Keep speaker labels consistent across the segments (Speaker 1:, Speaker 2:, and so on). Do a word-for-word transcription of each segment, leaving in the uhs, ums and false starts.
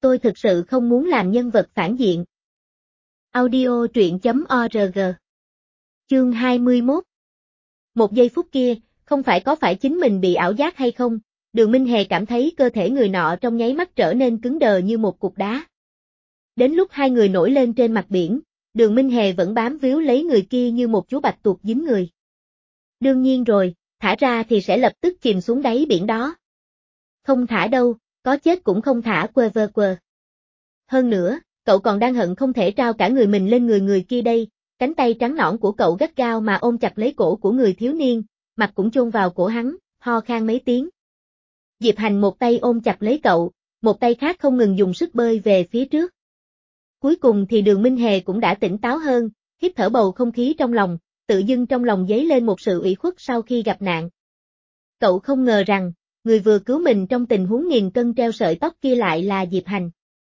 Speaker 1: tôi thực sự không muốn làm nhân vật phản diện. Audio truyện chấm org. Chương hai mươi mốt. Một giây phút kia, không phải có phải chính mình bị ảo giác hay không, Đường Minh Hề cảm thấy cơ thể người nọ trong nháy mắt trở nên cứng đờ như một cục đá. Đến lúc hai người nổi lên trên mặt biển, Đường Minh Hề vẫn bám víu lấy người kia như một chú bạch tuộc dính người. Đương nhiên rồi, thả ra thì sẽ lập tức chìm xuống đáy biển đó. Không thả đâu, có chết cũng không thả quơ vơ quơ. Hơn nữa, cậu còn đang hận không thể trao cả người mình lên người người kia đây, cánh tay trắng nõn của cậu gắt gao mà ôm chặt lấy cổ của người thiếu niên, mặt cũng chôn vào cổ hắn, ho khan mấy tiếng. Diệp Hành một tay ôm chặt lấy cậu, một tay khác không ngừng dùng sức bơi về phía trước. Cuối cùng thì Đường Minh Hề cũng đã tỉnh táo hơn, hít thở bầu không khí trong lòng, tự dưng trong lòng dấy lên một sự ủy khuất sau khi gặp nạn. Cậu không ngờ rằng, người vừa cứu mình trong tình huống nghìn cân treo sợi tóc kia lại là Diệp Hành.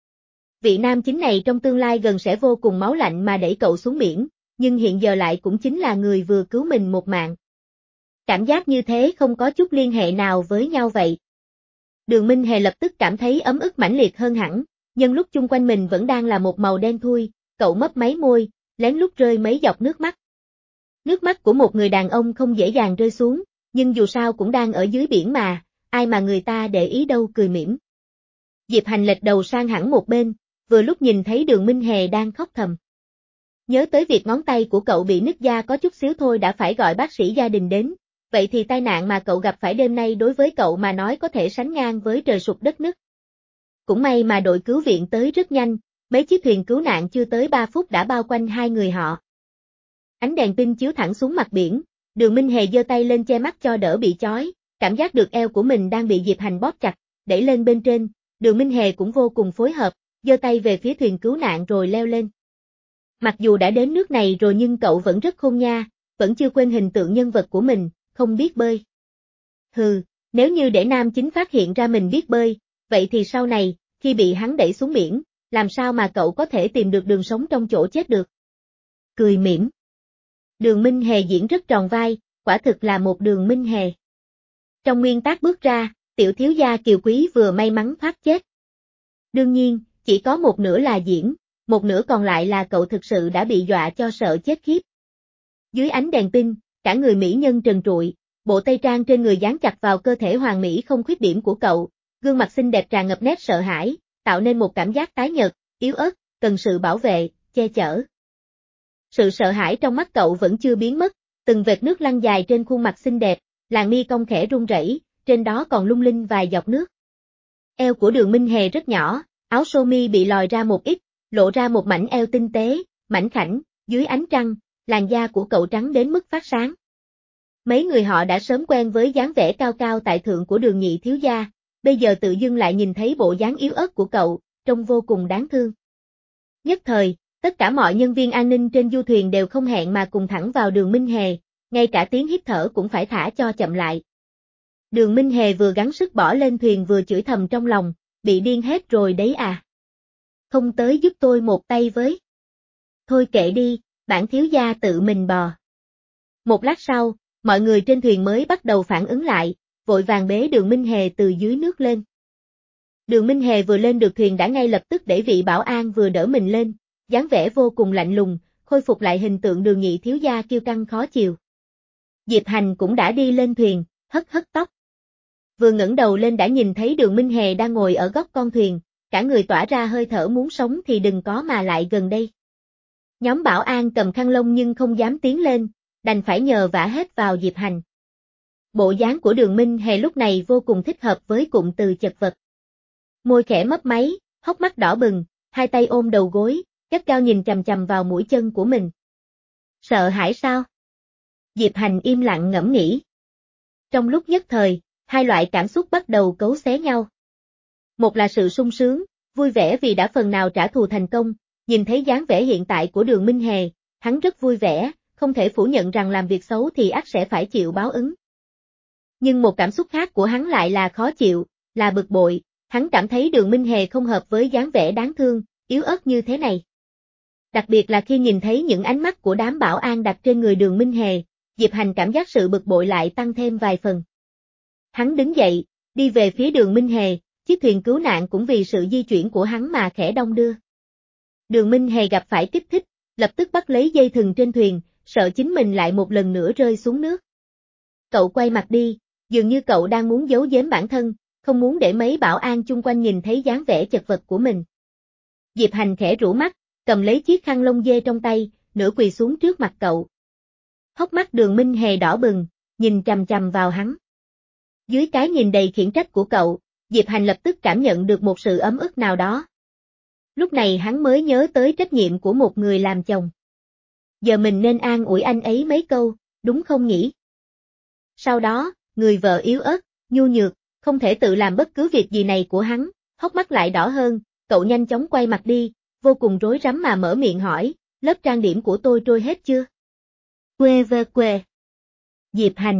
Speaker 1: Vị nam chính này trong tương lai gần sẽ vô cùng máu lạnh mà đẩy cậu xuống biển, nhưng hiện giờ lại cũng chính là người vừa cứu mình một mạng. Cảm giác như thế không có chút liên hệ nào với nhau vậy. Đường Minh Hề lập tức cảm thấy ấm ức mãnh liệt hơn hẳn, nhưng lúc chung quanh mình vẫn đang là một màu đen thui, cậu mấp máy môi, lén lút rơi mấy giọt nước mắt. Nước mắt của một người đàn ông không dễ dàng rơi xuống, nhưng dù sao cũng đang ở dưới biển mà, ai mà người ta để ý đâu, cười mỉm. Diệp Hành lệch đầu sang hẳn một bên, vừa lúc nhìn thấy Đường Minh Hề đang khóc thầm. Nhớ tới việc ngón tay của cậu bị nứt da có chút xíu thôi đã phải gọi bác sĩ gia đình đến, vậy thì tai nạn mà cậu gặp phải đêm nay đối với cậu mà nói có thể sánh ngang với trời sụp đất nứt. Cũng may mà đội cứu viện tới rất nhanh, mấy chiếc thuyền cứu nạn chưa tới ba phút đã bao quanh hai người họ. Ánh đèn pin chiếu thẳng xuống mặt biển, Đường Minh Hề giơ tay lên che mắt cho đỡ bị chói, cảm giác được eo của mình đang bị Diệp Hành bóp chặt, đẩy lên bên trên, Đường Minh Hề cũng vô cùng phối hợp, giơ tay về phía thuyền cứu nạn rồi leo lên. Mặc dù đã đến nước này rồi nhưng cậu vẫn rất khôn nha, vẫn chưa quên hình tượng nhân vật của mình, không biết bơi. Hừ, nếu như để nam chính phát hiện ra mình biết bơi, vậy thì sau này, khi bị hắn đẩy xuống biển, làm sao mà cậu có thể tìm được đường sống trong chỗ chết được? Cười mỉm. Đường Minh Hề diễn rất tròn vai, quả thực là một Đường Minh Hề. Trong nguyên tác bước ra, tiểu thiếu gia Kiều Quý vừa may mắn thoát chết. Đương nhiên, chỉ có một nửa là diễn, một nửa còn lại là cậu thực sự đã bị dọa cho sợ chết khiếp. Dưới ánh đèn pin, cả người mỹ nhân trần trụi, bộ tây trang trên người dán chặt vào cơ thể hoàn mỹ không khuyết điểm của cậu, gương mặt xinh đẹp tràn ngập nét sợ hãi, tạo nên một cảm giác tái nhợt, yếu ớt, cần sự bảo vệ, che chở. Sự sợ hãi trong mắt cậu vẫn chưa biến mất, từng vệt nước lăn dài trên khuôn mặt xinh đẹp, làn mi cong khẽ run rẩy, trên đó còn lung linh vài giọt nước. Eo của Đường Minh Hề rất nhỏ, áo sơ mi bị lòi ra một ít, lộ ra một mảnh eo tinh tế, mảnh khảnh, dưới ánh trăng, làn da của cậu trắng đến mức phát sáng. Mấy người họ đã sớm quen với dáng vẻ cao cao tại thượng của Đường nhị thiếu gia, bây giờ tự dưng lại nhìn thấy bộ dáng yếu ớt của cậu, trông vô cùng đáng thương. Nhất thời, tất cả mọi nhân viên an ninh trên du thuyền đều không hẹn mà cùng thẳng vào Đường Minh Hề, ngay cả tiếng hít thở cũng phải thả cho chậm lại. Đường Minh Hề vừa gắng sức bỏ lên thuyền vừa chửi thầm trong lòng, bị điên hết rồi đấy à. Không tới giúp tôi một tay với. Thôi kệ đi, bản thiếu gia tự mình bò. Một lát sau, mọi người trên thuyền mới bắt đầu phản ứng lại, vội vàng bế Đường Minh Hề từ dưới nước lên. Đường Minh Hề vừa lên được thuyền đã ngay lập tức để vị bảo an vừa đỡ mình lên, dáng vẻ vô cùng lạnh lùng, khôi phục lại hình tượng Đường nhị thiếu gia kiêu căng khó chiều. Diệp Hành cũng đã đi lên thuyền, hất hất tóc. Vừa ngẩng đầu lên đã nhìn thấy Đường Minh Hề đang ngồi ở góc con thuyền, cả người tỏa ra hơi thở muốn sống thì đừng có mà lại gần đây. Nhóm bảo an cầm khăn lông nhưng không dám tiến lên, đành phải nhờ vả hết vào Diệp Hành. Bộ dáng của Đường Minh Hề lúc này vô cùng thích hợp với cụm từ chật vật. Môi khẽ mấp máy, hốc mắt đỏ bừng, hai tay ôm đầu gối, gắt gao nhìn chằm chằm vào mũi chân của mình. Sợ hãi sao? Diệp Hành im lặng ngẫm nghĩ. Trong lúc nhất thời, hai loại cảm xúc bắt đầu cấu xé nhau. Một là sự sung sướng, vui vẻ vì đã phần nào trả thù thành công, nhìn thấy dáng vẻ hiện tại của Đường Minh Hề, hắn rất vui vẻ, không thể phủ nhận rằng làm việc xấu thì ắt sẽ phải chịu báo ứng. Nhưng một cảm xúc khác của hắn lại là khó chịu, là bực bội, hắn cảm thấy Đường Minh Hề không hợp với dáng vẻ đáng thương, yếu ớt như thế này. Đặc biệt là khi nhìn thấy những ánh mắt của đám bảo an đặt trên người Đường Minh Hề, Diệp Hành cảm giác sự bực bội lại tăng thêm vài phần. Hắn đứng dậy, đi về phía Đường Minh Hề, chiếc thuyền cứu nạn cũng vì sự di chuyển của hắn mà khẽ đong đưa. Đường Minh Hề gặp phải kích thích, lập tức bắt lấy dây thừng trên thuyền, sợ chính mình lại một lần nữa rơi xuống nước. Cậu quay mặt đi, dường như cậu đang muốn giấu giếm bản thân, không muốn để mấy bảo an chung quanh nhìn thấy dáng vẻ chật vật của mình. Diệp Hành khẽ rũ mắt, cầm lấy chiếc khăn lông dê trong tay, nửa quỳ xuống trước mặt cậu. Hốc mắt Đường Minh Hề đỏ bừng, nhìn chằm chằm vào hắn. Dưới cái nhìn đầy khiển trách của cậu, Diệp Hành lập tức cảm nhận được một sự ấm ức nào đó. Lúc này hắn mới nhớ tới trách nhiệm của một người làm chồng. Giờ mình nên an ủi anh ấy mấy câu, đúng không nhỉ? Sau đó, người vợ yếu ớt, nhu nhược, không thể tự làm bất cứ việc gì này của hắn, hốc mắt lại đỏ hơn, cậu nhanh chóng quay mặt đi, vô cùng rối rắm mà mở miệng hỏi, lớp trang điểm của tôi trôi hết chưa? Quê vơ quê. Diệp Hành.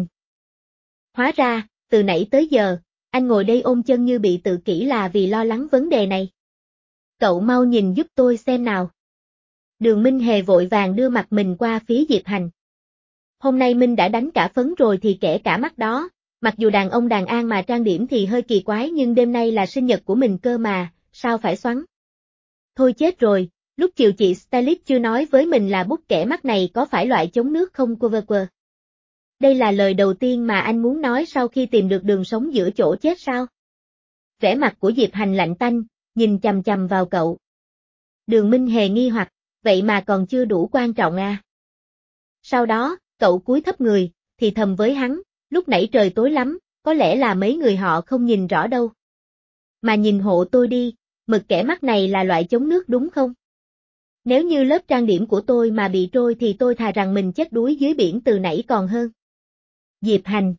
Speaker 1: Hóa ra, từ nãy tới giờ, anh ngồi đây ôm chân như bị tự kỷ là vì lo lắng vấn đề này. Cậu mau nhìn giúp tôi xem nào. Đường Minh Hề vội vàng đưa mặt mình qua phía Diệp Hành. Hôm nay Minh đã đánh cả phấn rồi thì kẻ cả mắt đó, mặc dù đàn ông đàn an mà trang điểm thì hơi kỳ quái nhưng đêm nay là sinh nhật của mình cơ mà, sao phải xoắn? Thôi chết rồi, lúc chiều chị stylist chưa nói với mình là bút kẻ mắt này có phải loại chống nước không cô vơ quơ. Đây là lời đầu tiên mà anh muốn nói sau khi tìm được đường sống giữa chỗ chết sao? Vẻ mặt của Diệp Hành lạnh tanh, nhìn chằm chằm vào cậu. Đường Minh Hề nghi hoặc, vậy mà còn chưa đủ quan trọng à? Sau đó, cậu cúi thấp người, thì thầm với hắn, lúc nãy trời tối lắm, có lẽ là mấy người họ không nhìn rõ đâu. Mà nhìn hộ tôi đi, mực kẻ mắt này là loại chống nước đúng không? Nếu như lớp trang điểm của tôi mà bị trôi thì tôi thà rằng mình chết đuối dưới biển từ nãy còn hơn. Diệp Hành.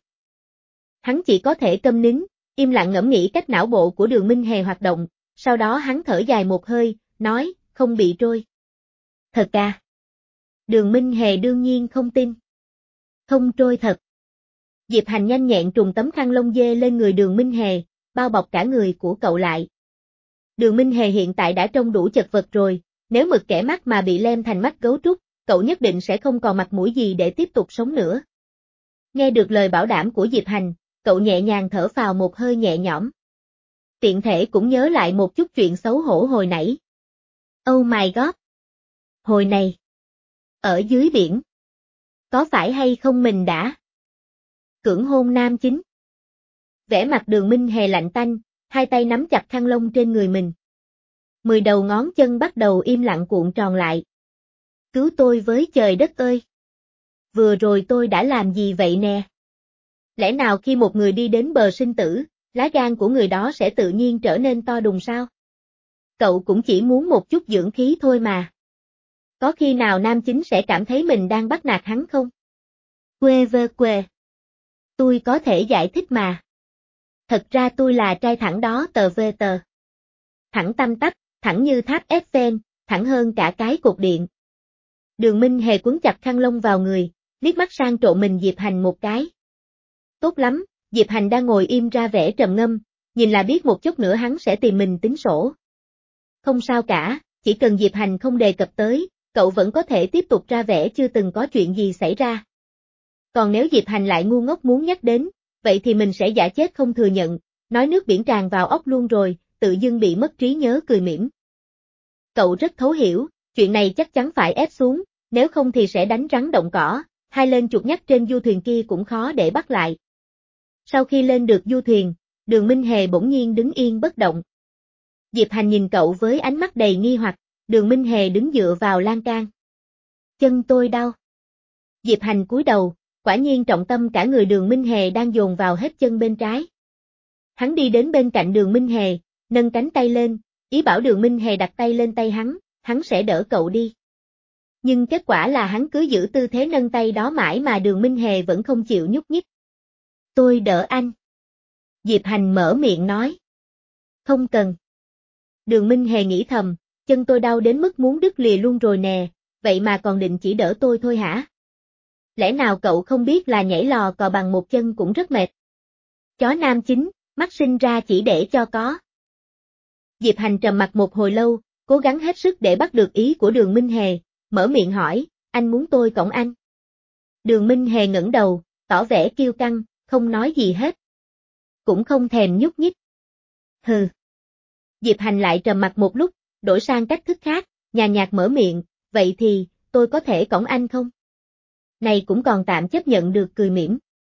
Speaker 1: Hắn chỉ có thể câm nín, im lặng ngẫm nghĩ cách não bộ của Đường Minh Hề hoạt động, sau đó hắn thở dài một hơi, nói, không bị trôi. Thật à? Đường Minh Hề đương nhiên không tin. Không trôi thật. Diệp Hành nhanh nhẹn trùng tấm khăn lông dê lên người Đường Minh Hề, bao bọc cả người của cậu lại. Đường Minh Hề hiện tại đã trông đủ chật vật rồi, nếu mực kẻ mắt mà bị lem thành mắt gấu trúc, cậu nhất định sẽ không còn mặt mũi gì để tiếp tục sống nữa. Nghe được lời bảo đảm của Diệp Hành, cậu nhẹ nhàng thở phào một hơi nhẹ nhõm. Tiện thể cũng nhớ lại một chút chuyện xấu hổ hồi nãy. Oh my god! Hồi này, ở dưới biển, có phải hay không mình đã cưỡng hôn nam chính? Vẻ mặt Đường Minh Hề lạnh tanh, hai tay nắm chặt khăn lông trên người mình. Mười đầu ngón chân bắt đầu im lặng cuộn tròn lại. Cứu tôi với trời đất ơi! Vừa rồi tôi đã làm gì vậy nè? Lẽ nào khi một người đi đến bờ sinh tử, lá gan của người đó sẽ tự nhiên trở nên to đùng sao? Cậu cũng chỉ muốn một chút dưỡng khí thôi mà. Có khi nào nam chính sẽ cảm thấy mình đang bắt nạt hắn không? Quê vơ quê. Tôi có thể giải thích mà. Thật ra tôi là trai thẳng đó tờ vê tờ. Thẳng tăm tắp, thẳng như tháp Eiffel, thẳng hơn cả cái cột điện. Đường Minh Hề quấn chặt khăn lông vào người, liếc mắt sang trộn mình Diệp Hành một cái. Tốt lắm, Diệp Hành đang ngồi im ra vẻ trầm ngâm, nhìn là biết một chút nữa hắn sẽ tìm mình tính sổ. Không sao cả, chỉ cần Diệp Hành không đề cập tới, cậu vẫn có thể tiếp tục ra vẻ chưa từng có chuyện gì xảy ra. Còn nếu Diệp Hành lại ngu ngốc muốn nhắc đến, vậy thì mình sẽ giả chết không thừa nhận, nói nước biển tràn vào óc luôn rồi, tự dưng bị mất trí nhớ cười mỉm. Cậu rất thấu hiểu, chuyện này chắc chắn phải ép xuống, nếu không thì sẽ đánh rắn động cỏ, hai lên chuột nhắt trên du thuyền kia cũng khó để bắt lại. Sau khi lên được du thuyền, Đường Minh Hề bỗng nhiên đứng yên bất động. Diệp Hành nhìn cậu với ánh mắt đầy nghi hoặc, Đường Minh Hề đứng dựa vào lan can. Chân tôi đau. Diệp Hành cúi đầu, quả nhiên trọng tâm cả người Đường Minh Hề đang dồn vào hết chân bên trái. Hắn đi đến bên cạnh Đường Minh Hề, nâng cánh tay lên, ý bảo Đường Minh Hề đặt tay lên tay hắn, hắn sẽ đỡ cậu đi. Nhưng kết quả là hắn cứ giữ tư thế nâng tay đó mãi mà Đường Minh Hề vẫn không chịu nhúc nhích. Tôi đỡ anh. Diệp Hành mở miệng nói. Không cần. Đường Minh Hề nghĩ thầm, chân tôi đau đến mức muốn đứt lìa luôn rồi nè, vậy mà còn định chỉ đỡ tôi thôi hả? Lẽ nào cậu không biết là nhảy lò cò bằng một chân cũng rất mệt? Chó nam chính, mắt sinh ra chỉ để cho có. Diệp Hành trầm mặc một hồi lâu, cố gắng hết sức để bắt được ý của Đường Minh Hề, mở miệng hỏi, anh muốn tôi cõng anh? Đường Minh Hề ngẩng đầu, tỏ vẻ kiêu căng, không nói gì hết. Cũng không thèm nhúc nhích. Hừ. Diệp Hành lại trầm mặt một lúc, đổi sang cách thức khác, nhàn nhạt mở miệng, vậy thì, tôi có thể cõng anh không? Này cũng còn tạm chấp nhận được, cười mỉm.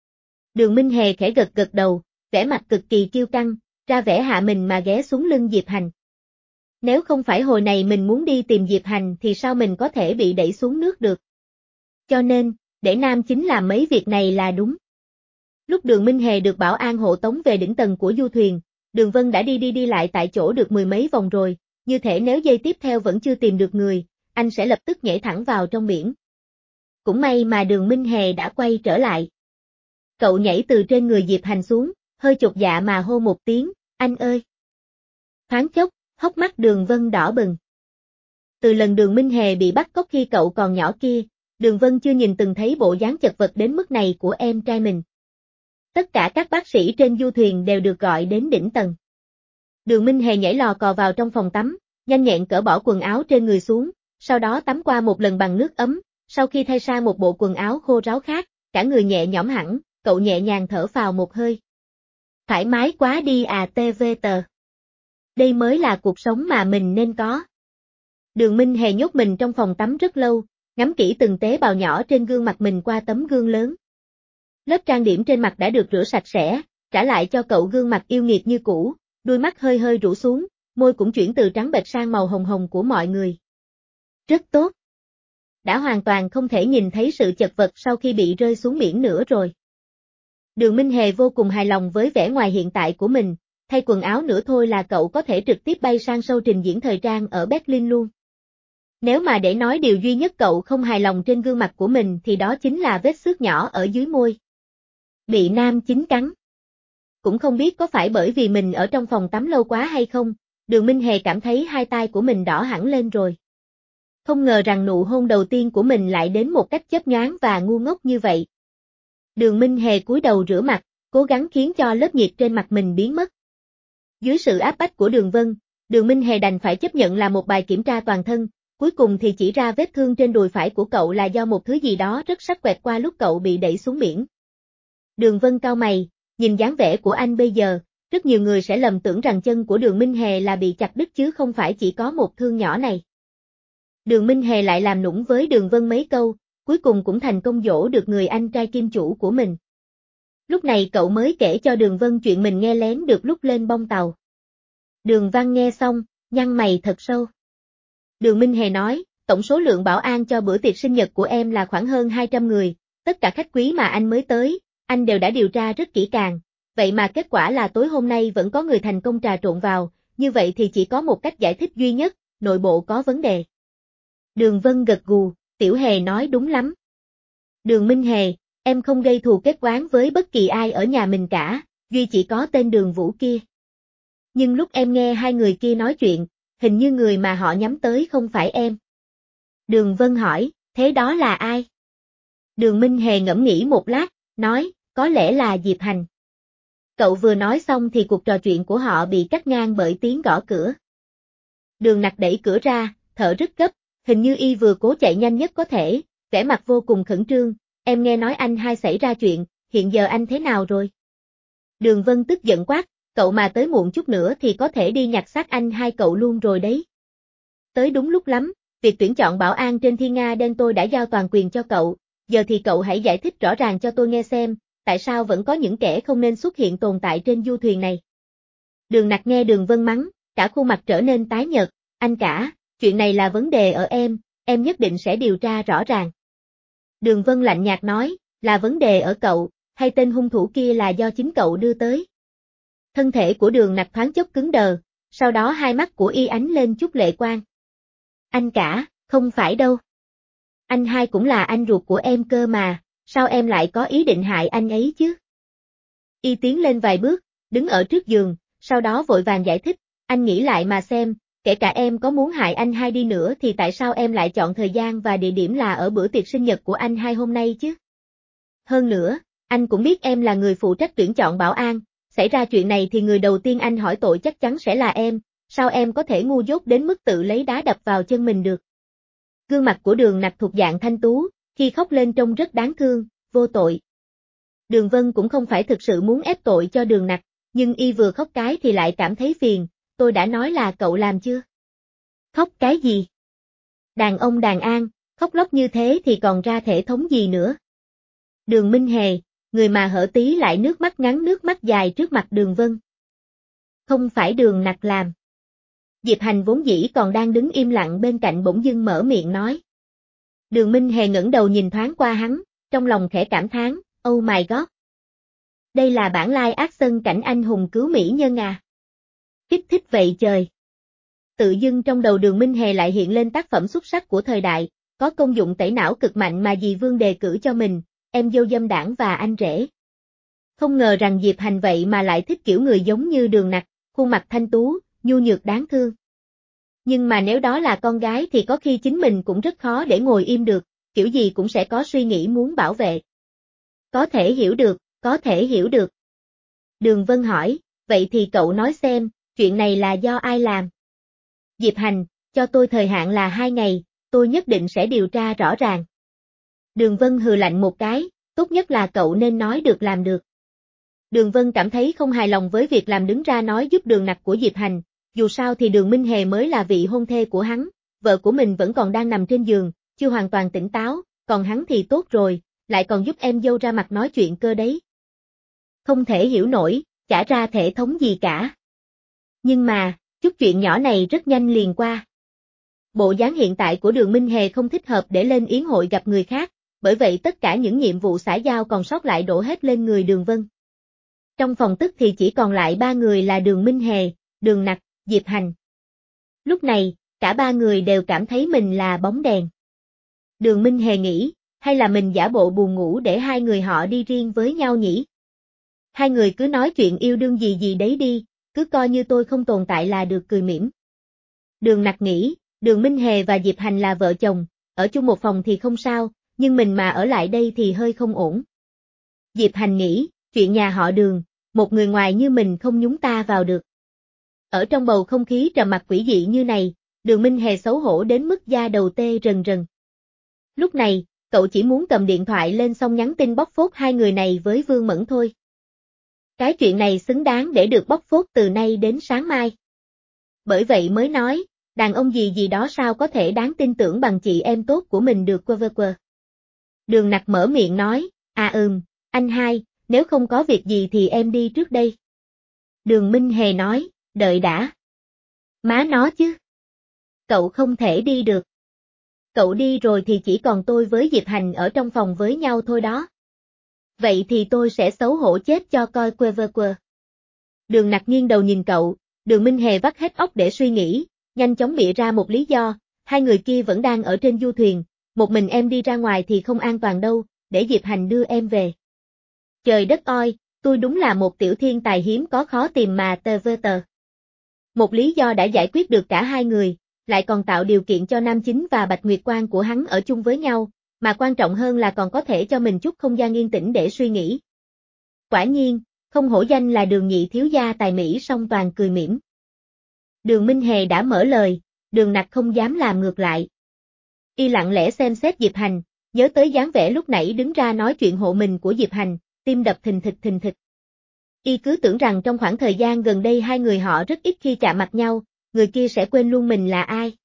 Speaker 1: Đường Minh Hề khẽ gật gật đầu, vẻ mặt cực kỳ kiêu căng, ra vẻ hạ mình mà ghé xuống lưng Diệp Hành. Nếu không phải hồi này mình muốn đi tìm Diệp Hành thì sao mình có thể bị đẩy xuống nước được? Cho nên, để nam chính làm mấy việc này là đúng. Lúc Đường Minh Hề được bảo an hộ tống về đỉnh tầng của du thuyền, Đường Vân đã đi đi đi lại tại chỗ được mười mấy vòng rồi, như thể nếu giây tiếp theo vẫn chưa tìm được người, anh sẽ lập tức nhảy thẳng vào trong biển. Cũng may mà Đường Minh Hề đã quay trở lại. Cậu nhảy từ trên người Diệp Hành xuống, hơi chột dạ mà hô một tiếng, anh ơi. Thoáng chốc, hốc mắt Đường Vân đỏ bừng. Từ lần Đường Minh Hề bị bắt cóc khi cậu còn nhỏ kia, Đường Vân chưa nhìn từng thấy bộ dáng chật vật đến mức này của em trai mình. Tất cả các bác sĩ trên du thuyền đều được gọi đến đỉnh tầng. Đường Minh Hề nhảy lò cò vào trong phòng tắm, nhanh nhẹn cởi bỏ quần áo trên người xuống, sau đó tắm qua một lần bằng nước ấm, sau khi thay sang một bộ quần áo khô ráo khác, cả người nhẹ nhõm hẳn, cậu nhẹ nhàng thở phào một hơi. Thoải mái quá đi à tê vê tờ. Đây mới là cuộc sống mà mình nên có. Đường Minh Hề nhốt mình trong phòng tắm rất lâu, ngắm kỹ từng tế bào nhỏ trên gương mặt mình qua tấm gương lớn. Lớp trang điểm trên mặt đã được rửa sạch sẽ, trả lại cho cậu gương mặt yêu nghiệt như cũ, đôi mắt hơi hơi rũ xuống, môi cũng chuyển từ trắng bệch sang màu hồng hồng của mọi người. Rất tốt. Đã hoàn toàn không thể nhìn thấy sự chật vật sau khi bị rơi xuống biển nữa rồi. Đường Minh Hề vô cùng hài lòng với vẻ ngoài hiện tại của mình, thay quần áo nữa thôi là cậu có thể trực tiếp bay sang show trình diễn thời trang ở Berlin luôn. Nếu mà để nói điều duy nhất cậu không hài lòng trên gương mặt của mình thì đó chính là vết xước nhỏ ở dưới môi. Bị nam chính cắn. Cũng không biết có phải bởi vì mình ở trong phòng tắm lâu quá hay không, Đường Minh Hề cảm thấy hai tay của mình đỏ hẳn lên rồi. Không ngờ rằng nụ hôn đầu tiên của mình lại đến một cách chớp nhoáng và ngu ngốc như vậy. Đường Minh Hề cúi đầu rửa mặt, cố gắng khiến cho lớp nhiệt trên mặt mình biến mất. Dưới sự áp bách của Đường Vân, Đường Minh Hề đành phải chấp nhận làm một bài kiểm tra toàn thân, cuối cùng thì chỉ ra vết thương trên đùi phải của cậu là do một thứ gì đó rất sắc quẹt qua lúc cậu bị đẩy xuống biển. Đường Vân cau mày, nhìn dáng vẻ của anh bây giờ, rất nhiều người sẽ lầm tưởng rằng chân của Đường Minh Hề là bị chặt đứt chứ không phải chỉ có một thương nhỏ này. Đường Minh Hề lại làm nũng với Đường Vân mấy câu, cuối cùng cũng thành công dỗ được người anh trai kim chủ của mình. Lúc này cậu mới kể cho Đường Vân chuyện mình nghe lén được lúc lên bong tàu. Đường Văn nghe xong, nhăn mày thật sâu. Đường Minh Hề nói, tổng số lượng bảo an cho bữa tiệc sinh nhật của em là khoảng hơn hai trăm người, tất cả khách quý mà anh mới tới, anh đều đã điều tra rất kỹ càng, vậy mà kết quả là tối hôm nay vẫn có người thành công trà trộn vào, như vậy thì chỉ có một cách giải thích duy nhất, nội bộ có vấn đề. Đường Vân gật gù, Tiểu Hề nói đúng lắm. Đường Minh Hề, em không gây thù kết oán với bất kỳ ai ở nhà mình cả, duy chỉ có tên Đường Vũ kia. Nhưng lúc em nghe hai người kia nói chuyện, hình như người mà họ nhắm tới không phải em. Đường Vân hỏi, thế đó là ai? Đường Minh Hề ngẫm nghĩ một lát, nói, có lẽ là Diệp Hành. Cậu vừa nói xong thì cuộc trò chuyện của họ bị cắt ngang bởi tiếng gõ cửa. Đường Nặc đẩy cửa ra, thở rất gấp, hình như y vừa cố chạy nhanh nhất có thể, vẻ mặt vô cùng khẩn trương, em nghe nói anh hai xảy ra chuyện, hiện giờ anh thế nào rồi? Đường Vân tức giận quát, cậu mà tới muộn chút nữa thì có thể đi nhặt xác anh hai cậu luôn rồi đấy. Tới đúng lúc lắm, việc tuyển chọn bảo an trên Thiên Nga Đen tôi đã giao toàn quyền cho cậu, giờ thì cậu hãy giải thích rõ ràng cho tôi nghe xem, tại sao vẫn có những kẻ không nên xuất hiện tồn tại trên du thuyền này. Đường Nặc nghe Đường Vân mắng, cả khuôn mặt trở nên tái nhợt, anh cả, chuyện này là vấn đề ở em, em nhất định sẽ điều tra rõ ràng. Đường Vân lạnh nhạt nói, là vấn đề ở cậu, hay tên hung thủ kia là do chính cậu đưa tới. Thân thể của Đường Nặc thoáng chốc cứng đờ, sau đó hai mắt của y ánh lên chút lệ quang. Anh cả, không phải đâu. Anh hai cũng là anh ruột của em cơ mà, sao em lại có ý định hại anh ấy chứ? Y tiến lên vài bước, đứng ở trước giường, sau đó vội vàng giải thích, anh nghĩ lại mà xem, kể cả em có muốn hại anh hai đi nữa thì tại sao em lại chọn thời gian và địa điểm là ở bữa tiệc sinh nhật của anh hai hôm nay chứ? Hơn nữa, anh cũng biết em là người phụ trách tuyển chọn bảo an, xảy ra chuyện này thì người đầu tiên anh hỏi tội chắc chắn sẽ là em, sao em có thể ngu dốt đến mức tự lấy đá đập vào chân mình được? Gương mặt của Đường Nặc thuộc dạng thanh tú, khi khóc lên trông rất đáng thương, vô tội. Đường Vân cũng không phải thực sự muốn ép tội cho Đường Nặc, nhưng y vừa khóc cái thì lại cảm thấy phiền, tôi đã nói là cậu làm chưa? Khóc cái gì? Đàn ông đàn an, khóc lóc như thế thì còn ra thể thống gì nữa? Đường Minh Hề, người mà hở tí lại nước mắt ngắn nước mắt dài trước mặt Đường Vân. Không phải Đường Nặc làm. Diệp Hành vốn dĩ còn đang đứng im lặng bên cạnh bỗng dưng mở miệng nói. Đường Minh Hề ngẩng đầu nhìn thoáng qua hắn, trong lòng khẽ cảm thán, oh my god. Đây là bản live action cảnh anh hùng cứu mỹ nhân à. Kích thích vậy trời. Tự dưng trong đầu Đường Minh Hề lại hiện lên tác phẩm xuất sắc của thời đại, có công dụng tẩy não cực mạnh mà dì Vương đề cử cho mình, em dâu dâm đảng và anh rể. Không ngờ rằng Diệp Hành vậy mà lại thích kiểu người giống như Đường Nặc, khuôn mặt thanh tú, nhu nhược đáng thương. Nhưng mà nếu đó là con gái thì có khi chính mình cũng rất khó để ngồi im được, kiểu gì cũng sẽ có suy nghĩ muốn bảo vệ. Có thể hiểu được, có thể hiểu được. Đường Vân hỏi, vậy thì cậu nói xem, chuyện này là do ai làm? Diệp Hành, cho tôi thời hạn là hai ngày, tôi nhất định sẽ điều tra rõ ràng. Đường Vân hừ lạnh một cái, tốt nhất là cậu nên nói được làm được. Đường Vân cảm thấy không hài lòng với việc làm đứng ra nói giúp Đường Nặc của Diệp Hành, dù sao thì Đường Minh Hề mới là vị hôn thê của hắn, vợ của mình vẫn còn đang nằm trên giường, chưa hoàn toàn tỉnh táo, còn hắn thì tốt rồi, lại còn giúp em dâu ra mặt nói chuyện cơ đấy. Không thể hiểu nổi, chả ra thể thống gì cả. Nhưng mà, chút chuyện nhỏ này rất nhanh liền qua. Bộ dáng hiện tại của Đường Minh Hề không thích hợp để lên yến hội gặp người khác, bởi vậy tất cả những nhiệm vụ xã giao còn sót lại đổ hết lên người Đường Vân. Trong phòng tức thì chỉ còn lại ba người là Đường Minh Hề, Đường Nặc, Diệp Hành. Lúc này, cả ba người đều cảm thấy mình là bóng đèn. Đường Minh Hề nghĩ, hay là mình giả bộ buồn ngủ để hai người họ đi riêng với nhau nhỉ? Hai người cứ nói chuyện yêu đương gì gì đấy đi, cứ coi như tôi không tồn tại là được cười mỉm. Đường Nặc nghĩ, Đường Minh Hề và Diệp Hành là vợ chồng, ở chung một phòng thì không sao, nhưng mình mà ở lại đây thì hơi không ổn. Diệp Hành nghĩ, chuyện nhà họ Đường, một người ngoài như mình không nhúng ta vào được. Ở trong bầu không khí trầm mặc quỷ dị như này, Đường Minh Hề xấu hổ đến mức da đầu tê rần rần. Lúc này, cậu chỉ muốn cầm điện thoại lên xong nhắn tin bóc phốt hai người này với Vương Mẫn thôi. Cái chuyện này xứng đáng để được bóc phốt từ nay đến sáng mai. Bởi vậy mới nói, đàn ông gì gì đó sao có thể đáng tin tưởng bằng chị em tốt của mình được quơ vơ quơ. Đường Nặc mở miệng nói, à ừm, anh hai, nếu không có việc gì thì em đi trước đây. Đường Minh Hề nói, đợi đã. Má nó chứ. Cậu không thể đi được. Cậu đi rồi thì chỉ còn tôi với Diệp Hành ở trong phòng với nhau thôi đó. Vậy thì tôi sẽ xấu hổ chết cho coi quơ vơ quơ. Đường Nặc nghiêng đầu nhìn cậu, Đường Minh Hề vắt hết óc để suy nghĩ, nhanh chóng bịa ra một lý do, hai người kia vẫn đang ở trên du thuyền, một mình em đi ra ngoài thì không an toàn đâu, để Diệp Hành đưa em về. Trời đất ơi, tôi đúng là một tiểu thiên tài hiếm có khó tìm mà tờ vơ tờ. Một lý do đã giải quyết được cả hai người, lại còn tạo điều kiện cho Nam Chính và Bạch Nguyệt Quang của hắn ở chung với nhau, mà quan trọng hơn là còn có thể cho mình chút không gian yên tĩnh để suy nghĩ. Quả nhiên, không hổ danh là Đường nhị thiếu gia tài mỹ song toàn cười mỉm. Đường Minh Hề đã mở lời, Đường Nặc không dám làm ngược lại. Y lặng lẽ xem xét Diệp Hành, nhớ tới dáng vẻ lúc nãy đứng ra nói chuyện hộ mình của Diệp Hành, tim đập thình thịch thình thịch. Y cứ tưởng rằng trong khoảng thời gian gần đây hai người họ rất ít khi chạm mặt nhau, người kia sẽ quên luôn mình là ai.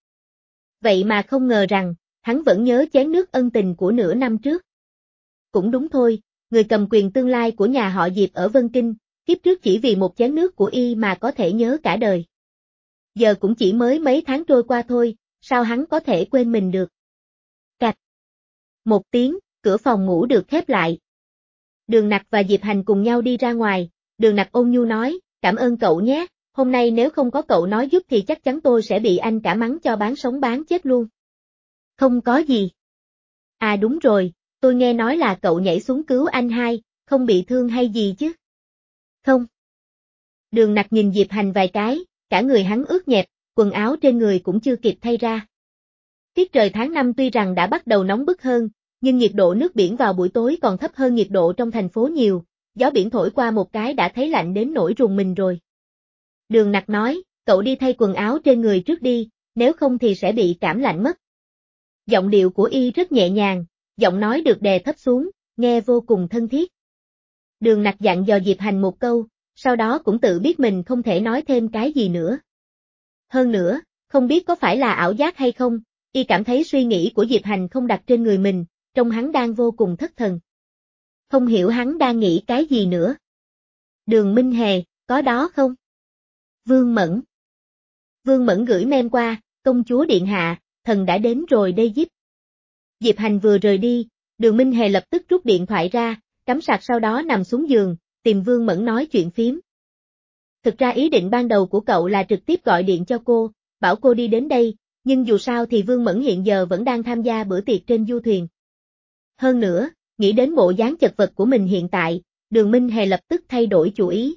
Speaker 1: Vậy mà không ngờ rằng, hắn vẫn nhớ chén nước ân tình của nửa năm trước. Cũng đúng thôi, người cầm quyền tương lai của nhà họ Diệp ở Vân Kinh, kiếp trước chỉ vì một chén nước của y mà có thể nhớ cả đời. Giờ cũng chỉ mới mấy tháng trôi qua thôi, sao hắn có thể quên mình được. Cạch. Một tiếng, cửa phòng ngủ được khép lại. Đường Nặc và Diệp Hành cùng nhau đi ra ngoài, Đường Nặc ôn nhu nói, cảm ơn cậu nhé, hôm nay nếu không có cậu nói giúp thì chắc chắn tôi sẽ bị anh cả mắng cho bán sống bán chết luôn. Không có gì. À đúng rồi, tôi nghe nói là cậu nhảy xuống cứu anh hai, không bị thương hay gì chứ? Không. Đường Nặc nhìn Diệp Hành vài cái, cả người hắn ướt nhẹp, quần áo trên người cũng chưa kịp thay ra. Tiết trời tháng năm tuy rằng đã bắt đầu nóng bức hơn, nhưng nhiệt độ nước biển vào buổi tối còn thấp hơn nhiệt độ trong thành phố nhiều, gió biển thổi qua một cái đã thấy lạnh đến nỗi rùng mình rồi. Đường Nặc nói, cậu đi thay quần áo trên người trước đi, nếu không thì sẽ bị cảm lạnh mất. Giọng điệu của y rất nhẹ nhàng, giọng nói được đè thấp xuống, nghe vô cùng thân thiết. Đường Nặc dặn dò Diệp Hành một câu, sau đó cũng tự biết mình không thể nói thêm cái gì nữa. Hơn nữa, không biết có phải là ảo giác hay không, y cảm thấy suy nghĩ của Diệp Hành không đặt trên người mình, trông hắn đang vô cùng thất thần. Không hiểu hắn đang nghĩ cái gì nữa. Đường Minh Hề, có đó không? Vương Mẫn. Vương Mẫn gửi mail qua, công chúa điện hạ, thần đã đến rồi đây giúp. Diệp Hành vừa rời đi, Đường Minh Hề lập tức rút điện thoại ra, cắm sạc sau đó nằm xuống giường, tìm Vương Mẫn nói chuyện phím. Thực ra ý định ban đầu của cậu là trực tiếp gọi điện cho cô, bảo cô đi đến đây, nhưng dù sao thì Vương Mẫn hiện giờ vẫn đang tham gia bữa tiệc trên du thuyền. Hơn nữa, nghĩ đến bộ dáng chật vật của mình hiện tại, Đường Minh Hề lập tức thay đổi chủ ý.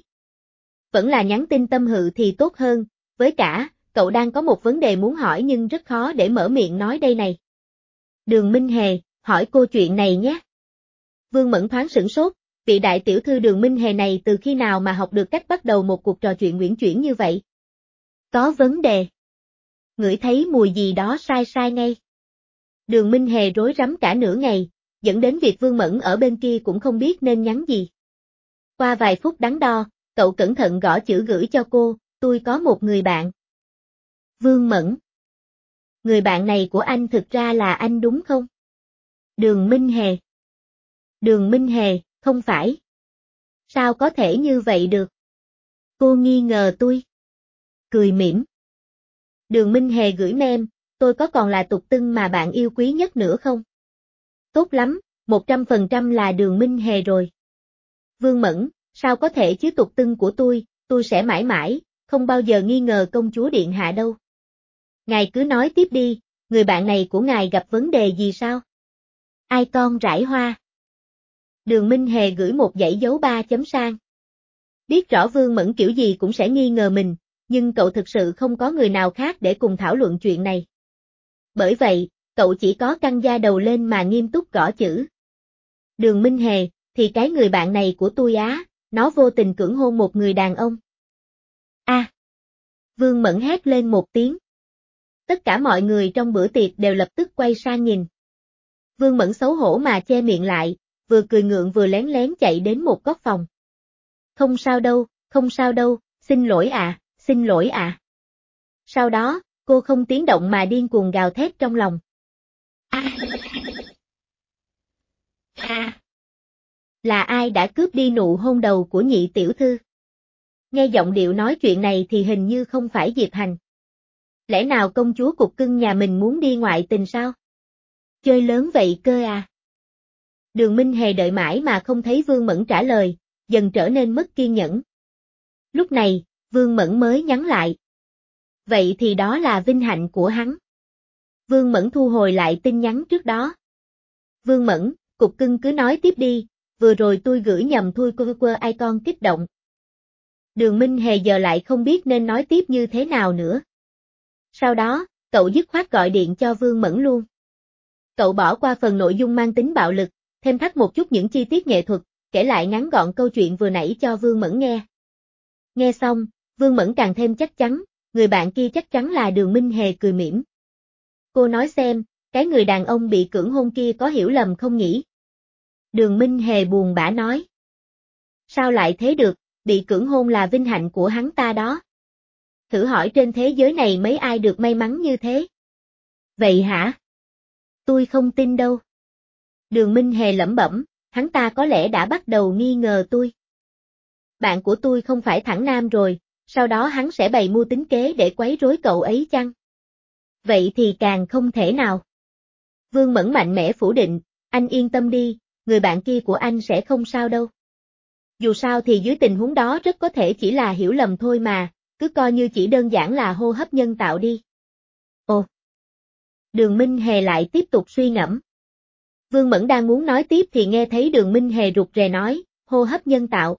Speaker 1: Vẫn là nhắn tin tâm sự thì tốt hơn, với cả, cậu đang có một vấn đề muốn hỏi nhưng rất khó để mở miệng nói đây này. Đường Minh Hề, hỏi cô chuyện này nhé. Vương Mẫn thoáng sửng sốt, vị đại tiểu thư Đường Minh Hề này từ khi nào mà học được cách bắt đầu một cuộc trò chuyện uyển chuyển như vậy? Có vấn đề. Ngửi thấy mùi gì đó sai sai ngay. Đường Minh Hề rối rắm cả nửa ngày, dẫn đến việc Vương Mẫn ở bên kia cũng không biết nên nhắn gì. Qua vài phút đắn đo, cậu cẩn thận gõ chữ gửi cho cô, tôi có một người bạn. Vương Mẫn. Người bạn này của anh thực ra là anh đúng không? Đường Minh Hề. Đường Minh Hề, không phải. Sao có thể như vậy được? Cô nghi ngờ tôi. Cười mỉm. Đường Minh Hề gửi mail, tôi có còn là tục tưng mà bạn yêu quý nhất nữa không? Tốt lắm, một trăm phần trăm là Đường Minh Hề rồi. Vương Mẫn, sao có thể chứ tục tưng của tôi, tôi sẽ mãi mãi, không bao giờ nghi ngờ công chúa điện hạ đâu. Ngài cứ nói tiếp đi, người bạn này của ngài gặp vấn đề gì sao? Ai con rải hoa. Đường Minh Hề gửi một dãy dấu ba chấm sang. Biết rõ Vương Mẫn kiểu gì cũng sẽ nghi ngờ mình, nhưng cậu thực sự không có người nào khác để cùng thảo luận chuyện này. Bởi vậy, cậu chỉ có căng da đầu lên mà nghiêm túc gõ chữ. Đường Minh Hề, thì cái người bạn này của tôi á, nó vô tình cưỡng hôn một người đàn ông. A. À, Vương Mẫn hét lên một tiếng. Tất cả mọi người trong bữa tiệc đều lập tức quay sang nhìn. Vương Mẫn xấu hổ mà che miệng lại, vừa cười ngượng vừa lén lén chạy đến một góc phòng. Không sao đâu, không sao đâu, xin lỗi ạ, à, xin lỗi ạ. À. Sau đó, cô không tiếng động mà điên cuồng gào thét trong lòng. A. A. Là ai đã cướp đi nụ hôn đầu của nhị tiểu thư? Nghe giọng điệu nói chuyện này thì hình như không phải Diệp Hành. Lẽ nào công chúa cục cưng nhà mình muốn đi ngoại tình sao? Chơi lớn vậy cơ à? Đường Minh Hề đợi mãi mà không thấy Vương Mẫn trả lời, dần trở nên mất kiên nhẫn. Lúc này, Vương Mẫn mới nhắn lại. Vậy thì đó là vinh hạnh của hắn. Vương Mẫn thu hồi lại tin nhắn trước đó. Vương Mẫn, cục cưng cứ nói tiếp đi, vừa rồi tôi gửi nhầm thui quơ quơ icon kích động. Đường Minh Hề giờ lại không biết nên nói tiếp như thế nào nữa. Sau đó, cậu dứt khoát gọi điện cho Vương Mẫn luôn. Cậu bỏ qua phần nội dung mang tính bạo lực, thêm thắt một chút những chi tiết nghệ thuật, kể lại ngắn gọn câu chuyện vừa nãy cho Vương Mẫn nghe. Nghe xong, Vương Mẫn càng thêm chắc chắn, người bạn kia chắc chắn là Đường Minh Hề cười mỉm. Cô nói xem, cái người đàn ông bị cưỡng hôn kia có hiểu lầm không nhỉ? Đường Minh Hề buồn bã nói. Sao lại thế được, bị cưỡng hôn là vinh hạnh của hắn ta đó. Thử hỏi trên thế giới này mấy ai được may mắn như thế? Vậy hả? Tôi không tin đâu. Đường Minh Hề lẩm bẩm, hắn ta có lẽ đã bắt đầu nghi ngờ tôi. Bạn của tôi không phải thẳng nam rồi, sau đó hắn sẽ bày mưu tính kế để quấy rối cậu ấy chăng? Vậy thì càng không thể nào. Vương Mẫn mạnh mẽ phủ định, anh yên tâm đi, người bạn kia của anh sẽ không sao đâu. Dù sao thì dưới tình huống đó rất có thể chỉ là hiểu lầm thôi mà, cứ coi như chỉ đơn giản là hô hấp nhân tạo đi. Ồ. Đường Minh Hề lại tiếp tục suy ngẫm. Vương Mẫn đang muốn nói tiếp thì nghe thấy Đường Minh Hề rụt rè nói, hô hấp nhân tạo.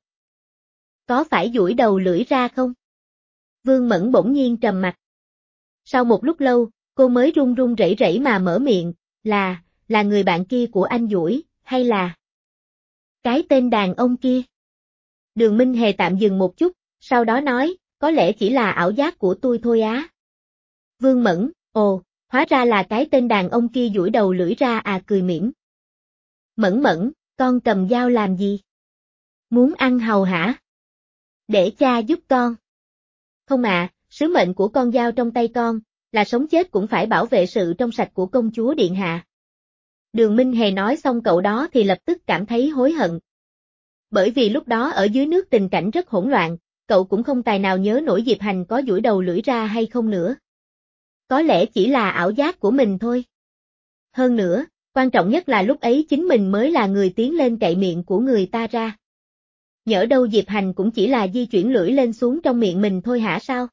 Speaker 1: Có phải duỗi đầu lưỡi ra không? Vương Mẫn bỗng nhiên trầm mặt. Sau một lúc lâu, cô mới run run rẩy rẩy mà mở miệng, là, là người bạn kia của anh duỗi, hay là cái tên đàn ông kia? Đường Minh Hề tạm dừng một chút, sau đó nói, có lẽ chỉ là ảo giác của tôi thôi á. Vương Mẫn, ồ, hóa ra là cái tên đàn ông kia duỗi đầu lưỡi ra à, cười mỉm. Mẫn Mẫn, con cầm dao làm gì? Muốn ăn hàu hả? Để cha giúp con. Không ạ, à, sứ mệnh của con giao trong tay con, là sống chết cũng phải bảo vệ sự trong sạch của công chúa điện hạ. Đường Minh Hề nói xong cậu đó thì lập tức cảm thấy hối hận. Bởi vì lúc đó ở dưới nước tình cảnh rất hỗn loạn, cậu cũng không tài nào nhớ nổi Diệp Hành có duỗi đầu lưỡi ra hay không nữa. Có lẽ chỉ là ảo giác của mình thôi. Hơn nữa, quan trọng nhất là lúc ấy chính mình mới là người tiến lên cậy miệng của người ta ra. Nhỡ đâu Diệp Hành cũng chỉ là di chuyển lưỡi lên xuống trong miệng mình thôi hả sao?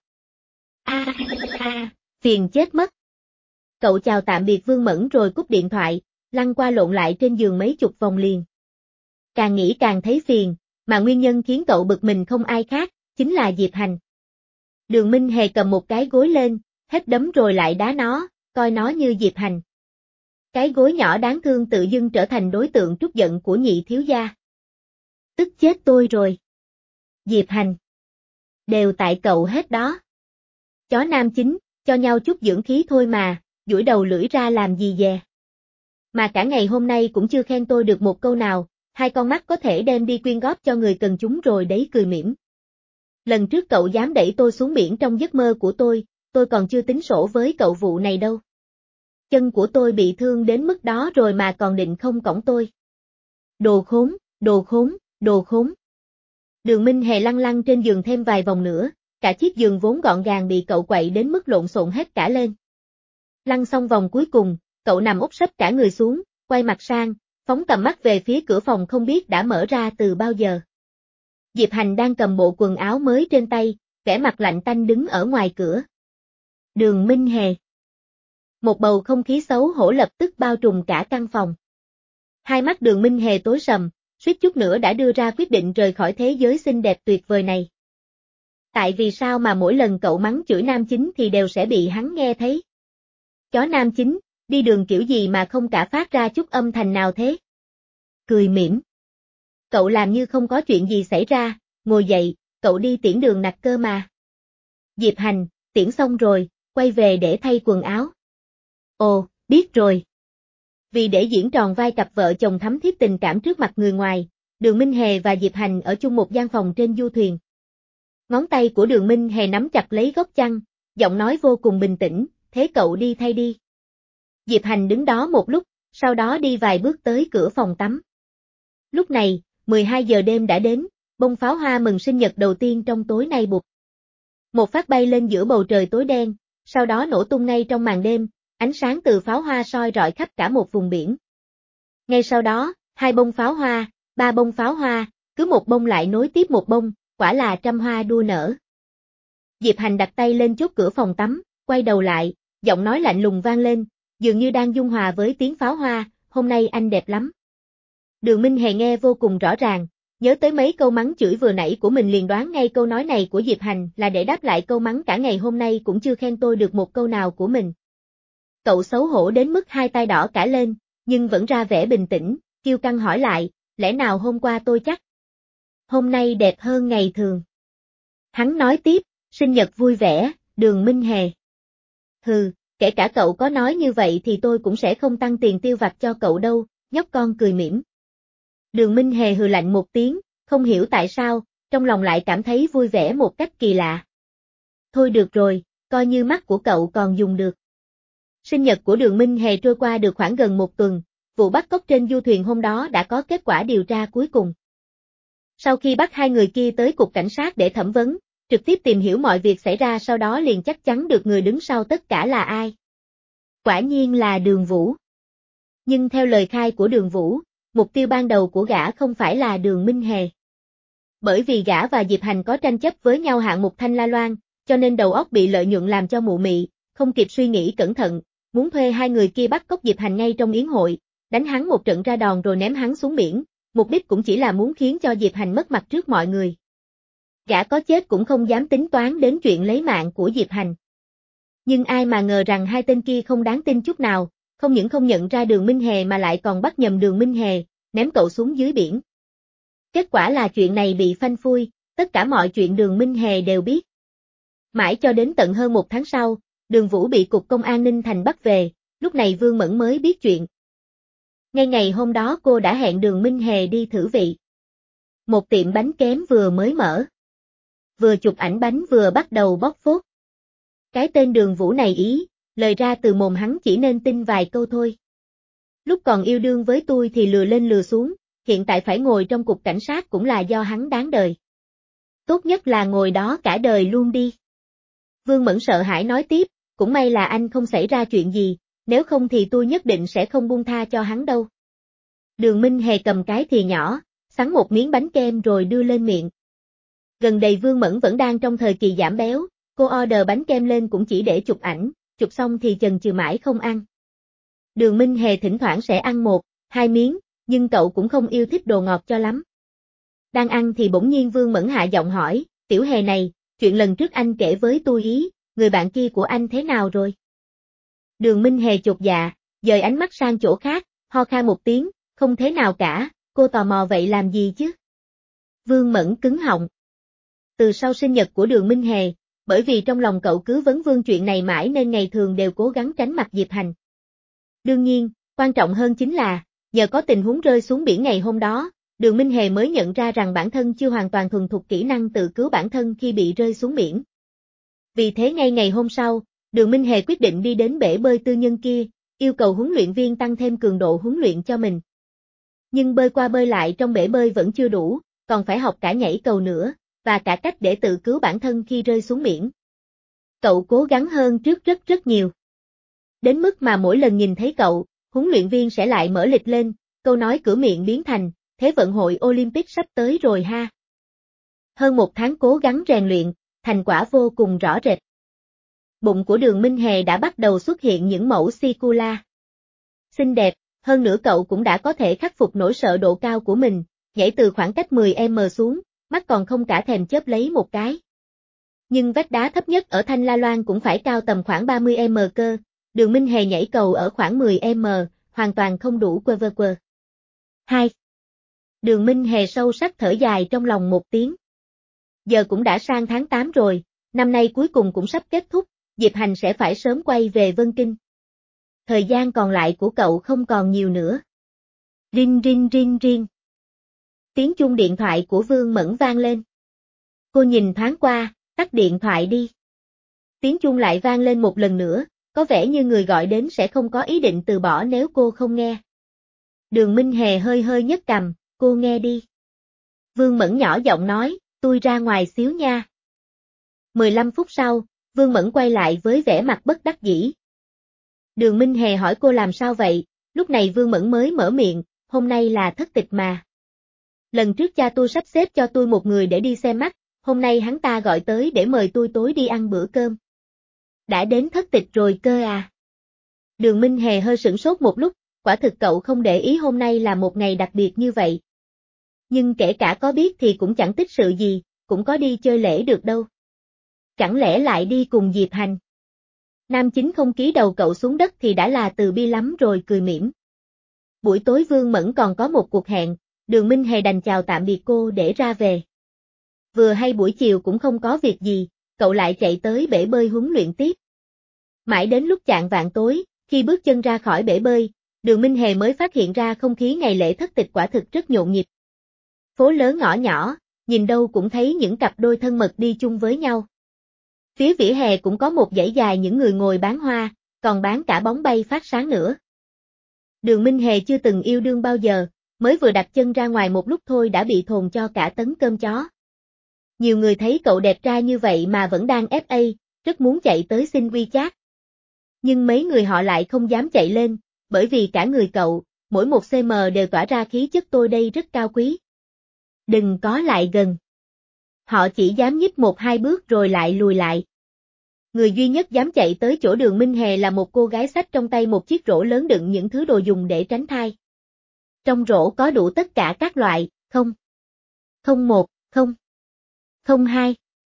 Speaker 1: A à, à, phiền chết mất. Cậu chào tạm biệt Vương Mẫn rồi cúp điện thoại, lăn qua lộn lại trên giường mấy chục vòng liền. Càng nghĩ càng thấy phiền, mà nguyên nhân khiến cậu bực mình không ai khác, chính là Diệp Hành. Đường Minh Hề cầm một cái gối lên, hết đấm rồi lại đá nó, coi nó như Diệp Hành. Cái gối nhỏ đáng thương tự dưng trở thành đối tượng trút giận của nhị thiếu gia. Tức chết tôi rồi. Diệp Hành. Đều tại cậu hết đó. Chó nam chính, cho nhau chút dưỡng khí thôi mà, duỗi đầu lưỡi ra làm gì dè. Mà cả ngày hôm nay cũng chưa khen tôi được một câu nào, hai con mắt có thể đem đi quyên góp cho người cần chúng rồi đấy cười mỉm. Lần trước cậu dám đẩy tôi xuống biển trong giấc mơ của tôi, tôi còn chưa tính sổ với cậu vụ này đâu. Chân của tôi bị thương đến mức đó rồi mà còn định không cõng tôi. Đồ khốn, đồ khốn, đồ khốn. Đường Minh Hề lăn lăn trên giường thêm vài vòng nữa, cả chiếc giường vốn gọn gàng bị cậu quậy đến mức lộn xộn hết cả lên. Lăn xong vòng cuối cùng, cậu nằm úp sấp cả người xuống, quay mặt sang, phóng tầm mắt về phía cửa phòng không biết đã mở ra từ bao giờ. Diệp Hành đang cầm bộ quần áo mới trên tay, vẻ mặt lạnh tanh đứng ở ngoài cửa. Đường Minh Hề. Một bầu không khí xấu hổ lập tức bao trùm cả căn phòng. Hai mắt Đường Minh Hề tối sầm, suýt chút nữa đã đưa ra quyết định rời khỏi thế giới xinh đẹp tuyệt vời này. Tại vì sao mà mỗi lần cậu mắng chửi nam chính thì đều sẽ bị hắn nghe thấy? Chó nam chính, đi đường kiểu gì mà không cả phát ra chút âm thanh nào thế? Cười mỉm. Cậu làm như không có chuyện gì xảy ra, ngồi dậy, cậu đi tiễn Đường Nặc cơ mà. Diệp Hành, tiễn xong rồi, quay về để thay quần áo. Ồ, biết rồi. Vì để diễn tròn vai cặp vợ chồng thắm thiết tình cảm trước mặt người ngoài, Đường Minh Hề và Diệp Hành ở chung một gian phòng trên du thuyền. Ngón tay của Đường Minh Hề nắm chặt lấy góc chăn, giọng nói vô cùng bình tĩnh, thế cậu đi thay đi. Diệp Hành đứng đó một lúc, sau đó đi vài bước tới cửa phòng tắm. Lúc này, mười hai giờ đêm đã đến, bông pháo hoa mừng sinh nhật đầu tiên trong tối nay bụt. Một phát bay lên giữa bầu trời tối đen, sau đó nổ tung ngay trong màn đêm, ánh sáng từ pháo hoa soi rọi khắp cả một vùng biển. Ngay sau đó, hai bông pháo hoa, ba bông pháo hoa, cứ một bông lại nối tiếp một bông, quả là trăm hoa đua nở. Diệp Hành đặt tay lên chốt cửa phòng tắm, quay đầu lại, giọng nói lạnh lùng vang lên, dường như đang dung hòa với tiếng pháo hoa, hôm nay anh đẹp lắm. Đường Minh Hề nghe vô cùng rõ ràng, nhớ tới mấy câu mắng chửi vừa nãy của mình liền đoán ngay câu nói này của Diệp Hành là để đáp lại câu mắng cả ngày hôm nay cũng chưa khen tôi được một câu nào của mình. Cậu xấu hổ đến mức hai tay đỏ cả lên, nhưng vẫn ra vẻ bình tĩnh, kiêu căng hỏi lại, lẽ nào hôm qua tôi chắc? Hôm nay đẹp hơn ngày thường. Hắn nói tiếp, sinh nhật vui vẻ, Đường Minh Hề. Hừ, kể cả cậu có nói như vậy thì tôi cũng sẽ không tăng tiền tiêu vặt cho cậu đâu, nhóc con cười mỉm. Đường Minh Hề hừ lạnh một tiếng, không hiểu tại sao, trong lòng lại cảm thấy vui vẻ một cách kỳ lạ. Thôi được rồi, coi như mắt của cậu còn dùng được. Sinh nhật của Đường Minh Hề trôi qua được khoảng gần một tuần, vụ bắt cóc trên du thuyền hôm đó đã có kết quả điều tra cuối cùng. Sau khi bắt hai người kia tới cục cảnh sát để thẩm vấn, trực tiếp tìm hiểu mọi việc xảy ra sau đó liền chắc chắn được người đứng sau tất cả là ai. Quả nhiên là Đường Vũ. Nhưng theo lời khai của Đường Vũ, mục tiêu ban đầu của gã không phải là Đường Minh Hề. Bởi vì gã và Diệp Hành có tranh chấp với nhau hạng mục Thanh La Loan, cho nên đầu óc bị lợi nhuận làm cho mụ mị, không kịp suy nghĩ cẩn thận, muốn thuê hai người kia bắt cóc Diệp Hành ngay trong yến hội, đánh hắn một trận ra đòn rồi ném hắn xuống biển, mục đích cũng chỉ là muốn khiến cho Diệp Hành mất mặt trước mọi người. Gã có chết cũng không dám tính toán đến chuyện lấy mạng của Diệp Hành. Nhưng ai mà ngờ rằng hai tên kia không đáng tin chút nào, không những không nhận ra Đường Minh Hề mà lại còn bắt nhầm Đường Minh Hề, ném cậu xuống dưới biển. Kết quả là chuyện này bị phanh phui, tất cả mọi chuyện Đường Minh Hề đều biết. Mãi cho đến tận hơn một tháng sau, Đường Vũ bị Cục Công an Ninh Thành bắt về, lúc này Vương Mẫn mới biết chuyện. Ngay ngày hôm đó cô đã hẹn Đường Minh Hề đi thử vị. Một tiệm bánh kém vừa mới mở. vừa chụp ảnh bánh vừa bắt đầu bóc phốt. Cái tên Đường Vũ này ý, lời ra từ mồm hắn chỉ nên tin vài câu thôi. Lúc còn yêu đương với tôi thì lừa lên lừa xuống, hiện tại phải ngồi trong cục cảnh sát cũng là do hắn đáng đời. Tốt nhất là ngồi đó cả đời luôn đi. Vương Mẫn sợ hãi nói tiếp, cũng may là anh không xảy ra chuyện gì, nếu không thì tôi nhất định sẽ không buông tha cho hắn đâu. Đường Minh Hề cầm cái thìa nhỏ, xắn một miếng bánh kem rồi đưa lên miệng. Gần đây Vương Mẫn vẫn đang trong thời kỳ giảm béo, cô order bánh kem lên cũng chỉ để chụp ảnh, chụp xong thì chần chừ mãi không ăn. Đường Minh Hề thỉnh thoảng sẽ ăn một, hai miếng, nhưng cậu cũng không yêu thích đồ ngọt cho lắm. Đang ăn thì bỗng nhiên Vương Mẫn hạ giọng hỏi, Tiểu Hề này, chuyện lần trước anh kể với tôi ý, người bạn kia của anh thế nào rồi? Đường Minh Hề chột dạ, dời ánh mắt sang chỗ khác, ho khan một tiếng, không thế nào cả, cô tò mò vậy làm gì chứ? Vương Mẫn cứng họng. Từ sau sinh nhật của Đường Minh Hề, bởi vì trong lòng cậu cứ vấn vương chuyện này mãi nên ngày thường đều cố gắng tránh mặt Diệp Hành. Đương nhiên, quan trọng hơn chính là, nhờ có tình huống rơi xuống biển ngày hôm đó, Đường Minh Hề mới nhận ra rằng bản thân chưa hoàn toàn thuần thục kỹ năng tự cứu bản thân khi bị rơi xuống biển. Vì thế ngay ngày hôm sau, Đường Minh Hề quyết định đi đến bể bơi tư nhân kia, yêu cầu huấn luyện viên tăng thêm cường độ huấn luyện cho mình. Nhưng bơi qua bơi lại trong bể bơi vẫn chưa đủ, còn phải học cả nhảy cầu nữa, và cả cách để tự cứu bản thân khi rơi xuống biển. Cậu cố gắng hơn trước rất rất nhiều. Đến mức mà mỗi lần nhìn thấy cậu, huấn luyện viên sẽ lại mở lịch lên, câu nói cửa miệng biến thành, Thế vận hội Olympic sắp tới rồi ha. Hơn một tháng cố gắng rèn luyện, thành quả vô cùng rõ rệt. Bụng của Đường Minh Hề đã bắt đầu xuất hiện những mẫu sicula. Xinh đẹp, hơn nữa cậu cũng đã có thể khắc phục nỗi sợ độ cao của mình, nhảy từ khoảng cách mười mét xuống, mắt còn không cả thèm chớp lấy một cái. Nhưng vách đá thấp nhất ở Thanh La Loan cũng phải cao tầm khoảng ba mươi mét cơ, Đường Minh Hề nhảy cầu ở khoảng mười mét, hoàn toàn không đủ cover quơ. hai. Đường Minh Hề sâu sắc thở dài trong lòng một tiếng. Giờ cũng đã sang tháng tám rồi, năm nay cuối cùng cũng sắp kết thúc, Diệp Hành sẽ phải sớm quay về Vân Kinh. Thời gian còn lại của cậu không còn nhiều nữa. Ring ring ring ring. Tiếng chuông điện thoại của Vương Mẫn vang lên. Cô nhìn thoáng qua, tắt điện thoại đi. Tiếng chuông lại vang lên một lần nữa, có vẻ như người gọi đến sẽ không có ý định từ bỏ nếu cô không nghe. Đường Minh Hề hơi hơi nhấc cằm, cô nghe đi. Vương Mẫn nhỏ giọng nói, tôi ra ngoài xíu nha. mười lăm phút sau, Vương Mẫn quay lại với vẻ mặt bất đắc dĩ. Đường Minh Hề hỏi cô làm sao vậy, lúc này Vương Mẫn mới mở miệng, hôm nay là thất tịch mà. Lần trước cha tôi sắp xếp cho tôi một người để đi xem mắt, hôm nay hắn ta gọi tới để mời tôi tối đi ăn bữa cơm. Đã đến thất tịch rồi cơ à? Đường Minh Hề hơi sửng sốt một lúc, quả thực cậu không để ý hôm nay là một ngày đặc biệt như vậy. Nhưng kể cả có biết thì cũng chẳng tích sự gì, cũng có đi chơi lễ được đâu. Chẳng lẽ lại đi cùng Diệp Hành? Nam Chính không ký đầu cậu xuống đất thì đã là từ bi lắm rồi, cười mỉm. Buổi tối Vương Mẫn còn có một cuộc hẹn, Đường Minh Hề đành chào tạm biệt cô để ra về. Vừa hay buổi chiều cũng không có việc gì, cậu lại chạy tới bể bơi huấn luyện tiếp. Mãi đến lúc chạng vạng tối, khi bước chân ra khỏi bể bơi, Đường Minh Hề mới phát hiện ra không khí ngày lễ thất tịch quả thực rất nhộn nhịp. Phố lớn ngõ nhỏ, nhìn đâu cũng thấy những cặp đôi thân mật đi chung với nhau. Phía vỉa hè cũng có một dãy dài những người ngồi bán hoa, còn bán cả bóng bay phát sáng nữa. Đường Minh Hề chưa từng yêu đương bao giờ, mới vừa đặt chân ra ngoài một lúc thôi đã bị thồn cho cả tấn cơm chó. Nhiều người thấy cậu đẹp trai như vậy mà vẫn đang ép a, rất muốn chạy tới xin WeChat. Nhưng mấy người họ lại không dám chạy lên, bởi vì cả người cậu, mỗi một xăng-ti-mét đều tỏa ra khí chất tôi đây rất cao quý. Đừng có lại gần. Họ chỉ dám nhích một hai bước rồi lại lùi lại. Người duy nhất dám chạy tới chỗ Đường Minh Hề là một cô gái xách trong tay một chiếc rổ lớn đựng những thứ đồ dùng để tránh thai. Trong rổ có đủ tất cả các loại, không, không một, không, không hai.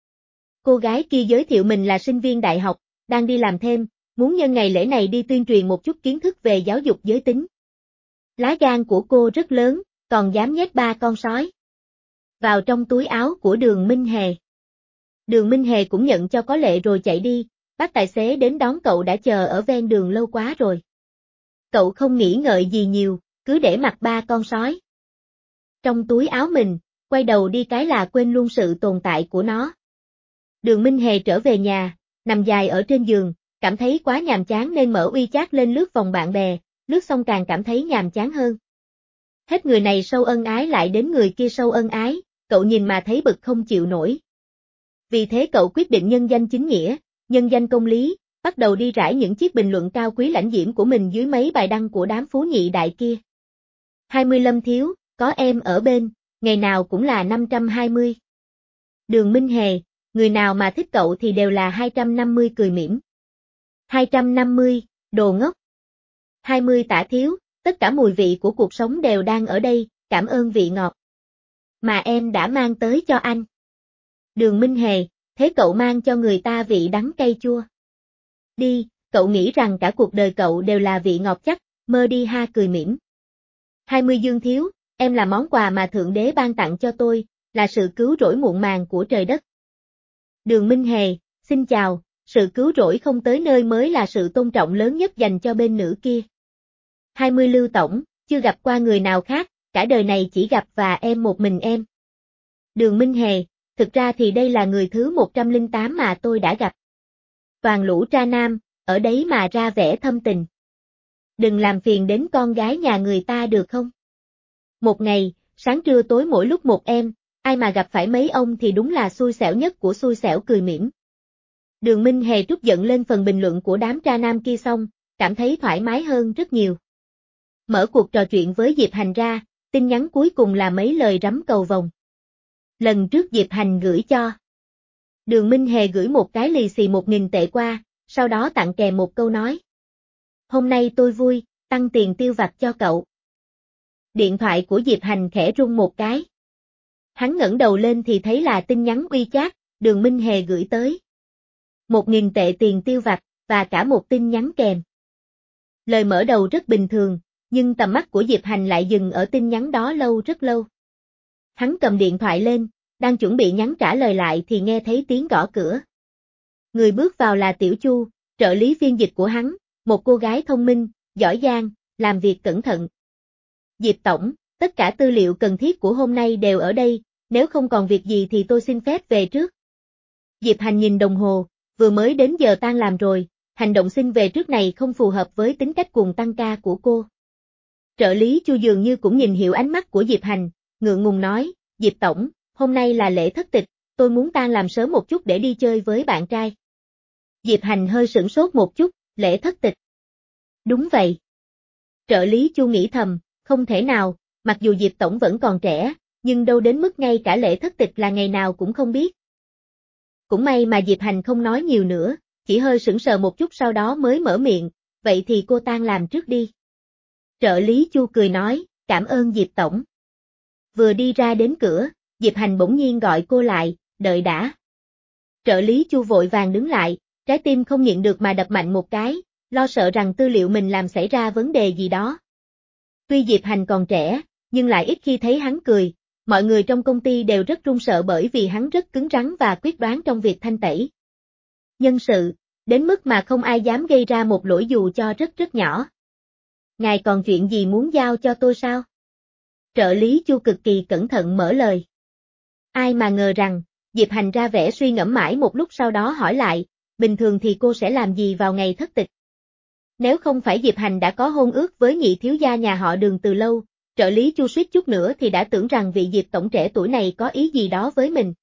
Speaker 1: Cô gái kia giới thiệu mình là sinh viên đại học, đang đi làm thêm, muốn nhân ngày lễ này đi tuyên truyền một chút kiến thức về giáo dục giới tính. Lá gan của cô rất lớn, còn dám nhét ba con sói vào trong túi áo của Đường Minh Hề. Đường Minh Hề cũng nhận cho có lệ rồi chạy đi, bác tài xế đến đón cậu đã chờ ở ven đường lâu quá rồi. Cậu không nghĩ ngợi gì nhiều, cứ để mặc ba con sói trong túi áo mình, quay đầu đi cái là quên luôn sự tồn tại của nó. Đường Minh Hề trở về nhà, nằm dài ở trên giường, cảm thấy quá nhàm chán nên mở WeChat lên lướt vòng bạn bè, lướt xong càng cảm thấy nhàm chán hơn. Hết người này sâu ân ái lại đến người kia sâu ân ái, cậu nhìn mà thấy bực không chịu nổi. Vì thế cậu quyết định nhân danh chính nghĩa, nhân danh công lý, bắt đầu đi rải những chiếc bình luận cao quý lãnh diễm của mình dưới mấy bài đăng của đám phú nhị đại kia. hai mươi lăm thiếu, có em ở bên, ngày nào cũng là năm trăm hai mươi. Đường Minh Hề, người nào mà thích cậu thì đều là hai trăm năm mươi cười mỉm. hai trăm năm mươi, đồ ngốc. hai mươi tả thiếu, tất cả mùi vị của cuộc sống đều đang ở đây, cảm ơn vị ngọt mà em đã mang tới cho anh. Đường Minh Hề, thế cậu mang cho người ta vị đắng cay chua. Đi, cậu nghĩ rằng cả cuộc đời cậu đều là vị ngọt chắc, mơ đi ha cười mỉm. hai mươi Dương thiếu, em là món quà mà Thượng Đế ban tặng cho tôi, là sự cứu rỗi muộn màng của trời đất. Đường Minh Hề, xin chào, sự cứu rỗi không tới nơi mới là sự tôn trọng lớn nhất dành cho bên nữ kia. hai mươi Lưu tổng, chưa gặp qua người nào khác, cả đời này chỉ gặp và em một mình em. Đường Minh Hề, thực ra thì đây là người thứ một trăm lẻ tám mà tôi đã gặp. Toàn lũ tra nam, ở đấy mà ra vẻ thâm tình. Đừng làm phiền đến con gái nhà người ta được không? Một ngày, sáng trưa tối mỗi lúc một em, ai mà gặp phải mấy ông thì đúng là xui xẻo nhất của xui xẻo cười mỉm. Đường Minh Hề trút giận lên phần bình luận của đám tra nam kia xong, cảm thấy thoải mái hơn rất nhiều. Mở cuộc trò chuyện với Diệp Hành ra, tin nhắn cuối cùng là mấy lời rắm cầu vồng. Lần trước Diệp Hành gửi cho Đường Minh Hề gửi một cái lì xì một nghìn tệ qua, sau đó tặng kèm một câu nói. Hôm nay tôi vui, tăng tiền tiêu vặt cho cậu. Điện thoại của Diệp Hành khẽ rung một cái. Hắn ngẩng đầu lên thì thấy là tin nhắn WeChat, Đường Minh Hề gửi tới. Một nghìn tệ tiền tiêu vặt, và cả một tin nhắn kèm. Lời mở đầu rất bình thường, nhưng tầm mắt của Diệp Hành lại dừng ở tin nhắn đó lâu rất lâu. Hắn cầm điện thoại lên, đang chuẩn bị nhắn trả lời lại thì nghe thấy tiếng gõ cửa. Người bước vào là Tiểu Chu, trợ lý phiên dịch của hắn, một cô gái thông minh, giỏi giang, làm việc cẩn thận. Diệp tổng, tất cả tư liệu cần thiết của hôm nay đều ở đây, nếu không còn việc gì thì tôi xin phép về trước. Diệp Hành nhìn đồng hồ, vừa mới đến giờ tan làm rồi, hành động xin về trước này không phù hợp với tính cách cuồng tăng ca của cô. Trợ lý Chu dường như cũng nhìn hiểu ánh mắt của Diệp Hành, ngượng ngùng nói, Diệp tổng, hôm nay là lễ thất tịch, tôi muốn tan làm sớm một chút để đi chơi với bạn trai. Diệp Hành hơi sửng sốt một chút, lễ thất tịch. Đúng vậy. Trợ lý Chu nghĩ thầm, không thể nào, mặc dù Diệp tổng vẫn còn trẻ, nhưng đâu đến mức ngay cả lễ thất tịch là ngày nào cũng không biết. Cũng may mà Diệp Hành không nói nhiều nữa, chỉ hơi sững sờ một chút sau đó mới mở miệng, vậy thì cô tan làm trước đi. Trợ lý Chu cười nói, cảm ơn Diệp tổng. Vừa đi ra đến cửa, Diệp Hành bỗng nhiên gọi cô lại, đợi đã. Trợ lý Chu vội vàng đứng lại, trái tim không nhịn được mà đập mạnh một cái, lo sợ rằng tư liệu mình làm xảy ra vấn đề gì đó. Tuy Diệp Hành còn trẻ, nhưng lại ít khi thấy hắn cười, mọi người trong công ty đều rất run sợ bởi vì hắn rất cứng rắn và quyết đoán trong việc thanh tẩy nhân sự, đến mức mà không ai dám gây ra một lỗi dù cho rất rất nhỏ. Ngài còn chuyện gì muốn giao cho tôi sao? Trợ lý Chu cực kỳ cẩn thận mở lời. Ai mà ngờ rằng, Diệp Hành ra vẻ suy ngẫm mãi một lúc sau đó hỏi lại, bình thường thì cô sẽ làm gì vào ngày thất tịch? Nếu không phải Diệp Hành đã có hôn ước với nhị thiếu gia nhà họ Đường từ lâu, trợ lý Chu suýt chút nữa thì đã tưởng rằng vị Diệp tổng trẻ tuổi này có ý gì đó với mình.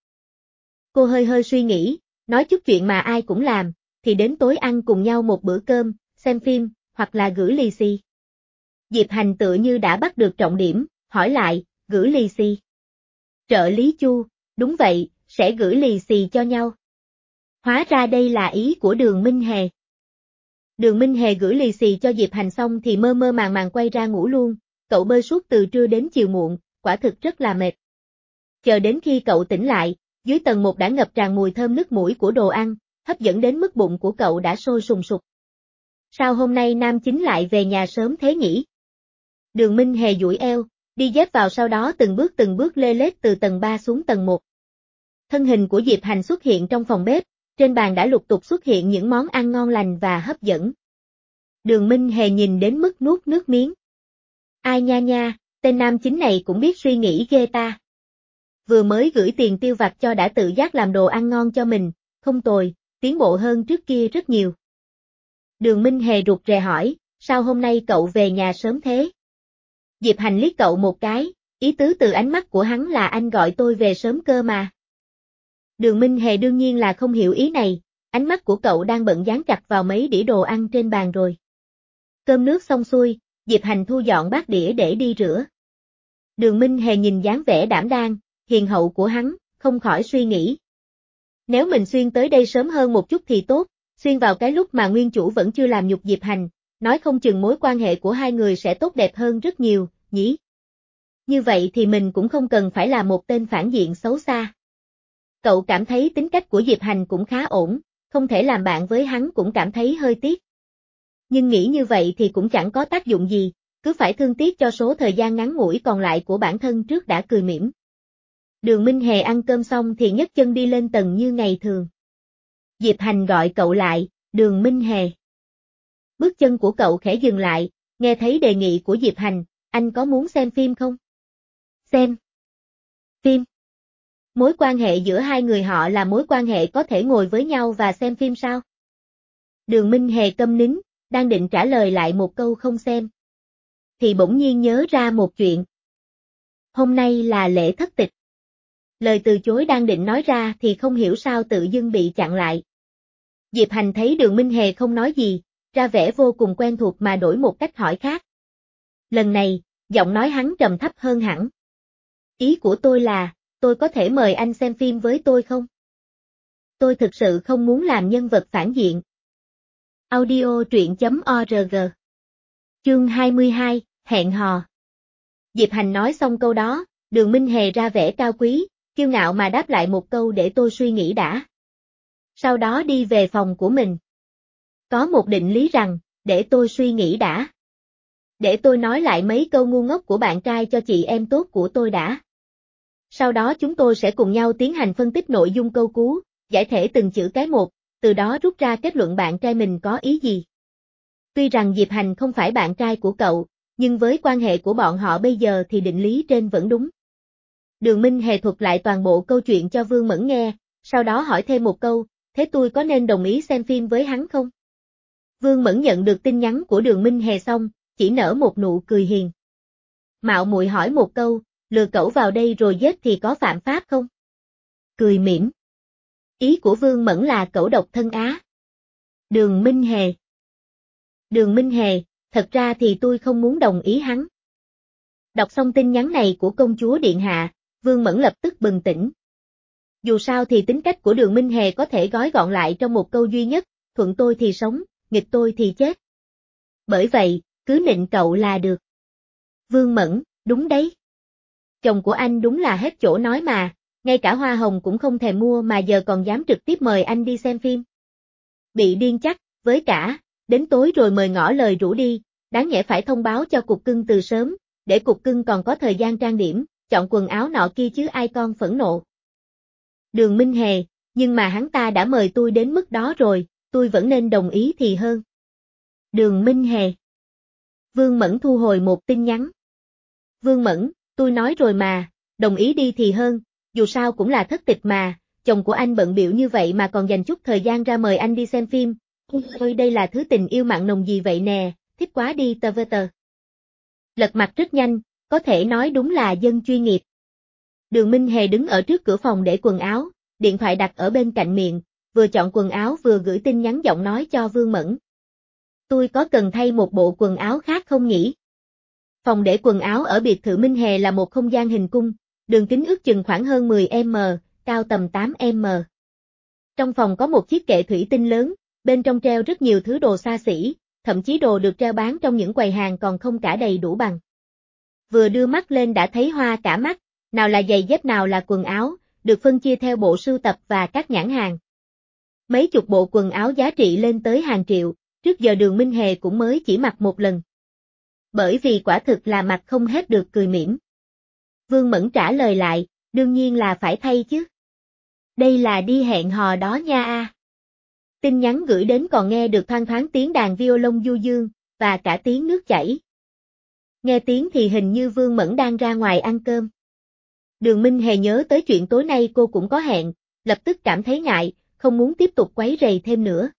Speaker 1: Cô hơi hơi suy nghĩ, nói chút chuyện mà ai cũng làm, thì đến tối ăn cùng nhau một bữa cơm, xem phim, hoặc là gửi lì xì. Diệp Hành tựa như đã bắt được trọng điểm, hỏi lại, gửi lì xì. Trợ lý Chu, đúng vậy, sẽ gửi lì xì cho nhau. Hóa ra đây là ý của Đường Minh Hề. Đường Minh Hề gửi lì xì cho Diệp Hành xong thì mơ mơ màng màng quay ra ngủ luôn, cậu bơi suốt từ trưa đến chiều muộn, quả thực rất là mệt. Chờ đến khi cậu tỉnh lại, dưới tầng một đã ngập tràn mùi thơm nước mũi của đồ ăn, hấp dẫn đến mức bụng của cậu đã sôi sùng sục. Sao hôm nay nam chính lại về nhà sớm thế nhỉ? Đường Minh Hề duỗi eo, đi dép vào sau đó từng bước từng bước lê lết từ tầng ba xuống tầng một. Thân hình của Diệp Hành xuất hiện trong phòng bếp, trên bàn đã lục tục xuất hiện những món ăn ngon lành và hấp dẫn. Đường Minh Hề nhìn đến mức nuốt nước miếng. Ai nha nha, tên nam chính này cũng biết suy nghĩ ghê ta. Vừa mới gửi tiền tiêu vặt cho đã tự giác làm đồ ăn ngon cho mình, không tồi, tiến bộ hơn trước kia rất nhiều. Đường Minh Hề rụt rè hỏi, sao hôm nay cậu về nhà sớm thế? Diệp Hành liếc cậu một cái, ý tứ từ ánh mắt của hắn là anh gọi tôi về sớm cơ mà. Đường Minh Hề đương nhiên là không hiểu ý này, ánh mắt của cậu đang bận dán chặt vào mấy đĩa đồ ăn trên bàn rồi. Cơm nước xong xuôi, Diệp Hành thu dọn bát đĩa để đi rửa. Đường Minh Hề nhìn dáng vẻ đảm đang, hiền hậu của hắn, không khỏi suy nghĩ. Nếu mình xuyên tới đây sớm hơn một chút thì tốt, xuyên vào cái lúc mà nguyên chủ vẫn chưa làm nhục Diệp Hành, nói không chừng mối quan hệ của hai người sẽ tốt đẹp hơn rất nhiều, nhỉ? Như vậy thì mình cũng không cần phải là một tên phản diện xấu xa. Cậu cảm thấy tính cách của Diệp Hành cũng khá ổn, không thể làm bạn với hắn cũng cảm thấy hơi tiếc. Nhưng nghĩ như vậy thì cũng chẳng có tác dụng gì, cứ phải thương tiếc cho số thời gian ngắn ngủi còn lại của bản thân trước đã cười mỉm. Đường Minh Hề ăn cơm xong thì nhấc chân đi lên tầng như ngày thường. Diệp Hành gọi cậu lại, Đường Minh Hề. Bước chân của cậu khẽ dừng lại, nghe thấy đề nghị của Diệp Hành, anh có muốn xem phim không? Xem phim? Mối quan hệ giữa hai người họ là mối quan hệ có thể ngồi với nhau và xem phim sao? Đường Minh Hề câm nín, đang định trả lời lại một câu không xem. Thì bỗng nhiên nhớ ra một chuyện. Hôm nay là lễ thất tịch. Lời từ chối đang định nói ra thì không hiểu sao tự dưng bị chặn lại. Diệp Hành thấy Đường Minh Hề không nói gì, ra vẻ vô cùng quen thuộc mà đổi một cách hỏi khác. Lần này, giọng nói hắn trầm thấp hơn hẳn. Ý của tôi là, tôi có thể mời anh xem phim với tôi không? Tôi thực sự không muốn làm nhân vật phản diện. Audio truyện chấm org. Chương hai mươi hai, hẹn hò. Diệp Hành nói xong câu đó, Đường Minh Hề ra vẻ cao quý, kiêu ngạo mà đáp lại một câu để tôi suy nghĩ đã. Sau đó đi về phòng của mình. Có một định lý rằng, để tôi suy nghĩ đã. Để tôi nói lại mấy câu ngu ngốc của bạn trai cho chị em tốt của tôi đã. Sau đó chúng tôi sẽ cùng nhau tiến hành phân tích nội dung câu cú, giải thể từng chữ cái một, từ đó rút ra kết luận bạn trai mình có ý gì. Tuy rằng Diệp Hành không phải bạn trai của cậu, nhưng với quan hệ của bọn họ bây giờ thì định lý trên vẫn đúng. Đường Minh Hề thuật lại toàn bộ câu chuyện cho Vương Mẫn nghe, sau đó hỏi thêm một câu, thế tôi có nên đồng ý xem phim với hắn không? Vương Mẫn nhận được tin nhắn của Đường Minh Hề xong, chỉ nở một nụ cười hiền. Mạo muội hỏi một câu, lừa cẩu vào đây rồi giết thì có phạm pháp không? Cười mỉm. Ý của Vương Mẫn là cẩu độc thân Á. Đường Minh Hề. Đường Minh Hề, thật ra thì tôi không muốn đồng ý hắn. Đọc xong tin nhắn này của công chúa Điện Hạ, Vương Mẫn lập tức bừng tỉnh. Dù sao thì tính cách của Đường Minh Hề có thể gói gọn lại trong một câu duy nhất, thuận tôi thì sống, nghịch tôi thì chết. Bởi vậy, cứ nịnh cậu là được. Vương Mẫn, đúng đấy. Chồng của anh đúng là hết chỗ nói mà, ngay cả hoa hồng cũng không thèm mua mà giờ còn dám trực tiếp mời anh đi xem phim. Bị điên chắc, với cả, đến tối rồi mời ngỏ lời rủ đi, đáng nhẽ phải thông báo cho cục cưng từ sớm, để cục cưng còn có thời gian trang điểm, chọn quần áo nọ kia chứ ai con phẫn nộ. Đường Minh Hề, nhưng mà hắn ta đã mời tôi đến mức đó rồi, tôi vẫn nên đồng ý thì hơn. Đường Minh Hề. Vương Mẫn thu hồi một tin nhắn. Vương Mẫn, tôi nói rồi mà, đồng ý đi thì hơn, dù sao cũng là thất tịch mà, chồng của anh bận bịu như vậy mà còn dành chút thời gian ra mời anh đi xem phim. Ôi đây là thứ tình yêu mặn nồng gì vậy nè, thích quá đi tờ vơ tờ. Lật mặt rất nhanh, có thể nói đúng là dân chuyên nghiệp. Đường Minh Hề đứng ở trước cửa phòng để quần áo, điện thoại đặt ở bên cạnh miệng, vừa chọn quần áo vừa gửi tin nhắn giọng nói cho Vương Mẫn. Tôi có cần thay một bộ quần áo khác không nhỉ? Phòng để quần áo ở biệt thự Minh Hề là một không gian hình cung, đường kính ước chừng khoảng hơn mười mét, cao tầm tám mét. Trong phòng có một chiếc kệ thủy tinh lớn, bên trong treo rất nhiều thứ đồ xa xỉ, thậm chí đồ được treo bán trong những quầy hàng còn không cả đầy đủ bằng. Vừa đưa mắt lên đã thấy hoa cả mắt, nào là giày dép nào là quần áo, được phân chia theo bộ sưu tập và các nhãn hàng. Mấy chục bộ quần áo giá trị lên tới hàng triệu, trước giờ Đường Minh Hề cũng mới chỉ mặc một lần. Bởi vì quả thực là mặc không hết được cười mỉm. Vương Mẫn trả lời lại, đương nhiên là phải thay chứ. Đây là đi hẹn hò đó nha a. Tin nhắn gửi đến còn nghe được thoang thoáng tiếng đàn violon du dương, và cả tiếng nước chảy. Nghe tiếng thì hình như Vương Mẫn đang ra ngoài ăn cơm. Đường Minh Hề nhớ tới chuyện tối nay cô cũng có hẹn, lập tức cảm thấy ngại, không muốn tiếp tục quấy rầy thêm nữa.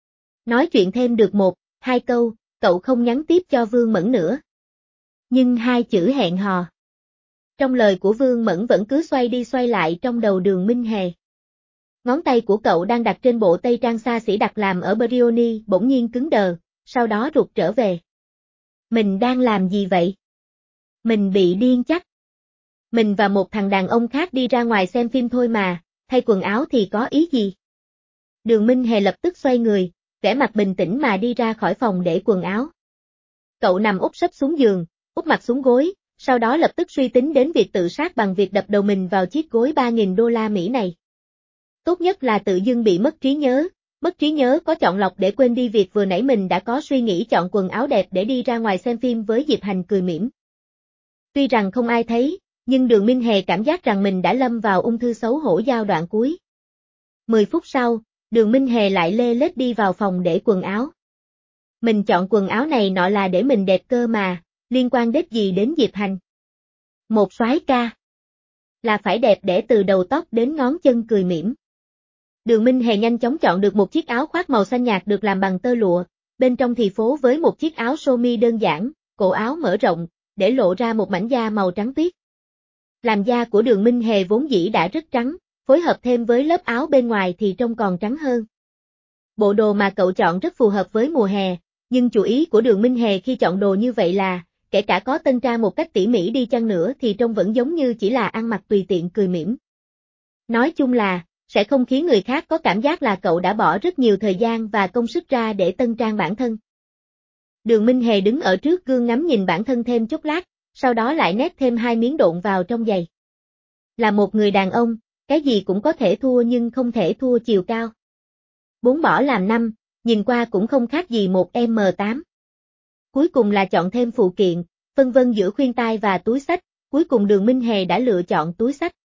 Speaker 1: Nói chuyện thêm được một, hai câu, cậu không nhắn tiếp cho Vương Mẫn nữa. Nhưng hai chữ hẹn hò trong lời của Vương Mẫn vẫn cứ xoay đi xoay lại trong đầu Đường Minh Hề. Ngón tay của cậu đang đặt trên bộ tây trang xa xỉ đặt làm ở Brioni bỗng nhiên cứng đờ, sau đó rụt trở về. Mình đang làm gì vậy? Mình bị điên chắc. Mình và một thằng đàn ông khác đi ra ngoài xem phim thôi mà, thay quần áo thì có ý gì? Đường Minh Hề lập tức xoay người, vẻ mặt bình tĩnh mà đi ra khỏi phòng để quần áo. Cậu nằm úp sấp xuống giường, úp mặt xuống gối, sau đó lập tức suy tính đến việc tự sát bằng việc đập đầu mình vào chiếc gối ba nghìn đô la Mỹ này. Tốt nhất là tự dưng bị mất trí nhớ, mất trí nhớ có chọn lọc để quên đi việc vừa nãy mình đã có suy nghĩ chọn quần áo đẹp để đi ra ngoài xem phim với Diệp Hành cười mỉm. Tuy rằng không ai thấy, nhưng Đường Minh Hề cảm giác rằng mình đã lâm vào ung thư xấu hổ giai đoạn cuối. mười phút sau, Đường Minh Hề lại lê lết đi vào phòng để quần áo. Mình chọn quần áo này nọ là để mình đẹp cơ mà, liên quan đến gì đến Diệp Hành? Một soái ca. Là phải đẹp đẽ từ đầu tóc đến ngón chân cười mỉm. Đường Minh Hề nhanh chóng chọn được một chiếc áo khoác màu xanh nhạt được làm bằng tơ lụa, bên trong thì phối với một chiếc áo sơ mi đơn giản, cổ áo mở rộng, để lộ ra một mảnh da màu trắng tuyết. Làm da của Đường Minh Hề vốn dĩ đã rất trắng, phối hợp thêm với lớp áo bên ngoài thì trông còn trắng hơn. Bộ đồ mà cậu chọn rất phù hợp với mùa hè, nhưng chủ ý của Đường Minh Hề khi chọn đồ như vậy là, kể cả có tân trang một cách tỉ mỉ đi chăng nữa thì trông vẫn giống như chỉ là ăn mặc tùy tiện cười mỉm. Nói chung là, sẽ không khiến người khác có cảm giác là cậu đã bỏ rất nhiều thời gian và công sức ra để tân trang bản thân. Đường Minh Hề đứng ở trước gương ngắm nhìn bản thân thêm chốc lát, sau đó lại nép thêm hai miếng độn vào trong giày. Là một người đàn ông, cái gì cũng có thể thua nhưng không thể thua chiều cao. Bốn bỏ làm năm, nhìn qua cũng không khác gì một em tám. Cuối cùng là chọn thêm phụ kiện, vân vân giữa khuyên tai và túi xách, cuối cùng Đường Minh Hề đã lựa chọn túi xách.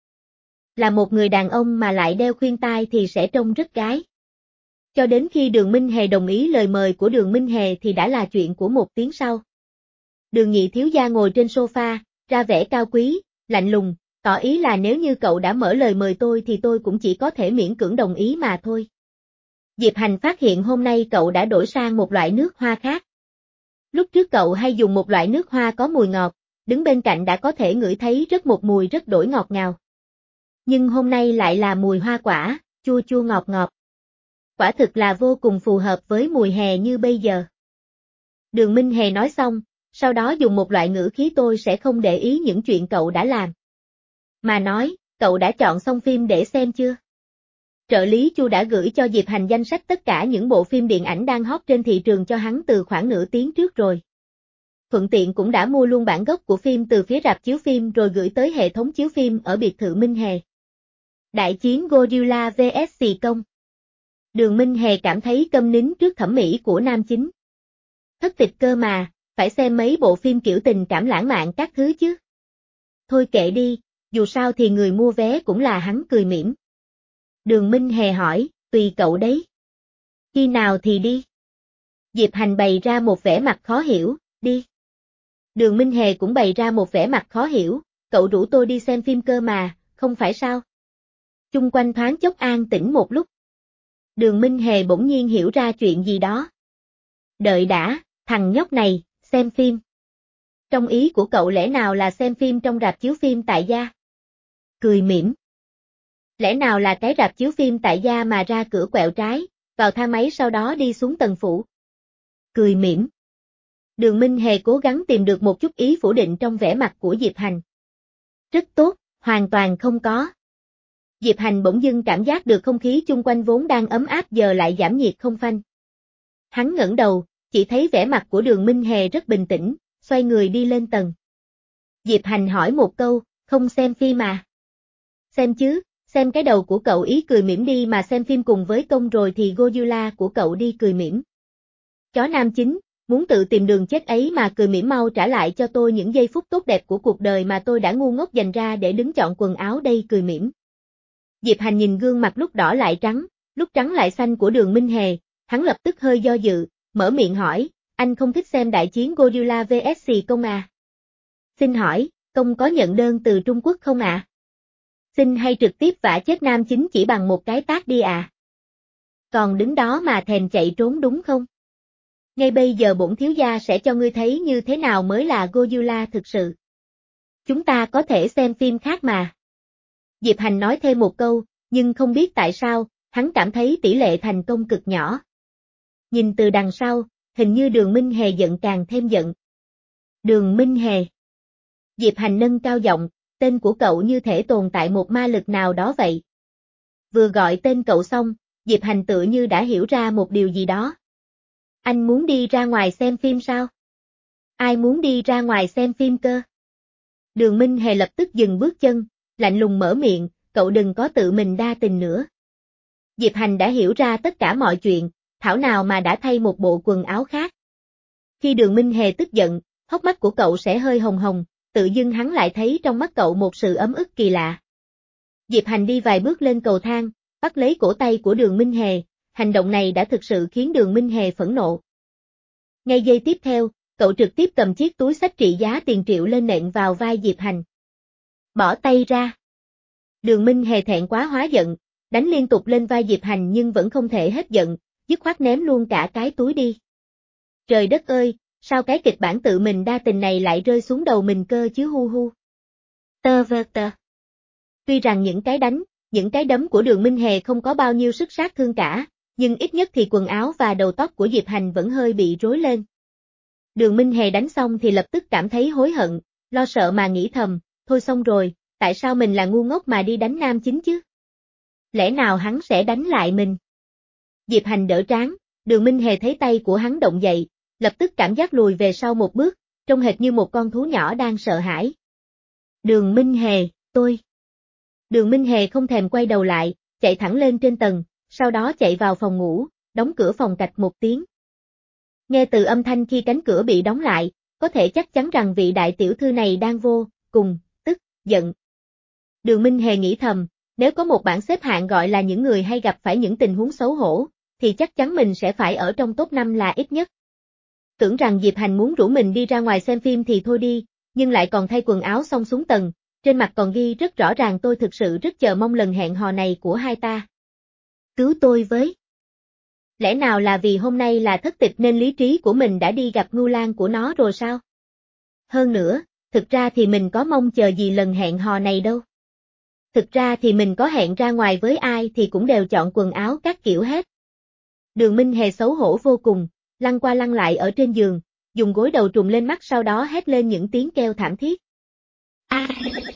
Speaker 1: Là một người đàn ông mà lại đeo khuyên tai thì sẽ trông rất gái. Cho đến khi Đường Minh Hề đồng ý lời mời của Đường Minh Hề thì đã là chuyện của một tiếng sau. Đường Nhị thiếu gia ngồi trên sofa, ra vẻ cao quý, lạnh lùng, tỏ ý là nếu như cậu đã mở lời mời tôi thì tôi cũng chỉ có thể miễn cưỡng đồng ý mà thôi. Diệp Hành phát hiện hôm nay cậu đã đổi sang một loại nước hoa khác. Lúc trước cậu hay dùng một loại nước hoa có mùi ngọt, đứng bên cạnh đã có thể ngửi thấy rất một mùi rất đổi ngọt ngào. Nhưng hôm nay lại là mùi hoa quả, chua chua ngọt ngọt. Quả thực là vô cùng phù hợp với mùi hè như bây giờ. Đường Minh Hề nói xong, sau đó dùng một loại ngữ khí tôi sẽ không để ý những chuyện cậu đã làm. Mà nói, cậu đã chọn xong phim để xem chưa? Trợ lý Chu đã gửi cho Diệp Hành danh sách tất cả những bộ phim điện ảnh đang hot trên thị trường cho hắn từ khoảng nửa tiếng trước rồi. Thuận tiện cũng đã mua luôn bản gốc của phim từ phía rạp chiếu phim rồi gửi tới hệ thống chiếu phim ở biệt thự Minh Hề. Đại chiến Godzilla vs Xì Công. Đường Minh Hề cảm thấy câm nín trước thẩm mỹ của nam chính. Thất tịch cơ mà, phải xem mấy bộ phim kiểu tình cảm lãng mạn các thứ chứ. Thôi kệ đi, dù sao thì người mua vé cũng là hắn cười mỉm. Đường Minh Hề hỏi, tùy cậu đấy. Khi nào thì đi? Diệp Hành bày ra một vẻ mặt khó hiểu, đi. Đường Minh Hề cũng bày ra một vẻ mặt khó hiểu, cậu rủ tôi đi xem phim cơ mà, không phải sao? Chung quanh thoáng chốc an tĩnh một lúc. Đường Minh Hề bỗng nhiên hiểu ra chuyện gì đó. Đợi đã, thằng nhóc này, xem phim. Trong ý của cậu lẽ nào là xem phim trong rạp chiếu phim tại gia? Cười mỉm. Lẽ nào là cái rạp chiếu phim tại gia mà ra cửa quẹo trái, vào thang máy sau đó đi xuống tầng phủ? Cười mỉm. Đường Minh Hề cố gắng tìm được một chút ý phủ định trong vẻ mặt của Diệp Hành. Rất tốt, hoàn toàn không có. Diệp Hành bỗng dưng cảm giác được không khí chung quanh vốn đang ấm áp giờ lại giảm nhiệt không phanh. Hắn ngẩng đầu, chỉ thấy vẻ mặt của Đường Minh Hề rất bình tĩnh, xoay người đi lên tầng. Diệp Hành hỏi một câu, không xem phim à? Xem chứ, xem cái đầu của cậu ý cười mỉm đi mà xem phim cùng với Công rồi thì Godzilla của cậu đi cười mỉm. Chó nam chính, muốn tự tìm đường chết ấy mà cười mỉm mau trả lại cho tôi những giây phút tốt đẹp của cuộc đời mà tôi đã ngu ngốc dành ra để đứng chọn quần áo đây cười mỉm. Diệp Hành nhìn gương mặt lúc đỏ lại trắng, lúc trắng lại xanh của Đường Minh Hề, hắn lập tức hơi do dự, mở miệng hỏi, anh không thích xem đại chiến Godzilla vs Xì Công à? Xin hỏi, Công có nhận đơn từ Trung Quốc không ạ? À? Xin hay trực tiếp vả chết nam chính chỉ bằng một cái tát đi à? Còn đứng đó mà thèm chạy trốn đúng không? Ngay bây giờ bổn thiếu gia sẽ cho ngươi thấy như thế nào mới là Godzilla thực sự. Chúng ta có thể xem phim khác mà. Diệp Hành nói thêm một câu, nhưng không biết tại sao, hắn cảm thấy tỷ lệ thành công cực nhỏ. Nhìn từ đằng sau, hình như Đường Minh Hề giận càng thêm giận. Đường Minh Hề. Diệp Hành nâng cao giọng, tên của cậu như thể tồn tại một ma lực nào đó vậy. Vừa gọi tên cậu xong, Diệp Hành tự như đã hiểu ra một điều gì đó. Anh muốn đi ra ngoài xem phim sao? Ai muốn đi ra ngoài xem phim cơ? Đường Minh Hề lập tức dừng bước chân, lạnh lùng mở miệng, cậu đừng có tự mình đa tình nữa. Diệp Hành đã hiểu ra tất cả mọi chuyện, thảo nào mà đã thay một bộ quần áo khác. Khi Đường Minh Hề tức giận, hốc mắt của cậu sẽ hơi hồng hồng, tự dưng hắn lại thấy trong mắt cậu một sự ấm ức kỳ lạ. Diệp Hành đi vài bước lên cầu thang, bắt lấy cổ tay của Đường Minh Hề, hành động này đã thực sự khiến Đường Minh Hề phẫn nộ. Ngay giây tiếp theo, cậu trực tiếp cầm chiếc túi xách trị giá tiền triệu lên nện vào vai Diệp Hành. Bỏ tay ra. Đường Minh Hề thẹn quá hóa giận, đánh liên tục lên vai Diệp Hành nhưng vẫn không thể hết giận, dứt khoát ném luôn cả cái túi đi. Trời đất ơi, sao cái kịch bản tự mình đa tình này lại rơi xuống đầu mình cơ chứ hu hu. Tơ vơ tơ. Tuy rằng những cái đánh, những cái đấm của Đường Minh Hề không có bao nhiêu sức sát thương cả, nhưng ít nhất thì quần áo và đầu tóc của Diệp Hành vẫn hơi bị rối lên. Đường Minh Hề đánh xong thì lập tức cảm thấy hối hận, lo sợ mà nghĩ thầm, thôi xong rồi, tại sao mình là ngu ngốc mà đi đánh nam chính chứ? Lẽ nào hắn sẽ đánh lại mình? Diệp Hành đỡ trán, Đường Minh Hề thấy tay của hắn động dậy, lập tức cảm giác lùi về sau một bước, trông hệt như một con thú nhỏ đang sợ hãi. Đường Minh Hề, tôi. Đường Minh Hề không thèm quay đầu lại, chạy thẳng lên trên tầng, sau đó chạy vào phòng ngủ, đóng cửa phòng cạch một tiếng. Nghe từ âm thanh khi cánh cửa bị đóng lại, có thể chắc chắn rằng vị đại tiểu thư này đang vô cùng tức giận. Đường Minh Hề nghĩ thầm, nếu có một bảng xếp hạng gọi là những người hay gặp phải những tình huống xấu hổ, thì chắc chắn mình sẽ phải ở trong top năm là ít nhất. Tưởng rằng Diệp Hành muốn rủ mình đi ra ngoài xem phim thì thôi đi, nhưng lại còn thay quần áo xong xuống tầng, trên mặt còn ghi rất rõ ràng tôi thực sự rất chờ mong lần hẹn hò này của hai ta. Cứu tôi với. Lẽ nào là vì hôm nay là thất tịch nên lý trí của mình đã đi gặp Ngưu Lang của nó rồi sao? Hơn nữa, thực ra thì mình có mong chờ gì lần hẹn hò này đâu. Thực ra thì mình có hẹn ra ngoài với ai thì cũng đều chọn quần áo các kiểu hết. Đường Minh Hề xấu hổ vô cùng, lăn qua lăn lại ở trên giường, dùng gối đầu trùm lên mắt sau đó hét lên những tiếng kêu thảm thiết. A,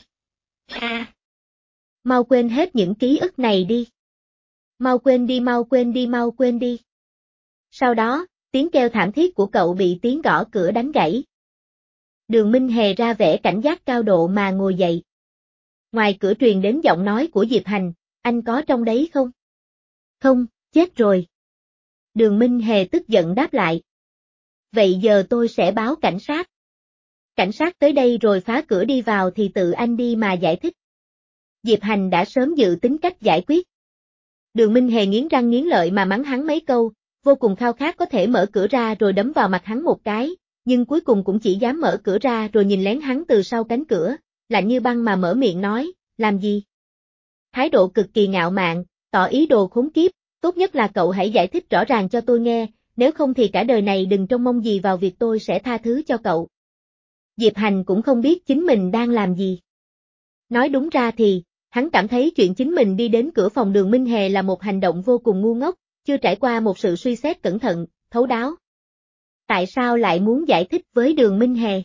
Speaker 1: a, mau quên hết những ký ức này đi. Mau quên đi mau quên đi mau quên đi. Sau đó, tiếng kêu thảm thiết của cậu bị tiếng gõ cửa đánh gãy. Đường Minh Hề ra vẻ cảnh giác cao độ mà ngồi dậy. Ngoài cửa truyền đến giọng nói của Diệp Hành, anh có trong đấy không? Không, chết rồi. Đường Minh Hề tức giận đáp lại. Vậy giờ tôi sẽ báo cảnh sát. Cảnh sát tới đây rồi phá cửa đi vào thì tự anh đi mà giải thích. Diệp Hành đã sớm dự tính cách giải quyết. Đường Minh Hề nghiến răng nghiến lợi mà mắng hắn mấy câu, vô cùng khao khát có thể mở cửa ra rồi đấm vào mặt hắn một cái, nhưng cuối cùng cũng chỉ dám mở cửa ra rồi nhìn lén hắn từ sau cánh cửa, lạnh như băng mà mở miệng nói, làm gì? Thái độ cực kỳ ngạo mạn, tỏ ý đồ khốn kiếp, tốt nhất là cậu hãy giải thích rõ ràng cho tôi nghe, nếu không thì cả đời này đừng trông mong gì vào việc tôi sẽ tha thứ cho cậu. Diệp Hành cũng không biết chính mình đang làm gì. Nói đúng ra thì, hắn cảm thấy chuyện chính mình đi đến cửa phòng Đường Minh Hề là một hành động vô cùng ngu ngốc, chưa trải qua một sự suy xét cẩn thận, thấu đáo. Tại sao lại muốn giải thích với Đường Minh Hề?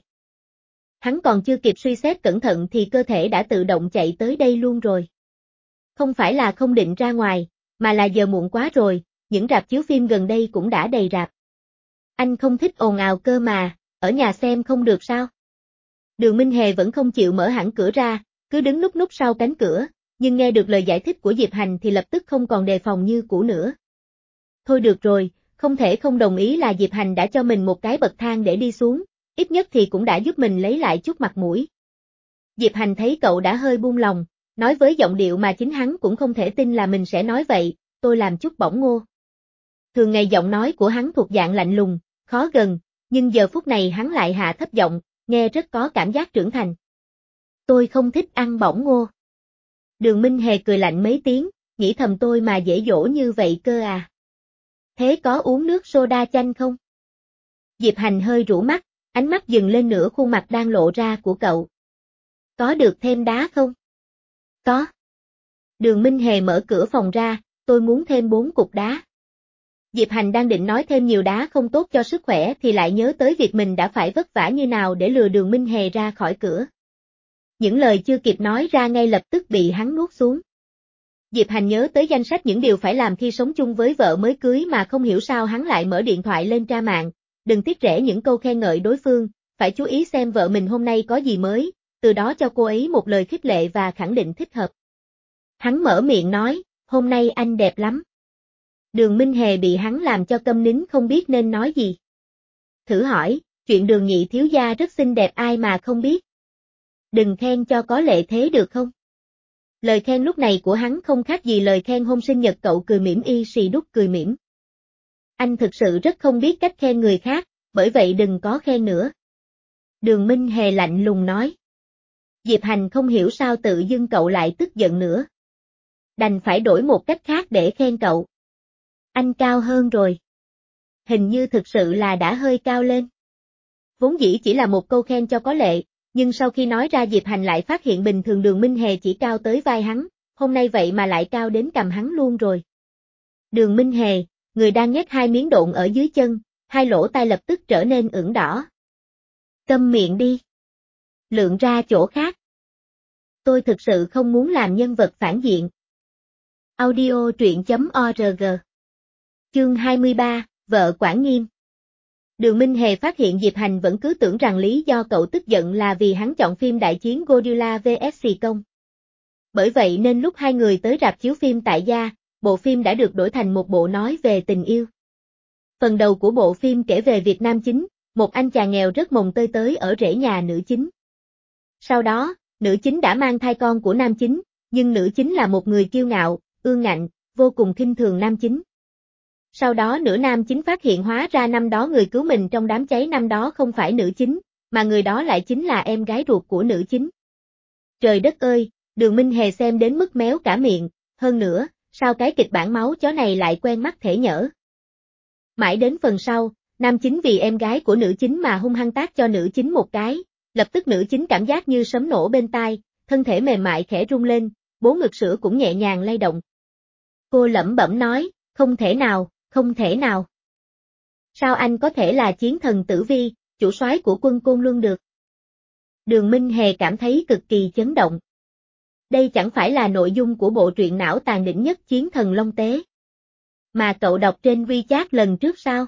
Speaker 1: Hắn còn chưa kịp suy xét cẩn thận thì cơ thể đã tự động chạy tới đây luôn rồi. Không phải là không định ra ngoài, mà là giờ muộn quá rồi, những rạp chiếu phim gần đây cũng đã đầy rạp. Anh không thích ồn ào cơ mà, ở nhà xem không được sao? Đường Minh Hề vẫn không chịu mở hẳn cửa ra, cứ đứng núp núp sau cánh cửa, nhưng nghe được lời giải thích của Diệp Hành thì lập tức không còn đề phòng như cũ nữa. Thôi được rồi, không thể không đồng ý là Diệp Hành đã cho mình một cái bậc thang để đi xuống, ít nhất thì cũng đã giúp mình lấy lại chút mặt mũi. Diệp Hành thấy cậu đã hơi buông lòng, nói với giọng điệu mà chính hắn cũng không thể tin là mình sẽ nói vậy, tôi làm chút bỏng ngô. Thường ngày giọng nói của hắn thuộc dạng lạnh lùng, khó gần, nhưng giờ phút này hắn lại hạ thấp giọng, nghe rất có cảm giác trưởng thành. Tôi không thích ăn bỏng ngô. Đường Minh Hề cười lạnh mấy tiếng, nghĩ thầm tôi mà dễ dỗ như vậy cơ à. Thế có uống nước soda chanh không? Diệp Hành hơi rũ mắt, ánh mắt dừng lên nửa khuôn mặt đang lộ ra của cậu. Có được thêm đá không? Có. Đường Minh Hề mở cửa phòng ra, tôi muốn thêm bốn cục đá. Diệp Hành đang định nói thêm nhiều đá không tốt cho sức khỏe thì lại nhớ tới việc mình đã phải vất vả như nào để lừa Đường Minh Hề ra khỏi cửa. Những lời chưa kịp nói ra ngay lập tức bị hắn nuốt xuống. Diệp Hành nhớ tới danh sách những điều phải làm khi sống chung với vợ mới cưới mà không hiểu sao hắn lại mở điện thoại lên tra mạng, đừng tiếc rẻ những câu khen ngợi đối phương, phải chú ý xem vợ mình hôm nay có gì mới, từ đó cho cô ấy một lời khích lệ và khẳng định thích hợp. Hắn mở miệng nói, hôm nay anh đẹp lắm. Đường Minh Hề bị hắn làm cho câm nín không biết nên nói gì. Thử hỏi, chuyện Đường nhị thiếu gia rất xinh đẹp ai mà không biết. Đừng khen cho có lệ thế được không? Lời khen lúc này của hắn không khác gì lời khen hôm sinh nhật cậu cười mỉm y xì đúc cười mỉm. Anh thực sự rất không biết cách khen người khác, bởi vậy đừng có khen nữa. Đường Minh Hề lạnh lùng nói. Diệp Hành không hiểu sao tự dưng cậu lại tức giận nữa. Đành phải đổi một cách khác để khen cậu. Anh cao hơn rồi. Hình như thực sự là đã hơi cao lên. Vốn dĩ chỉ là một câu khen cho có lệ, nhưng sau khi nói ra Diệp Hành lại phát hiện bình thường Đường Minh Hề chỉ cao tới vai hắn, hôm nay vậy mà lại cao đến cằm hắn luôn rồi. Đường Minh Hề, người đang nhét hai miếng độn ở dưới chân, hai lỗ tai lập tức trở nên ửng đỏ. Câm miệng đi. Lượn ra chỗ khác. Tôi thực sự không muốn làm nhân vật phản diện. Audio truyện chấm org. Chương hai mươi ba, vợ quản nghiêm. Đường Minh Hề phát hiện Diệp Hành vẫn cứ tưởng rằng lý do cậu tức giận là vì hắn chọn phim đại chiến Godzilla vs Kong. Bởi vậy nên lúc hai người tới rạp chiếu phim tại gia, bộ phim đã được đổi thành một bộ nói về tình yêu. Phần đầu của bộ phim kể về việc nam chính, một anh chàng nghèo rất mồng tơi tới ở rễ nhà nữ chính. Sau đó, nữ chính đã mang thai con của nam chính, nhưng nữ chính là một người kiêu ngạo, ương ngạnh, vô cùng khinh thường nam chính. Sau đó nửa nam chính phát hiện hóa ra năm đó người cứu mình trong đám cháy năm đó không phải nữ chính, mà người đó lại chính là em gái ruột của nữ chính. Trời đất ơi, Đường Minh Hề xem đến mức méo cả miệng, hơn nữa, sao cái kịch bản máu chó này lại quen mắt thể nhỡ. Mãi đến phần sau, nam chính vì em gái của nữ chính mà hung hăng tát cho nữ chính một cái, lập tức nữ chính cảm giác như sấm nổ bên tai, thân thể mềm mại khẽ rung lên, bố ngực sữa cũng nhẹ nhàng lay động. Cô lẩm bẩm nói, không thể nào, không thể nào. Sao anh có thể là chiến thần Tử Vi, chủ soái của quân Côn Luân được? Đường Minh Hề cảm thấy cực kỳ chấn động. Đây chẳng phải là nội dung của bộ truyện não tàn đỉnh nhất Chiến thần Long Tế. Mà cậu đọc trên WeChat lần trước sao?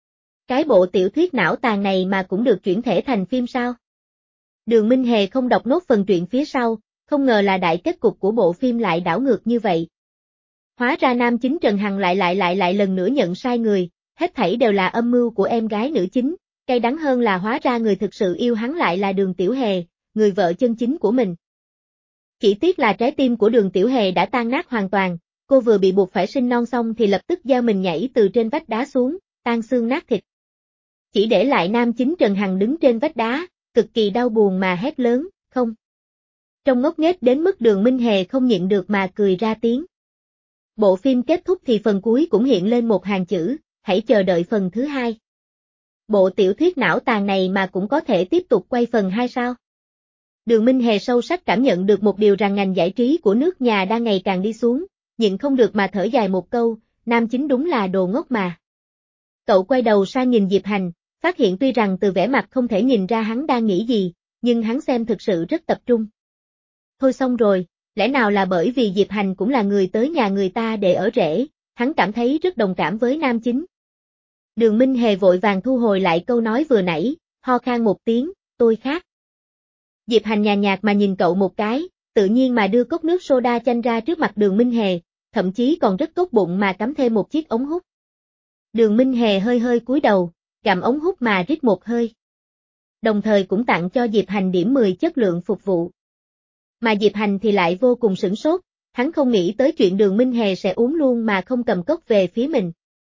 Speaker 1: Cái bộ tiểu thuyết não tàn này mà cũng được chuyển thể thành phim sao? Đường Minh Hề không đọc nốt phần truyện phía sau, không ngờ là đại kết cục của bộ phim lại đảo ngược như vậy. Hóa ra nam chính Trần Hằng lại lại lại lại lần nữa nhận sai người, hết thảy đều là âm mưu của em gái nữ chính, cay đắng hơn là hóa ra người thực sự yêu hắn lại là Đường Tiểu Hề, người vợ chân chính của mình. Chỉ tiếc là trái tim của Đường Tiểu Hề đã tan nát hoàn toàn, cô vừa bị buộc phải sinh non xong thì lập tức gieo mình nhảy từ trên vách đá xuống, tan xương nát thịt. Chỉ để lại nam chính Trần Hằng đứng trên vách đá, cực kỳ đau buồn mà hét lớn, không. Trông ngốc nghếch đến mức Đường Minh Hề không nhịn được mà cười ra tiếng. Bộ phim kết thúc thì phần cuối cũng hiện lên một hàng chữ, hãy chờ đợi phần thứ hai. Bộ tiểu thuyết não tàn này mà cũng có thể tiếp tục quay phần hai sao? Đường Minh Hề sâu sắc cảm nhận được một điều rằng ngành giải trí của nước nhà đang ngày càng đi xuống, nhịn không được mà thở dài một câu, nam chính đúng là đồ ngốc mà. Cậu quay đầu sang nhìn Diệp Hành, phát hiện tuy rằng từ vẻ mặt không thể nhìn ra hắn đang nghĩ gì, nhưng hắn xem thực sự rất tập trung. Thôi xong rồi, lẽ nào là bởi vì Diệp Hành cũng là người tới nhà người ta để ở rễ, hắn cảm thấy rất đồng cảm với nam chính. Đường Minh Hề vội vàng thu hồi lại câu nói vừa nãy, ho khan một tiếng, tôi khát. Diệp Hành nhàn nhạt mà nhìn cậu một cái, tự nhiên mà đưa cốc nước soda chanh ra trước mặt Đường Minh Hề, thậm chí còn rất tốt bụng mà cắm thêm một chiếc ống hút. Đường Minh Hề hơi hơi cúi đầu, gặm ống hút mà rít một hơi. Đồng thời cũng tặng cho Diệp Hành điểm mười chất lượng phục vụ. Mà Diệp Hành thì lại vô cùng sửng sốt, hắn không nghĩ tới chuyện Đường Minh Hề sẽ uống luôn mà không cầm cốc về phía mình.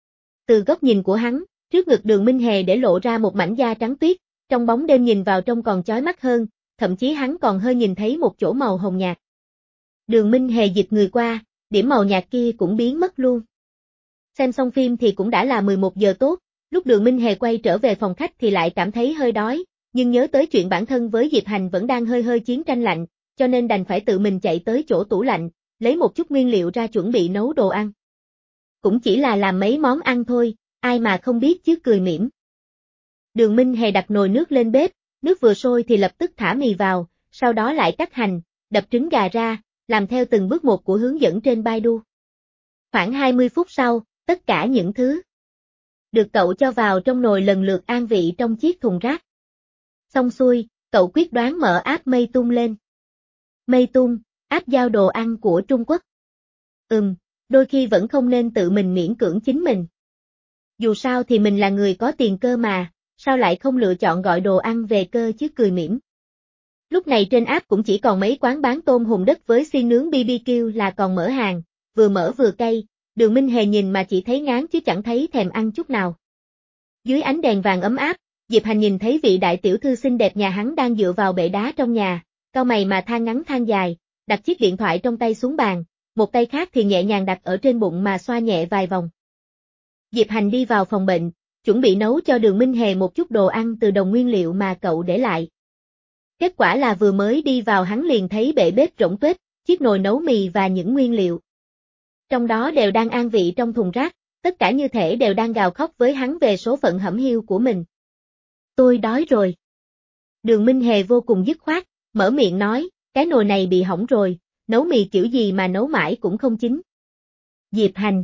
Speaker 1: Từ góc nhìn của hắn, trước ngực Đường Minh Hề để lộ ra một mảnh da trắng tuyết, trong bóng đêm nhìn vào trông còn chói mắt hơn, thậm chí hắn còn hơi nhìn thấy một chỗ màu hồng nhạt. Đường Minh Hề dịch người qua, điểm màu nhạt kia cũng biến mất luôn. Xem xong phim thì cũng đã là mười một giờ tốt, lúc Đường Minh Hề quay trở về phòng khách thì lại cảm thấy hơi đói, nhưng nhớ tới chuyện bản thân với Diệp Hành vẫn đang hơi hơi chiến tranh lạnh, cho nên đành phải tự mình chạy tới chỗ tủ lạnh, lấy một chút nguyên liệu ra chuẩn bị nấu đồ ăn. Cũng chỉ là làm mấy món ăn thôi, ai mà không biết chứ, cười mỉm. Đường Minh Hề đặt nồi nước lên bếp, nước vừa sôi thì lập tức thả mì vào, sau đó lại cắt hành, đập trứng gà ra, làm theo từng bước một của hướng dẫn trên Baidu. Khoảng hai mươi phút sau, tất cả những thứ được cậu cho vào trong nồi lần lượt an vị trong chiếc thùng rác. Xong xuôi, cậu quyết đoán mở app Meitung lên. Meitung, app giao đồ ăn của Trung Quốc. Ừm, đôi khi vẫn không nên tự mình miễn cưỡng chính mình. Dù sao thì mình là người có tiền cơ mà, sao lại không lựa chọn gọi đồ ăn về cơ chứ, cười mỉm. Lúc này trên app cũng chỉ còn mấy quán bán tôm hùm đất với xiên nướng bê bê kiu là còn mở hàng, vừa mở vừa cay, Đường Minh Hề nhìn mà chỉ thấy ngán chứ chẳng thấy thèm ăn chút nào. Dưới ánh đèn vàng ấm áp, Diệp Hành nhìn thấy vị đại tiểu thư xinh đẹp nhà hắn đang dựa vào bệ đá trong nhà, cau mày mà than ngắn than dài, đặt chiếc điện thoại trong tay xuống bàn, một tay khác thì nhẹ nhàng đặt ở trên bụng mà xoa nhẹ vài vòng. Diệp Hành đi vào phòng bệnh, chuẩn bị nấu cho Đường Minh Hề một chút đồ ăn từ đồng nguyên liệu mà cậu để lại. Kết quả là vừa mới đi vào hắn liền thấy bệ bếp rỗng tuếch, chiếc nồi nấu mì và những nguyên liệu trong đó đều đang an vị trong thùng rác, tất cả như thể đều đang gào khóc với hắn về số phận hẩm hiu của mình. Tôi đói rồi. Đường Minh Hề vô cùng dứt khoát, mở miệng nói, cái nồi này bị hỏng rồi, nấu mì kiểu gì mà nấu mãi cũng không chín. Diệp Hành.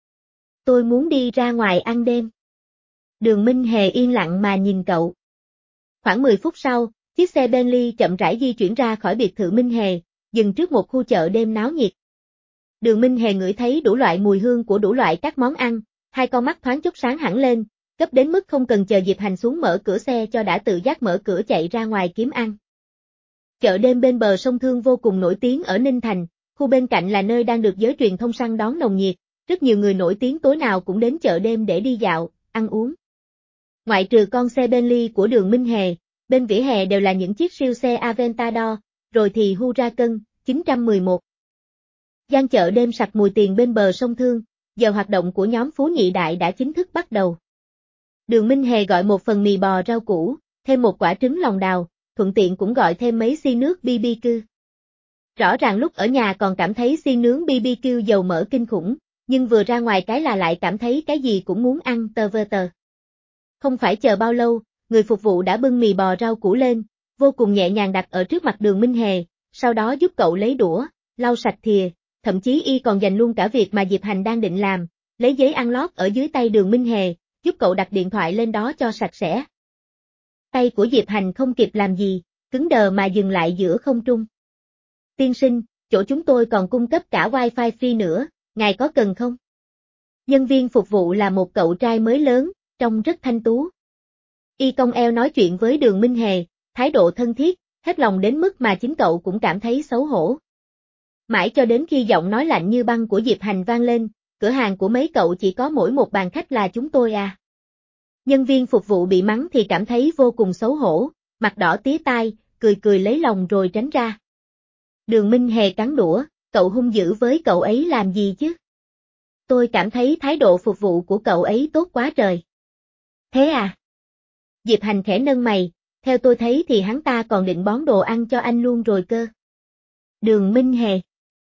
Speaker 1: Tôi muốn đi ra ngoài ăn đêm. Đường Minh Hề yên lặng mà nhìn cậu. Khoảng mười phút sau, chiếc xe Bentley chậm rãi di chuyển ra khỏi biệt thự Minh Hề, dừng trước một khu chợ đêm náo nhiệt. Đường Minh Hề ngửi thấy đủ loại mùi hương của đủ loại các món ăn, hai con mắt thoáng chốc sáng hẳn lên, gấp đến mức không cần chờ Diệp Hành xuống mở cửa xe cho đã tự giác mở cửa chạy ra ngoài kiếm ăn. Chợ đêm bên bờ sông Thương vô cùng nổi tiếng ở Ninh Thành, khu bên cạnh là nơi đang được giới truyền thông săn đón nồng nhiệt, rất nhiều người nổi tiếng tối nào cũng đến chợ đêm để đi dạo, ăn uống. Ngoại trừ con xe Bentley của Đường Minh Hề, bên vỉa hè đều là những chiếc siêu xe Aventador, rồi thì Huracan, chín trăm mười một. Gian chợ đêm sặc mùi tiền bên bờ sông Thương, giờ hoạt động của nhóm Phú Nhị Đại đã chính thức bắt đầu. Đường Minh Hề gọi một phần mì bò rau củ, thêm một quả trứng lòng đào, thuận tiện cũng gọi thêm mấy xiên nước bê bê kiu. Rõ ràng lúc ở nhà còn cảm thấy xiên nướng bê bê kiu dầu mỡ kinh khủng, nhưng vừa ra ngoài cái là lại cảm thấy cái gì cũng muốn ăn tờ vơ tờ. Không phải chờ bao lâu, người phục vụ đã bưng mì bò rau củ lên, vô cùng nhẹ nhàng đặt ở trước mặt Đường Minh Hề, sau đó giúp cậu lấy đũa, lau sạch thìa, thậm chí y còn dành luôn cả việc mà Diệp Hành đang định làm, lấy giấy ăn lót ở dưới tay Đường Minh Hề, giúp cậu đặt điện thoại lên đó cho sạch sẽ. Tay của Diệp Hành không kịp làm gì, cứng đờ mà dừng lại giữa không trung. Tiên sinh, chỗ chúng tôi còn cung cấp cả wifi free nữa, ngài có cần không? Nhân viên phục vụ là một cậu trai mới lớn, trông rất thanh tú. Y cong eo nói chuyện với Đường Minh Hề, thái độ thân thiết, hết lòng đến mức mà chính cậu cũng cảm thấy xấu hổ. Mãi cho đến khi giọng nói lạnh như băng của Diệp Hành vang lên, cửa hàng của mấy cậu chỉ có mỗi một bàn khách là chúng tôi à. Nhân viên phục vụ bị mắng thì cảm thấy vô cùng xấu hổ, mặt đỏ tía tai, cười cười lấy lòng rồi tránh ra. Đường Minh Hề cắn đũa, cậu hung dữ với cậu ấy làm gì chứ? Tôi cảm thấy thái độ phục vụ của cậu ấy tốt quá trời. Thế à? Diệp Hành khẽ nâng mày, theo tôi thấy thì hắn ta còn định bón đồ ăn cho anh luôn rồi cơ. Đường Minh Hề.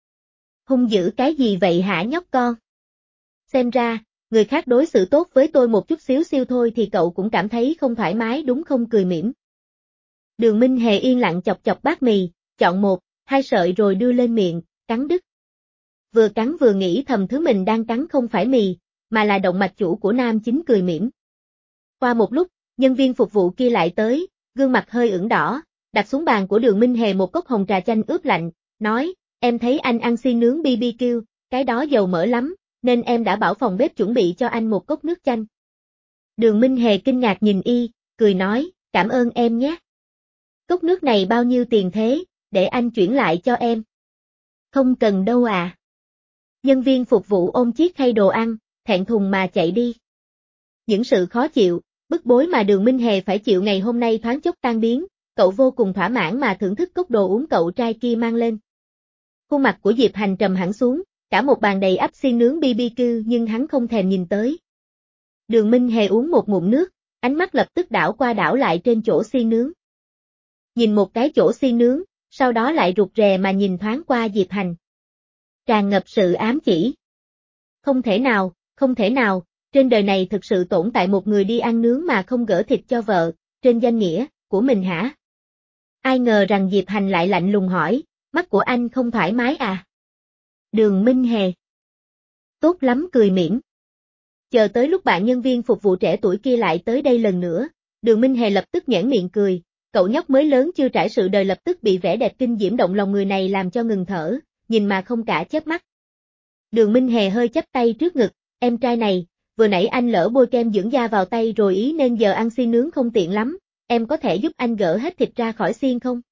Speaker 1: Hung dữ cái gì vậy hả nhóc con? Xem ra, người khác đối xử tốt với tôi một chút xíu siêu thôi thì cậu cũng cảm thấy không thoải mái đúng không, cười mỉm. Đường Minh Hề yên lặng chọc chọc bát mì, chọn một, hai sợi rồi đưa lên miệng, cắn đứt. Vừa cắn vừa nghĩ thầm thứ mình đang cắn không phải mì, mà là động mạch chủ của nam chính, cười mỉm. Qua một lúc, nhân viên phục vụ kia lại tới, gương mặt hơi ửng đỏ, đặt xuống bàn của Đường Minh Hề một cốc hồng trà chanh ướp lạnh, nói, em thấy anh ăn xiên nướng bê bê kiu, cái đó dầu mỡ lắm, nên em đã bảo phòng bếp chuẩn bị cho anh một cốc nước chanh. Đường Minh Hề kinh ngạc nhìn y, cười nói, cảm ơn em nhé. Cốc nước này bao nhiêu tiền thế, để anh chuyển lại cho em. Không cần đâu à. Nhân viên phục vụ ôm chiếc khay đồ ăn, thẹn thùng mà chạy đi. Những sự khó chịu, bức bối mà Đường Minh Hề phải chịu ngày hôm nay thoáng chốc tan biến, cậu vô cùng thỏa mãn mà thưởng thức cốc đồ uống cậu trai kia mang lên. Khuôn mặt của Diệp Hành trầm hẳn xuống, cả một bàn đầy ắp xiên nướng bê bê kiu nhưng hắn không thèm nhìn tới. Đường Minh Hề uống một ngụm nước, ánh mắt lập tức đảo qua đảo lại trên chỗ xiên nướng. Nhìn một cái chỗ xiên nướng, sau đó lại rụt rè mà nhìn thoáng qua Diệp Hành. Tràn ngập sự ám chỉ. Không thể nào, không thể nào, trên đời này thực sự tồn tại một người đi ăn nướng mà không gỡ thịt cho vợ, trên danh nghĩa của mình hả? Ai ngờ rằng Diệp Hành lại lạnh lùng hỏi, mắt của anh không thoải mái à? Đường Minh Hề. Tốt lắm cười mỉm. Chờ tới lúc bạn nhân viên phục vụ trẻ tuổi kia lại tới đây lần nữa, Đường Minh Hề lập tức nhoẻn miệng cười, cậu nhóc mới lớn chưa trải sự đời lập tức bị vẻ đẹp kinh diễm động lòng người này làm cho ngừng thở, nhìn mà không cả chớp mắt. Đường Minh Hề hơi chắp tay trước ngực, em trai này, vừa nãy anh lỡ bôi kem dưỡng da vào tay rồi ý nên giờ ăn xiên nướng không tiện lắm, em có thể giúp anh gỡ hết thịt ra khỏi xiên không?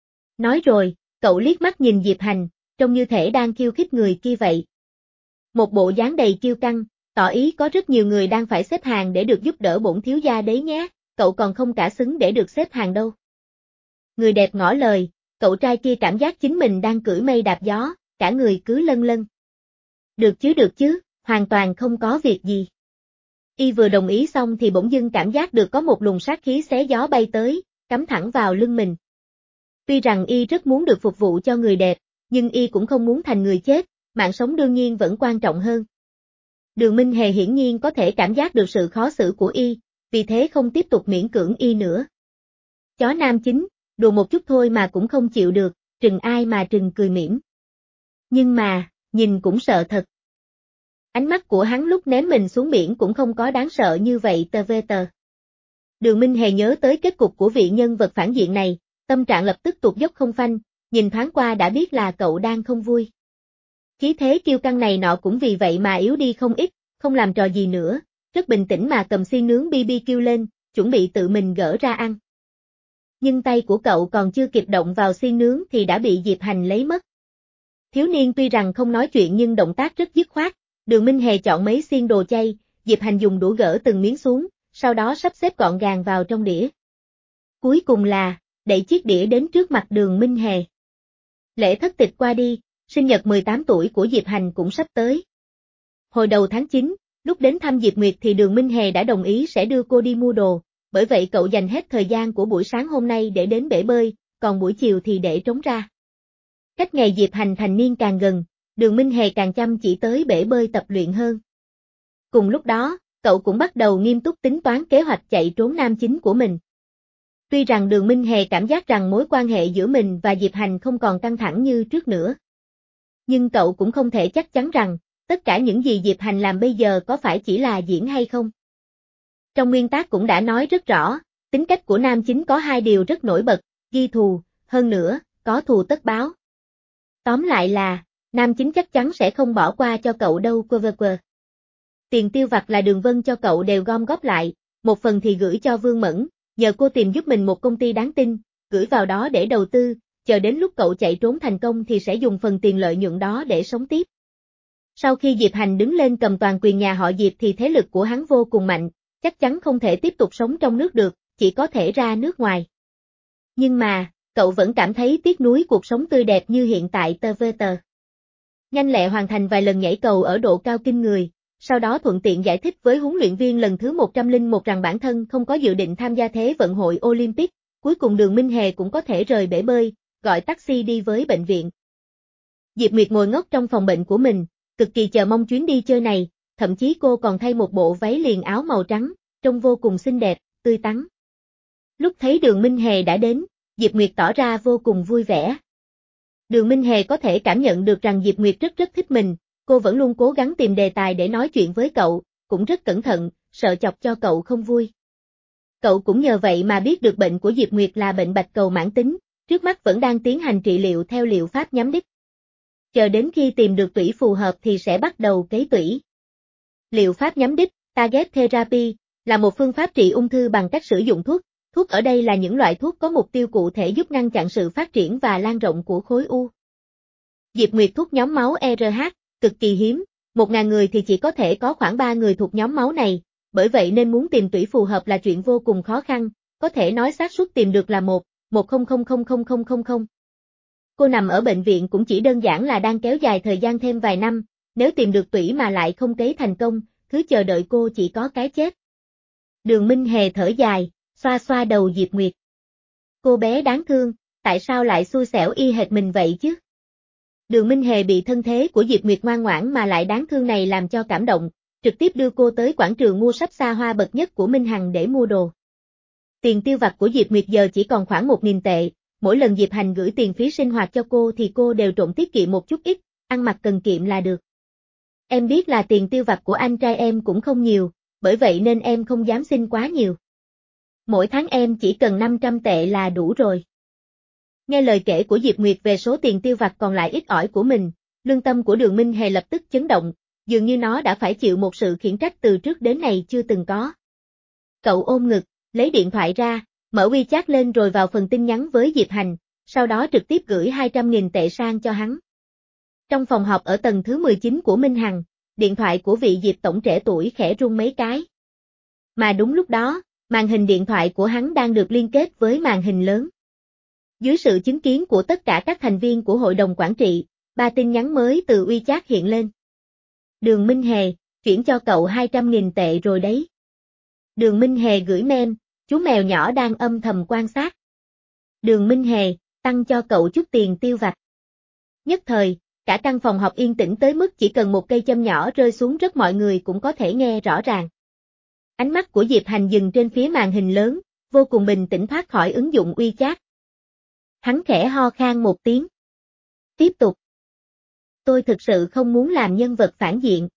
Speaker 1: Nói rồi, cậu liếc mắt nhìn Diệp Hành, trông như thể đang khiêu khích người kia vậy. Một bộ dáng đầy kiêu căng, tỏ ý có rất nhiều người đang phải xếp hàng để được giúp đỡ bổn thiếu gia đấy nhé, cậu còn không cả xứng để được xếp hàng đâu. Người đẹp ngỏ lời, cậu trai kia cảm giác chính mình đang cưỡi mây đạp gió, cả người cứ lân lân. Được chứ được chứ, hoàn toàn không có việc gì. Y vừa đồng ý xong thì bỗng dưng cảm giác được có một luồng sát khí xé gió bay tới, cắm thẳng vào lưng mình. Tuy rằng Y rất muốn được phục vụ cho người đẹp, nhưng Y cũng không muốn thành người chết, mạng sống đương nhiên vẫn quan trọng hơn. Đường Minh Hề hiển nhiên có thể cảm giác được sự khó xử của Y, vì thế không tiếp tục miễn cưỡng Y nữa. Chó nam chính, đùa một chút thôi mà cũng không chịu được, trừng ai mà trừng cười mỉm. Nhưng mà, nhìn cũng sợ thật. Ánh mắt của hắn lúc ném mình xuống biển cũng không có đáng sợ như vậy tờ vê tờ. Đường Minh Hề nhớ tới kết cục của vị nhân vật phản diện này, tâm trạng lập tức tụt dốc không phanh, nhìn thoáng qua đã biết là cậu đang không vui. Khí thế kiêu căng này nọ cũng vì vậy mà yếu đi không ít, không làm trò gì nữa, rất bình tĩnh mà cầm xiên nướng bê bê kiu lên, chuẩn bị tự mình gỡ ra ăn. Nhưng tay của cậu còn chưa kịp động vào xiên nướng thì đã bị Diệp Hành lấy mất. Thiếu niên tuy rằng không nói chuyện nhưng động tác rất dứt khoát, Đường Minh Hề chọn mấy xiên đồ chay, Diệp Hành dùng đũa gỡ từng miếng xuống, sau đó sắp xếp gọn gàng vào trong đĩa. Cuối cùng là, đẩy chiếc đĩa đến trước mặt Đường Minh Hề. Lễ thất tịch qua đi, sinh nhật mười tám tuổi của Diệp Hành cũng sắp tới. Hồi đầu tháng chín, lúc đến thăm Diệp Nguyệt thì Đường Minh Hề đã đồng ý sẽ đưa cô đi mua đồ, bởi vậy cậu dành hết thời gian của buổi sáng hôm nay để đến bể bơi, còn buổi chiều thì để trống ra. Cách ngày Diệp Hành thành niên càng gần, Đường Minh Hề càng chăm chỉ tới bể bơi tập luyện hơn. Cùng lúc đó, cậu cũng bắt đầu nghiêm túc tính toán kế hoạch chạy trốn nam chính của mình. Tuy rằng Đường Minh Hề cảm giác rằng mối quan hệ giữa mình và Diệp Hành không còn căng thẳng như trước nữa. Nhưng cậu cũng không thể chắc chắn rằng, tất cả những gì Diệp Hành làm bây giờ có phải chỉ là diễn hay không. Trong nguyên tác cũng đã nói rất rõ, tính cách của nam chính có hai điều rất nổi bật, ghi thù, hơn nữa, có thù tất báo. Tóm lại là, nam chính chắc chắn sẽ không bỏ qua cho cậu đâu quơ vơ quơ. Tiền tiêu vặt là Đường Vân cho cậu đều gom góp lại, một phần thì gửi cho Vương Mẫn, nhờ cô tìm giúp mình một công ty đáng tin, gửi vào đó để đầu tư, chờ đến lúc cậu chạy trốn thành công thì sẽ dùng phần tiền lợi nhuận đó để sống tiếp. Sau khi Diệp Hành đứng lên cầm toàn quyền nhà họ Diệp thì thế lực của hắn vô cùng mạnh, chắc chắn không thể tiếp tục sống trong nước được, chỉ có thể ra nước ngoài. Nhưng mà, cậu vẫn cảm thấy tiếc nuối cuộc sống tươi đẹp như hiện tại tờ vê tờ. Nhanh lẹ hoàn thành vài lần nhảy cầu ở độ cao kinh người, sau đó thuận tiện giải thích với huấn luyện viên lần thứ một trăm lẻ một rằng bản thân không có dự định tham gia Thế vận hội Olympic, cuối cùng Đường Minh Hề cũng có thể rời bể bơi, gọi taxi đi với bệnh viện. Diệp Nguyệt ngồi ngốc trong phòng bệnh của mình, cực kỳ chờ mong chuyến đi chơi này, thậm chí cô còn thay một bộ váy liền áo màu trắng, trông vô cùng xinh đẹp, tươi tắn. Lúc thấy Đường Minh Hề đã đến, Diệp Nguyệt tỏ ra vô cùng vui vẻ. Đường Minh Hề có thể cảm nhận được rằng Diệp Nguyệt rất rất thích mình, cô vẫn luôn cố gắng tìm đề tài để nói chuyện với cậu, cũng rất cẩn thận, sợ chọc cho cậu không vui. Cậu cũng nhờ vậy mà biết được bệnh của Diệp Nguyệt là bệnh bạch cầu mãn tính, trước mắt vẫn đang tiến hành trị liệu theo liệu pháp nhắm đích. Chờ đến khi tìm được tủy phù hợp thì sẽ bắt đầu cấy tủy. Liệu pháp nhắm đích, target therapy, là một phương pháp trị ung thư bằng cách sử dụng thuốc. Thuốc ở đây là những loại thuốc có mục tiêu cụ thể giúp ngăn chặn sự phát triển và lan rộng của khối u. Diệp Nguyệt thuộc nhóm máu e rờ hát, cực kỳ hiếm, một nghìn người thì chỉ có thể có khoảng ba người thuộc nhóm máu này, bởi vậy nên muốn tìm tủy phù hợp là chuyện vô cùng khó khăn, có thể nói xác suất tìm được là một, một không không không không không không không. Cô nằm ở bệnh viện cũng chỉ đơn giản là đang kéo dài thời gian thêm vài năm, nếu tìm được tủy mà lại không cấy thành công, thứ chờ đợi cô chỉ có cái chết. Đường Minh Hề thở dài, xoa xoa đầu Diệp Nguyệt. Cô bé đáng thương, tại sao lại xui xẻo y hệt mình vậy chứ? Đường Minh Hề bị thân thế của Diệp Nguyệt ngoan ngoãn mà lại đáng thương này làm cho cảm động, trực tiếp đưa cô tới quảng trường mua sắm xa hoa bậc nhất của Minh Hằng để mua đồ. Tiền tiêu vặt của Diệp Nguyệt giờ chỉ còn khoảng một nghìn tệ, mỗi lần Diệp Hành gửi tiền phí sinh hoạt cho cô thì cô đều trộn tiết kiệm một chút ít, ăn mặc cần kiệm là được. Em biết là tiền tiêu vặt của anh trai em cũng không nhiều, bởi vậy nên em không dám xin quá nhiều. Mỗi tháng em chỉ cần năm trăm tệ là đủ rồi. Nghe lời kể của Diệp Nguyệt về số tiền tiêu vặt còn lại ít ỏi của mình, lương tâm của Đường Minh Hề lập tức chấn động, dường như nó đã phải chịu một sự khiển trách từ trước đến nay chưa từng có. Cậu ôm ngực, lấy điện thoại ra, mở WeChat lên rồi vào phần tin nhắn với Diệp Hành, sau đó trực tiếp gửi hai trăm nghìn tệ sang cho hắn. Trong phòng họp ở tầng thứ mười chín của Minh Hằng, điện thoại của vị Diệp tổng trẻ tuổi khẽ rung mấy cái. Mà đúng lúc đó, màn hình điện thoại của hắn đang được liên kết với màn hình lớn. Dưới sự chứng kiến của tất cả các thành viên của hội đồng quản trị, ba tin nhắn mới từ WeChat hiện lên. Đường Minh Hề, chuyển cho cậu hai trăm nghìn tệ rồi đấy. Đường Minh Hề gửi meme, chú mèo nhỏ đang âm thầm quan sát. Đường Minh Hề, tăng cho cậu chút tiền tiêu vặt. Nhất thời, cả căn phòng họp yên tĩnh tới mức chỉ cần một cây châm nhỏ rơi xuống rất mọi người cũng có thể nghe rõ ràng. Ánh mắt của Diệp Hành dừng trên phía màn hình lớn, vô cùng bình tĩnh thoát khỏi ứng dụng WeChat. Hắn khẽ ho khan một tiếng. Tiếp tục. Tôi thực sự không muốn làm nhân vật phản diện.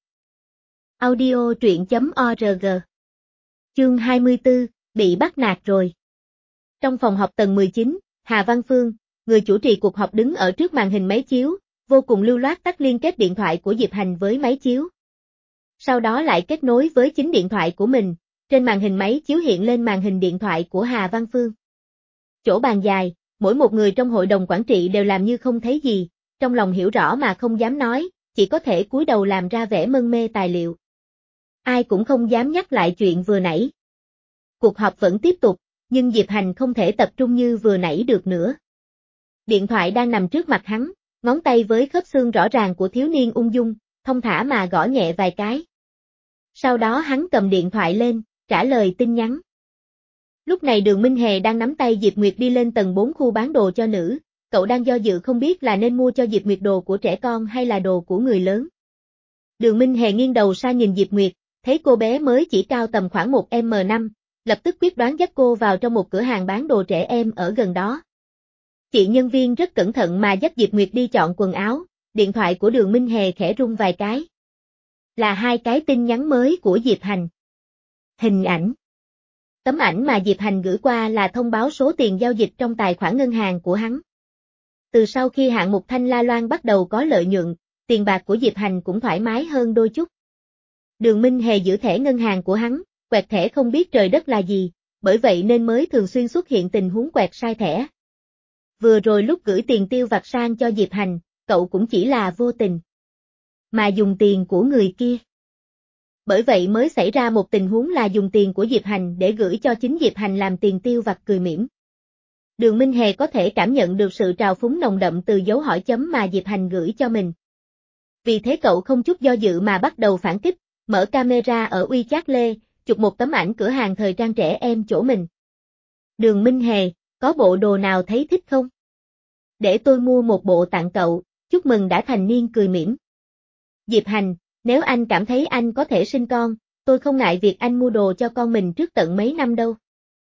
Speaker 1: Audio truyện chấm org. Chương hai mươi tư, bị bắt nạt rồi. Trong phòng họp tầng mười chín, Hà Văn Phương, người chủ trì cuộc họp đứng ở trước màn hình máy chiếu, vô cùng lưu loát tắt liên kết điện thoại của Diệp Hành với máy chiếu. Sau đó lại kết nối với chính điện thoại của mình, trên màn hình máy chiếu hiện lên màn hình điện thoại của Hà Văn Phương. Chỗ bàn dài, mỗi một người trong hội đồng quản trị đều làm như không thấy gì, trong lòng hiểu rõ mà không dám nói, chỉ có thể cúi đầu làm ra vẻ mân mê tài liệu. Ai cũng không dám nhắc lại chuyện vừa nãy. Cuộc họp vẫn tiếp tục, nhưng Diệp Hành không thể tập trung như vừa nãy được nữa. Điện thoại đang nằm trước mặt hắn, ngón tay với khớp xương rõ ràng của thiếu niên ung dung, thông thả mà gõ nhẹ vài cái. Sau đó hắn cầm điện thoại lên, trả lời tin nhắn. Lúc này Đường Minh Hề đang nắm tay Diệp Nguyệt đi lên tầng bốn khu bán đồ cho nữ, cậu đang do dự không biết là nên mua cho Diệp Nguyệt đồ của trẻ con hay là đồ của người lớn. Đường Minh Hề nghiêng đầu sang nhìn Diệp Nguyệt, thấy cô bé mới chỉ cao tầm khoảng một mét năm, lập tức quyết đoán dắt cô vào trong một cửa hàng bán đồ trẻ em ở gần đó. Chị nhân viên rất cẩn thận mà dắt Diệp Nguyệt đi chọn quần áo, điện thoại của Đường Minh Hề khẽ rung vài cái. Là hai cái tin nhắn mới của Diệp Hành. Hình ảnh. Tấm ảnh mà Diệp Hành gửi qua là thông báo số tiền giao dịch trong tài khoản ngân hàng của hắn. Từ sau khi hạng mục Thanh La Loan bắt đầu có lợi nhuận, tiền bạc của Diệp Hành cũng thoải mái hơn đôi chút. Đường Minh Hề giữ thẻ ngân hàng của hắn, quẹt thẻ không biết trời đất là gì, bởi vậy nên mới thường xuyên xuất hiện tình huống quẹt sai thẻ. Vừa rồi lúc gửi tiền tiêu vặt sang cho Diệp Hành, cậu cũng chỉ là vô tình, mà dùng tiền của người kia. Bởi vậy mới xảy ra một tình huống là dùng tiền của Diệp Hành để gửi cho chính Diệp Hành làm tiền tiêu vặt cười mỉm. Đường Minh Hề có thể cảm nhận được sự trào phúng nồng đậm từ dấu hỏi chấm mà Diệp Hành gửi cho mình. Vì thế cậu không chút do dự mà bắt đầu phản kích, mở camera ở WeChat Lê, chụp một tấm ảnh cửa hàng thời trang trẻ em chỗ mình. Đường Minh Hề, có bộ đồ nào thấy thích không? Để tôi mua một bộ tặng cậu, chúc mừng đã thành niên cười mỉm. Diệp Hành, nếu anh cảm thấy anh có thể sinh con, tôi không ngại việc anh mua đồ cho con mình trước tận mấy năm đâu.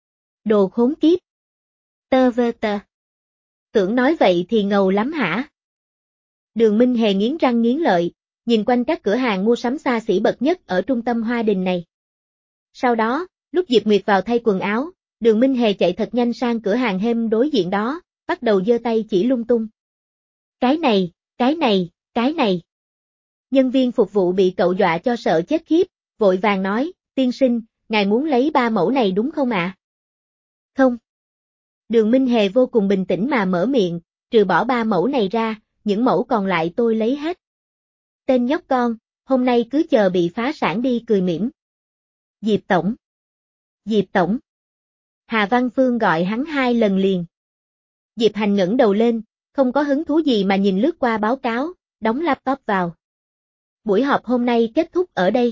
Speaker 1: Đồ khốn kiếp. Tơ vơ tơ. Tưởng nói vậy thì ngầu lắm hả? Đường Minh Hề nghiến răng nghiến lợi, nhìn quanh các cửa hàng mua sắm xa xỉ bậc nhất ở trung tâm Hoa Đình này. Sau đó, lúc Diệp Nguyệt vào thay quần áo, Đường Minh Hề chạy thật nhanh sang cửa hàng hem đối diện đó, bắt đầu giơ tay chỉ lung tung. Cái này, cái này, cái này. Nhân viên phục vụ bị cậu dọa cho sợ chết khiếp, vội vàng nói, tiên sinh, ngài muốn lấy ba mẫu này đúng không ạ? À? Không. Đường Minh Hề vô cùng bình tĩnh mà mở miệng, trừ bỏ ba mẫu này ra, những mẫu còn lại tôi lấy hết. Tên nhóc con, hôm nay cứ chờ bị phá sản đi cười mỉm. Diệp Tổng. Diệp Tổng. Hà Văn Phương gọi hắn hai lần liền. Diệp Hành ngẩng đầu lên, không có hứng thú gì mà nhìn lướt qua báo cáo, đóng laptop vào. Buổi họp hôm nay kết thúc ở đây.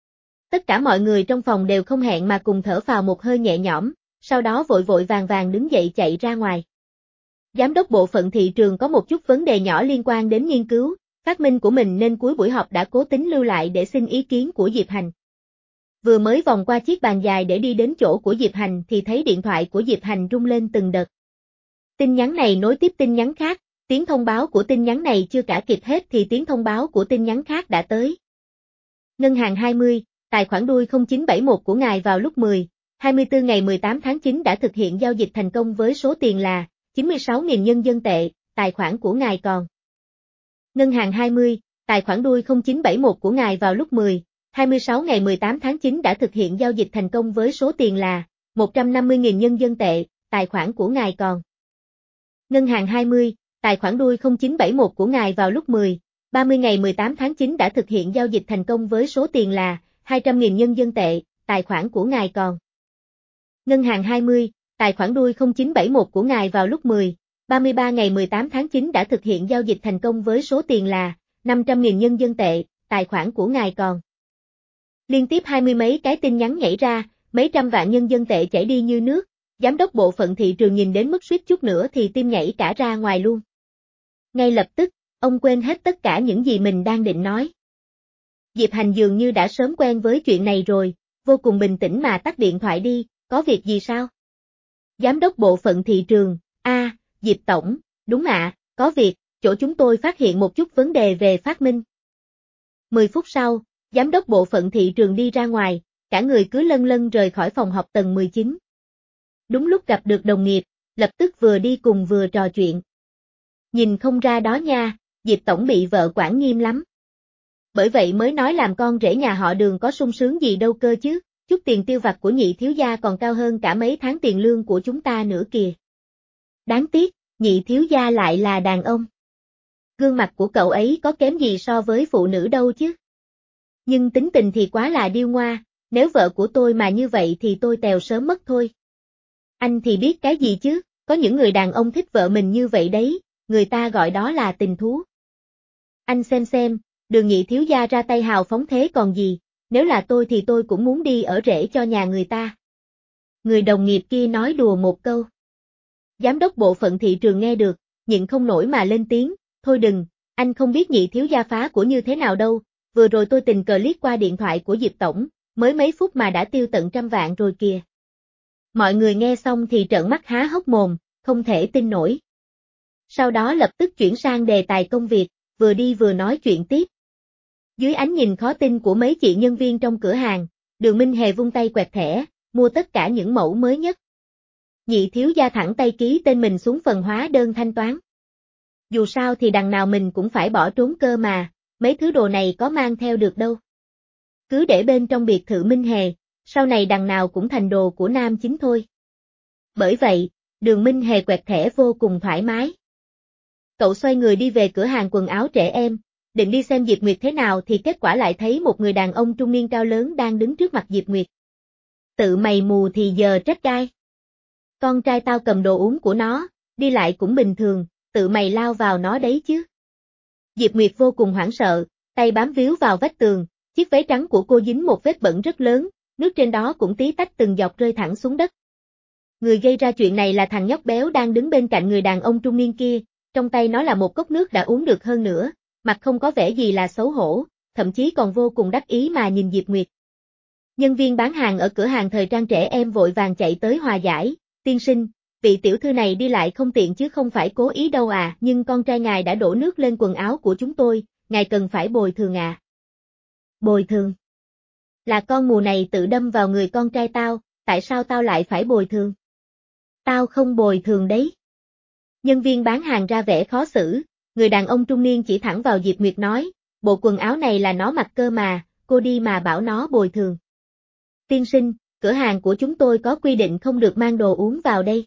Speaker 1: Tất cả mọi người trong phòng đều không hẹn mà cùng thở phào một hơi nhẹ nhõm, sau đó vội vội vàng vàng đứng dậy chạy ra ngoài. Giám đốc bộ phận thị trường có một chút vấn đề nhỏ liên quan đến nghiên cứu, phát minh của mình nên cuối buổi họp đã cố tính lưu lại để xin ý kiến của Diệp Hành. Vừa mới vòng qua chiếc bàn dài để đi đến chỗ của Diệp Hành thì thấy điện thoại của Diệp Hành rung lên từng đợt. Tin nhắn này nối tiếp tin nhắn khác, tiếng thông báo của tin nhắn này chưa cả kịp hết thì tiếng thông báo của tin nhắn khác đã tới. Ngân hàng hai mươi, tài khoản đuôi không chín bảy mốt của ngài vào lúc mười, hai mươi tư ngày mười tám tháng chín đã thực hiện giao dịch thành công với số tiền là chín mươi sáu nghìn nhân dân tệ, tài khoản của ngài còn. Ngân hàng hai mươi, tài khoản đuôi không chín bảy mốt của ngài vào lúc mười, hai mươi sáu ngày mười tám tháng chín đã thực hiện giao dịch thành công với số tiền là một trăm năm mươi nghìn nhân dân tệ, tài khoản của ngài còn. Ngân hàng hai mươi, tài khoản đuôi không chín bảy mốt của ngài vào lúc mười, ba mươi ngày mười tám tháng chín đã thực hiện giao dịch thành công với số tiền là hai trăm nghìn nhân dân tệ, tài khoản của ngài còn. Ngân hàng hai mươi, tài khoản đuôi không chín bảy mốt của ngài vào lúc mười, ba mươi ba ngày mười tám tháng chín đã thực hiện giao dịch thành công với số tiền là năm trăm nghìn nhân dân tệ, tài khoản của ngài còn. Liên tiếp hai mươi mấy cái tin nhắn nhảy ra, mấy trăm vạn nhân dân tệ chảy đi như nước, giám đốc bộ phận thị trường nhìn đến mức suýt chút nữa thì tim nhảy cả ra ngoài luôn. Ngay lập tức, ông quên hết tất cả những gì mình đang định nói. Diệp Hành dường như đã sớm quen với chuyện này rồi, vô cùng bình tĩnh mà tắt điện thoại đi, có việc gì sao? Giám đốc bộ phận thị trường, a, à, Diệp Tổng, đúng ạ, có việc, chỗ chúng tôi phát hiện một chút vấn đề về phát minh. mười phút sau, giám đốc bộ phận thị trường đi ra ngoài, cả người cứ lân lân rời khỏi phòng họp tầng mười chín. Đúng lúc gặp được đồng nghiệp, lập tức vừa đi cùng vừa trò chuyện. Nhìn không ra đó nha, Diệp Tổng bị vợ quản nghiêm lắm. Bởi vậy mới nói làm con rể nhà họ Đường có sung sướng gì đâu cơ chứ, chút tiền tiêu vặt của nhị thiếu gia còn cao hơn cả mấy tháng tiền lương của chúng ta nữa kìa. Đáng tiếc, nhị thiếu gia lại là đàn ông. Gương mặt của cậu ấy có kém gì so với phụ nữ đâu chứ. Nhưng tính tình thì quá là điêu ngoa, nếu vợ của tôi mà như vậy thì tôi tèo sớm mất thôi. Anh thì biết cái gì chứ, có những người đàn ông thích vợ mình như vậy đấy, người ta gọi đó là tình thú. Anh xem xem, Đường nhị thiếu gia ra tay hào phóng thế còn gì, nếu là tôi thì tôi cũng muốn đi ở rể cho nhà người ta. Người đồng nghiệp kia nói đùa một câu. Giám đốc bộ phận thị trường nghe được, nhịn không nổi mà lên tiếng, thôi đừng, anh không biết nhị thiếu gia phá của như thế nào đâu, vừa rồi tôi tình cờ liếc qua điện thoại của Diệp Tổng, mới mấy phút mà đã tiêu tận trăm vạn rồi kìa. Mọi người nghe xong thì trợn mắt há hốc mồm, không thể tin nổi. Sau đó lập tức chuyển sang đề tài công việc, vừa đi vừa nói chuyện tiếp. Dưới ánh nhìn khó tin của mấy chị nhân viên trong cửa hàng, Đường Minh Hề vung tay quẹt thẻ, mua tất cả những mẫu mới nhất. Nhị thiếu gia thẳng tay ký tên mình xuống phần hóa đơn thanh toán. Dù sao thì đằng nào mình cũng phải bỏ trốn cơ mà, mấy thứ đồ này có mang theo được đâu. Cứ để bên trong biệt thự Minh Hề, sau này đằng nào cũng thành đồ của nam chính thôi. Bởi vậy, Đường Minh Hề quẹt thẻ vô cùng thoải mái. Cậu xoay người đi về cửa hàng quần áo trẻ em, định đi xem Diệp Nguyệt thế nào thì kết quả lại thấy một người đàn ông trung niên cao lớn đang đứng trước mặt Diệp Nguyệt. Tự mày mù thì giờ trách ai? Con trai tao cầm đồ uống của nó, đi lại cũng bình thường, tự mày lao vào nó đấy chứ. Diệp Nguyệt vô cùng hoảng sợ, tay bám víu vào vách tường, chiếc váy trắng của cô dính một vết bẩn rất lớn, nước trên đó cũng tí tách từng giọt rơi thẳng xuống đất. Người gây ra chuyện này là thằng nhóc béo đang đứng bên cạnh người đàn ông trung niên kia, trong tay nó là một cốc nước đã uống được hơn nữa, mặt không có vẻ gì là xấu hổ, thậm chí còn vô cùng đắc ý mà nhìn Diệp Nguyệt. Nhân viên bán hàng ở cửa hàng thời trang trẻ em vội vàng chạy tới hòa giải, tiên sinh, vị tiểu thư này đi lại không tiện chứ không phải cố ý đâu à, nhưng con trai ngài đã đổ nước lên quần áo của chúng tôi, ngài cần phải bồi thường à. Bồi thường? Là con mù này tự đâm vào người con trai tao, tại sao tao lại phải bồi thường? Tao không bồi thường đấy. Nhân viên bán hàng ra vẻ khó xử, người đàn ông trung niên chỉ thẳng vào Diệp Nguyệt nói, bộ quần áo này là nó mặc cơ mà, cô đi mà bảo nó bồi thường. Tiên sinh, cửa hàng của chúng tôi có quy định không được mang đồ uống vào đây.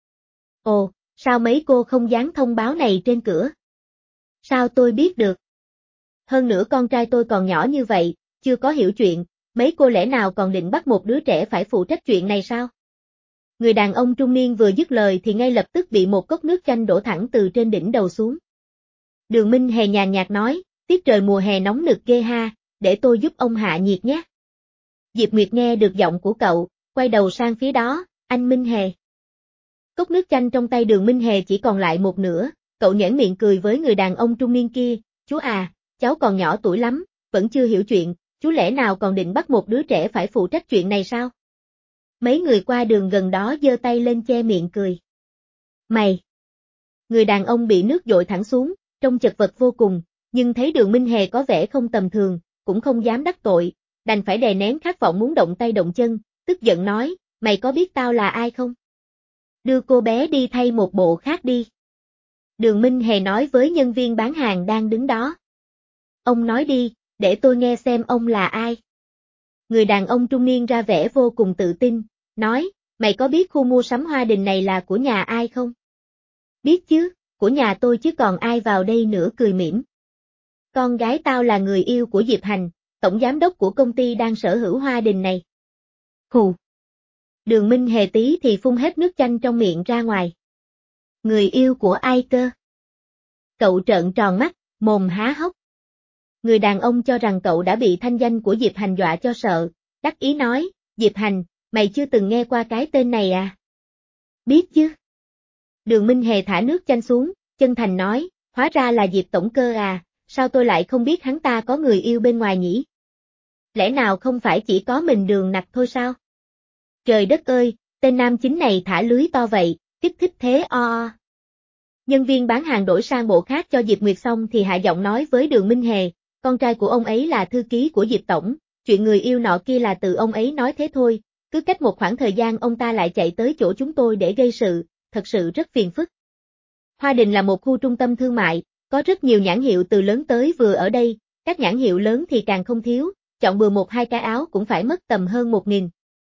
Speaker 1: Ồ, sao mấy cô không dán thông báo này trên cửa? Sao tôi biết được? Hơn nữa con trai tôi còn nhỏ như vậy, chưa có hiểu chuyện, mấy cô lẽ nào còn định bắt một đứa trẻ phải phụ trách chuyện này sao? Người đàn ông trung niên vừa dứt lời thì ngay lập tức bị một cốc nước chanh đổ thẳng từ trên đỉnh đầu xuống. Đường Minh Hề nhàn nhạt nói, tiết trời mùa hè nóng nực ghê ha, để tôi giúp ông hạ nhiệt nhé. Diệp Nguyệt nghe được giọng của cậu, quay đầu sang phía đó, anh Minh Hề. Cốc nước chanh trong tay Đường Minh Hề chỉ còn lại một nửa, cậu nhoẻn miệng cười với người đàn ông trung niên kia, chú à, cháu còn nhỏ tuổi lắm, vẫn chưa hiểu chuyện, chú lẽ nào còn định bắt một đứa trẻ phải phụ trách chuyện này sao? Mấy người qua đường gần đó giơ tay lên che miệng cười. Mày! Người đàn ông bị nước dội thẳng xuống, trông chật vật vô cùng, nhưng thấy Đường Minh Hề có vẻ không tầm thường, cũng không dám đắc tội, đành phải đè nén khát vọng muốn động tay động chân, tức giận nói, mày có biết tao là ai không? Đưa cô bé đi thay một bộ khác đi. Đường Minh Hề nói với nhân viên bán hàng đang đứng đó. Ông nói đi, để tôi nghe xem ông là ai. Người đàn ông trung niên ra vẻ vô cùng tự tin, nói, mày có biết khu mua sắm Hoa Đình này là của nhà ai không? Biết chứ, của nhà tôi chứ còn ai vào đây nữa, cười mỉm. Con gái tao là người yêu của Diệp Hành, tổng giám đốc của công ty đang sở hữu Hoa Đình này. Hù! Đường Minh Hề tí thì phun hết nước chanh trong miệng ra ngoài. Người yêu của ai cơ? Cậu trợn tròn mắt, mồm há hốc. Người đàn ông cho rằng cậu đã bị thanh danh của Diệp Hành dọa cho sợ, đắc ý nói, Diệp Hành, mày chưa từng nghe qua cái tên này à? Biết chứ. Đường Minh Hề thả nước chanh xuống, chân thành nói, hóa ra là Diệp tổng cơ à, sao tôi lại không biết hắn ta có người yêu bên ngoài nhỉ? Lẽ nào không phải chỉ có mình Đường Nặc thôi sao? Trời đất ơi, tên nam chính này thả lưới to vậy, kích thích thế o o. Nhân viên bán hàng đổi sang bộ khác cho Diệp Nguyệt xong thì hạ giọng nói với Đường Minh Hề, con trai của ông ấy là thư ký của Diệp tổng, chuyện người yêu nọ kia là từ ông ấy nói thế thôi, cứ cách một khoảng thời gian ông ta lại chạy tới chỗ chúng tôi để gây sự, thật sự rất phiền phức. Hoa Đình là một khu trung tâm thương mại, có rất nhiều nhãn hiệu từ lớn tới vừa ở đây, các nhãn hiệu lớn thì càng không thiếu, chọn bừa một hai cái áo cũng phải mất tầm hơn một nghìn.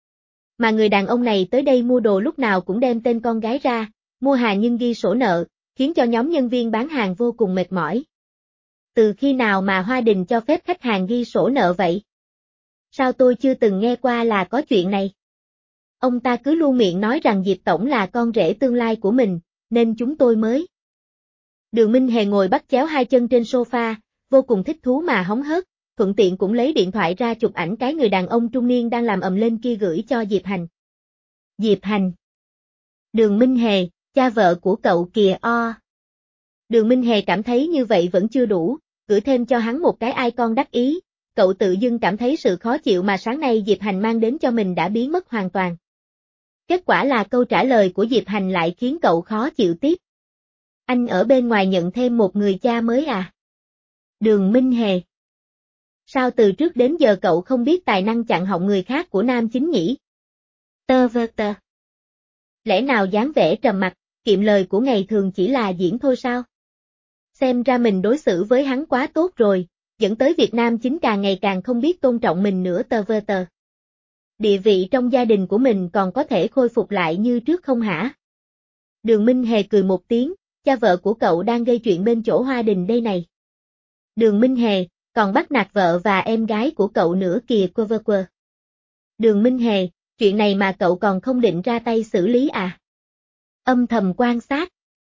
Speaker 1: Mà người đàn ông này tới đây mua đồ lúc nào cũng đem tên con gái ra, mua hàng nhưng ghi sổ nợ, khiến cho nhóm nhân viên bán hàng vô cùng mệt mỏi. Từ khi nào mà Hoa Đình cho phép khách hàng ghi sổ nợ vậy? Sao tôi chưa từng nghe qua là có chuyện này? Ông ta cứ luôn miệng nói rằng Diệp tổng là con rể tương lai của mình, nên chúng tôi mới. Đường Minh Hề ngồi bắt chéo hai chân trên sofa, vô cùng thích thú mà hóng hớt, thuận tiện cũng lấy điện thoại ra chụp ảnh cái người đàn ông trung niên đang làm ầm lên kia gửi cho Diệp Hành. Diệp Hành. Đường Minh Hề, cha vợ của cậu kìa o. Đường Minh Hề cảm thấy như vậy vẫn chưa đủ, gửi thêm cho hắn một cái icon đắc ý, cậu tự dưng cảm thấy sự khó chịu mà sáng nay Diệp Hành mang đến cho mình đã biến mất hoàn toàn. Kết quả là câu trả lời của Diệp Hành lại khiến cậu khó chịu tiếp. Anh ở bên ngoài nhận thêm một người cha mới à? Đường Minh Hề. Sao từ trước đến giờ cậu không biết tài năng chặn họng người khác của nam chính nhỉ? Tơ vơ tơ. Lẽ nào dáng vẻ trầm mặc, kiệm lời của ngày thường chỉ là diễn thôi sao? Xem ra mình đối xử với hắn quá tốt rồi, dẫn tới Việt Nam chính càng ngày càng không biết tôn trọng mình nữa tơ vơ tơ. Địa vị trong gia đình của mình còn có thể khôi phục lại như trước không hả? Đường Minh Hề cười một tiếng, cha vợ của cậu đang gây chuyện bên chỗ Hoa Đình đây này. Đường Minh Hề, còn bắt nạt vợ và em gái của cậu nữa kìa quơ vơ quơ. Đường Minh Hề, chuyện này mà cậu còn không định ra tay xử lý à? Âm thầm quan sát.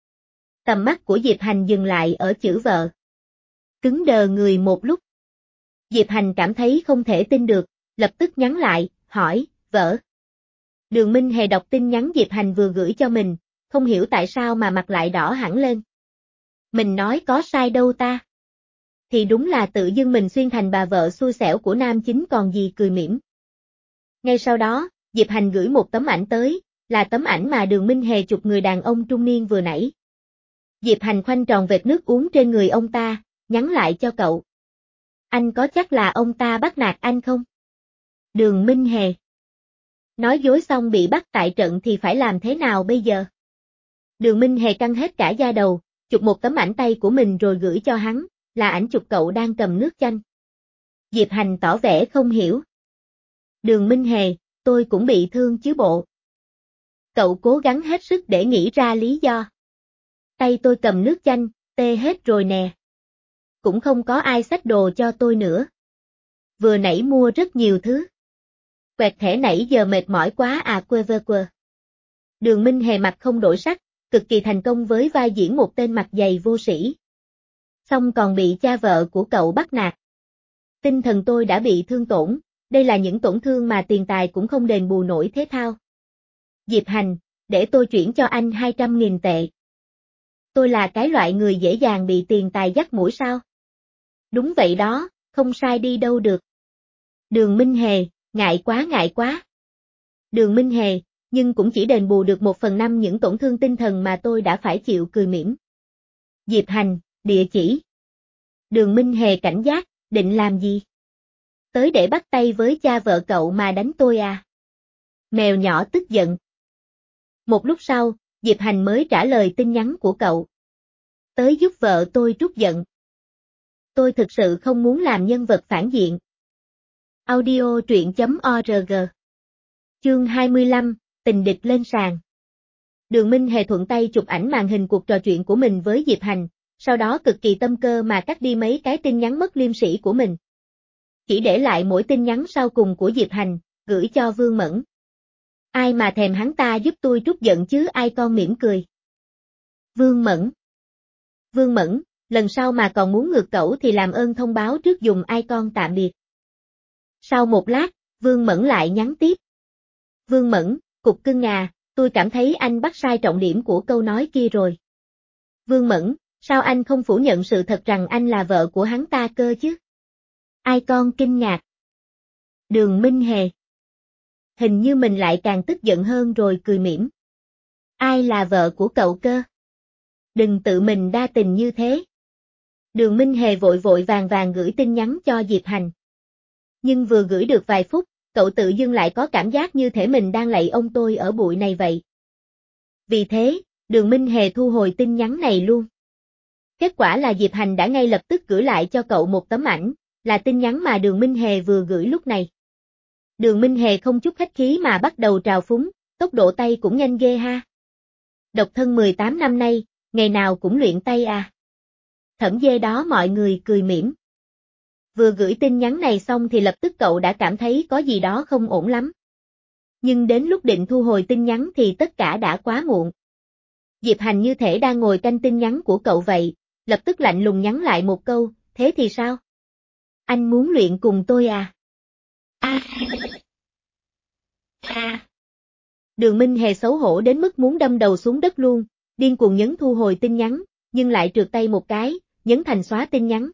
Speaker 1: Tầm mắt của Diệp Hành dừng lại ở chữ vợ. Cứng đờ người một lúc. Diệp Hành cảm thấy không thể tin được, lập tức nhắn lại, hỏi, vợ. Đường Minh Hề đọc tin nhắn Diệp Hành vừa gửi cho mình, không hiểu tại sao mà mặt lại đỏ hẳn lên. Mình nói có sai đâu ta. Thì đúng là tự dưng mình xuyên thành bà vợ xui xẻo của nam chính còn gì, cười mỉm. Ngay sau đó, Diệp Hành gửi một tấm ảnh tới, là tấm ảnh mà Đường Minh Hề chụp người đàn ông trung niên vừa nãy. Diệp Hành khoanh tròn vệt nước uống trên người ông ta, nhắn lại cho cậu. Anh có chắc là ông ta bắt nạt anh không? Đường Minh Hề. Nói dối xong bị bắt tại trận thì phải làm thế nào bây giờ? Đường Minh Hề căng hết cả da đầu, chụp một tấm ảnh tay của mình rồi gửi cho hắn, là ảnh chụp cậu đang cầm nước chanh. Diệp Hành tỏ vẻ không hiểu. Đường Minh Hề, tôi cũng bị thương chứ bộ. Cậu cố gắng hết sức để nghĩ ra lý do. Tay tôi cầm nước chanh, tê hết rồi nè. Cũng không có ai xách đồ cho tôi nữa. Vừa nãy mua rất nhiều thứ. Quẹt thẻ nãy giờ mệt mỏi quá à quơ vơ quơ. Đường Minh Hề mặt không đổi sắc, cực kỳ thành công với vai diễn một tên mặt dày vô sĩ. Xong còn bị cha vợ của cậu bắt nạt. Tinh thần tôi đã bị thương tổn, đây là những tổn thương mà tiền tài cũng không đền bù nổi thế thao. Diệp Hành, để tôi chuyển cho anh hai trăm nghìn tệ. Tôi là cái loại người dễ dàng bị tiền tài dắt mũi sao? Đúng vậy đó, không sai đi đâu được. Đường Minh Hề, ngại quá ngại quá. Đường Minh Hề, nhưng cũng chỉ đền bù được một phần năm những tổn thương tinh thần mà tôi đã phải chịu, cười mỉm. Diệp Hành, địa chỉ. Đường Minh Hề cảnh giác, định làm gì? Tới để bắt tay với cha vợ cậu mà đánh tôi à? Mèo nhỏ tức giận. Một lúc sau, Diệp Hành mới trả lời tin nhắn của cậu. Tới giúp vợ tôi trút giận. Tôi thực sự không muốn làm nhân vật phản diện. Audio truyện.org. Chương hai mươi lăm, tình địch lên sàn. Đường Minh Hề thuận tay chụp ảnh màn hình cuộc trò chuyện của mình với Diệp Hành, sau đó cực kỳ tâm cơ mà cắt đi mấy cái tin nhắn mất liêm sỉ của mình. Chỉ để lại mỗi tin nhắn sau cùng của Diệp Hành, gửi cho Vương Mẫn. Ai mà thèm hắn ta giúp tôi trút giận chứ, ai con mỉm cười. Vương Mẫn. Vương Mẫn, lần sau mà còn muốn ngược cẩu thì làm ơn thông báo trước dùng ai con tạm biệt. Sau một lát, Vương Mẫn lại nhắn tiếp. Vương Mẫn, cục cưng à, tôi cảm thấy anh bắt sai trọng điểm của câu nói kia rồi. Vương Mẫn, sao anh không phủ nhận sự thật rằng anh là vợ của hắn ta cơ chứ? Ai con kinh ngạc. Đường Minh Hề. Hình như mình lại càng tức giận hơn rồi, cười mỉm. Ai là vợ của cậu cơ? Đừng tự mình đa tình như thế. Đường Minh Hề vội vội vàng vàng gửi tin nhắn cho Diệp Hành. Nhưng vừa gửi được vài phút, cậu tự dưng lại có cảm giác như thể mình đang lạy ông tôi ở bụi này vậy. Vì thế, Đường Minh Hề thu hồi tin nhắn này luôn. Kết quả là Diệp Hành đã ngay lập tức gửi lại cho cậu một tấm ảnh, là tin nhắn mà Đường Minh Hề vừa gửi lúc này. Đường Minh Hề không chút khách khí mà bắt đầu trào phúng, tốc độ tay cũng nhanh ghê ha. Độc thân mười tám năm nay, ngày nào cũng luyện tay à. Thẩm dê đó, mọi người cười mỉm. Vừa gửi tin nhắn này xong thì lập tức cậu đã cảm thấy có gì đó không ổn lắm. Nhưng đến lúc định thu hồi tin nhắn thì tất cả đã quá muộn. Diệp Hành như thể đang ngồi canh tin nhắn của cậu vậy, lập tức lạnh lùng nhắn lại một câu, thế thì sao? Anh muốn luyện cùng tôi à? A. A. Đường Minh Hề xấu hổ đến mức muốn đâm đầu xuống đất luôn, điên cuồng nhấn thu hồi tin nhắn, nhưng lại trượt tay một cái, nhấn thành xóa tin nhắn.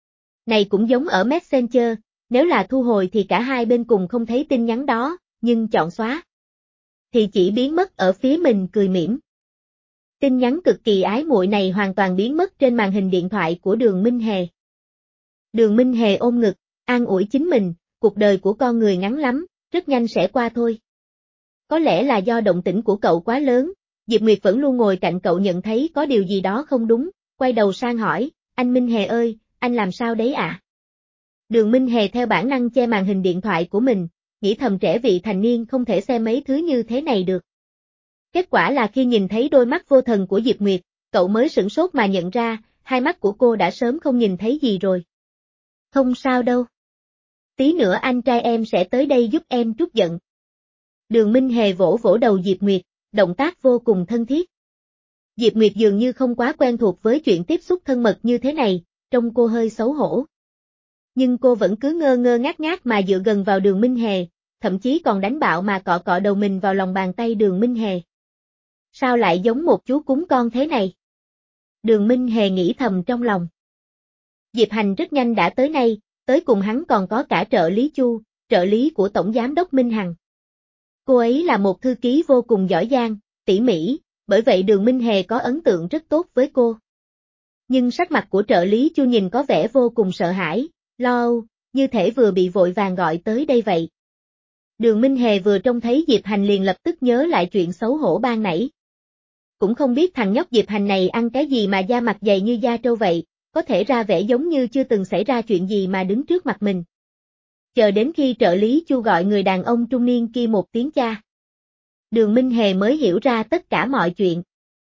Speaker 1: Này cũng giống ở Messenger, nếu là thu hồi thì cả hai bên cùng không thấy tin nhắn đó, nhưng chọn xóa thì chỉ biến mất ở phía mình, cười mỉm. Tin nhắn cực kỳ ái muội này hoàn toàn biến mất trên màn hình điện thoại của Đường Minh Hề. Đường Minh Hề ôm ngực, an ủi chính mình, cuộc đời của con người ngắn lắm, rất nhanh sẽ qua thôi. Có lẽ là do động tĩnh của cậu quá lớn, Diệp Nguyệt vẫn luôn ngồi cạnh cậu nhận thấy có điều gì đó không đúng, quay đầu sang hỏi, anh Minh Hề ơi, anh làm sao đấy ạ? À? Đường Minh Hề theo bản năng che màn hình điện thoại của mình, nghĩ thầm trẻ vị thành niên không thể xem mấy thứ như thế này được. Kết quả là khi nhìn thấy đôi mắt vô thần của Diệp Nguyệt, cậu mới sửng sốt mà nhận ra, hai mắt của cô đã sớm không nhìn thấy gì rồi. Không sao đâu. Tí nữa anh trai em sẽ tới đây giúp em trút giận. Đường Minh Hề vỗ vỗ đầu Diệp Nguyệt, động tác vô cùng thân thiết. Diệp Nguyệt dường như không quá quen thuộc với chuyện tiếp xúc thân mật như thế này, trông cô hơi xấu hổ. Nhưng cô vẫn cứ ngơ ngơ ngác ngác mà dựa gần vào Đường Minh Hề, thậm chí còn đánh bạo mà cọ cọ đầu mình vào lòng bàn tay Đường Minh Hề. Sao lại giống một chú cún con thế này? Đường Minh Hề nghĩ thầm trong lòng. Diệp Hành rất nhanh đã tới nay, tới cùng hắn còn có cả trợ lý Chu, trợ lý của Tổng Giám đốc Minh Hằng. Cô ấy là một thư ký vô cùng giỏi giang, tỉ mỉ, bởi vậy Đường Minh Hề có ấn tượng rất tốt với cô. Nhưng sắc mặt của trợ lý Chu nhìn có vẻ vô cùng sợ hãi, lo âu, như thể vừa bị vội vàng gọi tới đây vậy. Đường Minh Hề vừa trông thấy Diệp Hành liền lập tức nhớ lại chuyện xấu hổ ban nãy. Cũng không biết thằng nhóc Diệp Hành này ăn cái gì mà da mặt dày như da trâu vậy, có thể ra vẻ giống như chưa từng xảy ra chuyện gì mà đứng trước mặt mình. Chờ đến khi trợ lý Chu gọi người đàn ông trung niên kia một tiếng cha. Đường Minh Hề mới hiểu ra tất cả mọi chuyện.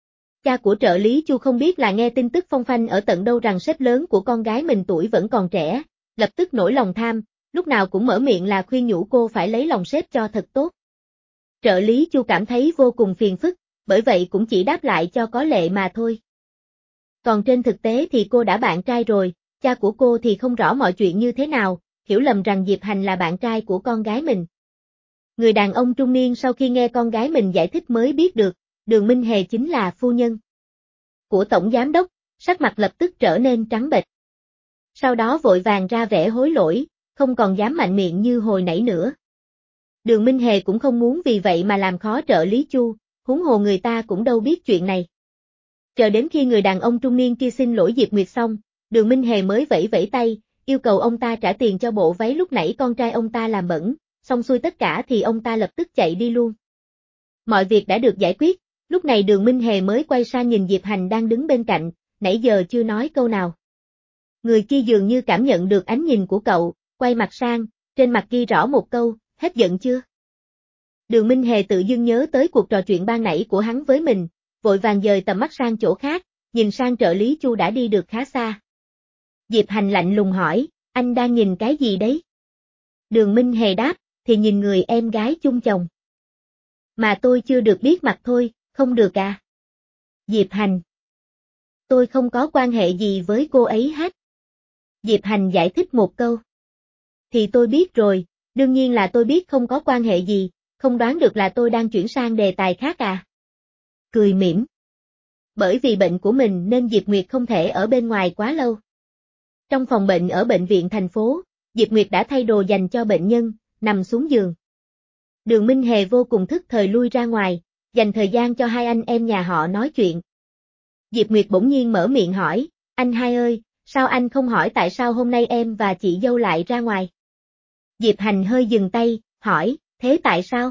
Speaker 1: Cha của trợ lý Chu không biết là nghe tin tức phong phanh ở tận đâu rằng sếp lớn của con gái mình tuổi vẫn còn trẻ, lập tức nổi lòng tham, lúc nào cũng mở miệng là khuyên nhủ cô phải lấy lòng sếp cho thật tốt. Trợ lý Chu cảm thấy vô cùng phiền phức, bởi vậy cũng chỉ đáp lại cho có lệ mà thôi. Còn trên thực tế thì cô đã bạn trai rồi, cha của cô thì không rõ mọi chuyện như thế nào, hiểu lầm rằng Diệp Hành là bạn trai của con gái mình. Người đàn ông trung niên sau khi nghe con gái mình giải thích mới biết được, Đường Minh Hề chính là phu nhân của tổng giám đốc, sắc mặt lập tức trở nên trắng bệch. Sau đó vội vàng ra vẻ hối lỗi, không còn dám mạnh miệng như hồi nãy nữa. Đường Minh Hề cũng không muốn vì vậy mà làm khó trợ lý Chu, huống hồ người ta cũng đâu biết chuyện này. Chờ đến khi người đàn ông trung niên kia xin lỗi Diệp Nguyệt xong, Đường Minh Hề mới vẫy vẫy tay, yêu cầu ông ta trả tiền cho bộ váy lúc nãy con trai ông ta làm bẩn, xong xuôi tất cả thì ông ta lập tức chạy đi luôn. Mọi việc đã được giải quyết, lúc này Đường Minh Hề mới quay sang nhìn Diệp Hành đang đứng bên cạnh, nãy giờ chưa nói câu nào. Người kia dường như cảm nhận được ánh nhìn của cậu, quay mặt sang, trên mặt ghi rõ một câu, hết giận chưa? Đường Minh Hề tự dưng nhớ tới cuộc trò chuyện ban nãy của hắn với mình, vội vàng dời tầm mắt sang chỗ khác, nhìn sang trợ lý Chu đã đi được khá xa. Diệp Hành lạnh lùng hỏi, anh đang nhìn cái gì đấy? Đường Minh Hề đáp, thì nhìn người em gái chung chồng. Mà tôi chưa được biết mặt thôi, không được à? Diệp Hành. Tôi không có quan hệ gì với cô ấy hết. Diệp Hành giải thích một câu. Thì tôi biết rồi, đương nhiên là tôi biết không có quan hệ gì, không đoán được là tôi đang chuyển sang đề tài khác à? Cười mỉm. Bởi vì bệnh của mình nên Diệp Nguyệt không thể ở bên ngoài quá lâu. Trong phòng bệnh ở bệnh viện thành phố, Diệp Nguyệt đã thay đồ dành cho bệnh nhân, nằm xuống giường. Đường Minh Hề vô cùng thức thời lui ra ngoài, dành thời gian cho hai anh em nhà họ nói chuyện. Diệp Nguyệt bỗng nhiên mở miệng hỏi, anh hai ơi, sao anh không hỏi tại sao hôm nay em và chị dâu lại ra ngoài? Diệp Hành hơi dừng tay, hỏi, thế tại sao?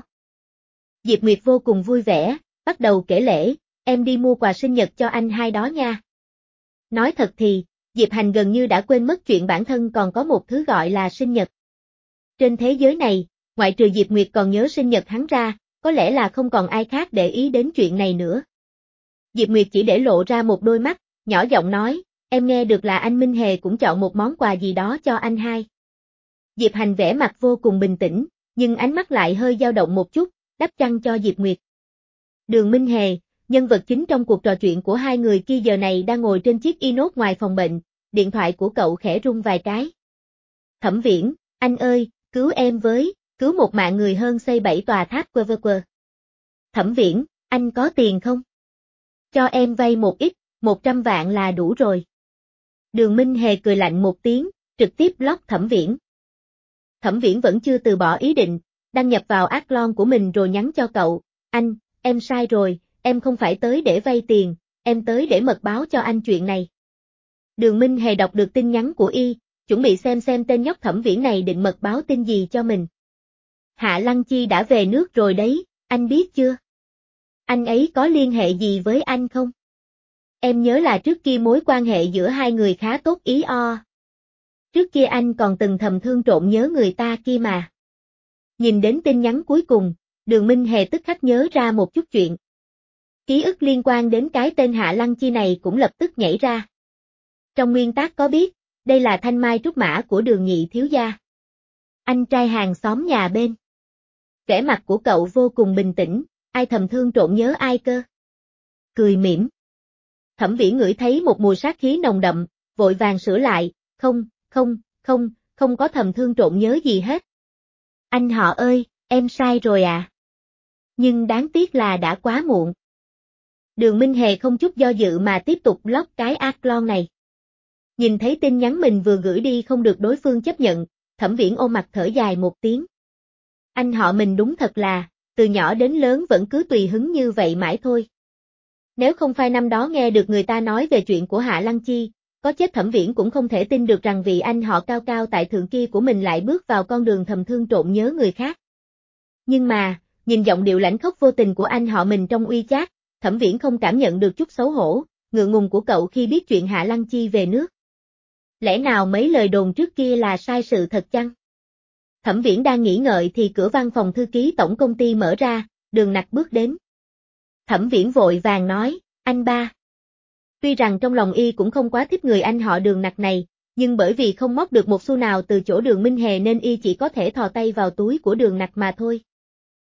Speaker 1: Diệp Nguyệt vô cùng vui vẻ, bắt đầu kể lể, em đi mua quà sinh nhật cho anh hai đó nha. Nói thật thì, Diệp Hành gần như đã quên mất chuyện bản thân còn có một thứ gọi là sinh nhật. Trên thế giới này, ngoại trừ Diệp Nguyệt còn nhớ sinh nhật hắn ra, có lẽ là không còn ai khác để ý đến chuyện này nữa. Diệp Nguyệt chỉ để lộ ra một đôi mắt, nhỏ giọng nói, em nghe được là anh Minh Hề cũng chọn một món quà gì đó cho anh hai. Diệp Hành vẻ mặt vô cùng bình tĩnh, nhưng ánh mắt lại hơi dao động một chút, đắp chăn cho Diệp Nguyệt. Đường Minh Hề, nhân vật chính trong cuộc trò chuyện của hai người kia giờ này đang ngồi trên chiếc inox ngoài phòng bệnh, điện thoại của cậu khẽ rung vài cái. Thẩm Viễn, anh ơi, cứu em với, cứu một mạng người hơn xây bảy tòa tháp quơ vơ quơ. Thẩm Viễn, anh có tiền không? Cho em vay một ít, một trăm vạn là đủ rồi. Đường Minh Hề cười lạnh một tiếng, trực tiếp block Thẩm Viễn. Thẩm Viễn vẫn chưa từ bỏ ý định, đăng nhập vào Athlon của mình rồi nhắn cho cậu, anh, em sai rồi, em không phải tới để vay tiền, em tới để mật báo cho anh chuyện này. Đường Minh Hề đọc được tin nhắn của y, chuẩn bị xem xem tên nhóc Thẩm Viễn này định mật báo tin gì cho mình. Hạ Lăng Chi đã về nước rồi đấy, anh biết chưa? Anh ấy có liên hệ gì với anh không? Em nhớ là trước kia mối quan hệ giữa hai người khá tốt ý o. Trước kia anh còn từng thầm thương trộm nhớ người ta kia mà. Nhìn đến tin nhắn cuối cùng, Đường Minh Hề tức khắc nhớ ra một chút chuyện. Ký ức liên quan đến cái tên Hạ Lăng Chi này cũng lập tức nhảy ra. Trong nguyên tắc có biết, đây là thanh mai trúc mã của Đường nhị thiếu gia. Anh trai hàng xóm nhà bên. Vẻ mặt của cậu vô cùng bình tĩnh, ai thầm thương trộm nhớ ai cơ? Cười mỉm. Thẩm Viễn ngửi thấy một mùi sát khí nồng đậm, vội vàng sửa lại, không, không, không, không có thầm thương trộm nhớ gì hết. Anh họ ơi, em sai rồi à? Nhưng đáng tiếc là đã quá muộn. Đường Minh Hề không chút do dự mà tiếp tục block cái Athlon này. Nhìn thấy tin nhắn mình vừa gửi đi không được đối phương chấp nhận, Thẩm Viễn ôm mặt thở dài một tiếng. Anh họ mình đúng thật là, từ nhỏ đến lớn vẫn cứ tùy hứng như vậy mãi thôi. Nếu không phải năm đó nghe được người ta nói về chuyện của Hạ Lăng Chi, có chết Thẩm Viễn cũng không thể tin được rằng vị anh họ cao cao tại thượng kia của mình lại bước vào con đường thầm thương trộm nhớ người khác. Nhưng mà, nhìn giọng điệu lãnh khốc vô tình của anh họ mình trong uy chat, Thẩm Viễn không cảm nhận được chút xấu hổ, ngượng ngùng của cậu khi biết chuyện Hạ Lăng Chi về nước. Lẽ nào mấy lời đồn trước kia là sai sự thật chăng? Thẩm Viễn đang nghĩ ngợi thì cửa văn phòng thư ký tổng công ty mở ra, Đường Nặc bước đến. Thẩm Viễn vội vàng nói, anh ba. Tuy rằng trong lòng y cũng không quá thích người anh họ Đường Nặc này, nhưng bởi vì không móc được một xu nào từ chỗ Đường Minh Hề nên y chỉ có thể thò tay vào túi của Đường Nặc mà thôi.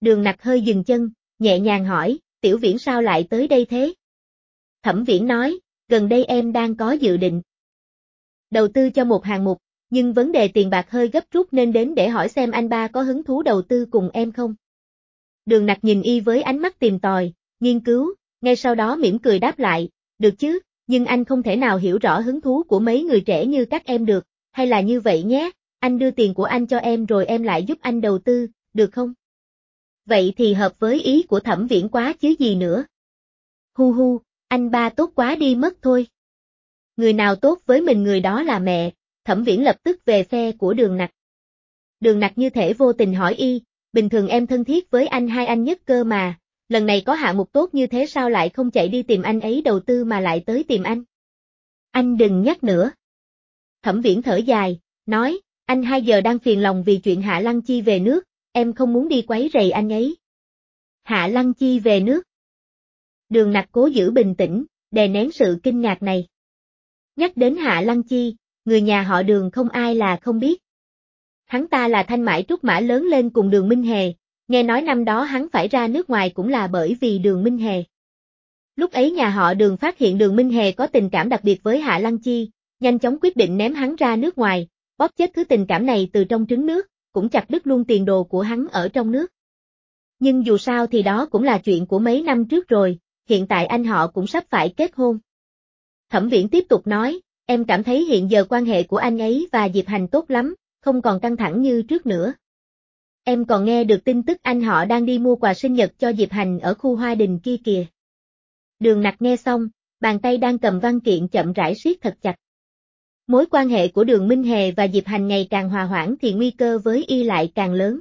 Speaker 1: Đường Nặc hơi dừng chân, nhẹ nhàng hỏi, Tiểu Viễn sao lại tới đây thế? Thẩm Viễn nói, gần đây em đang có dự định đầu tư cho một hạng mục, nhưng vấn đề tiền bạc hơi gấp rút nên đến để hỏi xem anh ba có hứng thú đầu tư cùng em không. Đường Nặc nhìn y với ánh mắt tìm tòi, nghiên cứu, ngay sau đó mỉm cười đáp lại, được chứ, nhưng anh không thể nào hiểu rõ hứng thú của mấy người trẻ như các em được, hay là như vậy nhé, anh đưa tiền của anh cho em rồi em lại giúp anh đầu tư, được không? Vậy thì hợp với ý của Thẩm Viễn quá chứ gì nữa. Hu hu, anh ba tốt quá đi mất thôi. Người nào tốt với mình người đó là mẹ, Thẩm Viễn lập tức về phe của Đường Nặc. Đường Nặc như thể vô tình hỏi y, bình thường em thân thiết với anh hai anh nhất cơ mà, lần này có hạng mục tốt như thế sao lại không chạy đi tìm anh ấy đầu tư mà lại tới tìm anh? Anh đừng nhắc nữa. Thẩm Viễn thở dài, nói, anh hai giờ đang phiền lòng vì chuyện Hạ Lăng Chi về nước, em không muốn đi quấy rầy anh ấy. Hạ Lăng Chi về nước. Đường Nặc cố giữ bình tĩnh, đè nén sự kinh ngạc này. Nhắc đến Hạ Lăng Chi, người nhà họ Đường không ai là không biết. Hắn ta là thanh mãi trúc mã lớn lên cùng Đường Minh Hề, nghe nói năm đó hắn phải ra nước ngoài cũng là bởi vì Đường Minh Hề. Lúc ấy nhà họ Đường phát hiện Đường Minh Hề có tình cảm đặc biệt với Hạ Lăng Chi, nhanh chóng quyết định ném hắn ra nước ngoài, bóp chết thứ tình cảm này từ trong trứng nước, cũng chặt đứt luôn tiền đồ của hắn ở trong nước. Nhưng dù sao thì đó cũng là chuyện của mấy năm trước rồi, hiện tại anh họ cũng sắp phải kết hôn. Thẩm Viễn tiếp tục nói, em cảm thấy hiện giờ quan hệ của anh ấy và Diệp Hành tốt lắm, không còn căng thẳng như trước nữa. Em còn nghe được tin tức anh họ đang đi mua quà sinh nhật cho Diệp Hành ở khu Hoa Đình kia kìa. Đường Nặc nghe xong, bàn tay đang cầm văn kiện chậm rãi siết thật chặt. Mối quan hệ của Đường Minh Hề và Diệp Hành ngày càng hòa hoãn thì nguy cơ với y lại càng lớn.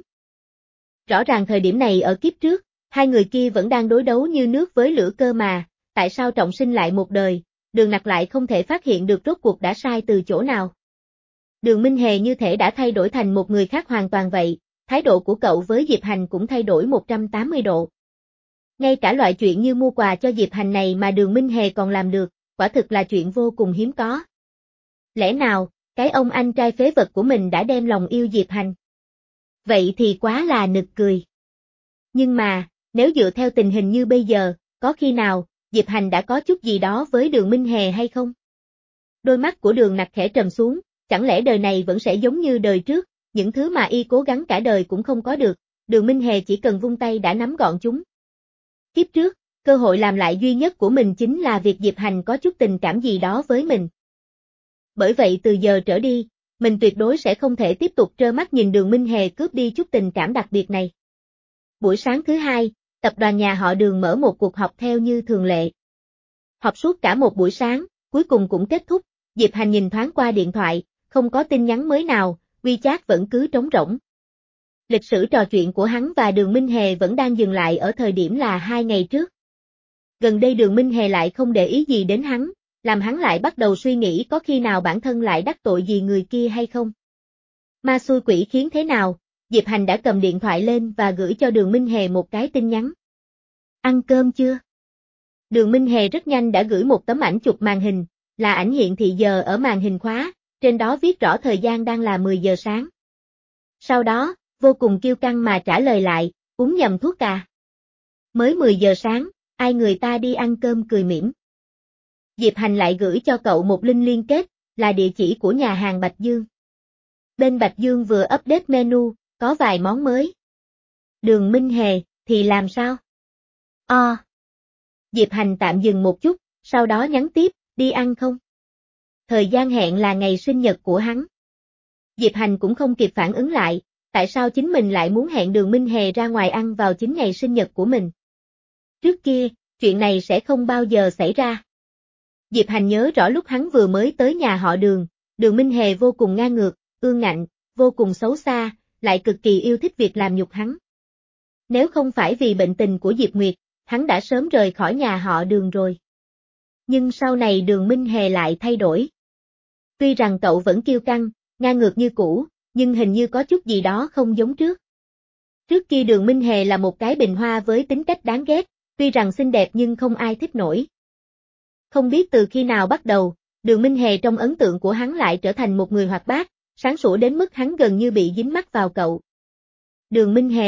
Speaker 1: Rõ ràng thời điểm này ở kiếp trước, hai người kia vẫn đang đối đấu như nước với lửa cơ mà, tại sao trọng sinh lại một đời, Đường Nặc lại không thể phát hiện được rốt cuộc đã sai từ chỗ nào. Đường Minh Hề như thể đã thay đổi thành một người khác hoàn toàn vậy, thái độ của cậu với Diệp Hành cũng thay đổi một trăm tám mươi độ. Ngay cả loại chuyện như mua quà cho Diệp Hành này mà Đường Minh Hề còn làm được, quả thực là chuyện vô cùng hiếm có. Lẽ nào, cái ông anh trai phế vật của mình đã đem lòng yêu Diệp Hành? Vậy thì quá là nực cười. Nhưng mà, nếu dựa theo tình hình như bây giờ, có khi nào, Diệp Hành đã có chút gì đó với Đường Minh Hề hay không? Đôi mắt của Đường Nặc khẽ trầm xuống, chẳng lẽ đời này vẫn sẽ giống như đời trước, những thứ mà y cố gắng cả đời cũng không có được, Đường Minh Hề chỉ cần vung tay đã nắm gọn chúng. Kiếp trước, cơ hội làm lại duy nhất của mình chính là việc Diệp Hành có chút tình cảm gì đó với mình. Bởi vậy từ giờ trở đi, mình tuyệt đối sẽ không thể tiếp tục trơ mắt nhìn Đường Minh Hề cướp đi chút tình cảm đặc biệt này. Buổi sáng thứ hai, tập đoàn nhà họ Đường mở một cuộc họp theo như thường lệ. Họp suốt cả một buổi sáng, cuối cùng cũng kết thúc, Diệp Hành nhìn thoáng qua điện thoại, không có tin nhắn mới nào, WeChat vẫn cứ trống rỗng. Lịch sử trò chuyện của hắn và Đường Minh Hề vẫn đang dừng lại ở thời điểm là hai ngày trước. Gần đây Đường Minh Hề lại không để ý gì đến hắn, làm hắn lại bắt đầu suy nghĩ có khi nào bản thân lại đắc tội gì người kia hay không. Ma xui quỷ khiến thế nào, Diệp Hành đã cầm điện thoại lên và gửi cho Đường Minh Hề một cái tin nhắn. Ăn cơm chưa? Đường Minh Hề rất nhanh đã gửi một tấm ảnh chụp màn hình, là ảnh hiện thị giờ ở màn hình khóa, trên đó viết rõ thời gian đang là mười giờ sáng. Sau đó, vô cùng kiêu căng mà trả lời lại, uống nhầm thuốc à? Mới mười giờ sáng, ai người ta đi ăn cơm cười mỉm. Diệp Hành lại gửi cho cậu một link liên kết, là địa chỉ của nhà hàng Bạch Dương. Bên Bạch Dương vừa update menu, có vài món mới. Đường Minh Hề, thì làm sao? Ờ. Diệp Hành tạm dừng một chút, sau đó nhắn tiếp, đi ăn không? Thời gian hẹn là ngày sinh nhật của hắn. Diệp Hành cũng không kịp phản ứng lại, tại sao chính mình lại muốn hẹn Đường Minh Hề ra ngoài ăn vào chính ngày sinh nhật của mình. Trước kia, chuyện này sẽ không bao giờ xảy ra. Diệp Hành nhớ rõ lúc hắn vừa mới tới nhà họ Đường, Đường Minh Hề vô cùng ngang ngược, ương ngạnh, vô cùng xấu xa, lại cực kỳ yêu thích việc làm nhục hắn. Nếu không phải vì bệnh tình của Diệp Nguyệt, hắn đã sớm rời khỏi nhà họ Đường rồi. Nhưng sau này Đường Minh Hề lại thay đổi. Tuy rằng cậu vẫn kiêu căng, ngang ngược như cũ, nhưng hình như có chút gì đó không giống trước. Trước kia Đường Minh Hề là một cái bình hoa với tính cách đáng ghét, tuy rằng xinh đẹp nhưng không ai thích nổi. Không biết từ khi nào bắt đầu, Đường Minh Hề trong ấn tượng của hắn lại trở thành một người hoạt bát, sáng sủa đến mức hắn gần như bị dính mắc vào cậu. Đường Minh Hề,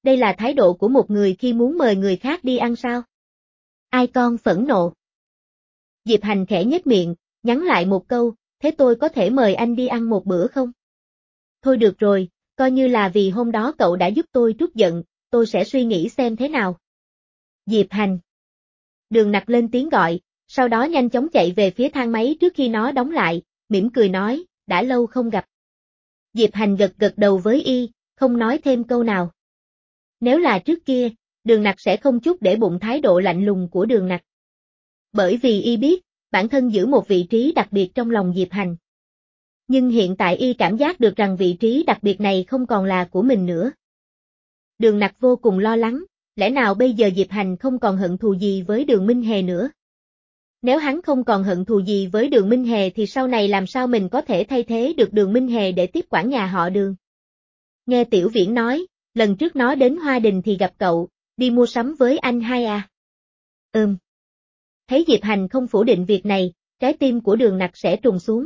Speaker 1: Đây là thái độ của một người khi muốn mời người khác đi ăn sao? Ai con phẫn nộ. Diệp Hành khẽ nhếch miệng, nhắn lại một câu, thế tôi có thể mời anh đi ăn một bữa không? Thôi được rồi, coi như là vì hôm đó cậu đã giúp tôi trút giận, tôi sẽ suy nghĩ xem thế nào. Diệp Hành. Đường Nặc lên tiếng gọi, sau đó nhanh chóng chạy về phía thang máy trước khi nó đóng lại, mỉm cười nói, đã lâu không gặp. Diệp Hành gật gật đầu với y, không nói thêm câu nào. Nếu là trước kia, Đường Nặc sẽ không chút để bụng thái độ lạnh lùng của Đường Nặc. Bởi vì y biết, bản thân giữ một vị trí đặc biệt trong lòng Diệp Hành. Nhưng hiện tại y cảm giác được rằng vị trí đặc biệt này không còn là của mình nữa. Đường Nặc vô cùng lo lắng, lẽ nào bây giờ Diệp Hành không còn hận thù gì với Đường Minh Hề nữa? Nếu hắn không còn hận thù gì với Đường Minh Hề thì sau này làm sao mình có thể thay thế được Đường Minh Hề để tiếp quản nhà họ Đường? Nghe Tiểu Viễn nói, lần trước nó đến Hoa Đình thì gặp cậu, đi mua sắm với anh hai à? Ừm. Thấy Diệp Hành không phủ định việc này, trái tim của Đường Nặc sẽ trùng xuống.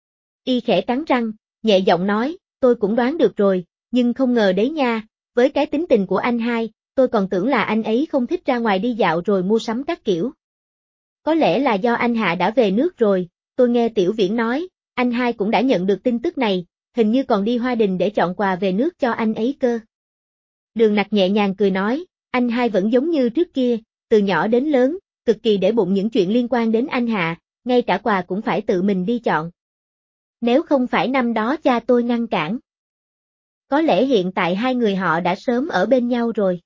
Speaker 1: Y khẽ cắn răng, nhẹ giọng nói, tôi cũng đoán được rồi, nhưng không ngờ đấy nha, với cái tính tình của anh hai, tôi còn tưởng là anh ấy không thích ra ngoài đi dạo rồi mua sắm các kiểu. Có lẽ là do anh Hạ đã về nước rồi, tôi nghe Tiểu Viễn nói, anh hai cũng đã nhận được tin tức này, hình như còn đi Hoa Đình để chọn quà về nước cho anh ấy cơ. Đường Nặc nhẹ nhàng cười nói, anh hai vẫn giống như trước kia, từ nhỏ đến lớn, cực kỳ để bụng những chuyện liên quan đến anh Hạ, ngay cả quà cũng phải tự mình đi chọn. Nếu không phải năm đó cha tôi ngăn cản, có lẽ hiện tại hai người họ đã sớm ở bên nhau rồi.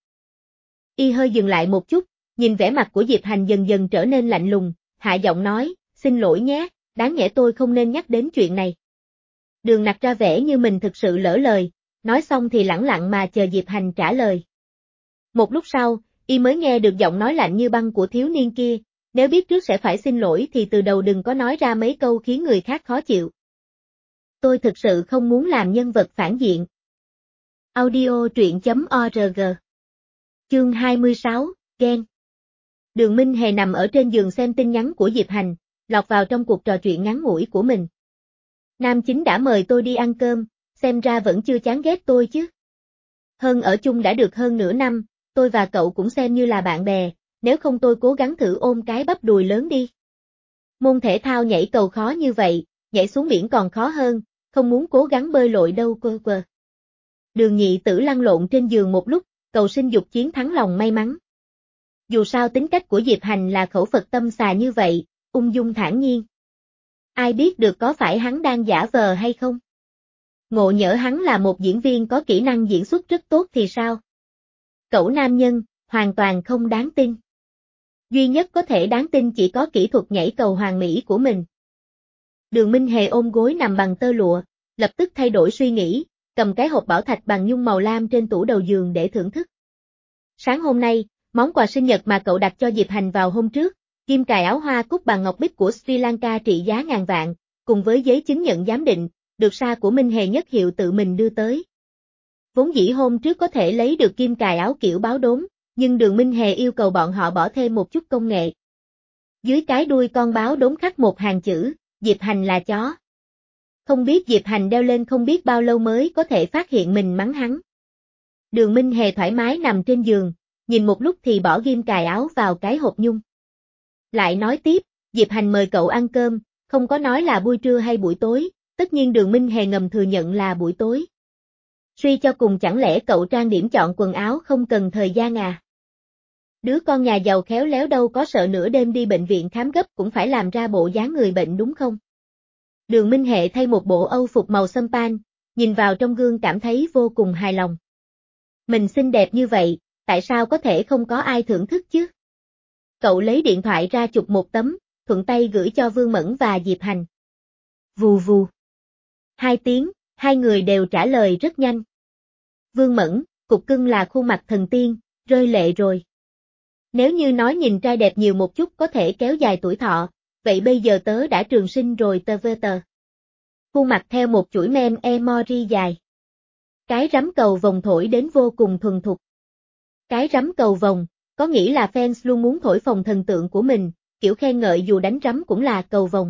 Speaker 1: Y hơi dừng lại một chút, nhìn vẻ mặt của Diệp Hành dần dần trở nên lạnh lùng, hạ giọng nói, xin lỗi nhé, đáng nhẽ tôi không nên nhắc đến chuyện này. Đường Nặc ra vẻ như mình thực sự lỡ lời, nói xong thì lẳng lặng mà chờ Diệp Hành trả lời. Một lúc sau, y mới nghe được giọng nói lạnh như băng của thiếu niên kia, nếu biết trước sẽ phải xin lỗi thì từ đầu đừng có nói ra mấy câu khiến người khác khó chịu. Tôi thực sự không muốn làm nhân vật phản diện. Audio truyện chấm org. Chương hai mươi sáu, ghen. Đường Minh Hề nằm ở trên giường xem tin nhắn của Diệp Hành, lọt vào trong cuộc trò chuyện ngắn ngủi của mình. Nam chính đã mời tôi đi ăn cơm, xem ra vẫn chưa chán ghét tôi chứ. Hơn ở chung đã được hơn nửa năm, tôi và cậu cũng xem như là bạn bè, nếu không tôi cố gắng thử ôm cái bắp đùi lớn đi. Môn thể thao nhảy cầu khó như vậy, nhảy xuống biển còn khó hơn, không muốn cố gắng bơi lội đâu cơ quờ. Đường Nhị Tử lăn lộn trên giường một lúc, cầu sinh dục chiến thắng lòng may mắn. Dù sao tính cách của Diệp Hành là khẩu Phật tâm xà như vậy, ung dung thản nhiên. Ai biết được có phải hắn đang giả vờ hay không? Ngộ nhỡ hắn là một diễn viên có kỹ năng diễn xuất rất tốt thì sao? Cẩu nam nhân, hoàn toàn không đáng tin. Duy nhất có thể đáng tin chỉ có kỹ thuật nhảy cầu hoàn mỹ của mình. Đường Minh Hề ôm gối nằm bằng tơ lụa, lập tức thay đổi suy nghĩ, cầm cái hộp bảo thạch bằng nhung màu lam trên tủ đầu giường để thưởng thức. Sáng hôm nay, món quà sinh nhật mà cậu đặt cho Diệp Hành vào hôm trước, kim cài áo hoa cúc bằng ngọc bích của Sri Lanka trị giá ngàn vạn, cùng với giấy chứng nhận giám định, được sa của Minh Hề nhất hiệu tự mình đưa tới. Vốn dĩ hôm trước có thể lấy được kim cài áo kiểu báo đốm, nhưng Đường Minh Hề yêu cầu bọn họ bỏ thêm một chút công nghệ. Dưới cái đuôi con báo đốm khắc một hàng chữ, Diệp Hành là chó. Không biết Diệp Hành đeo lên không biết bao lâu mới có thể phát hiện mình mắng hắn. Đường Minh Hề thoải mái nằm trên giường, nhìn một lúc thì bỏ ghim cài áo vào cái hộp nhung. Lại nói tiếp, Diệp Hành mời cậu ăn cơm, không có nói là buổi trưa hay buổi tối, tất nhiên Đường Minh Hề ngầm thừa nhận là buổi tối. Suy cho cùng chẳng lẽ cậu trang điểm chọn quần áo không cần thời gian à? Đứa con nhà giàu khéo léo đâu có sợ nửa đêm đi bệnh viện khám gấp cũng phải làm ra bộ dáng người bệnh đúng không? Đường Minh Hệ thay một bộ âu phục màu xâm pan, nhìn vào trong gương cảm thấy vô cùng hài lòng. Mình xinh đẹp như vậy, tại sao có thể không có ai thưởng thức chứ? Cậu lấy điện thoại ra chụp một tấm, thuận tay gửi cho Vương Mẫn và Diệp Hành. Vù vù. Hai tiếng, hai người đều trả lời rất nhanh. Vương Mẫn, cục cưng là khuôn mặt thần tiên, rơi lệ rồi. Nếu như nói nhìn trai đẹp nhiều một chút có thể kéo dài tuổi thọ, vậy bây giờ tớ đã trường sinh rồi tờ vơ tờ. Khuôn mặt theo một chuỗi mem emoji dài. Cái rắm cầu vồng thổi đến vô cùng thuần thục. Cái rắm cầu vồng, có nghĩa là fans luôn muốn thổi phồng thần tượng của mình, kiểu khen ngợi dù đánh rắm cũng là cầu vồng.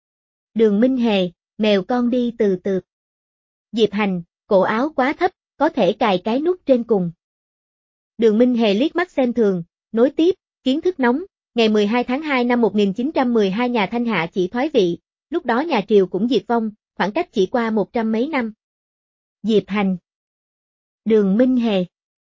Speaker 1: Đường Minh Hề, mèo con đi từ từ. Diệp Hành, cổ áo quá thấp, có thể cài cái nút trên cùng. Đường Minh Hề liếc mắt xem thường, nối tiếp, kiến thức nóng, ngày mười hai tháng hai năm một nghìn chín trăm mười hai nhà Thanh Hạ chỉ thoái vị, lúc đó nhà Triều cũng diệt vong, khoảng cách chỉ qua một trăm mấy năm. Diệp Hành. Đường Minh Hề.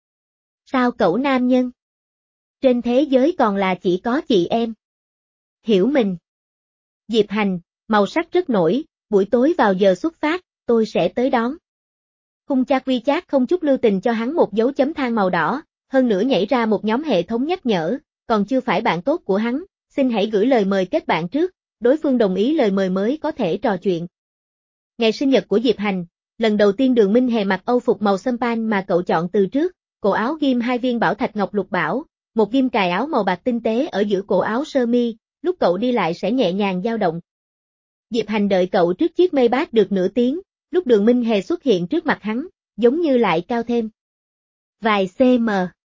Speaker 1: Sao cậu nam nhân? Trên thế giới còn là chỉ có chị em. Hiểu mình. Diệp Hành, màu sắc rất nổi, buổi tối vào giờ xuất phát, tôi sẽ tới đón. Khung chat WeChat không chút lưu tình cho hắn một dấu chấm than màu đỏ, hơn nữa nhảy ra một nhóm hệ thống nhắc nhở, còn chưa phải bạn tốt của hắn, xin hãy gửi lời mời kết bạn trước, đối phương đồng ý lời mời mới có thể trò chuyện. Ngày sinh nhật của Diệp Hành, lần đầu tiên Đường Minh Hề mặc âu phục màu champagne mà cậu chọn từ trước, cổ áo ghim hai viên bảo thạch ngọc lục bảo, một ghim cài áo màu bạc tinh tế ở giữa cổ áo sơ mi, lúc cậu đi lại sẽ nhẹ nhàng dao động. Diệp Hành đợi cậu trước chiếc Maybach được nửa tiếng, lúc Đường Minh Hề xuất hiện trước mặt hắn, giống như lại cao thêm vài cm.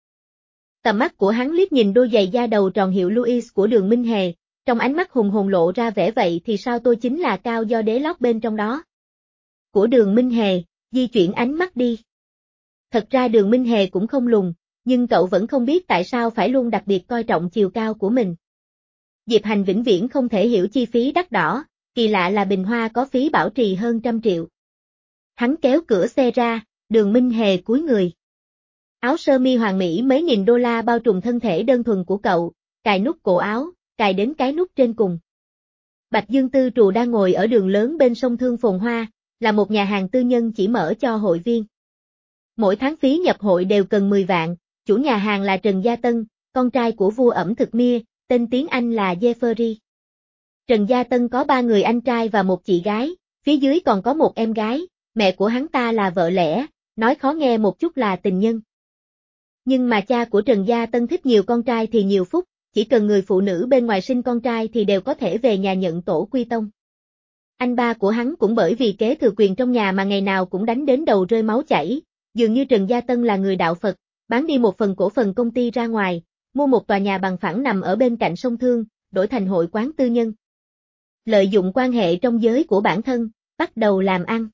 Speaker 1: Tầm mắt của hắn liếc nhìn đôi giày da đầu tròn hiệu Louis của Đường Minh Hề, trong ánh mắt hùng hồn lộ ra vẻ vậy thì sao tôi chính là cao do đế lót bên trong đó. Của Đường Minh Hề, di chuyển ánh mắt đi. Thật ra Đường Minh Hề cũng không lùn, nhưng cậu vẫn không biết tại sao phải luôn đặc biệt coi trọng chiều cao của mình. Diệp Hành vĩnh viễn không thể hiểu chi phí đắt đỏ, kỳ lạ là bình hoa có phí bảo trì hơn trăm triệu. Hắn kéo cửa xe ra, Đường Minh Hề cúi người. Áo sơ mi hoàng mỹ mấy nghìn đô la bao trùm thân thể đơn thuần của cậu, cài nút cổ áo, cài đến cái nút trên cùng. Bạch Dương Tư Trù đang ngồi ở đường lớn bên sông Thương Phồn Hoa, là một nhà hàng tư nhân chỉ mở cho hội viên. Mỗi tháng phí nhập hội đều cần mười vạn, chủ nhà hàng là Trần Gia Tân, con trai của vua ẩm thực Mia, tên tiếng Anh là Jeffrey. Trần Gia Tân có ba người anh trai và một chị gái, phía dưới còn có một em gái, mẹ của hắn ta là vợ lẽ, nói khó nghe một chút là tình nhân. Nhưng mà cha của Trần Gia Tân thích nhiều con trai thì nhiều phúc, chỉ cần người phụ nữ bên ngoài sinh con trai thì đều có thể về nhà nhận tổ quy tông. Anh ba của hắn cũng bởi vì kế thừa quyền trong nhà mà ngày nào cũng đánh đến đầu rơi máu chảy, dường như Trần Gia Tân là người đạo Phật, bán đi một phần cổ phần công ty ra ngoài, mua một tòa nhà bằng phẳng nằm ở bên cạnh sông Thương, đổi thành hội quán tư nhân. Lợi dụng quan hệ trong giới của bản thân, bắt đầu làm ăn.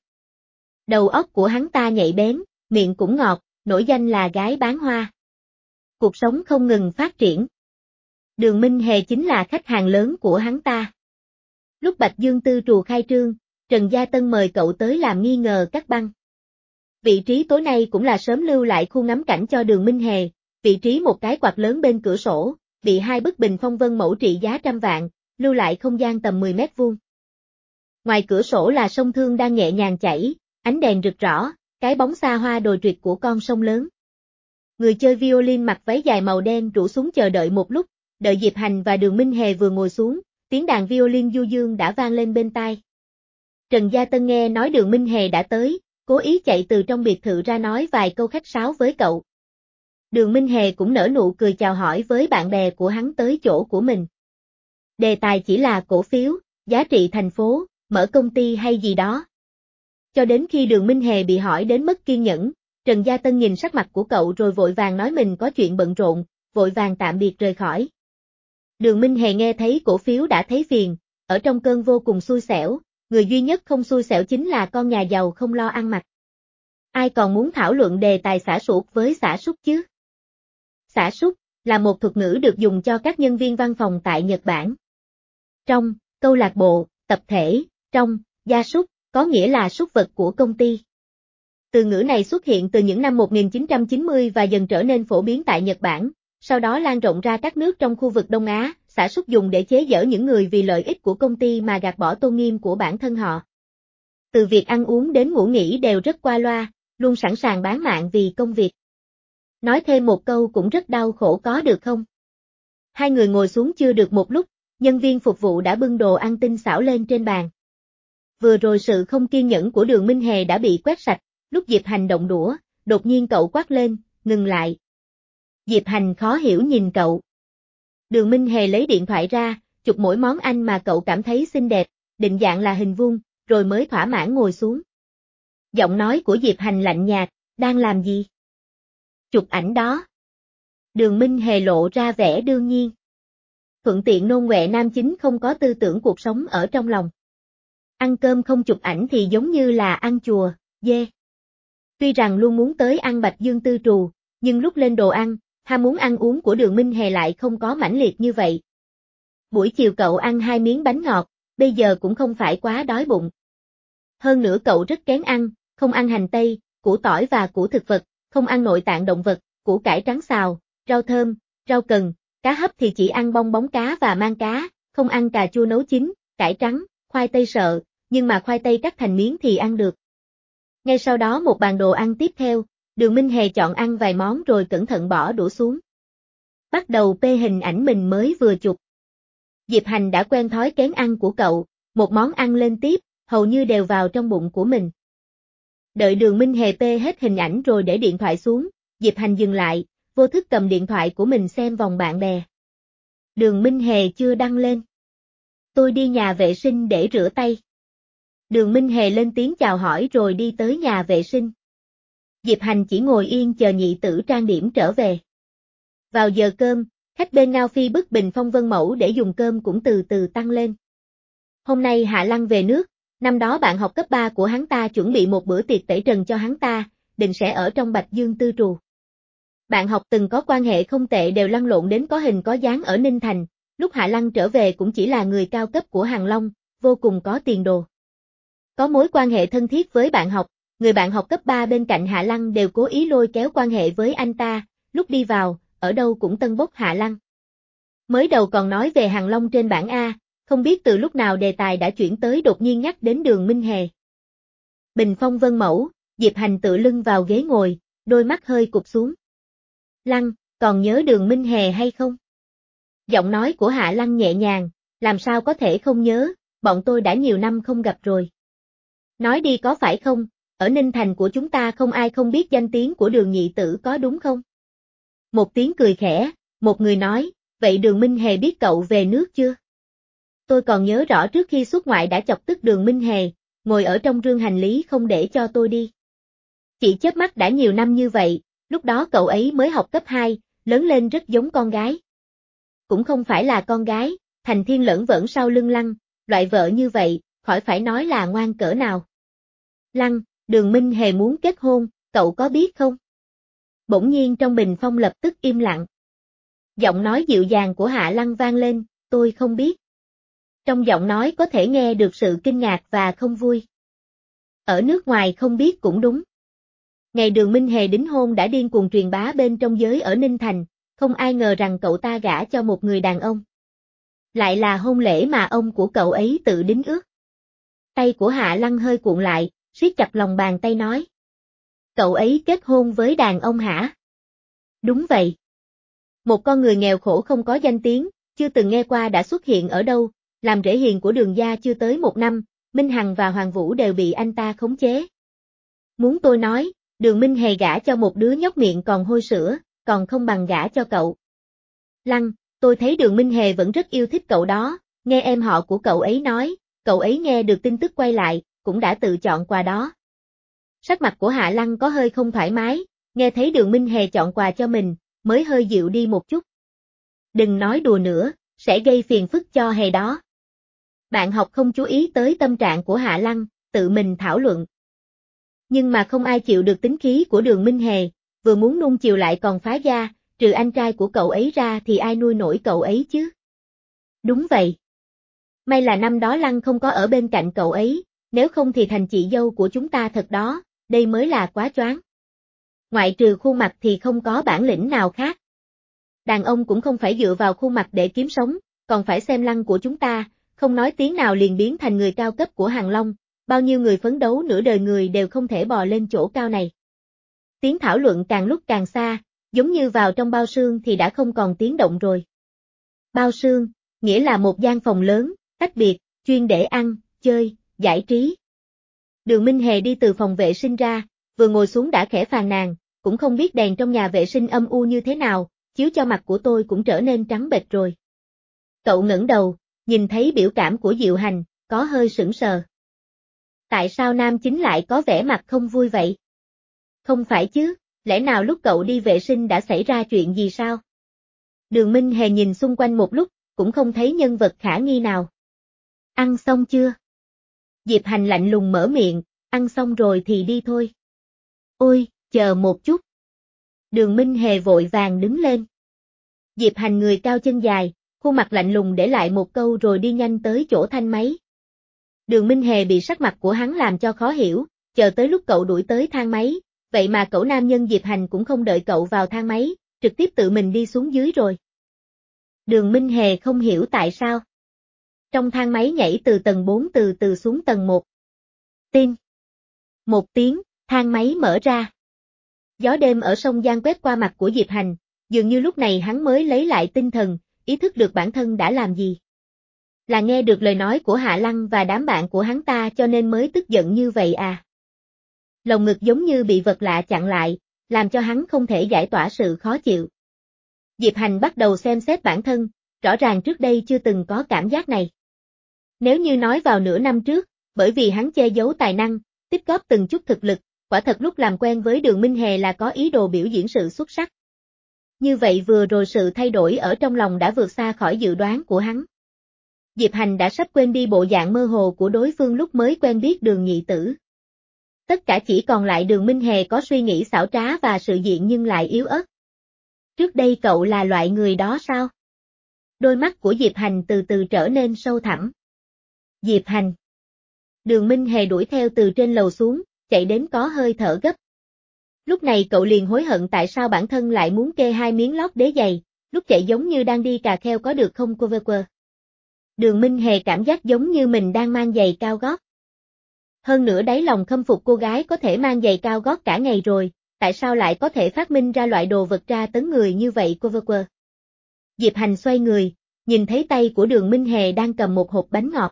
Speaker 1: Đầu óc của hắn ta nhạy bén, miệng cũng ngọt, nổi danh là gái bán hoa. Cuộc sống không ngừng phát triển. Đường Minh Hề chính là khách hàng lớn của hắn ta. Lúc Bạch Dương Tư Trù khai trương, Trần Gia Tân mời cậu tới làm nghi ngờ cắt băng. Vị trí tối nay cũng là sớm lưu lại khu ngắm cảnh cho Đường Minh Hề, vị trí một cái quạt lớn bên cửa sổ, bị hai bức bình phong vân mẫu trị giá trăm vạn, lưu lại không gian tầm mười mét vuông. Ngoài cửa sổ là sông Thương đang nhẹ nhàng chảy, ánh đèn rực rỡ, cái bóng xa hoa đồi truyệt của con sông lớn. Người chơi violin mặc váy dài màu đen rủ xuống chờ đợi một lúc, đợi Diệp Hành và Đường Minh Hề vừa ngồi xuống, tiếng đàn violin du dương đã vang lên bên tai. Trần Gia Tân nghe nói Đường Minh Hề đã tới, cố ý chạy từ trong biệt thự ra nói vài câu khách sáo với cậu. Đường Minh Hề cũng nở nụ cười chào hỏi với bạn bè của hắn tới chỗ của mình. Đề tài chỉ là cổ phiếu, giá trị thành phố, mở công ty hay gì đó. Cho đến khi Đường Minh Hề bị hỏi đến mất kiên nhẫn, Trần Gia Tân nhìn sắc mặt của cậu rồi vội vàng nói mình có chuyện bận rộn, vội vàng tạm biệt rời khỏi. Đường Minh Hề nghe thấy cổ phiếu đã thấy phiền, ở trong cơn vô cùng xui xẻo, người duy nhất không xui xẻo chính là con nhà giàu không lo ăn mặc. Ai còn muốn thảo luận đề tài xả sụt với xả sút chứ? Xả sút là một thuật ngữ được dùng cho các nhân viên văn phòng tại Nhật Bản. Trong câu lạc bộ, tập thể, trong gia súc, có nghĩa là súc vật của công ty. Từ ngữ này xuất hiện từ những năm một nghìn chín trăm chín mươi và dần trở nên phổ biến tại Nhật Bản, sau đó lan rộng ra các nước trong khu vực Đông Á, xả sút dùng để chế giễu những người vì lợi ích của công ty mà gạt bỏ tôn nghiêm của bản thân họ. Từ việc ăn uống đến ngủ nghỉ đều rất qua loa, luôn sẵn sàng bán mạng vì công việc. Nói thêm một câu cũng rất đau khổ có được không? Hai người ngồi xuống chưa được một lúc, nhân viên phục vụ đã bưng đồ ăn tinh xảo lên trên bàn. Vừa rồi sự không kiên nhẫn của Đường Minh Hề đã bị quét sạch, lúc Diệp Hành động đũa, đột nhiên cậu quát lên, ngừng lại. Diệp Hành khó hiểu nhìn cậu. Đường Minh Hề lấy điện thoại ra, chụp mỗi món ăn mà cậu cảm thấy xinh đẹp, định dạng là hình vuông, rồi mới thỏa mãn ngồi xuống. Giọng nói của Diệp Hành lạnh nhạt, đang làm gì? Chụp ảnh đó. Đường Minh Hề lộ ra vẻ đương nhiên. Thuận tiện nôn ngoẹ nam chính không có tư tưởng cuộc sống ở trong lòng. Ăn cơm không chụp ảnh thì giống như là ăn chùa, dê. Tuy rằng luôn muốn tới ăn Bạch Dương Tư Trù, nhưng lúc lên đồ ăn, ham muốn ăn uống của Đường Minh Hề lại không có mãnh liệt như vậy. Buổi chiều cậu ăn hai miếng bánh ngọt, bây giờ cũng không phải quá đói bụng. Hơn nữa cậu rất kén ăn, không ăn hành tây, củ tỏi và củ thực vật, không ăn nội tạng động vật, củ cải trắng xào, rau thơm, rau cần, cá hấp thì chỉ ăn bong bóng cá và mang cá, không ăn cà chua nấu chín, cải trắng, khoai tây sợ, nhưng mà khoai tây cắt thành miếng thì ăn được. Ngay sau đó một bàn đồ ăn tiếp theo, Đường Minh Hề chọn ăn vài món rồi cẩn thận bỏ đũa xuống. Bắt đầu pê hình ảnh mình mới vừa chụp. Diệp Hành đã quen thói kén ăn của cậu, một món ăn lên tiếp, hầu như đều vào trong bụng của mình. Đợi Đường Minh Hề pê hết hình ảnh rồi để điện thoại xuống, Diệp Hành dừng lại, vô thức cầm điện thoại của mình xem vòng bạn bè. Đường Minh Hề chưa đăng lên. Tôi đi nhà vệ sinh để rửa tay. Đường Minh Hề lên tiếng chào hỏi rồi đi tới nhà vệ sinh. Diệp Hành chỉ ngồi yên chờ nhị tử trang điểm trở về. Vào giờ cơm, khách bên Ngao Phi bức bình phong vân mẫu để dùng cơm cũng từ từ tăng lên. Hôm nay Hạ Lăng về nước, năm đó bạn học cấp ba của hắn ta chuẩn bị một bữa tiệc tẩy trần cho hắn ta, định sẽ ở trong Bạch Dương Tư Trù. Bạn học từng có quan hệ không tệ đều lăn lộn đến có hình có dáng ở Ninh Thành, lúc Hạ Lăng trở về cũng chỉ là người cao cấp của Hàng Long, vô cùng có tiền đồ. Có mối quan hệ thân thiết với bạn học, người bạn học cấp ba bên cạnh Hạ Lăng đều cố ý lôi kéo quan hệ với anh ta, lúc đi vào, ở đâu cũng tân bốc Hạ Lăng. Mới đầu còn nói về Hàng Long trên bảng A, không biết từ lúc nào đề tài đã chuyển tới đột nhiên nhắc đến Đường Minh Hề. Bình phong vân mẫu, Diệp Hành tựa lưng vào ghế ngồi, đôi mắt hơi cụp xuống. Lăng, còn nhớ Đường Minh Hề hay không? Giọng nói của Hạ Lăng nhẹ nhàng, làm sao có thể không nhớ, bọn tôi đã nhiều năm không gặp rồi. Nói đi có phải không, ở Ninh Thành của chúng ta không ai không biết danh tiếng của Đường nhị tử có đúng không? Một tiếng cười khẽ, một người nói, vậy Đường Minh Hề biết cậu về nước chưa? Tôi còn nhớ rõ trước khi xuất ngoại đã chọc tức Đường Minh Hề, ngồi ở trong rương hành lý không để cho tôi đi. Chỉ chớp mắt đã nhiều năm như vậy, lúc đó cậu ấy mới học cấp hai, lớn lên rất giống con gái. Cũng không phải là con gái, Thành Thiên lởn vởn sau lưng Lăng, loại vợ như vậy, khỏi phải nói là ngoan cỡ nào. Lăng, Đường Minh Hề muốn kết hôn, cậu có biết không? Bỗng nhiên trong bình phong lập tức im lặng. Giọng nói dịu dàng của Hạ Lăng vang lên, tôi không biết. Trong giọng nói có thể nghe được sự kinh ngạc và không vui. Ở nước ngoài không biết cũng đúng. Ngày Đường Minh Hề đính hôn đã điên cuồng truyền bá bên trong giới ở Ninh Thành, không ai ngờ rằng cậu ta gả cho một người đàn ông. Lại là hôn lễ mà ông của cậu ấy tự đính ước. Tay của Hạ Lăng hơi cuộn lại, siết chặt lòng bàn tay nói. Cậu ấy kết hôn với đàn ông hả? Đúng vậy. Một con người nghèo khổ không có danh tiếng, chưa từng nghe qua đã xuất hiện ở đâu, làm rễ hiền của Đường gia chưa tới một năm, Minh Hằng và Hoàng Vũ đều bị anh ta khống chế. Muốn tôi nói, Đường Minh Hề gả cho một đứa nhóc miệng còn hôi sữa, còn không bằng gả cho cậu. Lăng, tôi thấy Đường Minh Hề vẫn rất yêu thích cậu đó, nghe em họ của cậu ấy nói, cậu ấy nghe được tin tức quay lại, cũng đã tự chọn quà đó. Sắc mặt của Hạ Lăng có hơi không thoải mái, nghe thấy Đường Minh Hề chọn quà cho mình, mới hơi dịu đi một chút. Đừng nói đùa nữa, sẽ gây phiền phức cho Hề đó. Bạn học không chú ý tới tâm trạng của Hạ Lăng, tự mình thảo luận. Nhưng mà không ai chịu được tính khí của Đường Minh Hề, vừa muốn nuông chiều lại còn phá gia, trừ anh trai của cậu ấy ra thì ai nuôi nổi cậu ấy chứ? Đúng vậy. May là năm đó Lăng không có ở bên cạnh cậu ấy, nếu không thì thành chị dâu của chúng ta thật đó, đây mới là quá choáng. Ngoại trừ khuôn mặt thì không có bản lĩnh nào khác. Đàn ông cũng không phải dựa vào khuôn mặt để kiếm sống, còn phải xem Lăng của chúng ta, không nói tiếng nào liền biến thành người cao cấp của Hàng Long, bao nhiêu người phấn đấu nửa đời người đều không thể bò lên chỗ cao này. Tiếng thảo luận càng lúc càng xa, giống như vào trong bao xương thì đã không còn tiếng động rồi. Bao xương, nghĩa là một gian phòng lớn, tách biệt, chuyên để ăn, chơi, giải trí. Đường Minh Hề đi từ phòng vệ sinh ra, vừa ngồi xuống đã khẽ phàn nàn, cũng không biết đèn trong nhà vệ sinh âm u như thế nào, chiếu cho mặt của tôi cũng trở nên trắng bệch rồi. Cậu ngẩng đầu, nhìn thấy biểu cảm của Diệu Hành, có hơi sững sờ. Tại sao nam chính lại có vẻ mặt không vui vậy? Không phải chứ, lẽ nào lúc cậu đi vệ sinh đã xảy ra chuyện gì sao? Đường Minh Hề nhìn xung quanh một lúc, cũng không thấy nhân vật khả nghi nào. Ăn xong chưa? Diệp Hành lạnh lùng mở miệng, ăn xong rồi thì đi thôi. Ôi, chờ một chút. Đường Minh Hề vội vàng đứng lên. Diệp Hành người cao chân dài, khuôn mặt lạnh lùng để lại một câu rồi đi nhanh tới chỗ thanh máy. Đường Minh Hề bị sắc mặt của hắn làm cho khó hiểu, chờ tới lúc cậu đuổi tới thang máy, vậy mà cậu nam nhân Diệp Hành cũng không đợi cậu vào thang máy, trực tiếp tự mình đi xuống dưới rồi. Đường Minh Hề không hiểu tại sao. Trong thang máy nhảy từ tầng bốn từ từ xuống tầng một. Tim. Một tiếng, thang máy mở ra. Gió đêm ở sông Giang quét qua mặt của Diệp Hành, dường như lúc này hắn mới lấy lại tinh thần, ý thức được bản thân đã làm gì. Là nghe được lời nói của Hạ Lăng và đám bạn của hắn ta cho nên mới tức giận như vậy à. Lồng ngực giống như bị vật lạ chặn lại, làm cho hắn không thể giải tỏa sự khó chịu. Diệp Hành bắt đầu xem xét bản thân, rõ ràng trước đây chưa từng có cảm giác này. Nếu như nói vào nửa năm trước, bởi vì hắn che giấu tài năng, tích góp từng chút thực lực, quả thật lúc làm quen với Đường Minh Hề là có ý đồ biểu diễn sự xuất sắc. Như vậy vừa rồi sự thay đổi ở trong lòng đã vượt xa khỏi dự đoán của hắn. Diệp Hành đã sắp quên đi bộ dạng mơ hồ của đối phương lúc mới quen biết Đường nhị tử. Tất cả chỉ còn lại Đường Minh Hề có suy nghĩ xảo trá và sự diện nhưng lại yếu ớt. Trước đây cậu là loại người đó sao? Đôi mắt của Diệp Hành từ từ trở nên sâu thẳm. Diệp Hành. Đường Minh Hề đuổi theo từ trên lầu xuống, chạy đến có hơi thở gấp. Lúc này cậu liền hối hận tại sao bản thân lại muốn kê hai miếng lót đế giày, lúc chạy giống như đang đi cà kheo có được không cô vơ quơ. Đường Minh Hề cảm giác giống như mình đang mang giày cao gót. Hơn nữa đáy lòng khâm phục cô gái có thể mang giày cao gót cả ngày rồi, tại sao lại có thể phát minh ra loại đồ vật tra tấn người như vậy cô vơ quơ. Diệp Hành xoay người, nhìn thấy tay của Đường Minh Hề đang cầm một hộp bánh ngọt.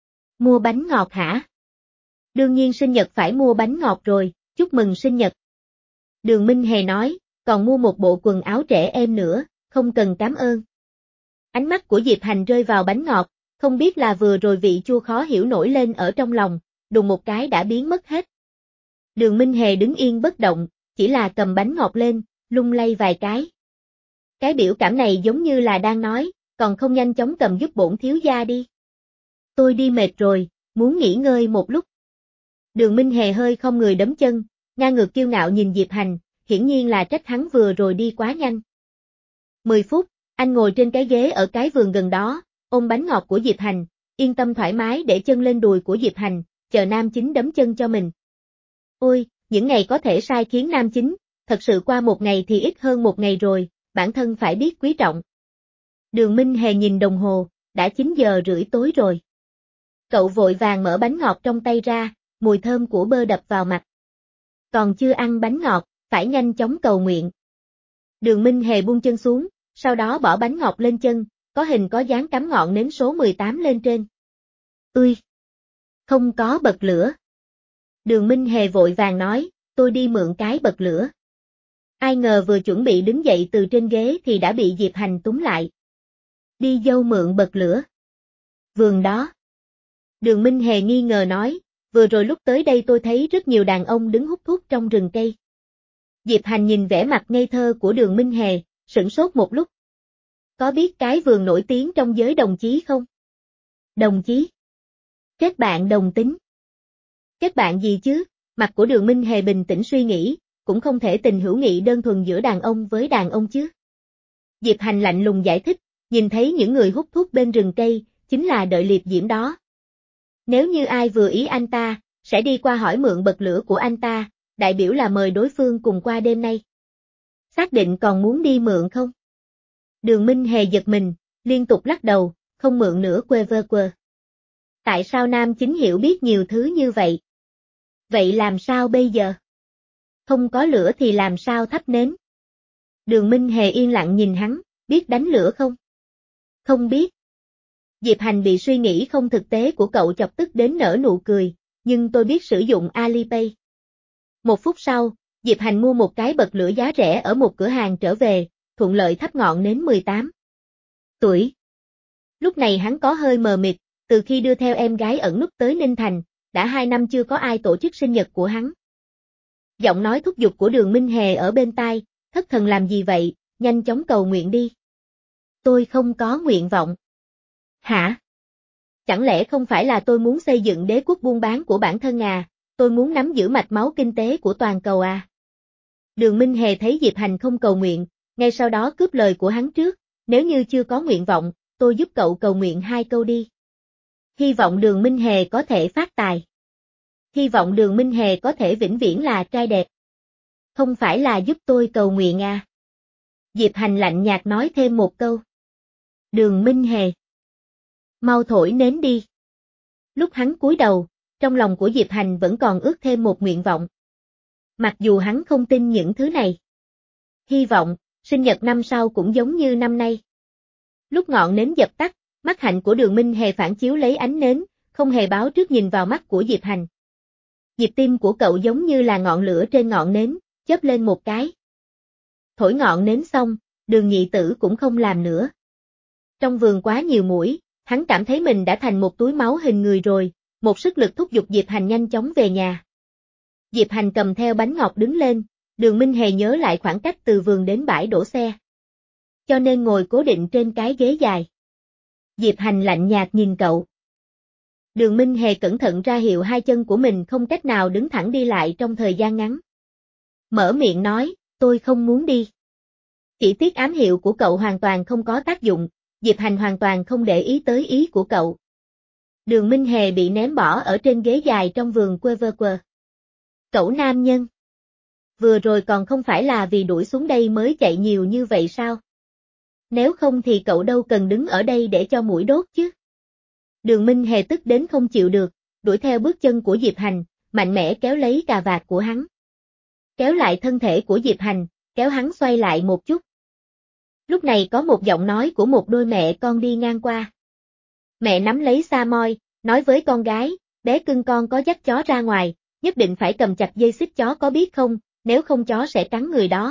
Speaker 1: Mua bánh ngọt hả? Đương nhiên sinh nhật phải mua bánh ngọt rồi, chúc mừng sinh nhật. Đường Minh Hề nói, còn mua một bộ quần áo trẻ em nữa, không cần cảm ơn. Ánh mắt của Diệp Hành rơi vào bánh ngọt, không biết là vừa rồi vị chua khó hiểu nổi lên ở trong lòng, đùng một cái đã biến mất hết. Đường Minh Hề đứng yên bất động, chỉ là cầm bánh ngọt lên, lung lay vài cái. Cái biểu cảm này giống như là đang nói, còn không nhanh chóng cầm giúp bổn thiếu gia đi. Tôi đi mệt rồi, muốn nghỉ ngơi một lúc. Đường Minh Hề hơi không người đấm chân, ngang ngược kiêu ngạo nhìn Diệp Hành, hiển nhiên là trách hắn vừa rồi đi quá nhanh. mười phút, anh ngồi trên cái ghế ở cái vườn gần đó, ôm bánh ngọt của Diệp Hành, yên tâm thoải mái để chân lên đùi của Diệp Hành, chờ nam chính đấm chân cho mình. Ôi, những ngày có thể sai khiến nam chính, thật sự qua một ngày thì ít hơn một ngày rồi, bản thân phải biết quý trọng. Đường Minh Hề nhìn đồng hồ, đã chín giờ rưỡi tối rồi. Cậu vội vàng mở bánh ngọt trong tay ra, mùi thơm của bơ đập vào mặt. Còn chưa ăn bánh ngọt, phải nhanh chóng cầu nguyện. Đường Minh Hề buông chân xuống, sau đó bỏ bánh ngọt lên chân, có hình có dáng cắm ngọn nến số mười tám lên trên. Ui! Không có bật lửa. Đường Minh Hề vội vàng nói, tôi đi mượn cái bật lửa. Ai ngờ vừa chuẩn bị đứng dậy từ trên ghế thì đã bị Diệp Hành túm lại. Đi dâu mượn bật lửa. Vườn đó. Đường Minh Hề nghi ngờ nói, vừa rồi lúc tới đây tôi thấy rất nhiều đàn ông đứng hút thuốc trong rừng cây. Diệp Hành nhìn vẻ mặt ngây thơ của Đường Minh Hề, sửng sốt một lúc. Có biết cái vườn nổi tiếng trong giới đồng chí không? Đồng chí? Kết bạn đồng tính. Kết bạn gì chứ? Mặt của Đường Minh Hề bình tĩnh suy nghĩ, cũng không thể tình hữu nghị đơn thuần giữa đàn ông với đàn ông chứ. Diệp Hành lạnh lùng giải thích, nhìn thấy những người hút thuốc bên rừng cây, chính là đợi liệp diễm đó. Nếu như ai vừa ý anh ta, sẽ đi qua hỏi mượn bật lửa của anh ta, đại biểu là mời đối phương cùng qua đêm nay. Xác định còn muốn đi mượn không? Đường Minh Hề giật mình, liên tục lắc đầu, không mượn nữa quê vơ quơ. Tại sao nam chính hiểu biết nhiều thứ như vậy? Vậy làm sao bây giờ? Không có lửa thì làm sao thắp nến? Đường Minh Hề yên lặng nhìn hắn, biết đánh lửa không? Không biết. Diệp Hành bị suy nghĩ không thực tế của cậu chọc tức đến nở nụ cười, nhưng tôi biết sử dụng Alipay. Một phút sau, Diệp Hành mua một cái bật lửa giá rẻ ở một cửa hàng trở về, thuận lợi thắp ngọn nến mười tám tuổi. Lúc này hắn có hơi mờ mịt, từ khi đưa theo em gái ẩn núp tới Ninh Thành, đã hai năm chưa có ai tổ chức sinh nhật của hắn. Giọng nói thúc giục của Đường Minh Hề ở bên tai, thất thần làm gì vậy, nhanh chóng cầu nguyện đi. Tôi không có nguyện vọng. Hả? Chẳng lẽ không phải là tôi muốn xây dựng đế quốc buôn bán của bản thân à, tôi muốn nắm giữ mạch máu kinh tế của toàn cầu à? Đường Minh Hề thấy Diệp Hành không cầu nguyện, ngay sau đó cướp lời của hắn trước, nếu như chưa có nguyện vọng, tôi giúp cậu cầu nguyện hai câu đi. Hy vọng Đường Minh Hề có thể phát tài. Hy vọng Đường Minh Hề có thể vĩnh viễn là trai đẹp. Không phải là giúp tôi cầu nguyện à? Diệp Hành lạnh nhạt nói thêm một câu. Đường Minh Hề. Mau thổi nến đi. Lúc hắn cúi đầu, trong lòng của Diệp Hành vẫn còn ước thêm một nguyện vọng. Mặc dù hắn không tin những thứ này. Hy vọng, sinh nhật năm sau cũng giống như năm nay. Lúc ngọn nến dập tắt, mắt hạnh của Đường Minh Hề phản chiếu lấy ánh nến, không hề báo trước nhìn vào mắt của Diệp Hành. Nhịp tim của cậu giống như là ngọn lửa trên ngọn nến, chớp lên một cái. Thổi ngọn nến xong, Đường Nhị Tử cũng không làm nữa. Trong vườn quá nhiều muỗi, hắn cảm thấy mình đã thành một túi máu hình người rồi, một sức lực thúc giục Diệp Hành nhanh chóng về nhà. Diệp Hành cầm theo bánh ngọt đứng lên, Đường Minh Hề nhớ lại khoảng cách từ vườn đến bãi đổ xe. Cho nên ngồi cố định trên cái ghế dài. Diệp Hành lạnh nhạt nhìn cậu. Đường Minh Hề cẩn thận ra hiệu hai chân của mình không cách nào đứng thẳng đi lại trong thời gian ngắn. Mở miệng nói, tôi không muốn đi. Chỉ tiếc ám hiệu của cậu hoàn toàn không có tác dụng, Diệp Hành hoàn toàn không để ý tới ý của cậu. Đường Minh Hề bị ném bỏ ở trên ghế dài trong vườn quơ vơ quơ. Cậu nam nhân. Vừa rồi còn không phải là vì đuổi xuống đây mới chạy nhiều như vậy sao? Nếu không thì cậu đâu cần đứng ở đây để cho muỗi đốt chứ. Đường Minh Hề tức đến không chịu được, đuổi theo bước chân của Diệp Hành, mạnh mẽ kéo lấy cà vạt của hắn. Kéo lại thân thể của Diệp Hành, kéo hắn xoay lại một chút. Lúc này có một giọng nói của một đôi mẹ con đi ngang qua. Mẹ nắm lấy sa moi, nói với con gái, bé cưng con có dắt chó ra ngoài, nhất định phải cầm chặt dây xích chó có biết không, nếu không chó sẽ cắn người đó.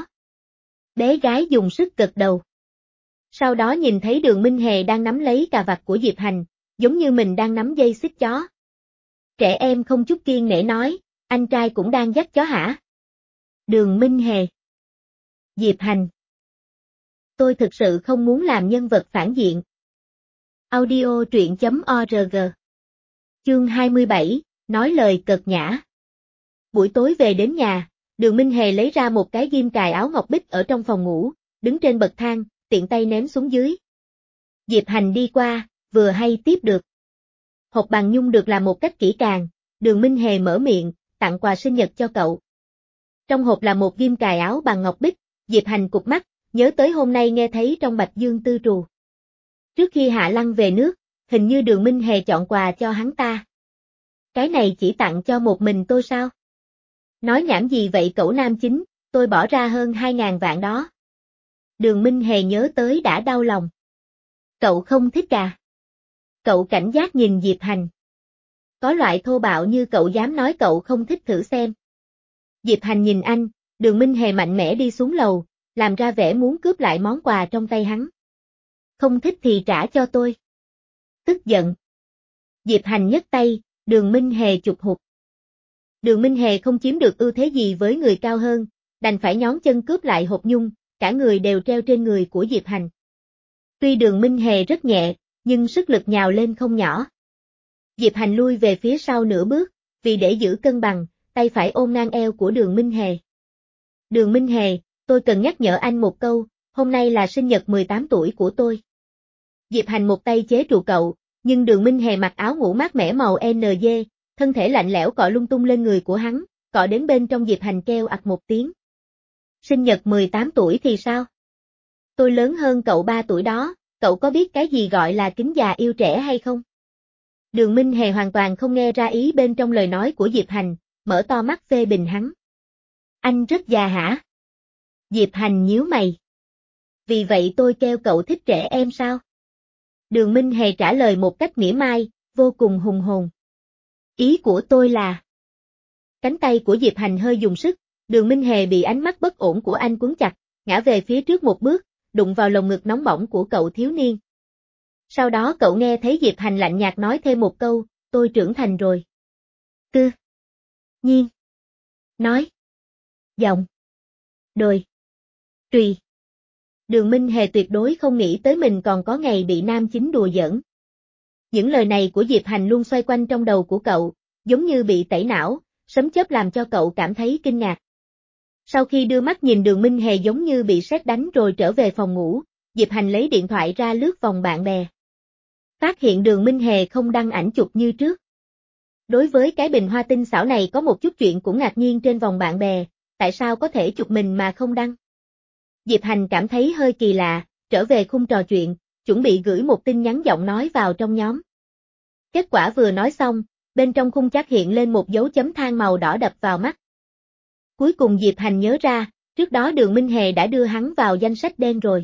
Speaker 1: Bé gái dùng sức gật đầu. Sau đó nhìn thấy Đường Minh Hề đang nắm lấy cà vạt của Diệp Hành, giống như mình đang nắm dây xích chó. Trẻ em không chút kiêng nể nói, anh trai cũng đang dắt chó hả? Đường Minh Hề. Diệp Hành. Tôi thực sự không muốn làm nhân vật phản diện. Audio truyện chấm org. Chương hai mươi bảy, nói lời cợt nhã. Buổi tối về đến nhà, Đường Minh Hề lấy ra một cái ghim cài áo ngọc bích ở trong phòng ngủ, đứng trên bậc thang, tiện tay ném xuống dưới. Diệp Hành đi qua, vừa hay tiếp được. Hộp bằng nhung được làm một cách kỹ càng, Đường Minh Hề mở miệng, tặng quà sinh nhật cho cậu. Trong hộp là một ghim cài áo bằng ngọc bích, Diệp Hành cụp mắt, nhớ tới hôm nay nghe thấy trong Bạch Dương Tư Trù. Trước khi Hạ Lăng về nước, hình như Đường Minh Hề chọn quà cho hắn ta. Cái này chỉ tặng cho một mình tôi sao? Nói nhảm gì vậy cậu nam chính, tôi bỏ ra hơn hai ngàn vạn đó. Đường Minh Hề nhớ tới đã đau lòng. Cậu không thích à? Cậu cảnh giác nhìn Diệp Hành. Có loại thô bạo như cậu dám nói cậu không thích thử xem. Diệp Hành nhìn anh, Đường Minh Hề mạnh mẽ đi xuống lầu, làm ra vẻ muốn cướp lại món quà trong tay hắn. Không thích thì trả cho tôi. Tức giận. Diệp Hành nhấc tay, Đường Minh Hề chụp hụt. Đường Minh Hề không chiếm được ưu thế gì với người cao hơn, đành phải nhón chân cướp lại hộp nhung, cả người đều treo trên người của Diệp Hành. Tuy Đường Minh Hề rất nhẹ, nhưng sức lực nhào lên không nhỏ. Diệp Hành lui về phía sau nửa bước, vì để giữ cân bằng, tay phải ôm ngang eo của Đường Minh Hề. Đường Minh Hề, tôi cần nhắc nhở anh một câu, hôm nay là sinh nhật mười tám tuổi của tôi. Diệp Hành một tay chế trụ cậu, nhưng Đường Minh Hề mặc áo ngủ mát mẻ màu en giê, thân thể lạnh lẽo cọ lung tung lên người của hắn, cọ đến bên trong Diệp Hành kêu ặc một tiếng. Sinh nhật mười tám tuổi thì sao? Tôi lớn hơn cậu ba tuổi đó, cậu có biết cái gì gọi là kính già yêu trẻ hay không? Đường Minh Hề hoàn toàn không nghe ra ý bên trong lời nói của Diệp Hành, mở to mắt phê bình hắn. Anh rất già hả? Diệp Hành nhíu mày. Vì vậy tôi kêu cậu thích trẻ em sao? Đường Minh Hề trả lời một cách mỉa mai, vô cùng hùng hồn. Ý của tôi là... Cánh tay của Diệp Hành hơi dùng sức, Đường Minh Hề bị ánh mắt bất ổn của anh quấn chặt, ngã về phía trước một bước, đụng vào lồng ngực nóng bỏng của cậu thiếu niên. Sau đó cậu nghe thấy Diệp Hành lạnh nhạt nói thêm một câu, tôi trưởng thành rồi. Cư. Nhiên. Nói. Giọng. Đồi. Trùy. Đường Minh Hề tuyệt đối không nghĩ tới mình còn có ngày bị nam chính đùa giỡn. Những lời này của Diệp Hành luôn xoay quanh trong đầu của cậu, giống như bị tẩy não, sấm chớp làm cho cậu cảm thấy kinh ngạc. Sau khi đưa mắt nhìn Đường Minh Hề giống như bị sét đánh rồi trở về phòng ngủ, Diệp Hành lấy điện thoại ra lướt vòng bạn bè. Phát hiện Đường Minh Hề không đăng ảnh chụp như trước. Đối với cái bình hoa tinh xảo này có một chút chuyện cũng ngạc nhiên trên vòng bạn bè, tại sao có thể chụp mình mà không đăng? Diệp Hành cảm thấy hơi kỳ lạ, trở về khung trò chuyện, chuẩn bị gửi một tin nhắn giọng nói vào trong nhóm. Kết quả vừa nói xong, bên trong khung chat hiện lên một dấu chấm than màu đỏ đập vào mắt. Cuối cùng Diệp Hành nhớ ra, trước đó Đường Minh Hề đã đưa hắn vào danh sách đen rồi.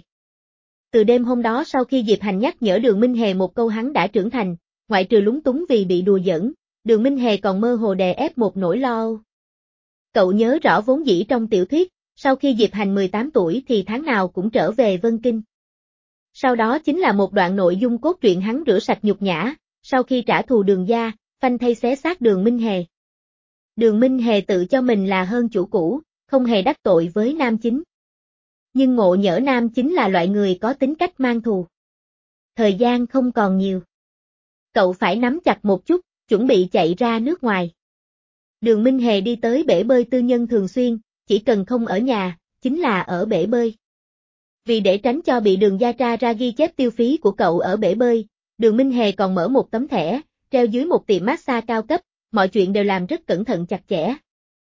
Speaker 1: Từ đêm hôm đó sau khi Diệp Hành nhắc nhở Đường Minh Hề một câu hắn đã trưởng thành, ngoại trừ lúng túng vì bị đùa giỡn, Đường Minh Hề còn mơ hồ đè ép một nỗi lo âu. Cậu nhớ rõ vốn dĩ trong tiểu thuyết, sau khi Diệp Hành mười tám tuổi thì tháng nào cũng trở về Vân Kinh. Sau đó chính là một đoạn nội dung cốt truyện hắn rửa sạch nhục nhã, sau khi trả thù Đường gia, phanh thây xé xác Đường Minh Hề. Đường Minh Hề tự cho mình là hơn chủ cũ, không hề đắc tội với nam chính. Nhưng ngộ nhỡ nam chính là loại người có tính cách mang thù. Thời gian không còn nhiều. Cậu phải nắm chặt một chút, chuẩn bị chạy ra nước ngoài. Đường Minh Hề đi tới bể bơi tư nhân thường xuyên, chỉ cần không ở nhà, chính là ở bể bơi. Vì để tránh cho bị Đường gia tra ra ghi chép tiêu phí của cậu ở bể bơi, Đường Minh Hề còn mở một tấm thẻ, treo dưới một tiệm massage cao cấp, mọi chuyện đều làm rất cẩn thận chặt chẽ.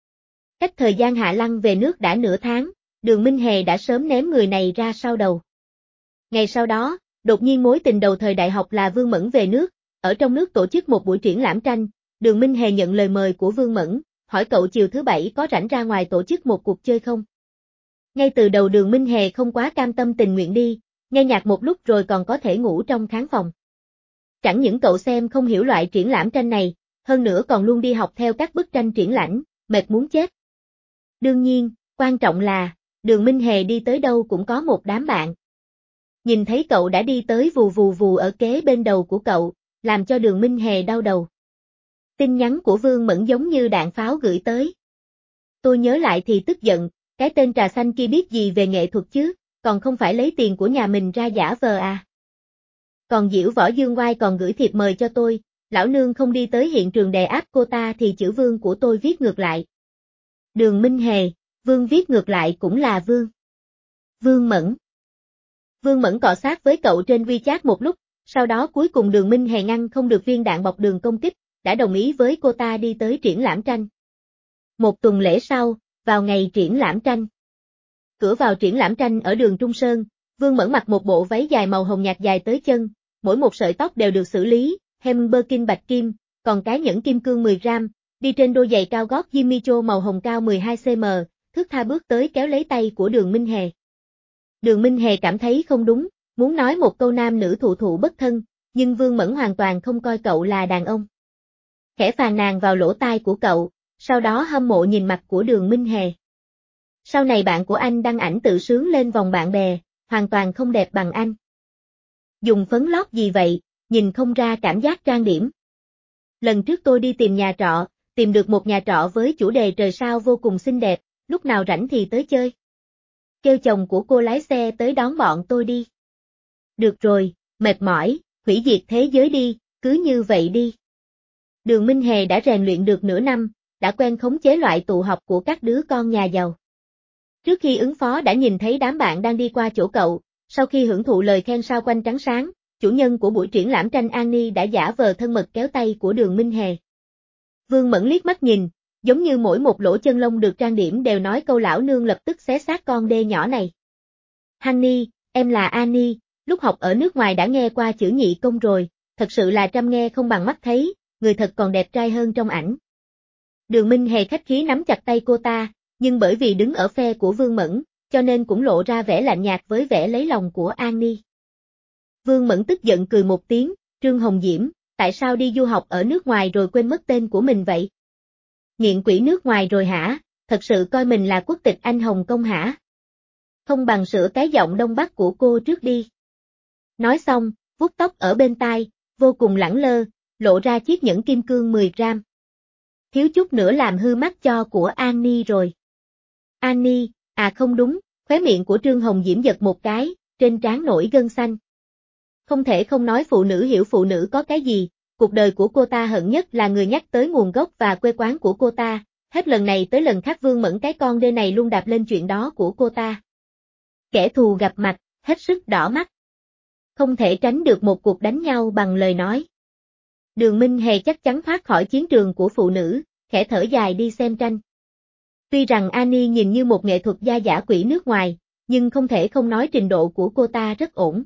Speaker 1: Cách thời gian Hạ Lăng về nước đã nửa tháng, Đường Minh Hề đã sớm ném người này ra sau đầu. Ngày sau đó, đột nhiên mối tình đầu thời đại học là Vương Mẫn về nước, ở trong nước tổ chức một buổi triển lãm tranh, Đường Minh Hề nhận lời mời của Vương Mẫn, hỏi cậu chiều thứ bảy có rảnh ra ngoài tổ chức một cuộc chơi không? Ngay từ đầu Đường Minh Hề không quá cam tâm tình nguyện đi, nghe nhạc một lúc rồi còn có thể ngủ trong khán phòng. Chẳng những cậu xem không hiểu loại triển lãm tranh này, hơn nữa còn luôn đi học theo các bức tranh triển lãm, mệt muốn chết. Đương nhiên, quan trọng là, Đường Minh Hề đi tới đâu cũng có một đám bạn. Nhìn thấy cậu đã đi tới vù vù vù ở kế bên đầu của cậu, làm cho Đường Minh Hề đau đầu. Tin nhắn của Vương Mẫn giống như đạn pháo gửi tới. Tôi nhớ lại thì tức giận, cái tên trà xanh kia biết gì về nghệ thuật chứ, còn không phải lấy tiền của nhà mình ra giả vờ à. Còn Diễu Võ Dương Oai còn gửi thiệp mời cho tôi, lão nương không đi tới hiện trường đè áp cô ta thì chữ Vương của tôi viết ngược lại. Đường Minh Hề, Vương viết ngược lại cũng là Vương. Vương Mẫn. Vương Mẫn cọ sát với cậu trên WeChat một lúc, sau đó cuối cùng Đường Minh Hề ngăn không được viên đạn bọc đường công kích, đã đồng ý với cô ta đi tới triển lãm tranh. Một tuần lễ sau, vào ngày triển lãm tranh. Cửa vào triển lãm tranh ở đường Trung Sơn, Vương Mẫn mặc một bộ váy dài màu hồng nhạt dài tới chân, mỗi một sợi tóc đều được xử lý, hem Birkin bạch kim, còn cái nhẫn kim cương mười gam, đi trên đôi giày cao gót Jimmy Choo màu hồng cao mười hai xăng-ti-mét, thướt tha bước tới kéo lấy tay của Đường Minh Hề. Đường Minh Hề cảm thấy không đúng, muốn nói một câu nam nữ thụ thụ bất thân, nhưng Vương Mẫn hoàn toàn không coi cậu là đàn ông. Khẽ phàn nàn vào lỗ tai của cậu, sau đó hâm mộ nhìn mặt của Đường Minh Hề. Sau này bạn của anh đăng ảnh tự sướng lên vòng bạn bè, hoàn toàn không đẹp bằng anh. Dùng phấn lót gì vậy, nhìn không ra cảm giác trang điểm. Lần trước tôi đi tìm nhà trọ, tìm được một nhà trọ với chủ đề trời sao vô cùng xinh đẹp, lúc nào rảnh thì tới chơi. Kêu chồng của cô lái xe tới đón bọn tôi đi. Được rồi, mệt mỏi, hủy diệt thế giới đi, cứ như vậy đi. Đường Minh Hề đã rèn luyện được nửa năm, đã quen khống chế loại tụ họp của các đứa con nhà giàu. Trước khi ứng phó đã nhìn thấy đám bạn đang đi qua chỗ cậu, sau khi hưởng thụ lời khen sao quanh trắng sáng, chủ nhân của buổi triển lãm tranh An Ni đã giả vờ thân mật kéo tay của Đường Minh Hề. Vương Mẫn liếc mắt nhìn, giống như mỗi một lỗ chân lông được trang điểm đều nói câu lão nương lập tức xé xác con đê nhỏ này. Honey, em là Annie, lúc học ở nước ngoài đã nghe qua chữ nhị công rồi, thật sự là trăm nghe không bằng mắt thấy, người thật còn đẹp trai hơn trong ảnh. Đường Minh Hề khách khí nắm chặt tay cô ta, nhưng bởi vì đứng ở phe của Vương Mẫn, cho nên cũng lộ ra vẻ lạnh nhạt với vẻ lấy lòng của Annie. Vương Mẫn tức giận cười một tiếng, Trương Hồng Diễm, tại sao đi du học ở nước ngoài rồi quên mất tên của mình vậy? Nghiện quỷ nước ngoài rồi hả, thật sự coi mình là quốc tịch Anh Hồng Kông hả? Không bằng sửa cái giọng Đông Bắc của cô trước đi. Nói xong, vuốt tóc ở bên tai, vô cùng lẳng lơ, lộ ra chiếc nhẫn kim cương mười gam. Thiếu chút nữa làm hư mắt cho của Annie rồi. Annie, à không đúng, khóe miệng của Trương Hồng Diễm giật một cái, trên trán nổi gân xanh. Không thể không nói phụ nữ hiểu phụ nữ có cái gì, cuộc đời của cô ta hận nhất là người nhắc tới nguồn gốc và quê quán của cô ta, hết lần này tới lần khác Vương Mẫn cái con đê này luôn đạp lên chuyện đó của cô ta. Kẻ thù gặp mặt, hết sức đỏ mắt. Không thể tránh được một cuộc đánh nhau bằng lời nói. Đường Minh Hề chắc chắn thoát khỏi chiến trường của phụ nữ, khẽ thở dài đi xem tranh. Tuy rằng Annie nhìn như một nghệ thuật gia dã quỷ nước ngoài, nhưng không thể không nói trình độ của cô ta rất ổn.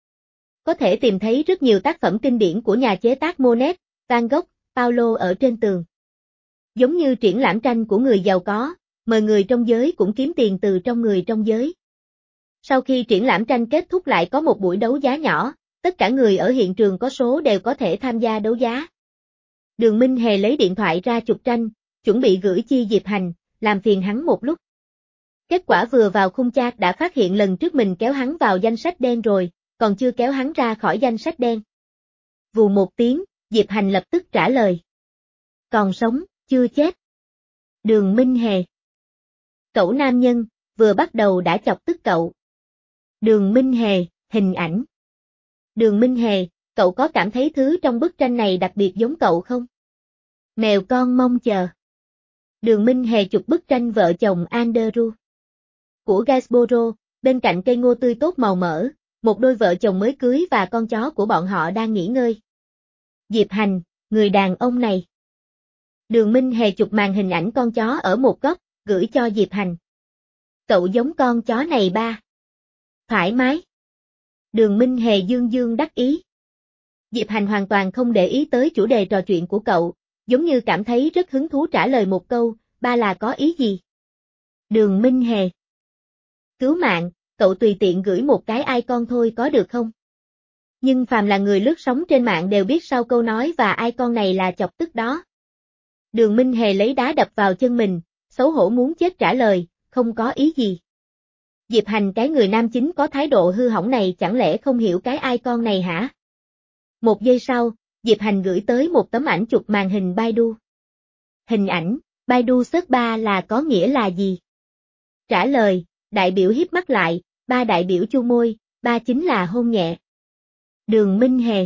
Speaker 1: Có thể tìm thấy rất nhiều tác phẩm kinh điển của nhà chế tác Monet, Van Gogh, Paulo ở trên tường. Giống như triển lãm tranh của người giàu có, mời người trong giới cũng kiếm tiền từ trong người trong giới. Sau khi triển lãm tranh kết thúc lại có một buổi đấu giá nhỏ, tất cả người ở hiện trường có số đều có thể tham gia đấu giá. Đường Minh Hề lấy điện thoại ra chụp tranh, chuẩn bị gửi chi Diệp Hành, làm phiền hắn một lúc. Kết quả vừa vào khung chat đã phát hiện lần trước mình kéo hắn vào danh sách đen rồi, còn chưa kéo hắn ra khỏi danh sách đen. Vù một tiếng, Diệp Hành lập tức trả lời. Còn sống, chưa chết. Đường Minh Hề. Cậu nam nhân, vừa bắt đầu đã chọc tức cậu. Đường Minh Hề, hình ảnh. Đường Minh Hề, cậu có cảm thấy thứ trong bức tranh này đặc biệt giống cậu không? Mèo con mong chờ. Đường Minh Hề chụp bức tranh vợ chồng Andrew của Gainsborough, bên cạnh cây ngô tươi tốt màu mỡ, một đôi vợ chồng mới cưới và con chó của bọn họ đang nghỉ ngơi. Diệp Hành, người đàn ông này. Đường Minh Hề chụp màn hình ảnh con chó ở một góc, gửi cho Diệp Hành. Cậu giống con chó này ba. Thoải mái. Đường Minh Hề dương dương đắc ý. Diệp Hành hoàn toàn không để ý tới chủ đề trò chuyện của cậu, giống như cảm thấy rất hứng thú trả lời một câu, ba là có ý gì? Đường Minh Hề. Cứu mạng, cậu tùy tiện gửi một cái icon thôi có được không? Nhưng phàm là người lướt sóng trên mạng đều biết sau câu nói và icon này là chọc tức đó. Đường Minh Hề lấy đá đập vào chân mình, xấu hổ muốn chết trả lời, không có ý gì. Diệp Hành cái người nam chính có thái độ hư hỏng này chẳng lẽ không hiểu cái icon này hả? Một giây sau, Diệp Hành gửi tới một tấm ảnh chụp màn hình Baidu. Hình ảnh, Baidu search ba là có nghĩa là gì? Trả lời, đại biểu híp mắt lại, ba đại biểu chu môi, ba chính là hôn nhẹ. Đường Minh Hề.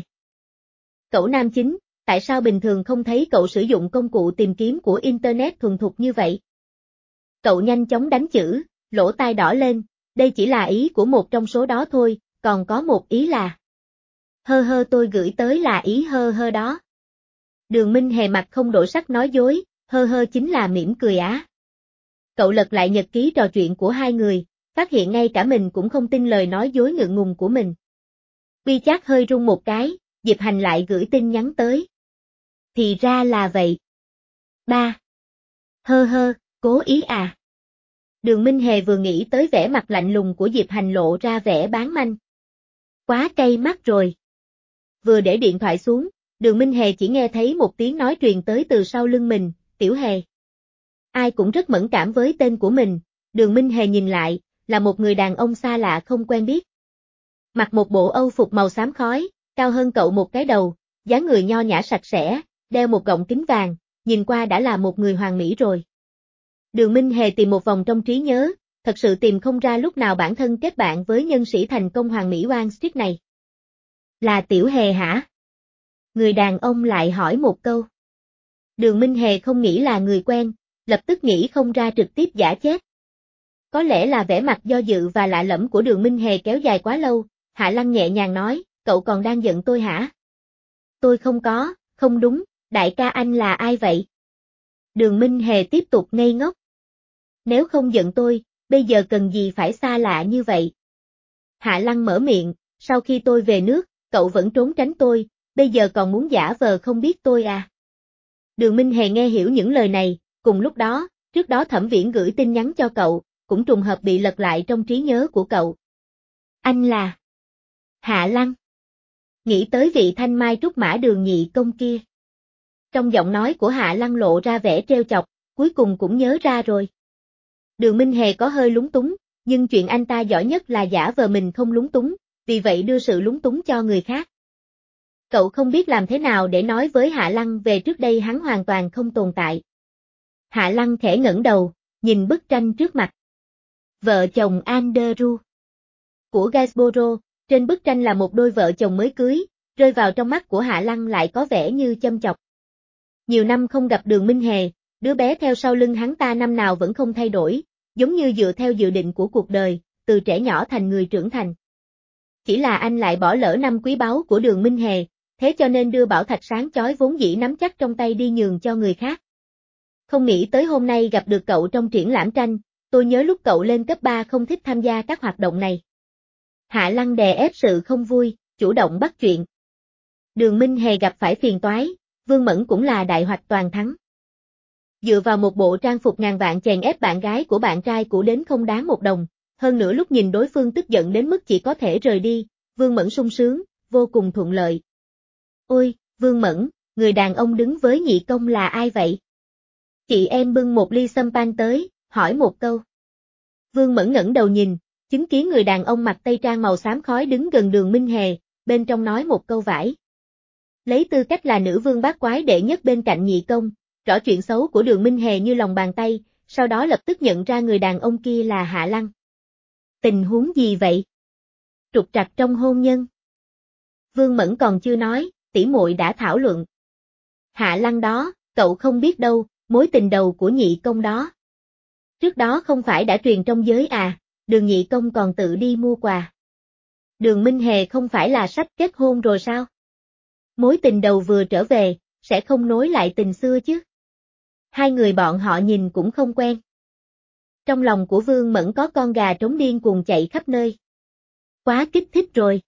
Speaker 1: Cậu nam chính, tại sao bình thường không thấy cậu sử dụng công cụ tìm kiếm của Internet thuần thục như vậy? Cậu nhanh chóng đánh chữ, lỗ tai đỏ lên, đây chỉ là ý của một trong số đó thôi, còn có một ý là. Hơ hơ tôi gửi tới là ý hơ hơ đó. Đường Minh Hề mặt không đổi sắc nói dối, hơ hơ chính là mỉm cười á. Cậu lật lại nhật ký trò chuyện của hai người, phát hiện ngay cả mình cũng không tin lời nói dối ngượng ngùng của mình. WeChat hơi rung một cái, Diệp Hành lại gửi tin nhắn tới. Thì ra là vậy. Ba. Hơ hơ, cố ý à. Đường Minh Hề vừa nghĩ tới vẻ mặt lạnh lùng của Diệp Hành lộ ra vẻ bán manh. Quá cay mắt rồi. Vừa để điện thoại xuống, Đường Minh Hề chỉ nghe thấy một tiếng nói truyền tới từ sau lưng mình, Tiểu Hề. Ai cũng rất mẫn cảm với tên của mình, Đường Minh Hề nhìn lại, là một người đàn ông xa lạ không quen biết. Mặc một bộ âu phục màu xám khói, cao hơn cậu một cái đầu, dáng người nho nhã sạch sẽ, đeo một gọng kính vàng, nhìn qua đã là một người hoàn mỹ rồi. Đường Minh Hề tìm một vòng trong trí nhớ, thật sự tìm không ra lúc nào bản thân kết bạn với nhân sĩ thành công hoàn mỹ Wall Street này. Là Tiểu Hề hả? Người đàn ông lại hỏi một câu. Đường Minh Hề không nghĩ là người quen, lập tức nghĩ không ra trực tiếp giả chết. Có lẽ là vẻ mặt do dự và lạ lẫm của Đường Minh Hề kéo dài quá lâu, Hạ Lăng nhẹ nhàng nói, cậu còn đang giận tôi hả? Tôi không có, không đúng, đại ca anh là ai vậy? Đường Minh Hề tiếp tục ngây ngốc. Nếu không giận tôi, bây giờ cần gì phải xa lạ như vậy? Hạ Lăng mở miệng, sau khi tôi về nước, cậu vẫn trốn tránh tôi, bây giờ còn muốn giả vờ không biết tôi à? Đường Minh Hề nghe hiểu những lời này, cùng lúc đó, trước đó Thẩm Viễn gửi tin nhắn cho cậu, cũng trùng hợp bị lật lại trong trí nhớ của cậu. Anh là Hạ Lăng. Nghĩ tới vị thanh mai trúc mã Đường nhị công kia. Trong giọng nói của Hạ Lăng lộ ra vẻ trêu chọc, cuối cùng cũng nhớ ra rồi. Đường Minh Hề có hơi lúng túng, nhưng chuyện anh ta giỏi nhất là giả vờ mình không lúng túng, vì vậy đưa sự lúng túng cho người khác. Cậu không biết làm thế nào để nói với Hạ Lăng về trước đây hắn hoàn toàn không tồn tại. Hạ Lăng khẽ ngẩng đầu, nhìn bức tranh trước mặt. Vợ chồng Andrew của Gainsborough, trên bức tranh là một đôi vợ chồng mới cưới, rơi vào trong mắt của Hạ Lăng lại có vẻ như châm chọc. Nhiều năm không gặp Đường Minh Hề, đứa bé theo sau lưng hắn ta năm nào vẫn không thay đổi, giống như dựa theo dự định của cuộc đời, từ trẻ nhỏ thành người trưởng thành. Chỉ là anh lại bỏ lỡ năm quý báu của Đường Minh Hề, thế cho nên đưa bảo thạch sáng chói vốn dĩ nắm chắc trong tay đi nhường cho người khác. Không nghĩ tới hôm nay gặp được cậu trong triển lãm tranh, tôi nhớ lúc cậu lên cấp ba không thích tham gia các hoạt động này. Hạ Lăng đè ép sự không vui, chủ động bắt chuyện. Đường Minh Hề gặp phải phiền toái, Vương Mẫn cũng là đại hoạch toàn thắng. Dựa vào một bộ trang phục ngàn vạn chèn ép bạn gái của bạn trai cũ đến không đáng một đồng, hơn nữa lúc nhìn đối phương tức giận đến mức chỉ có thể rời đi, Vương Mẫn sung sướng, vô cùng thuận lợi. Ôi, Vương Mẫn, người đàn ông đứng với nhị công là ai vậy? Chị em bưng một ly champagne tới, hỏi một câu. Vương Mẫn ngẩng đầu nhìn, chứng kiến người đàn ông mặc tây trang màu xám khói đứng gần Đường Minh Hề, bên trong nói một câu vải. Lấy tư cách là nữ vương bát quái đệ nhất bên cạnh nhị công, rõ chuyện xấu của Đường Minh Hề như lòng bàn tay, sau đó lập tức nhận ra người đàn ông kia là Hạ Lăng. Tình huống gì vậy? Trục trặc trong hôn nhân. Vương Mẫn còn chưa nói, tỷ muội đã thảo luận. Hạ Lăng đó, cậu không biết đâu, mối tình đầu của nhị công đó. Trước đó không phải đã truyền trong giới à, Đường nhị công còn tự đi mua quà. Đường Minh Hề không phải là sắp kết hôn rồi sao? Mối tình đầu vừa trở về, sẽ không nối lại tình xưa chứ. Hai người bọn họ nhìn cũng không quen. Trong lòng của Vương Mẫn có con gà trống điên cuồng chạy khắp nơi. Quá kích thích rồi.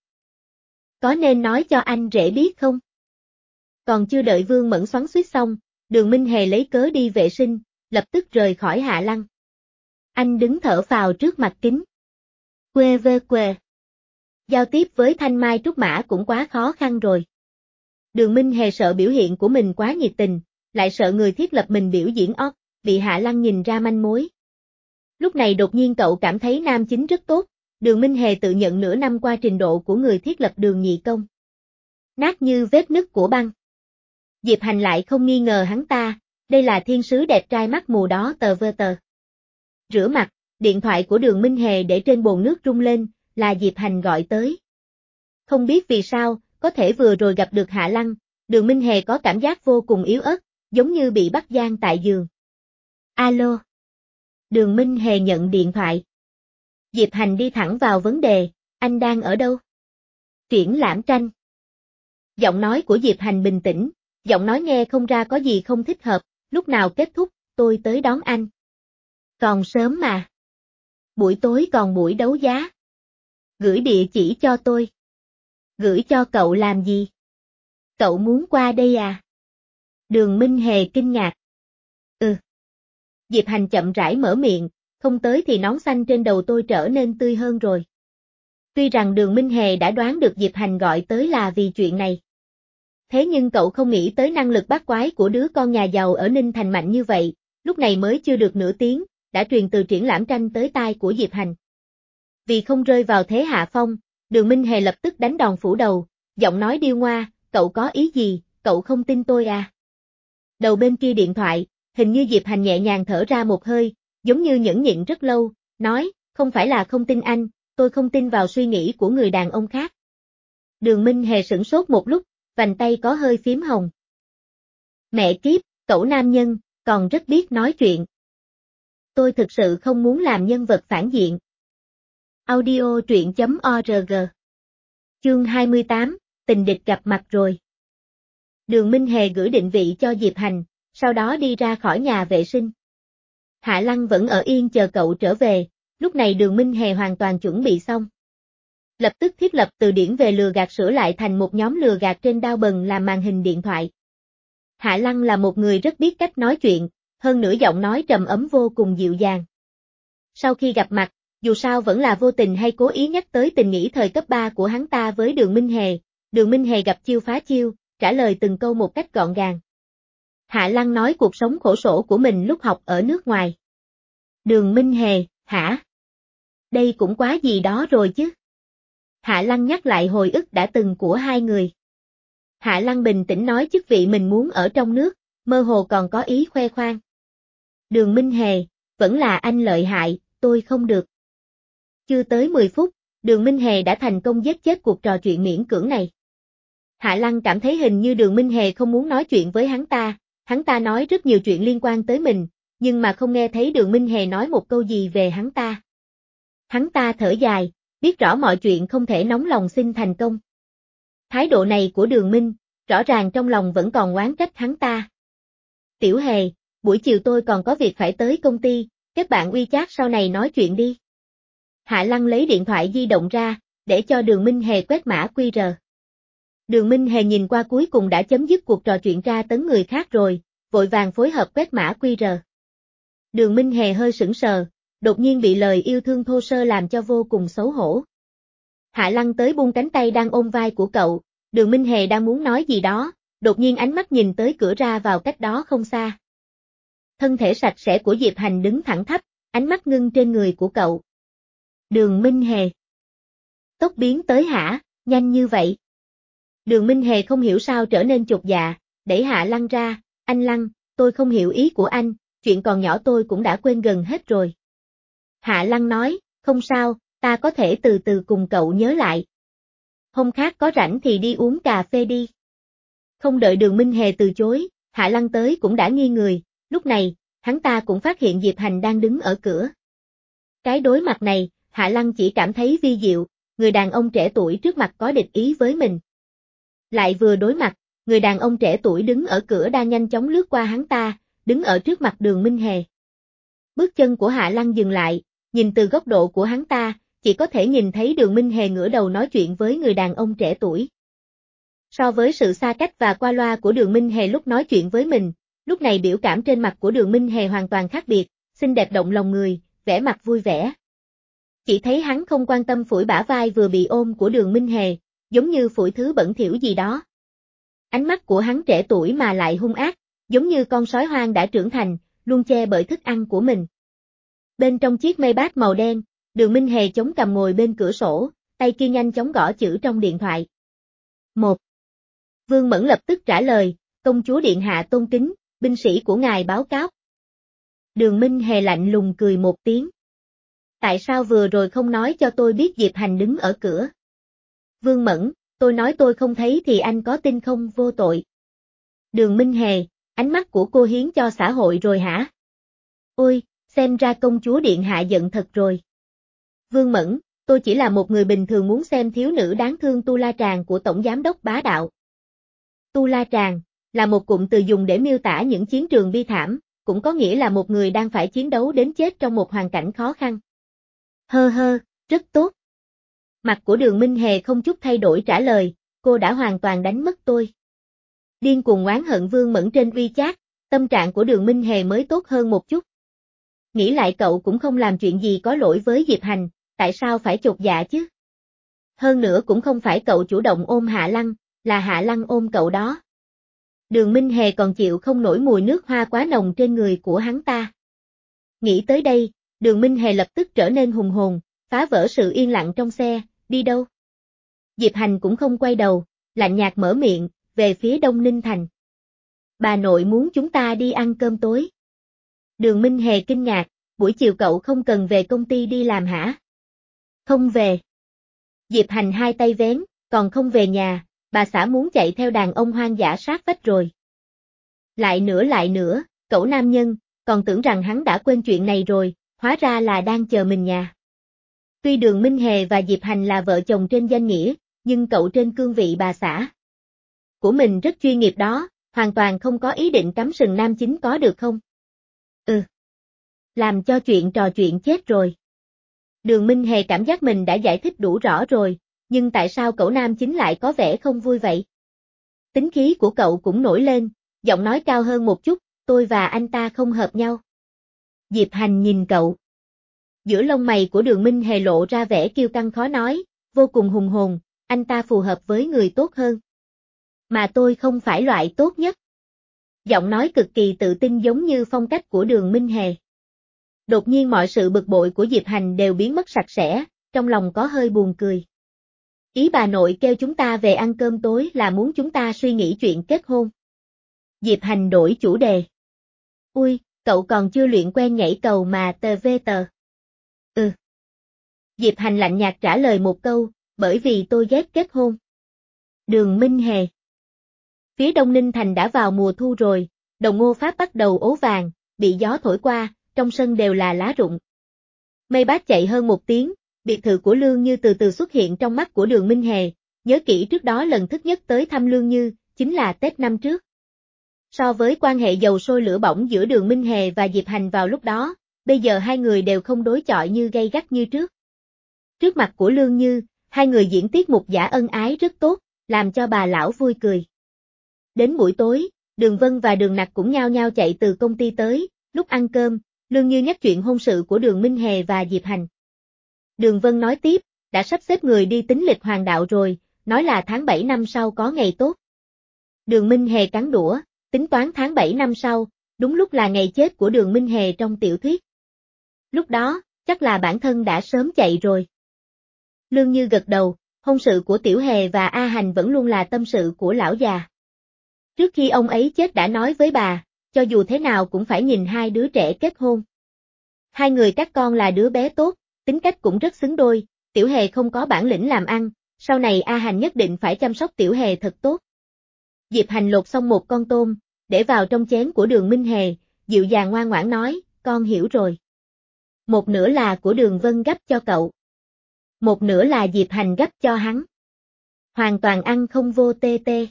Speaker 1: Có nên nói cho anh rể biết không? Còn chưa đợi Vương Mẫn xoắn xuýt xong, Đường Minh Hề lấy cớ đi vệ sinh, lập tức rời khỏi Hạ Lăng. Anh đứng thở phào trước mặt kính. Quê vơ quê. Giao tiếp với Thanh Mai Trúc Mã cũng quá khó khăn rồi. Đường Minh Hề sợ biểu hiện của mình quá nhiệt tình, lại sợ người thiết lập mình biểu diễn ót, bị Hạ Lăng nhìn ra manh mối. Lúc này đột nhiên cậu cảm thấy nam chính rất tốt, Đường Minh Hề tự nhận nửa năm qua trình độ của người thiết lập Đường nhị công. Nát như vết nứt của băng. Diệp Hành lại không nghi ngờ hắn ta, đây là thiên sứ đẹp trai mắt mù đó tờ vơ tờ. Rửa mặt, điện thoại của Đường Minh Hề để trên bồn nước rung lên, là Diệp Hành gọi tới. Không biết vì sao, có thể vừa rồi gặp được Hạ Lăng, Đường Minh Hề có cảm giác vô cùng yếu ớt, giống như bị bắt giam tại giường. Alo. Đường Minh Hề nhận điện thoại. Diệp Hành đi thẳng vào vấn đề, anh đang ở đâu? Triển lãm tranh. Giọng nói của Diệp Hành bình tĩnh, giọng nói nghe không ra có gì không thích hợp, lúc nào kết thúc, tôi tới đón anh. Còn sớm mà. Buổi tối còn buổi đấu giá. Gửi địa chỉ cho tôi. Gửi cho cậu làm gì? Cậu muốn qua đây à? Đường Minh Hề kinh ngạc. Ừ. Diệp Hành chậm rãi mở miệng, không tới thì nón xanh trên đầu tôi trở nên tươi hơn rồi. Tuy rằng Đường Minh Hề đã đoán được Diệp Hành gọi tới là vì chuyện này. Thế nhưng cậu không nghĩ tới năng lực bát quái của đứa con nhà giàu ở Ninh Thành mạnh như vậy, lúc này mới chưa được nửa tiếng, đã truyền từ triển lãm tranh tới tai của Diệp Hành. Vì không rơi vào thế hạ phong, Đường Minh Hề lập tức đánh đòn phủ đầu, giọng nói điêu ngoa, cậu có ý gì, cậu không tin tôi à? Đầu bên kia điện thoại, hình như Diệp Hành nhẹ nhàng thở ra một hơi, giống như nhẫn nhịn rất lâu, nói, không phải là không tin anh, tôi không tin vào suy nghĩ của người đàn ông khác. Đường Minh Hề sửng sốt một lúc, vành tay có hơi phím hồng. Mẹ kiếp, cậu nam nhân, còn rất biết nói chuyện. Tôi thực sự không muốn làm nhân vật phản diện. Audio truyện chấm org. Chương hai mươi tám, tình địch gặp mặt rồi. Đường Minh Hề gửi định vị cho Diệp Hành, sau đó đi ra khỏi nhà vệ sinh. Hạ Lăng vẫn ở yên chờ cậu trở về, lúc này Đường Minh Hề hoàn toàn chuẩn bị xong. Lập tức thiết lập từ điển về lừa gạt sửa lại thành một nhóm lừa gạt trên đao bần làm màn hình điện thoại. Hạ Lăng là một người rất biết cách nói chuyện, hơn nữa giọng nói trầm ấm vô cùng dịu dàng. Sau khi gặp mặt, dù sao vẫn là vô tình hay cố ý nhắc tới tình nghĩa thời cấp ba của hắn ta với Đường Minh Hề, Đường Minh Hề gặp chiêu phá chiêu, trả lời từng câu một cách gọn gàng. Hạ Lăng nói cuộc sống khổ sở của mình lúc học ở nước ngoài. Đường Minh Hề, hả? Đây cũng quá gì đó rồi chứ. Hạ Lăng nhắc lại hồi ức đã từng của hai người. Hạ Lăng bình tĩnh nói chức vị mình muốn ở trong nước, mơ hồ còn có ý khoe khoang. Đường Minh Hề, vẫn là anh lợi hại, tôi không được. Chưa tới mười phút, Đường Minh Hề đã thành công giết chết cuộc trò chuyện miễn cưỡng này. Hạ Lăng cảm thấy hình như Đường Minh Hề không muốn nói chuyện với hắn ta, hắn ta nói rất nhiều chuyện liên quan tới mình, nhưng mà không nghe thấy Đường Minh Hề nói một câu gì về hắn ta. Hắn ta thở dài, biết rõ mọi chuyện không thể nóng lòng xin thành công. Thái độ này của Đường Minh, rõ ràng trong lòng vẫn còn oán trách hắn ta. Tiểu Hề, buổi chiều tôi còn có việc phải tới công ty, kết bạn WeChat sau này nói chuyện đi. Hạ Lăng lấy điện thoại di động ra, để cho Đường Minh Hề quét mã quy rờ. Đường Minh Hề nhìn qua cuối cùng đã chấm dứt cuộc trò chuyện tra tấn người khác rồi, vội vàng phối hợp quét mã quy rờ. Đường Minh Hề hơi sững sờ, đột nhiên bị lời yêu thương thô sơ làm cho vô cùng xấu hổ. Hạ Lăng tới buông cánh tay đang ôm vai của cậu, Đường Minh Hề đang muốn nói gì đó, đột nhiên ánh mắt nhìn tới cửa ra vào cách đó không xa. Thân thể sạch sẽ của Diệp Hành đứng thẳng thấp, ánh mắt ngưng trên người của cậu. Đường Minh Hề. Tốc biến tới hả, nhanh như vậy. Đường Minh Hề không hiểu sao trở nên chột dạ, đẩy Hạ Lăng ra, anh Lăng, tôi không hiểu ý của anh, chuyện còn nhỏ tôi cũng đã quên gần hết rồi. Hạ Lăng nói, không sao, ta có thể từ từ cùng cậu nhớ lại. Hôm khác có rảnh thì đi uống cà phê đi. Không đợi Đường Minh Hề từ chối, Hạ Lăng tới cũng đã nghi người, lúc này, hắn ta cũng phát hiện Diệp Hành đang đứng ở cửa. Cái đối mặt này, Hạ Lăng chỉ cảm thấy vi diệu, người đàn ông trẻ tuổi trước mặt có địch ý với mình. Lại vừa đối mặt, người đàn ông trẻ tuổi đứng ở cửa đang nhanh chóng lướt qua hắn ta, đứng ở trước mặt Đường Minh Hề. Bước chân của Hạ Lăng dừng lại, nhìn từ góc độ của hắn ta, chỉ có thể nhìn thấy Đường Minh Hề ngửa đầu nói chuyện với người đàn ông trẻ tuổi. So với sự xa cách và qua loa của Đường Minh Hề lúc nói chuyện với mình, lúc này biểu cảm trên mặt của Đường Minh Hề hoàn toàn khác biệt, xinh đẹp động lòng người, vẻ mặt vui vẻ. Chỉ thấy hắn không quan tâm phủi bả vai vừa bị ôm của Đường Minh Hề, giống như phủi thứ bẩn thỉu gì đó. Ánh mắt của hắn trẻ tuổi mà lại hung ác, giống như con sói hoang đã trưởng thành, luôn che bởi thức ăn của mình. Bên trong chiếc Maybach màu đen, Đường Minh Hề chống cằm ngồi bên cửa sổ, tay kia nhanh chóng gõ chữ trong điện thoại. Một. Vương Mẫn lập tức trả lời, công chúa điện hạ tôn kính, binh sĩ của ngài báo cáo. Đường Minh Hề lạnh lùng cười một tiếng. Tại sao vừa rồi không nói cho tôi biết Diệp Hành đứng ở cửa? Vương Mẫn, tôi nói tôi không thấy thì anh có tin không, vô tội. Đường Minh Hề, ánh mắt của cô hiến cho xã hội rồi hả? Ôi, xem ra công chúa điện hạ giận thật rồi. Vương Mẫn, tôi chỉ là một người bình thường muốn xem thiếu nữ đáng thương Tu La Tràng của Tổng Giám đốc Bá Đạo. Tu La Tràng, là một cụm từ dùng để miêu tả những chiến trường bi thảm, cũng có nghĩa là một người đang phải chiến đấu đến chết trong một hoàn cảnh khó khăn. Hơ hơ, rất tốt. Mặt của Đường Minh Hề không chút thay đổi trả lời, cô đã hoàn toàn đánh mất tôi. Điên cuồng oán hận Vương Mẫn trên WeChat, tâm trạng của Đường Minh Hề mới tốt hơn một chút. Nghĩ lại cậu cũng không làm chuyện gì có lỗi với Diệp Hành, tại sao phải chột dạ chứ? Hơn nữa cũng không phải cậu chủ động ôm Hạ Lăng, là Hạ Lăng ôm cậu đó. Đường Minh Hề còn chịu không nổi mùi nước hoa quá nồng trên người của hắn ta. Nghĩ tới đây, Đường Minh Hề lập tức trở nên hùng hồn, phá vỡ sự yên lặng trong xe, đi đâu? Diệp Hành cũng không quay đầu, lạnh nhạt mở miệng, về phía Đông Ninh Thành. Bà nội muốn chúng ta đi ăn cơm tối. Đường Minh Hề kinh ngạc, buổi chiều cậu không cần về công ty đi làm hả? Không về. Diệp Hành hai tay vén, còn không về nhà, bà xã muốn chạy theo đàn ông hoang dã sát vách rồi. Lại nữa lại nữa, cậu nam nhân, còn tưởng rằng hắn đã quên chuyện này rồi, hóa ra là đang chờ mình nhà. Tuy Đường Minh Hề và Diệp Hành là vợ chồng trên danh nghĩa, nhưng cậu trên cương vị bà xã của mình rất chuyên nghiệp đó, hoàn toàn không có ý định cắm sừng nam chính có được không? Ừ. Làm cho chuyện trò chuyện chết rồi. Đường Minh Hề cảm giác mình đã giải thích đủ rõ rồi, nhưng tại sao cậu nam chính lại có vẻ không vui vậy? Tính khí của cậu cũng nổi lên, giọng nói cao hơn một chút, tôi và anh ta không hợp nhau. Diệp Hành nhìn cậu. Giữa lông mày của Đường Minh Hề lộ ra vẻ kiêu căng khó nói, vô cùng hùng hồn, anh ta phù hợp với người tốt hơn. Mà tôi không phải loại tốt nhất. Giọng nói cực kỳ tự tin giống như phong cách của Đường Minh Hề. Đột nhiên mọi sự bực bội của Diệp Hành đều biến mất sạch sẽ, trong lòng có hơi buồn cười. Ý bà nội kêu chúng ta về ăn cơm tối là muốn chúng ta suy nghĩ chuyện kết hôn. Diệp Hành đổi chủ đề. Ui, cậu còn chưa luyện quen nhảy cầu mà tờ vê tờ. Ừ. Diệp Hành lạnh nhạt trả lời một câu, bởi vì tôi ghét kết hôn. Đường Minh Hề. Phía Đông Ninh Thành đã vào mùa thu rồi, Đồng ngô pháp bắt đầu ố vàng, bị gió thổi qua, trong sân đều là lá rụng. Mây bát chạy hơn một tiếng, biệt thự của Lương Như từ từ xuất hiện trong mắt của Đường Minh Hề, nhớ kỹ trước đó lần thứ nhất tới thăm Lương Như, chính là Tết năm trước. So với quan hệ dầu sôi lửa bỏng giữa Đường Minh Hề và Diệp Hành vào lúc đó, bây giờ hai người đều không đối chọi như gay gắt như trước. Trước mặt của Lương Như, hai người diễn tiết mục giả ân ái rất tốt, làm cho bà lão vui cười. Đến buổi tối, Đường Vân và Đường Nặc cũng nhao nhao chạy từ công ty tới, lúc ăn cơm, Lương Như nhắc chuyện hôn sự của Đường Minh Hề và Diệp Hành. Đường Vân nói tiếp, đã sắp xếp người đi tính lịch hoàng đạo rồi, nói là tháng bảy năm sau có ngày tốt. Đường Minh Hề cắn đũa, tính toán tháng bảy năm sau, đúng lúc là ngày chết của Đường Minh Hề trong tiểu thuyết. Lúc đó, chắc là bản thân đã sớm chạy rồi. Lương Như gật đầu, hôn sự của Tiểu Hề và A Hành vẫn luôn là tâm sự của lão già. Trước khi ông ấy chết đã nói với bà, cho dù thế nào cũng phải nhìn hai đứa trẻ kết hôn. Hai người các con là đứa bé tốt, tính cách cũng rất xứng đôi, Tiểu Hề không có bản lĩnh làm ăn, sau này A Hành nhất định phải chăm sóc Tiểu Hề thật tốt. Diệp Hành lột xong một con tôm, để vào trong chén của Đường Minh Hề, dịu dàng ngoan ngoãn nói, con hiểu rồi. Một nửa là của Đường Vân gấp cho cậu. Một nửa là Diệp Hành gấp cho hắn. Hoàn toàn ăn không vô tê tê.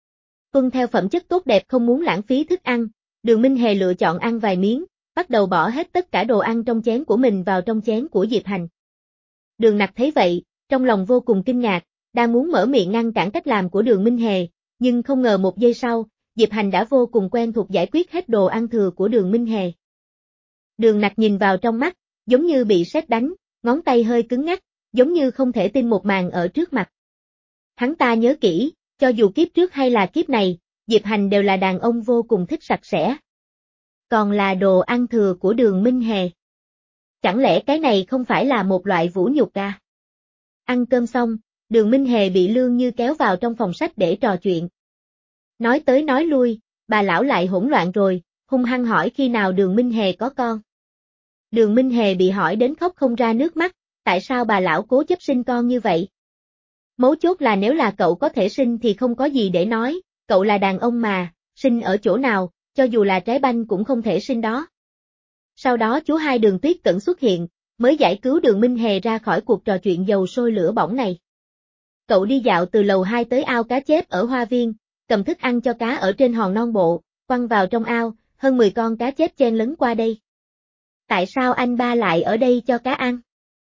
Speaker 1: Tuân theo phẩm chất tốt đẹp không muốn lãng phí thức ăn, Đường Minh Hề lựa chọn ăn vài miếng, bắt đầu bỏ hết tất cả đồ ăn trong chén của mình vào trong chén của Diệp Hành. Đường Nặc thấy vậy, trong lòng vô cùng kinh ngạc, đang muốn mở miệng ngăn cản cách làm của Đường Minh Hề, nhưng không ngờ một giây sau, Diệp Hành đã vô cùng quen thuộc giải quyết hết đồ ăn thừa của Đường Minh Hề. Đường Nặc nhìn vào trong mắt, giống như bị sét đánh, ngón tay hơi cứng ngắc, giống như không thể tin một màn ở trước mặt. Hắn ta nhớ kỹ, cho dù kiếp trước hay là kiếp này, Diệp Hành đều là đàn ông vô cùng thích sạch sẽ. Còn là đồ ăn thừa của Đường Minh Hề. Chẳng lẽ cái này không phải là một loại vũ nhục à? Ăn cơm xong, Đường Minh Hề bị Lương Như kéo vào trong phòng sách để trò chuyện. Nói tới nói lui, bà lão lại hỗn loạn rồi, hung hăng hỏi khi nào Đường Minh Hề có con. Đường Minh Hề bị hỏi đến khóc không ra nước mắt, tại sao bà lão cố chấp sinh con như vậy? Mấu chốt là nếu là cậu có thể sinh thì không có gì để nói, cậu là đàn ông mà, sinh ở chỗ nào, cho dù là trái banh cũng không thể sinh đó. Sau đó chú hai Đường Tuyết Cẩn xuất hiện, mới giải cứu Đường Minh Hề ra khỏi cuộc trò chuyện dầu sôi lửa bỏng này. Cậu đi dạo từ lầu hai tới ao cá chép ở hoa viên, cầm thức ăn cho cá ở trên hòn non bộ, quăng vào trong ao, hơn mười con cá chép chen lấn qua đây. Tại sao anh ba lại ở đây cho cá ăn?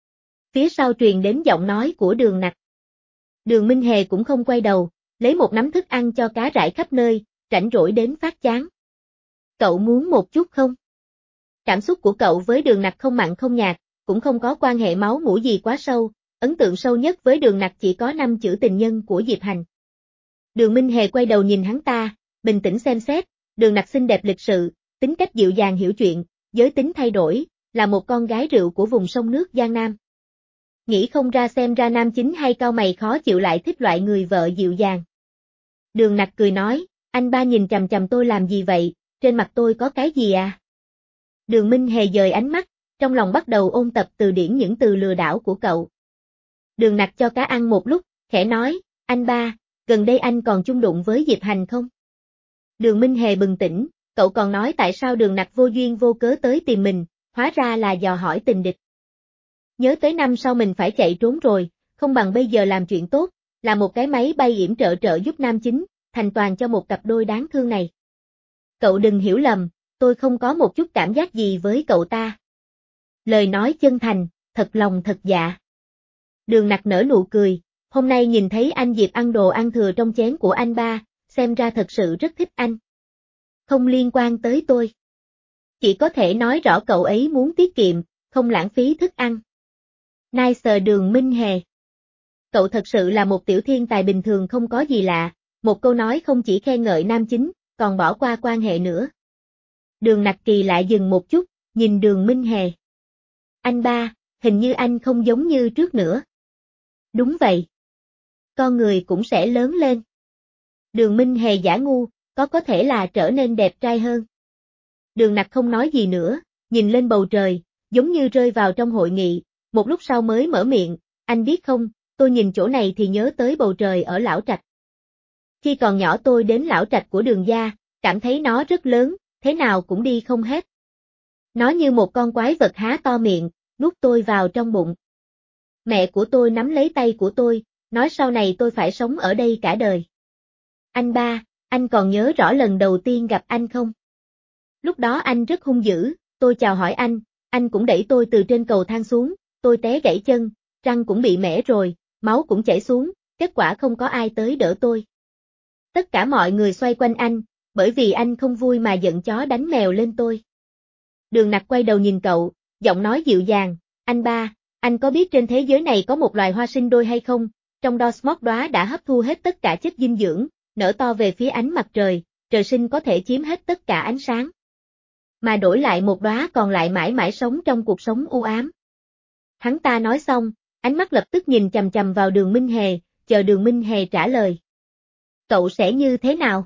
Speaker 1: Phía sau truyền đến giọng nói của Đường Nặc. Đường Minh Hề cũng không quay đầu, lấy một nắm thức ăn cho cá rải khắp nơi, rảnh rỗi đến phát chán. Cậu muốn một chút không? Cảm xúc của cậu với Đường Nặc không mặn không nhạt, cũng không có quan hệ máu mủ gì quá sâu, ấn tượng sâu nhất với Đường Nặc chỉ có năm chữ tình nhân của Diệp Hành. Đường Minh Hề quay đầu nhìn hắn ta, bình tĩnh xem xét, Đường Nặc xinh đẹp lịch sự, tính cách dịu dàng hiểu chuyện, giới tính thay đổi, là một con gái rượu của vùng sông nước Giang Nam. Nghĩ không ra xem ra nam chính hay cau mày khó chịu lại thích loại người vợ dịu dàng. Đường Nặc cười nói, anh ba nhìn chằm chằm tôi làm gì vậy, trên mặt tôi có cái gì à? Đường Minh Hề dời ánh mắt, trong lòng bắt đầu ôn tập từ điển những từ lừa đảo của cậu. Đường Nặc cho cá ăn một lúc, khẽ nói, anh ba, gần đây anh còn chung đụng với Diệp Hành không? Đường Minh Hề bừng tỉnh, cậu còn nói tại sao Đường Nặc vô duyên vô cớ tới tìm mình, hóa ra là dò hỏi tình địch. Nhớ tới năm sau mình phải chạy trốn rồi, không bằng bây giờ làm chuyện tốt, là một cái máy bay yểm trợ trợ giúp nam chính, thành toàn cho một cặp đôi đáng thương này. Cậu đừng hiểu lầm, tôi không có một chút cảm giác gì với cậu ta. Lời nói chân thành, thật lòng thật dạ. Đường Nặc nở nụ cười, hôm nay nhìn thấy anh Diệp ăn đồ ăn thừa trong chén của anh ba, xem ra thật sự rất thích anh. Không liên quan tới tôi. Chỉ có thể nói rõ cậu ấy muốn tiết kiệm, không lãng phí thức ăn. Nice Đường Minh Hề. Cậu thật sự là một tiểu thiên tài bình thường không có gì lạ, một câu nói không chỉ khen ngợi nam chính, còn bỏ qua quan hệ nữa. Đường Nặc kỳ lại dừng một chút, nhìn Đường Minh Hề. Anh ba, hình như anh không giống như trước nữa. Đúng vậy. Con người cũng sẽ lớn lên. Đường Minh Hề giả ngu, có có thể là trở nên đẹp trai hơn. Đường Nặc không nói gì nữa, nhìn lên bầu trời, giống như rơi vào trong hội nghị, một lúc sau mới mở miệng, anh biết không, tôi nhìn chỗ này thì nhớ tới bầu trời ở Lão Trạch. Khi còn nhỏ tôi đến Lão Trạch của Đường gia, cảm thấy nó rất lớn, thế nào cũng đi không hết. Nó như một con quái vật há to miệng, nuốt tôi vào trong bụng. Mẹ của tôi nắm lấy tay của tôi, nói sau này tôi phải sống ở đây cả đời. Anh ba, anh còn nhớ rõ lần đầu tiên gặp anh không? Lúc đó anh rất hung dữ, tôi chào hỏi anh, anh cũng đẩy tôi từ trên cầu thang xuống, tôi té gãy chân, răng cũng bị mẻ rồi, máu cũng chảy xuống, kết quả không có ai tới đỡ tôi. Tất cả mọi người xoay quanh anh, bởi vì anh không vui mà giận chó đánh mèo lên tôi. Đường Nặc quay đầu nhìn cậu, giọng nói dịu dàng, anh ba, anh có biết trên thế giới này có một loài hoa sinh đôi hay không? Trong đó một đóa đã hấp thu hết tất cả chất dinh dưỡng, nở to về phía ánh mặt trời, trời sinh có thể chiếm hết tất cả ánh sáng. Mà đổi lại một đóa còn lại mãi mãi sống trong cuộc sống u ám. Hắn ta nói xong, ánh mắt lập tức nhìn chằm chằm vào Đường Minh Hề, chờ Đường Minh Hề trả lời. Cậu sẽ như thế nào?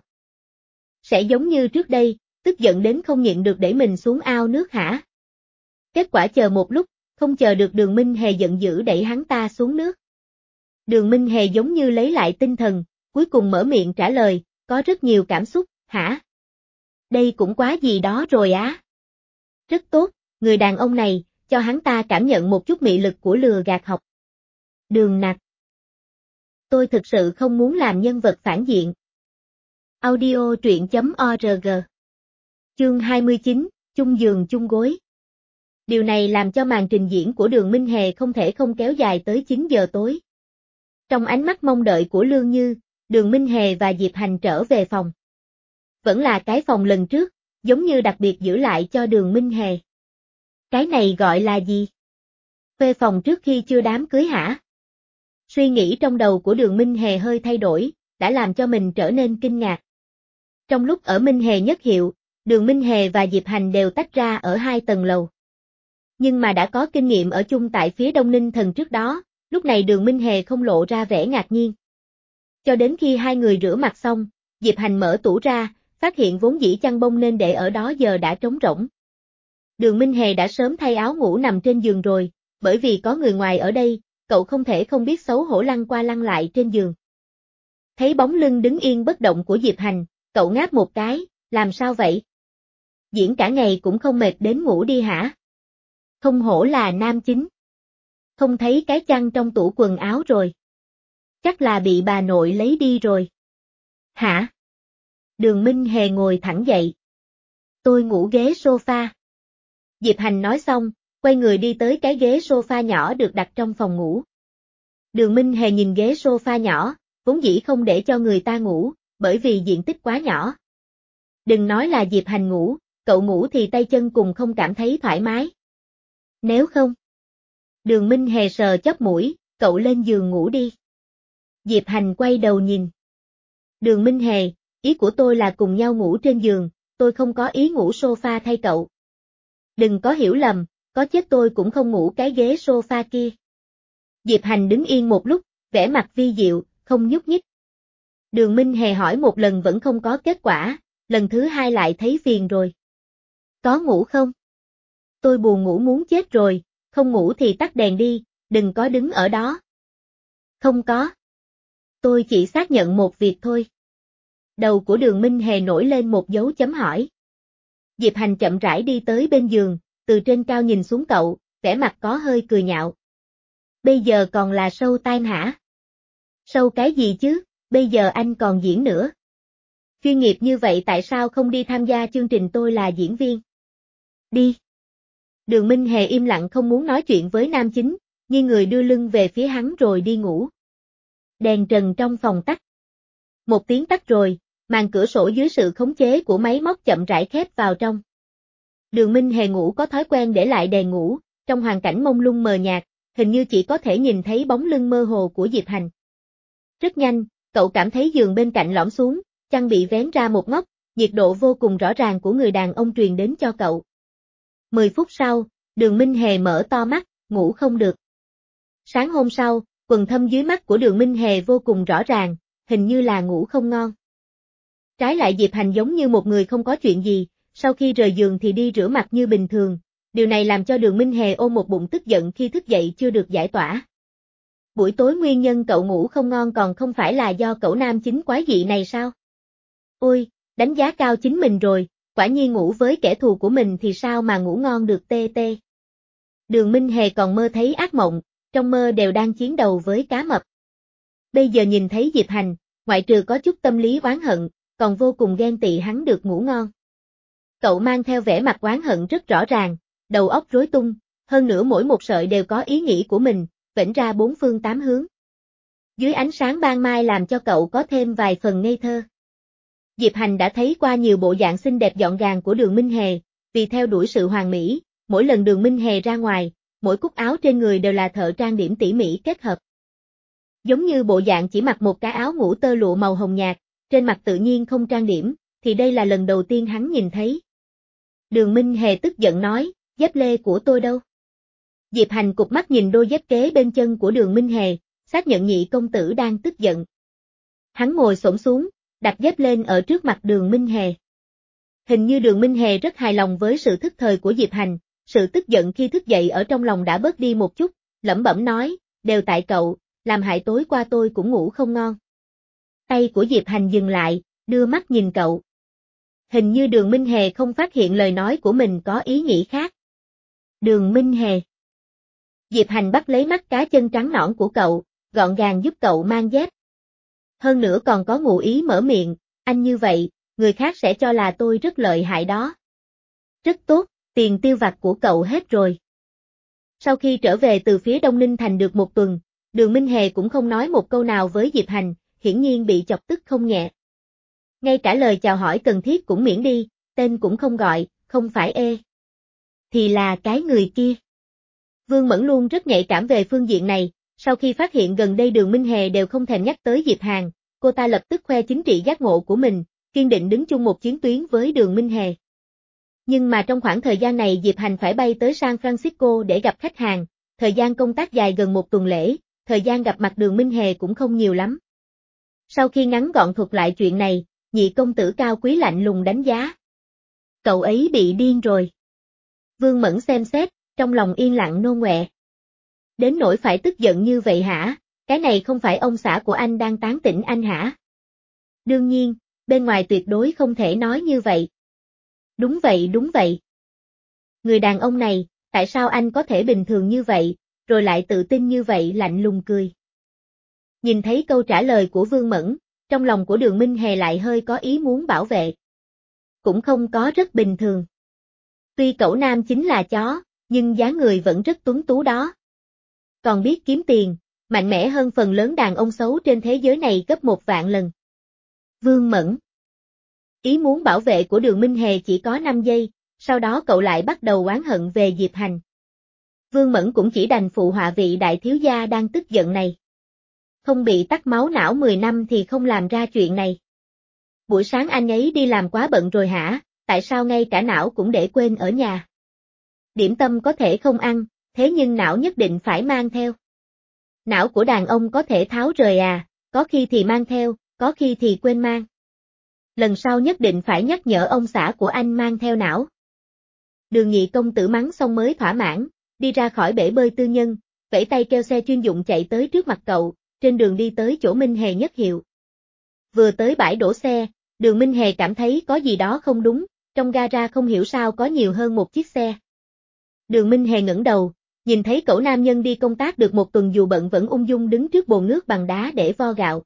Speaker 1: Sẽ giống như trước đây, tức giận đến không nhịn được đẩy mình xuống ao nước hả? Kết quả chờ một lúc, không chờ được Đường Minh Hề giận dữ đẩy hắn ta xuống nước. Đường Minh Hề giống như lấy lại tinh thần, cuối cùng mở miệng trả lời, có rất nhiều cảm xúc, hả? Đây cũng quá gì đó rồi á. Rất tốt, người đàn ông này, cho hắn ta cảm nhận một chút mị lực của lừa gạt học. Đường Nặc. Tôi thực sự không muốn làm nhân vật phản diện. Audio truyện chấm org. Chương hai mươi chín, chung giường chung gối. Điều này làm cho màn trình diễn của Đường Minh Hề không thể không kéo dài tới chín giờ tối. Trong ánh mắt mong đợi của Lương Như, Đường Minh Hề và Diệp Hành trở về phòng. Vẫn là cái phòng lần trước, giống như đặc biệt giữ lại cho Đường Minh Hề. Cái này gọi là gì? Thuê phòng trước khi chưa đám cưới hả? Suy nghĩ trong đầu của Đường Minh Hề hơi thay đổi, đã làm cho mình trở nên kinh ngạc. Trong lúc ở Minh Hề nhất hiệu, Đường Minh Hề và Diệp Hành đều tách ra ở hai tầng lầu. Nhưng mà đã có kinh nghiệm ở chung tại phía Đông Ninh Thần trước đó, lúc này Đường Minh Hề không lộ ra vẻ ngạc nhiên. Cho đến khi hai người rửa mặt xong, Diệp Hành mở tủ ra, phát hiện vốn dĩ chăn bông nên để ở đó giờ đã trống rỗng. Đường Minh Hề đã sớm thay áo ngủ nằm trên giường rồi, bởi vì có người ngoài ở đây, cậu không thể không biết xấu hổ lăn qua lăn lại trên giường. Thấy bóng lưng đứng yên bất động của Diệp Hành, cậu ngáp một cái, làm sao vậy? Diễn cả ngày cũng không mệt đến ngủ đi hả? Không hổ là nam chính. Không thấy cái chăn trong tủ quần áo rồi. Chắc là bị bà nội lấy đi rồi. Hả? Đường Minh Hề ngồi thẳng dậy. Tôi ngủ ghế sofa. Diệp Hành nói xong, quay người đi tới cái ghế sofa nhỏ được đặt trong phòng ngủ. Đường Minh Hề nhìn ghế sofa nhỏ, vốn dĩ không để cho người ta ngủ, bởi vì diện tích quá nhỏ. Đừng nói là Diệp Hành ngủ, cậu ngủ thì tay chân cùng không cảm thấy thoải mái. Nếu không. Đường Minh Hề sờ chóp mũi, cậu lên giường ngủ đi. Diệp Hành quay đầu nhìn. Đường Minh Hề, ý của tôi là cùng nhau ngủ trên giường, tôi không có ý ngủ sofa thay cậu. Đừng có hiểu lầm, có chết tôi cũng không ngủ cái ghế sofa kia. Diệp Hành đứng yên một lúc, vẻ mặt vi diệu, không nhúc nhích. Đường Minh Hề hỏi một lần vẫn không có kết quả, lần thứ hai lại thấy phiền rồi. Có ngủ không? Tôi buồn ngủ muốn chết rồi, không ngủ thì tắt đèn đi, đừng có đứng ở đó. Không có. Tôi chỉ xác nhận một việc thôi. Đầu của Đường Minh Hề nổi lên một dấu chấm hỏi. Diệp Hành chậm rãi đi tới bên giường, từ trên cao nhìn xuống cậu, vẻ mặt có hơi cười nhạo. Bây giờ còn là show time hả? Show cái gì chứ, bây giờ anh còn diễn nữa. Chuyên nghiệp như vậy tại sao không đi tham gia chương trình tôi là diễn viên? Đi. Đường Minh Hề im lặng không muốn nói chuyện với nam chính, như người đưa lưng về phía hắn rồi đi ngủ. Đèn trần trong phòng tắt. Một tiếng tắt rồi, màn cửa sổ dưới sự khống chế của máy móc chậm rãi khép vào trong. Đường Minh Hề ngủ có thói quen để lại đèn ngủ, trong hoàn cảnh mông lung mờ nhạt, hình như chỉ có thể nhìn thấy bóng lưng mơ hồ của Diệp Hành. Rất nhanh, cậu cảm thấy giường bên cạnh lõm xuống, chăn bị vén ra một góc, nhiệt độ vô cùng rõ ràng của người đàn ông truyền đến cho cậu. Mười phút sau, Đường Minh Hề mở to mắt, ngủ không được. Sáng hôm sau, quầng thâm dưới mắt của Đường Minh Hề vô cùng rõ ràng, hình như là ngủ không ngon. Trái lại Diệp Hành giống như một người không có chuyện gì, sau khi rời giường thì đi rửa mặt như bình thường, điều này làm cho Đường Minh Hề ôm một bụng tức giận khi thức dậy chưa được giải tỏa. Buổi tối nguyên nhân cậu ngủ không ngon còn không phải là do cậu nam chính quái dị này sao? Ôi, đánh giá cao chính mình rồi, quả nhiên ngủ với kẻ thù của mình thì sao mà ngủ ngon được tê tê. Đường Minh Hề còn mơ thấy ác mộng, trong mơ đều đang chiến đấu với cá mập. Bây giờ nhìn thấy Diệp Hành, ngoại trừ có chút tâm lý oán hận, còn vô cùng ghen tị hắn được ngủ ngon. Cậu mang theo vẻ mặt oán hận rất rõ ràng, đầu óc rối tung, hơn nữa mỗi một sợi đều có ý nghĩ của mình, vểnh ra bốn phương tám hướng. Dưới ánh sáng ban mai làm cho cậu có thêm vài phần ngây thơ. Diệp Hành đã thấy qua nhiều bộ dạng xinh đẹp gọn gàng của Đường Minh Hề, vì theo đuổi sự hoàn mỹ, mỗi lần Đường Minh Hề ra ngoài, mỗi cúc áo trên người đều là thợ trang điểm tỉ mỉ kết hợp. Giống như bộ dạng chỉ mặc một cái áo ngủ tơ lụa màu hồng nhạt, trên mặt tự nhiên không trang điểm, thì đây là lần đầu tiên hắn nhìn thấy. Đường Minh Hề tức giận nói, dép lê của tôi đâu? Diệp Hành cụp mắt nhìn đôi dép kế bên chân của Đường Minh Hề, xác nhận nhị công tử đang tức giận. Hắn ngồi xổm xuống, đặt dép lên ở trước mặt Đường Minh Hề. Hình như Đường Minh Hề rất hài lòng với sự thức thời của Diệp Hành, sự tức giận khi thức dậy ở trong lòng đã bớt đi một chút, lẩm bẩm nói, đều tại cậu, làm hại tối qua tôi cũng ngủ không ngon. Tay của Diệp Hành dừng lại, đưa mắt nhìn cậu. Hình như Đường Minh Hề không phát hiện lời nói của mình có ý nghĩ khác. Đường Minh Hề. Diệp Hành bắt lấy mắt cá chân trắng nõn của cậu, gọn gàng giúp cậu mang dép. Hơn nữa còn có ngụ ý mở miệng, anh như vậy, người khác sẽ cho là tôi rất lợi hại đó. Rất tốt, tiền tiêu vặt của cậu hết rồi. Sau khi trở về từ phía Đông Ninh Thành được một tuần, Đường Minh Hề cũng không nói một câu nào với Diệp Hành, hiển nhiên bị chọc tức không nhẹ. Ngay cả lời chào hỏi cần thiết cũng miễn đi, tên cũng không gọi, không phải ê. Thì là cái người kia. Vương Mẫn luôn rất nhạy cảm về phương diện này, sau khi phát hiện gần đây Đường Minh Hề đều không thèm nhắc tới Diệp Hàn, cô ta lập tức khoe chính trị giác ngộ của mình, kiên định đứng chung một chiến tuyến với Đường Minh Hề. Nhưng mà trong khoảng thời gian này Diệp Hành phải bay tới San Francisco để gặp khách hàng, thời gian công tác dài gần một tuần lễ, thời gian gặp mặt Đường Minh Hề cũng không nhiều lắm. Sau khi ngắn gọn thuật lại chuyện này, nhị công tử cao quý lạnh lùng đánh giá. Cậu ấy bị điên rồi. Vương Mẫn xem xét, trong lòng yên lặng nôn ngoẹ. Đến nỗi phải tức giận như vậy hả, cái này không phải ông xã của anh đang tán tỉnh anh hả? Đương nhiên, bên ngoài tuyệt đối không thể nói như vậy. Đúng vậy đúng vậy. Người đàn ông này, tại sao anh có thể bình thường như vậy, rồi lại tự tin như vậy lạnh lùng cười. Nhìn thấy câu trả lời của Vương Mẫn, trong lòng của Đường Minh Hề lại hơi có ý muốn bảo vệ. Cũng không có rất bình thường. Tuy cẩu nam chính là chó, nhưng dáng người vẫn rất tuấn tú đó. Còn biết kiếm tiền, mạnh mẽ hơn phần lớn đàn ông xấu trên thế giới này gấp một vạn lần. Vương Mẫn. Ý muốn bảo vệ của Đường Minh Hề chỉ có năm giây, sau đó cậu lại bắt đầu oán hận về Diệp Hành. Vương Mẫn cũng chỉ đành phụ họa vị đại thiếu gia đang tức giận này. Không bị tắc máu não mười năm thì không làm ra chuyện này. Buổi sáng anh ấy đi làm quá bận rồi hả, tại sao ngay cả não cũng để quên ở nhà? Điểm tâm có thể không ăn, thế nhưng não nhất định phải mang theo. Não của đàn ông có thể tháo rời à, có khi thì mang theo, có khi thì quên mang. Lần sau nhất định phải nhắc nhở ông xã của anh mang theo não. Đường nhị công tử mắng xong mới thỏa mãn, đi ra khỏi bể bơi tư nhân, vẫy tay kêu xe chuyên dụng chạy tới trước mặt cậu, trên đường đi tới chỗ Minh Hề nhất hiệu. Vừa tới bãi đổ xe, Đường Minh Hề cảm thấy có gì đó không đúng, trong gara không hiểu sao có nhiều hơn một chiếc xe. Đường Minh Hề ngẩng đầu, nhìn thấy cậu nam nhân đi công tác được một tuần dù bận vẫn ung dung đứng trước bồn nước bằng đá để vo gạo.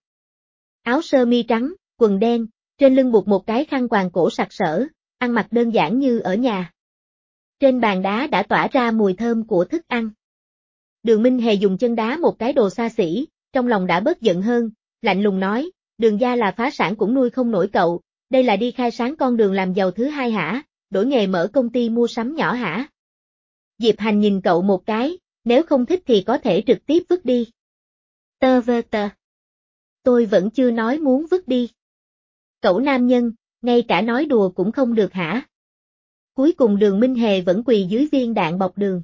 Speaker 1: Áo sơ mi trắng, quần đen, trên lưng buộc một cái khăn quàng cổ sặc sỡ, ăn mặc đơn giản như ở nhà. Trên bàn đá đã tỏa ra mùi thơm của thức ăn. Đường Minh Hề dùng chân đá một cái đồ xa xỉ, trong lòng đã bớt giận hơn, lạnh lùng nói, Đường gia là phá sản cũng nuôi không nổi cậu, đây là đi khai sáng con đường làm giàu thứ hai hả, đổi nghề mở công ty mua sắm nhỏ hả? Diệp Hành nhìn cậu một cái, nếu không thích thì có thể trực tiếp vứt đi. Tơ vơ tơ. Tôi vẫn chưa nói muốn vứt đi. Cậu nam nhân, ngay cả nói đùa cũng không được hả? Cuối cùng Đường Minh Hề vẫn quỳ dưới viên đạn bọc đường.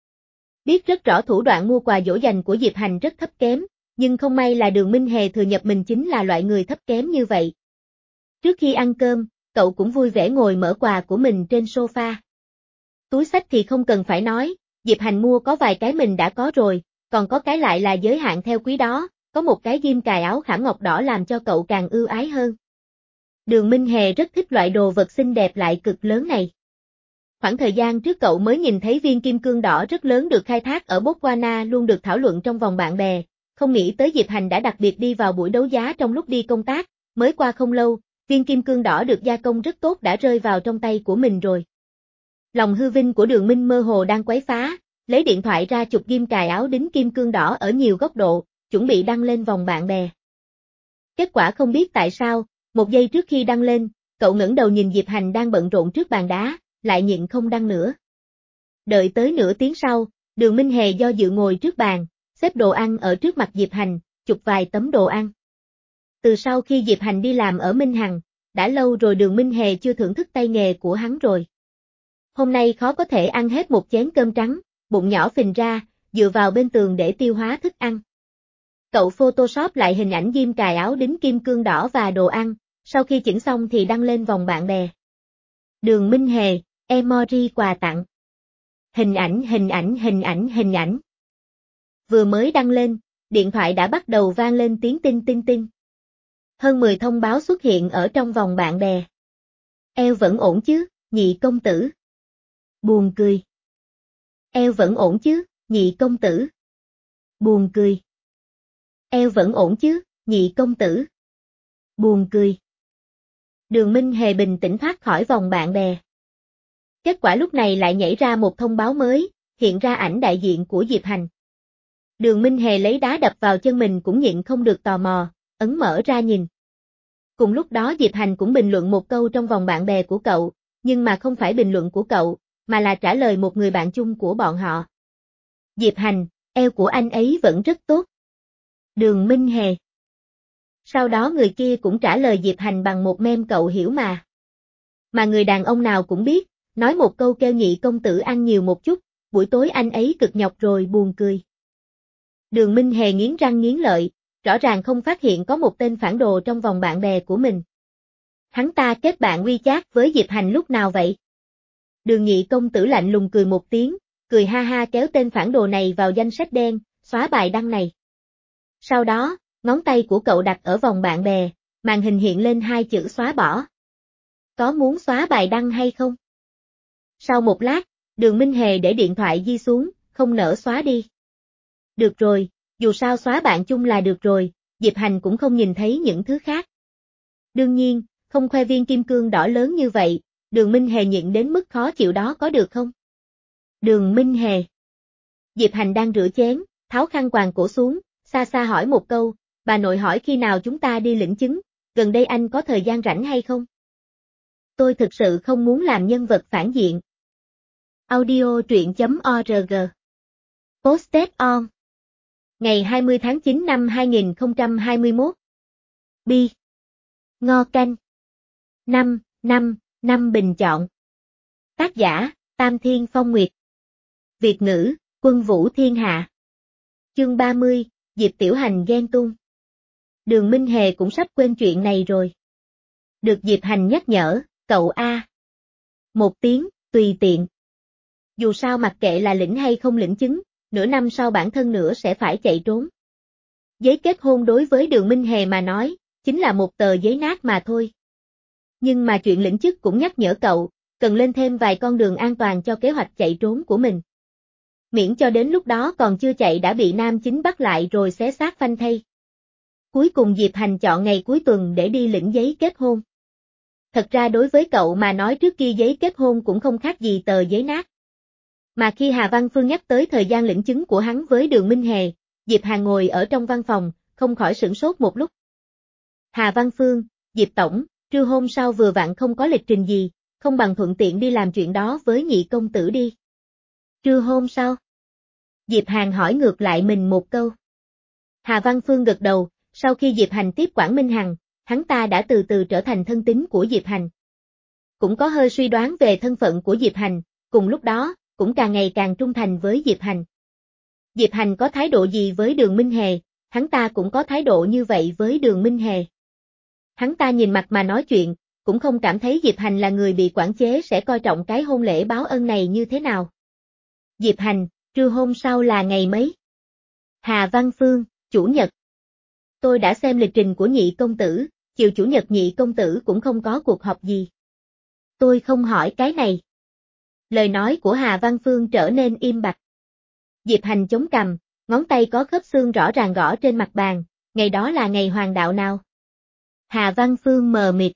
Speaker 1: Biết rất rõ thủ đoạn mua quà dỗ dành của Diệp Hành rất thấp kém, nhưng không may là Đường Minh Hề thừa nhận mình chính là loại người thấp kém như vậy. Trước khi ăn cơm, cậu cũng vui vẻ ngồi mở quà của mình trên sofa. Túi xách thì không cần phải nói, Diệp Hành mua có vài cái mình đã có rồi, còn có cái lại là giới hạn theo quý đó, có một cái ghim cài áo khảm ngọc đỏ làm cho cậu càng ưu ái hơn. Đường Minh Hề rất thích loại đồ vật xinh đẹp lại cực lớn này. Khoảng thời gian trước cậu mới nhìn thấy viên kim cương đỏ rất lớn được khai thác ở Botswana luôn được thảo luận trong vòng bạn bè, không nghĩ tới Diệp Hành đã đặc biệt đi vào buổi đấu giá trong lúc đi công tác, mới qua không lâu, viên kim cương đỏ được gia công rất tốt đã rơi vào trong tay của mình rồi. Lòng hư vinh của Đường Minh mơ hồ đang quấy phá, lấy điện thoại ra chụp ghim cài áo đính kim cương đỏ ở nhiều góc độ, chuẩn bị đăng lên vòng bạn bè. Kết quả không biết tại sao, một giây trước khi đăng lên, cậu ngẩng đầu nhìn Diệp Hành đang bận rộn trước bàn đá, lại nhịn không đăng nữa. Đợi tới nửa tiếng sau, Đường Minh Hề do dự ngồi trước bàn, xếp đồ ăn ở trước mặt Diệp Hành, chụp vài tấm đồ ăn. Từ sau khi Diệp Hành đi làm ở Minh Hằng, đã lâu rồi Đường Minh Hề chưa thưởng thức tay nghề của hắn rồi. Hôm nay khó có thể ăn hết một chén cơm trắng, bụng nhỏ phình ra, dựa vào bên tường để tiêu hóa thức ăn. Cậu Photoshop lại hình ảnh ghim cài áo đính kim cương đỏ và đồ ăn, sau khi chỉnh xong thì đăng lên vòng bạn bè. Đường Minh Hề, emoji quà tặng. Hình ảnh hình ảnh hình ảnh hình ảnh. Vừa mới đăng lên, điện thoại đã bắt đầu vang lên tiếng tinh tinh tinh. Hơn mười thông báo xuất hiện ở trong vòng bạn bè. Eo vẫn ổn chứ, nhị công tử. Buồn cười. Eo vẫn ổn chứ, nhị công tử. Buồn cười. Eo vẫn ổn chứ, nhị công tử. Buồn cười. Đường Minh Hề bình tĩnh thoát khỏi vòng bạn bè. Kết quả lúc này lại nhảy ra một thông báo mới, hiện ra ảnh đại diện của Diệp Hành. Đường Minh Hề lấy đá đập vào chân mình cũng nhịn không được tò mò, ấn mở ra nhìn. Cùng lúc đó Diệp Hành cũng bình luận một câu trong vòng bạn bè của cậu, nhưng mà không phải bình luận của cậu, mà là trả lời một người bạn chung của bọn họ. Diệp Hành, eo của anh ấy vẫn rất tốt. Đường Minh Hề. Sau đó người kia cũng trả lời Diệp Hành bằng một meme cậu hiểu mà. Mà người đàn ông nào cũng biết, nói một câu kêu nhị công tử ăn nhiều một chút, buổi tối anh ấy cực nhọc rồi buồn cười. Đường Minh Hề nghiến răng nghiến lợi, rõ ràng không phát hiện có một tên phản đồ trong vòng bạn bè của mình. Hắn ta kết bạn WeChat với Diệp Hành lúc nào vậy? Đường nhị công tử lạnh lùng cười một tiếng, cười ha ha kéo tên phản đồ này vào danh sách đen, xóa bài đăng này. Sau đó, ngón tay của cậu đặt ở vòng bạn bè, màn hình hiện lên hai chữ xóa bỏ. Có muốn xóa bài đăng hay không? Sau một lát, Đường Minh Hề để điện thoại di xuống, không nỡ xóa đi. Được rồi, dù sao xóa bạn chung là được rồi, Diệp Hành cũng không nhìn thấy những thứ khác. Đương nhiên, không khoe viên kim cương đỏ lớn như vậy, Đường Minh Hề nhịn đến mức khó chịu đó có được không? Đường Minh Hề. Diệp Hành đang rửa chén, tháo khăn quàng cổ xuống, xa xa hỏi một câu, bà nội hỏi khi nào chúng ta đi lĩnh chứng, gần đây anh có thời gian rảnh hay không? Tôi thực sự không muốn làm nhân vật phản diện. Audio truyện chấm org. Posted on. Ngày hai mươi tháng chín năm hai nghìn không trăm hai mươi mốt. Bi. Ngo canh. Năm, năm, năm bình chọn. Tác giả, Tam Thiên Phong Nguyệt. Việt ngữ, Quân Vũ Thiên Hạ. Chương ba mươi, Diệp Tiểu Hành ghen tuông. Đường Minh Hề cũng sắp quên chuyện này rồi. Được Diệp Hành nhắc nhở, cậu A. Một tiếng, tùy tiện. Dù sao mặc kệ là lĩnh hay không lĩnh chứng, nửa năm sau bản thân nữa sẽ phải chạy trốn. Giấy kết hôn đối với Đường Minh Hề mà nói, chính là một tờ giấy nát mà thôi. Nhưng mà chuyện lĩnh chức cũng nhắc nhở cậu, cần lên thêm vài con đường an toàn cho kế hoạch chạy trốn của mình. Miễn cho đến lúc đó còn chưa chạy đã bị nam chính bắt lại rồi xé xác phanh thây. Cuối cùng Diệp Hành chọn ngày cuối tuần để đi lĩnh giấy kết hôn. Thật ra đối với cậu mà nói trước kia giấy kết hôn cũng không khác gì tờ giấy nát. Mà khi Hà Văn Phương nhắc tới thời gian lĩnh chứng của hắn với Đường Minh Hề, Diệp Hàn ngồi ở trong văn phòng, không khỏi sửng sốt một lúc. Hà Văn Phương, Diệp Tổng, trưa hôm sau vừa vặn không có lịch trình gì, không bằng thuận tiện đi làm chuyện đó với nhị công tử đi. Trưa hôm sau? Diệp Hàn hỏi ngược lại mình một câu. Hà Văn Phương gật đầu, sau khi Diệp Hành tiếp quản Minh Hằng, hắn ta đã từ từ trở thành thân tín của Diệp Hành. Cũng có hơi suy đoán về thân phận của Diệp Hành, cùng lúc đó, cũng càng ngày càng trung thành với Diệp Hành. Diệp Hành có thái độ gì với Đường Minh Hề, hắn ta cũng có thái độ như vậy với Đường Minh Hề. Hắn ta nhìn mặt mà nói chuyện, cũng không cảm thấy Diệp Hành là người bị quản chế sẽ coi trọng cái hôn lễ báo ân này như thế nào. Diệp Hành, trưa hôm sau là ngày mấy? Hà Văn Phương, Chủ nhật. Tôi đã xem lịch trình của nhị công tử, chiều chủ nhật nhị công tử cũng không có cuộc họp gì. Tôi không hỏi cái này. Lời nói của Hà Văn Phương trở nên im bặt. Diệp Hành chống cằm, ngón tay có khớp xương rõ ràng gõ trên mặt bàn, ngày đó là ngày hoàng đạo nào? Hà Văn Phương mờ mịt.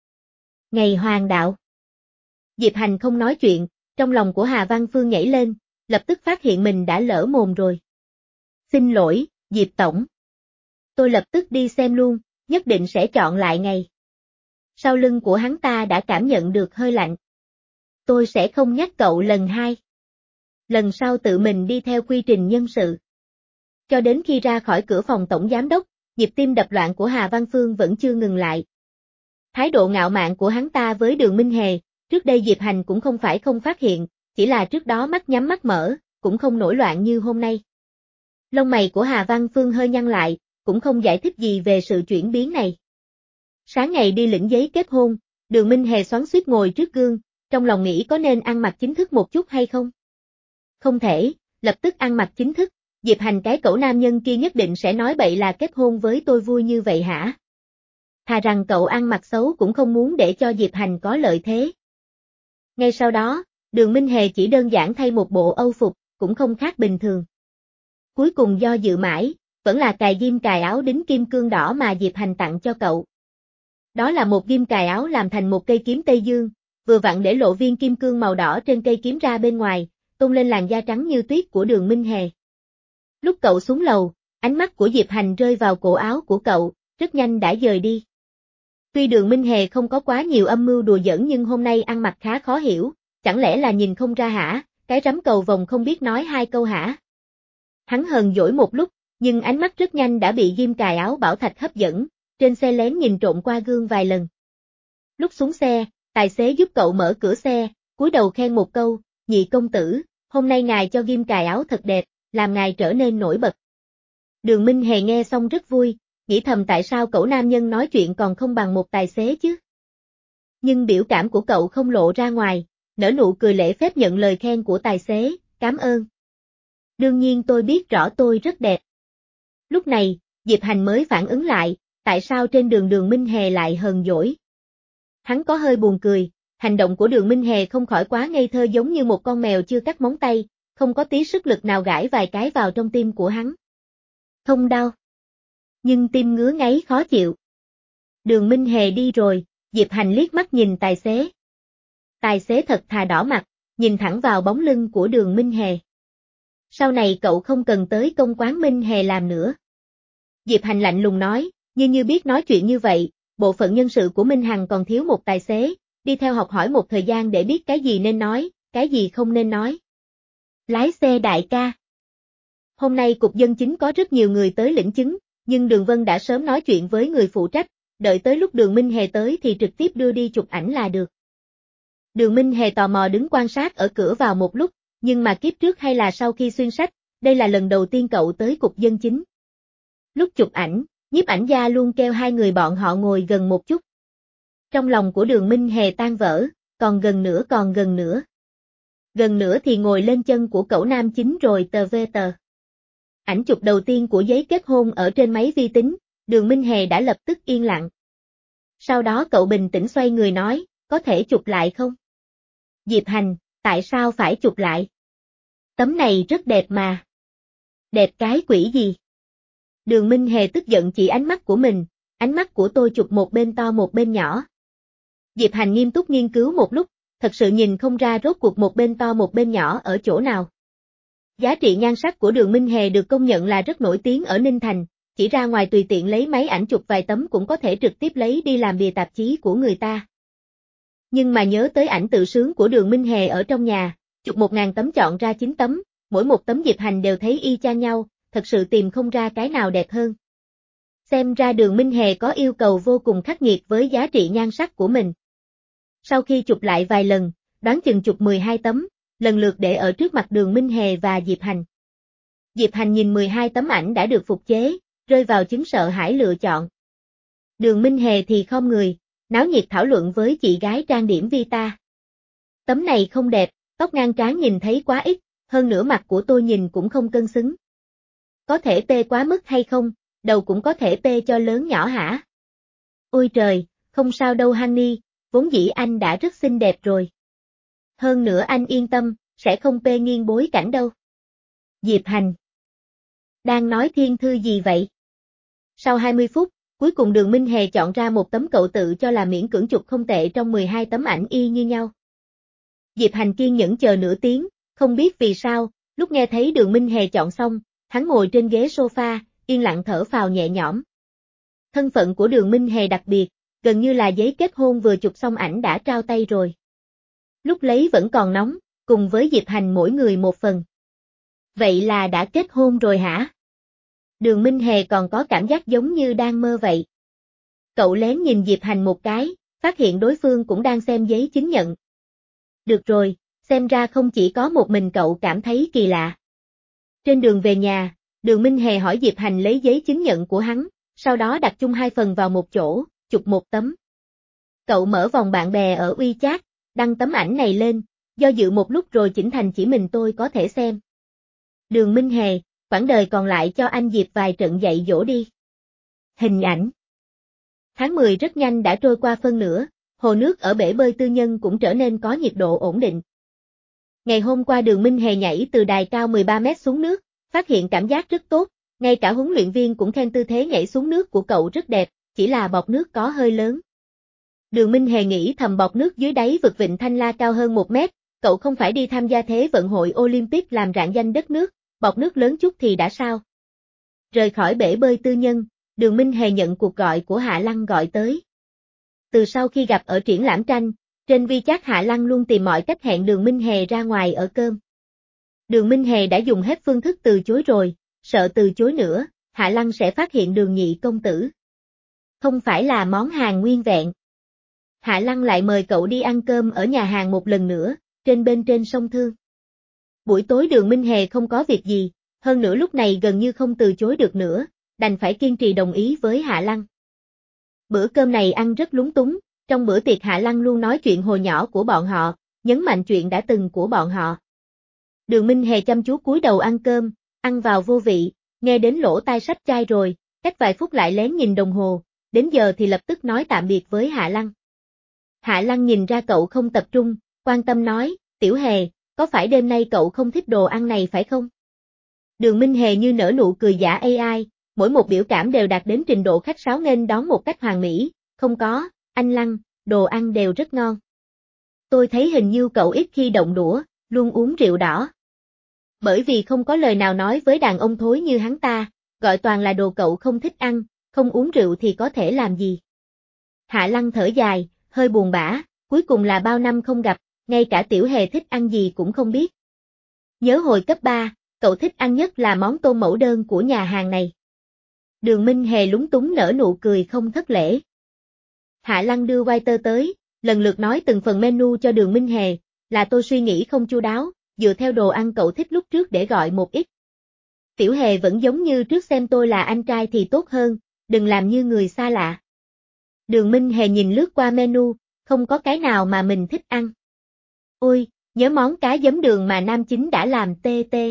Speaker 1: Ngày hoàng đạo. Diệp Hành không nói chuyện, trong lòng của Hà Văn Phương nhảy lên, lập tức phát hiện mình đã lỡ mồm rồi. Xin lỗi, Diệp Tổng. Tôi lập tức đi xem luôn, nhất định sẽ chọn lại ngày. Sau lưng của hắn ta đã cảm nhận được hơi lạnh. Tôi sẽ không nhắc cậu lần hai. Lần sau tự mình đi theo quy trình nhân sự. Cho đến khi ra khỏi cửa phòng tổng giám đốc, nhịp tim đập loạn của Hà Văn Phương vẫn chưa ngừng lại. Thái độ ngạo mạn của hắn ta với Đường Minh Hề, trước đây Diệp Hành cũng không phải không phát hiện, chỉ là trước đó mắt nhắm mắt mở, cũng không nổi loạn như hôm nay. Lông mày của Hà Văn Phương hơi nhăn lại, cũng không giải thích gì về sự chuyển biến này. Sáng ngày đi lĩnh giấy kết hôn, Đường Minh Hề xoắn xuýt ngồi trước gương, trong lòng nghĩ có nên ăn mặc chính thức một chút hay không? Không thể, lập tức ăn mặc chính thức, Diệp Hành cái cẩu nam nhân kia nhất định sẽ nói bậy là kết hôn với tôi vui như vậy hả? Thà rằng cậu ăn mặc xấu cũng không muốn để cho Diệp Hành có lợi thế. Ngay sau đó, Đường Minh Hề chỉ đơn giản thay một bộ âu phục, cũng không khác bình thường. Cuối cùng do dự mãi, vẫn là cài ghim cài áo đính kim cương đỏ mà Diệp Hành tặng cho cậu. Đó là một ghim cài áo làm thành một cây kiếm Tây Dương, vừa vặn để lộ viên kim cương màu đỏ trên cây kiếm ra bên ngoài, tôn lên làn da trắng như tuyết của Đường Minh Hề. Lúc cậu xuống lầu, ánh mắt của Diệp Hành rơi vào cổ áo của cậu, rất nhanh đã dời đi. Tuy Đường Minh Hề không có quá nhiều âm mưu đùa giỡn nhưng hôm nay ăn mặc khá khó hiểu, chẳng lẽ là nhìn không ra hả, cái rắm cầu vồng không biết nói hai câu hả? Hắn hờn dỗi một lúc, nhưng ánh mắt rất nhanh đã bị ghim cài áo bảo thạch hấp dẫn, trên xe lén nhìn trộm qua gương vài lần. Lúc xuống xe, tài xế giúp cậu mở cửa xe, cúi đầu khen một câu, nhị công tử, hôm nay ngài cho ghim cài áo thật đẹp, làm ngài trở nên nổi bật. Đường Minh Hề nghe xong rất vui, nghĩ thầm tại sao cậu nam nhân nói chuyện còn không bằng một tài xế chứ. Nhưng biểu cảm của cậu không lộ ra ngoài, nở nụ cười lễ phép nhận lời khen của tài xế, cảm ơn. Đương nhiên tôi biết rõ tôi rất đẹp. Lúc này, Diệp Hành mới phản ứng lại, tại sao trên đường Đường Minh Hề lại hờn dỗi. Hắn có hơi buồn cười, hành động của Đường Minh Hề không khỏi quá ngây thơ giống như một con mèo chưa cắt móng tay, không có tí sức lực nào gãi vài cái vào trong tim của hắn. Không đau. Nhưng tim ngứa ngáy khó chịu. Đường Minh Hề đi rồi, Diệp Hành liếc mắt nhìn tài xế. Tài xế thật thà đỏ mặt, nhìn thẳng vào bóng lưng của Đường Minh Hề. Sau này cậu không cần tới công quán Minh Hề làm nữa. Diệp Hành lạnh lùng nói, như như biết nói chuyện như vậy, bộ phận nhân sự của Minh Hằng còn thiếu một tài xế, đi theo học hỏi một thời gian để biết cái gì nên nói, cái gì không nên nói. Lái xe đại ca. Hôm nay cục dân chính có rất nhiều người tới lĩnh chứng, nhưng Đường Vân đã sớm nói chuyện với người phụ trách, đợi tới lúc Đường Minh Hề tới thì trực tiếp đưa đi chụp ảnh là được. Đường Minh Hề tò mò đứng quan sát ở cửa vào một lúc, nhưng mà kiếp trước hay là sau khi xuyên sách, đây là lần đầu tiên cậu tới cục dân chính. Lúc chụp ảnh, nhiếp ảnh gia luôn kêu hai người bọn họ ngồi gần một chút. Trong lòng của Đường Minh Hề tan vỡ, còn gần nữa còn gần nữa. Gần nữa thì ngồi lên chân của cậu nam chính rồi tờ vê tờ. Ảnh chụp đầu tiên của giấy kết hôn ở trên máy vi tính, Đường Minh Hề đã lập tức yên lặng. Sau đó cậu bình tĩnh xoay người nói, có thể chụp lại không? Diệp Hành, tại sao phải chụp lại? Tấm này rất đẹp mà. Đẹp cái quỷ gì? Đường Minh Hề tức giận chỉ ánh mắt của mình, ánh mắt của tôi chụp một bên to một bên nhỏ. Diệp Hành nghiêm túc nghiên cứu một lúc, thật sự nhìn không ra rốt cuộc một bên to một bên nhỏ ở chỗ nào. Giá trị nhan sắc của Đường Minh Hề được công nhận là rất nổi tiếng ở Ninh Thành, chỉ ra ngoài tùy tiện lấy máy ảnh chụp vài tấm cũng có thể trực tiếp lấy đi làm bìa tạp chí của người ta. Nhưng mà nhớ tới ảnh tự sướng của Đường Minh Hề ở trong nhà, chụp một ngàn tấm chọn ra chín tấm, mỗi một tấm Diệp Hành đều thấy y chang nhau, thật sự tìm không ra cái nào đẹp hơn. Xem ra Đường Minh Hề có yêu cầu vô cùng khắc nghiệt với giá trị nhan sắc của mình. Sau khi chụp lại vài lần, đoán chừng chụp mười hai tấm, lần lượt để ở trước mặt Đường Minh Hề và Diệp Hành. Diệp Hành nhìn mười hai tấm ảnh đã được phục chế, rơi vào chứng sợ hãi lựa chọn. Đường Minh Hề thì khom người, náo nhiệt thảo luận với chị gái trang điểm Vita. Tấm này không đẹp, tóc ngang trán nhìn thấy quá ít, hơn nữa mặt của tôi nhìn cũng không cân xứng. Có thể pê quá mức hay không, đầu cũng có thể pê cho lớn nhỏ hả? Ôi trời, không sao đâu Honey, vốn dĩ anh đã rất xinh đẹp rồi. Hơn nữa anh yên tâm, sẽ không bê nghiêng bối cảnh đâu. Diệp Hành. Đang nói thiên thư gì vậy? Sau hai mươi phút, cuối cùng Đường Minh Hề chọn ra một tấm cậu tự cho là miễn cưỡng chụp không tệ trong mười hai tấm ảnh y như nhau. Diệp Hành kiên nhẫn chờ nửa tiếng, không biết vì sao, lúc nghe thấy Đường Minh Hề chọn xong, hắn ngồi trên ghế sofa, yên lặng thở phào nhẹ nhõm. Thân phận của Đường Minh Hề đặc biệt, gần như là giấy kết hôn vừa chụp xong ảnh đã trao tay rồi. Lúc lấy vẫn còn nóng, cùng với Diệp Hành mỗi người một phần. Vậy là đã kết hôn rồi hả? Đường Minh Hề còn có cảm giác giống như đang mơ vậy. Cậu lén nhìn Diệp Hành một cái, phát hiện đối phương cũng đang xem giấy chứng nhận. Được rồi, xem ra không chỉ có một mình cậu cảm thấy kỳ lạ. Trên đường về nhà, Đường Minh Hề hỏi Diệp Hành lấy giấy chứng nhận của hắn, sau đó đặt chung hai phần vào một chỗ, chụp một tấm. Cậu mở vòng bạn bè ở WeChat, đăng tấm ảnh này lên, do dự một lúc rồi chỉnh thành chỉ mình tôi có thể xem. Đường Minh Hề, quãng đời còn lại cho anh Diệp vài trận dạy dỗ đi. Hình ảnh. Tháng mười rất nhanh đã trôi qua phân nửa, hồ nước ở bể bơi tư nhân cũng trở nên có nhiệt độ ổn định. Ngày hôm qua Đường Minh Hề nhảy từ đài cao mười ba mét xuống nước, phát hiện cảm giác rất tốt, ngay cả huấn luyện viên cũng khen tư thế nhảy xuống nước của cậu rất đẹp, chỉ là bọt nước có hơi lớn. Đường Minh Hề nghĩ thầm bọt nước dưới đáy vực vịnh Thanh La cao hơn một mét, cậu không phải đi tham gia Thế vận hội Olympic làm rạng danh đất nước, bọt nước lớn chút thì đã sao. Rời khỏi bể bơi tư nhân, Đường Minh Hề nhận cuộc gọi của Hạ Lăng gọi tới. Từ sau khi gặp ở triển lãm tranh, trên WeChat Hạ Lăng luôn tìm mọi cách hẹn Đường Minh Hề ra ngoài ở cơm. Đường Minh Hề đã dùng hết phương thức từ chối rồi, sợ từ chối nữa, Hạ Lăng sẽ phát hiện Đường nhị công tử. Không phải là món hàng nguyên vẹn. Hạ Lăng lại mời cậu đi ăn cơm ở nhà hàng một lần nữa, trên bên trên sông Thương. Buổi tối Đường Minh Hề không có việc gì, hơn nữa lúc này gần như không từ chối được nữa, đành phải kiên trì đồng ý với Hạ Lăng. Bữa cơm này ăn rất lúng túng, trong bữa tiệc Hạ Lăng luôn nói chuyện hồi nhỏ của bọn họ, nhấn mạnh chuyện đã từng của bọn họ. Đường Minh Hề chăm chú cúi đầu ăn cơm, ăn vào vô vị, nghe đến lỗ tai sắp chai rồi, cách vài phút lại lén nhìn đồng hồ, đến giờ thì lập tức nói tạm biệt với Hạ Lăng. Hạ Lăng nhìn ra cậu không tập trung, quan tâm nói, Tiểu Hề, có phải đêm nay cậu không thích đồ ăn này phải không? Đường Minh Hề như nở nụ cười giả a i, mỗi một biểu cảm đều đạt đến trình độ khách sáo nghênh đón một cách hoàn mỹ, không có, anh Lăng, đồ ăn đều rất ngon. Tôi thấy hình như cậu ít khi động đũa, luôn uống rượu đỏ. Bởi vì không có lời nào nói với đàn ông thối như hắn ta, gọi toàn là đồ cậu không thích ăn, không uống rượu thì có thể làm gì. Hạ Lăng thở dài, hơi buồn bã, cuối cùng là bao năm không gặp, ngay cả Tiểu Hề thích ăn gì cũng không biết. Nhớ hồi cấp ba, cậu thích ăn nhất là món tôm mẫu đơn của nhà hàng này. Đường Minh Hề lúng túng nở nụ cười không thất lễ. Hạ Lăng đưa waiter tới, lần lượt nói từng phần menu cho Đường Minh Hề, là tôi suy nghĩ không chu đáo, dựa theo đồ ăn cậu thích lúc trước để gọi một ít. Tiểu Hề vẫn giống như trước xem tôi là anh trai thì tốt hơn, đừng làm như người xa lạ. Đường Minh Hề nhìn lướt qua menu, không có cái nào mà mình thích ăn. Ôi, nhớ món cá giấm đường mà nam chính đã làm tê tê.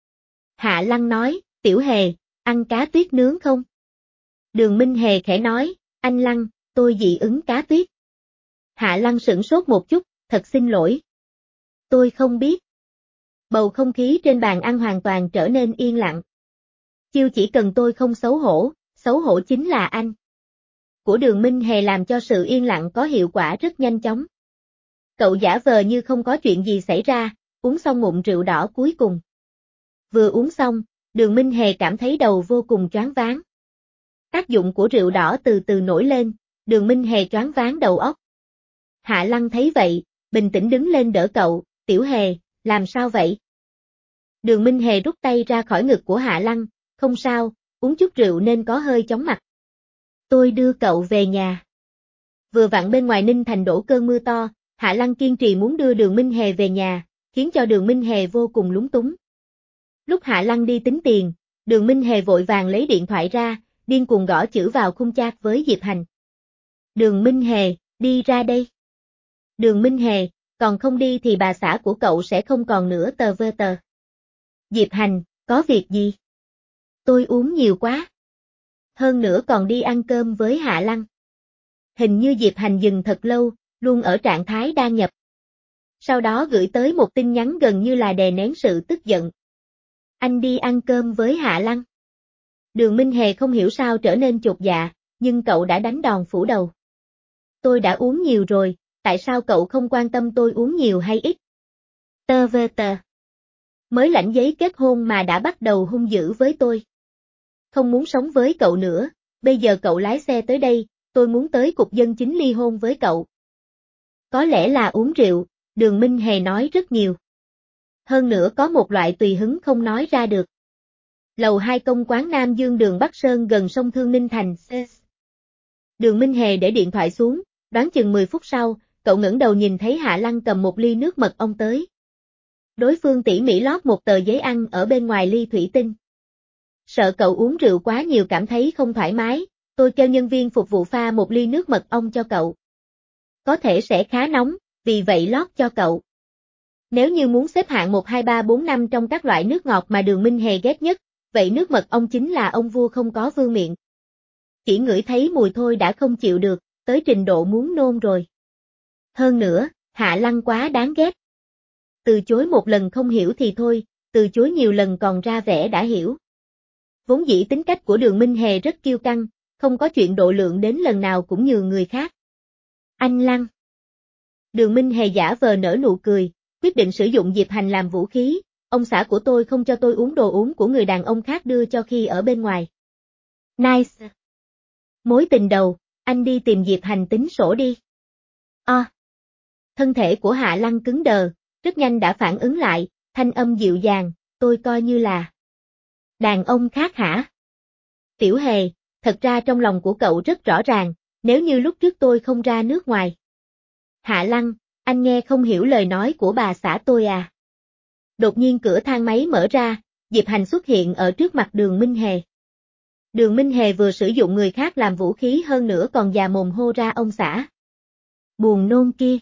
Speaker 1: Hạ Lăng nói, Tiểu Hề, ăn cá tuyết nướng không? Đường Minh Hề khẽ nói, anh Lăng, tôi dị ứng cá tuyết. Hạ Lăng sửng sốt một chút, thật xin lỗi. Tôi không biết. Bầu không khí trên bàn ăn hoàn toàn trở nên yên lặng. Chiêu chỉ cần tôi không xấu hổ, xấu hổ chính là anh. Của Đường Minh Hề làm cho sự yên lặng có hiệu quả rất nhanh chóng. Cậu giả vờ như không có chuyện gì xảy ra, uống xong ngụm rượu đỏ cuối cùng. Vừa uống xong, Đường Minh Hề cảm thấy đầu vô cùng choáng váng. Tác dụng của rượu đỏ từ từ nổi lên, Đường Minh Hề choáng váng đầu óc. Hạ Lăng thấy vậy, bình tĩnh đứng lên đỡ cậu, Tiểu Hề, làm sao vậy? Đường Minh Hề rút tay ra khỏi ngực của Hạ Lăng, không sao, uống chút rượu nên có hơi chóng mặt. Tôi đưa cậu về nhà. Vừa vặn bên ngoài Ninh Thành đổ cơn mưa to, Hạ Lăng kiên trì muốn đưa Đường Minh Hề về nhà, khiến cho Đường Minh Hề vô cùng lúng túng. Lúc Hạ Lăng đi tính tiền, Đường Minh Hề vội vàng lấy điện thoại ra, điên cuồng gõ chữ vào khung chat với Diệp Hành. Đường Minh Hề, đi ra đây. Đường Minh Hề, còn không đi thì bà xã của cậu sẽ không còn nữa tờ vơ tờ. Diệp Hành, có việc gì? Tôi uống nhiều quá. Hơn nữa còn đi ăn cơm với Hạ Lăng. Hình như Diệp Hành dừng thật lâu, luôn ở trạng thái đa nhập. Sau đó gửi tới một tin nhắn gần như là đè nén sự tức giận. Anh đi ăn cơm với Hạ Lăng. Đường Minh Hề không hiểu sao trở nên chột dạ, nhưng cậu đã đánh đòn phủ đầu. Tôi đã uống nhiều rồi, tại sao cậu không quan tâm tôi uống nhiều hay ít? Tơ vơ tờ. Mới lãnh giấy kết hôn mà đã bắt đầu hung dữ với tôi. Không muốn sống với cậu nữa, bây giờ cậu lái xe tới đây, tôi muốn tới cục dân chính ly hôn với cậu. Có lẽ là uống rượu, Đường Minh Hề nói rất nhiều. Hơn nữa có một loại tùy hứng không nói ra được. Lầu hai công quán Nam Dương đường Bắc Sơn gần sông Thương Ninh Thành. Đường Minh Hề để điện thoại xuống, đoán chừng mười phút sau, cậu ngẩng đầu nhìn thấy Hạ Lăng cầm một ly nước mật ong tới. Đối phương tỉ mỉ lót một tờ giấy ăn ở bên ngoài ly thủy tinh. Sợ cậu uống rượu quá nhiều cảm thấy không thoải mái, tôi kêu nhân viên phục vụ pha một ly nước mật ong cho cậu. Có thể sẽ khá nóng, vì vậy lót cho cậu. Nếu như muốn xếp hạng một hai ba bốn năm trong các loại nước ngọt mà Đường Minh Hề ghét nhất, vậy nước mật ong chính là ông vua không có vương miện. Chỉ ngửi thấy mùi thôi đã không chịu được, tới trình độ muốn nôn rồi. Hơn nữa, Hạ Lăng quá đáng ghét. Từ chối một lần không hiểu thì thôi, từ chối nhiều lần còn ra vẻ đã hiểu. Vốn dĩ tính cách của Đường Minh Hề rất kiêu căng, không có chuyện độ lượng đến lần nào cũng nhường người khác. Anh Lăng. Đường Minh Hề giả vờ nở nụ cười, quyết định sử dụng Diệp Hành làm vũ khí, ông xã của tôi không cho tôi uống đồ uống của người đàn ông khác đưa cho khi ở bên ngoài. Nice. Mối tình đầu, anh đi tìm Diệp Hành tính sổ đi. À. Thân thể của Hạ Lăng cứng đờ, rất nhanh đã phản ứng lại, thanh âm dịu dàng, tôi coi như là đàn ông khác hả? Tiểu Hề, thật ra trong lòng của cậu rất rõ ràng, nếu như lúc trước tôi không ra nước ngoài. Hạ Lăng, anh nghe không hiểu lời nói của bà xã tôi à? Đột nhiên cửa thang máy mở ra, Diệp Hành xuất hiện ở trước mặt Đường Minh Hề. Đường Minh Hề vừa sử dụng người khác làm vũ khí hơn nữa còn già mồm hô ra ông xã. Buồn nôn kia.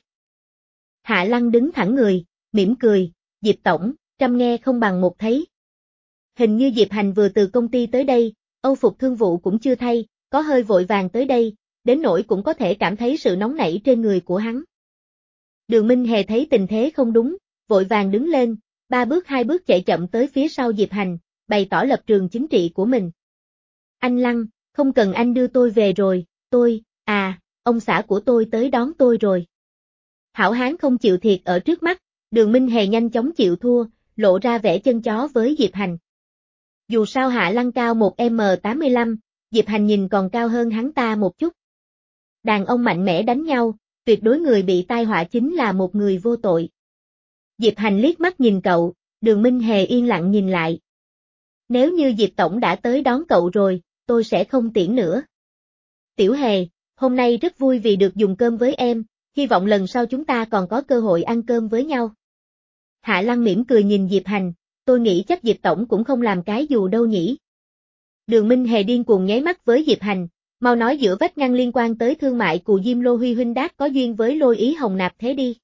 Speaker 1: Hạ Lăng đứng thẳng người, mỉm cười, Diệp tổng, trăm nghe không bằng một thấy. Hình như Diệp Hành vừa từ công ty tới đây, âu phục thương vụ cũng chưa thay, có hơi vội vàng tới đây, đến nỗi cũng có thể cảm thấy sự nóng nảy trên người của hắn. Đường Minh Hề thấy tình thế không đúng, vội vàng đứng lên, ba bước hai bước chạy chậm tới phía sau Diệp Hành, bày tỏ lập trường chính trị của mình. Anh Lăng, không cần anh đưa tôi về rồi, tôi, à, ông xã của tôi tới đón tôi rồi. Hảo hán không chịu thiệt ở trước mắt, Đường Minh Hề nhanh chóng chịu thua, lộ ra vẻ chân chó với Diệp Hành. Dù sao Hạ Lăng cao một mét tám mươi lăm, Diệp Hành nhìn còn cao hơn hắn ta một chút. Đàn ông mạnh mẽ đánh nhau, tuyệt đối người bị tai họa chính là một người vô tội. Diệp Hành liếc mắt nhìn cậu, Đường Minh Hề yên lặng nhìn lại. Nếu như Diệp tổng đã tới đón cậu rồi, tôi sẽ không tiễn nữa. Tiểu Hề, hôm nay rất vui vì được dùng cơm với em, hy vọng lần sau chúng ta còn có cơ hội ăn cơm với nhau. Hạ Lăng mỉm cười nhìn Diệp Hành, tôi nghĩ chắc Diệp tổng cũng không làm cái dù đâu nhỉ. Đường Minh Hề điên cuồng nháy mắt với Diệp Hành, mau nói giữa vách ngăn liên quan tới thương mại Cù Diêm Lô Huy huynh đát có duyên với Lôi Ý Hồng Nạp thế đi.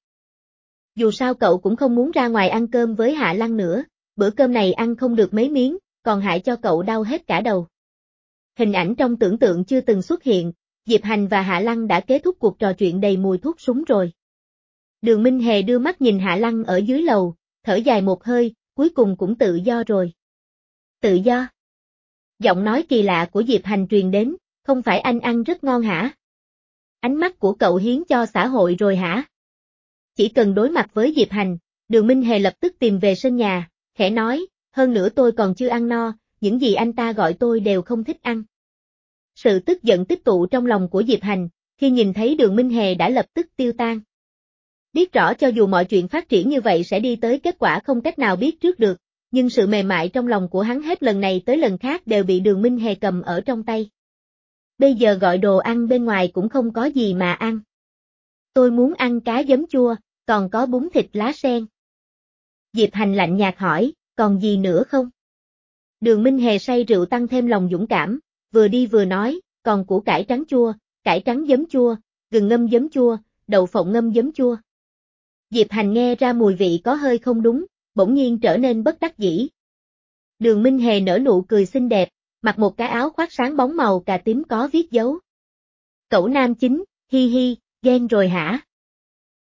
Speaker 1: Dù sao cậu cũng không muốn ra ngoài ăn cơm với Hạ Lăng nữa, bữa cơm này ăn không được mấy miếng, còn hại cho cậu đau hết cả đầu. Hình ảnh trong tưởng tượng chưa từng xuất hiện, Diệp Hành và Hạ Lăng đã kết thúc cuộc trò chuyện đầy mùi thuốc súng rồi. Đường Minh Hề đưa mắt nhìn Hạ Lăng ở dưới lầu, thở dài một hơi, cuối cùng cũng tự do rồi. Tự do? Giọng nói kỳ lạ của Diệp Hành truyền đến, không phải anh ăn rất ngon hả? Ánh mắt của cậu hiến cho xã hội rồi hả? Chỉ cần đối mặt với Diệp Hành, Đường Minh Hề lập tức tìm về sân nhà, khẽ nói, hơn nữa tôi còn chưa ăn no, những gì anh ta gọi tôi đều không thích ăn. Sự tức giận tích tụ trong lòng của Diệp Hành, khi nhìn thấy Đường Minh Hề đã lập tức tiêu tan. Biết rõ cho dù mọi chuyện phát triển như vậy sẽ đi tới kết quả không cách nào biết trước được, nhưng sự mềm mại trong lòng của hắn hết lần này tới lần khác đều bị Đường Minh Hề cầm ở trong tay. Bây giờ gọi đồ ăn bên ngoài cũng không có gì mà ăn. Tôi muốn ăn cá giấm chua, còn có bún thịt lá sen. Diệp Hành lạnh nhạt hỏi, còn gì nữa không? Đường Minh Hề say rượu tăng thêm lòng dũng cảm, vừa đi vừa nói, còn củ cải trắng chua, cải trắng giấm chua, gừng ngâm giấm chua, đậu phộng ngâm giấm chua. Diệp Hành nghe ra mùi vị có hơi không đúng, bỗng nhiên trở nên bất đắc dĩ. Đường Minh Hề nở nụ cười xinh đẹp, mặc một cái áo khoác sáng bóng màu cà tím có viết dấu. Cẩu nam chính, Hi hi, ghen rồi hả?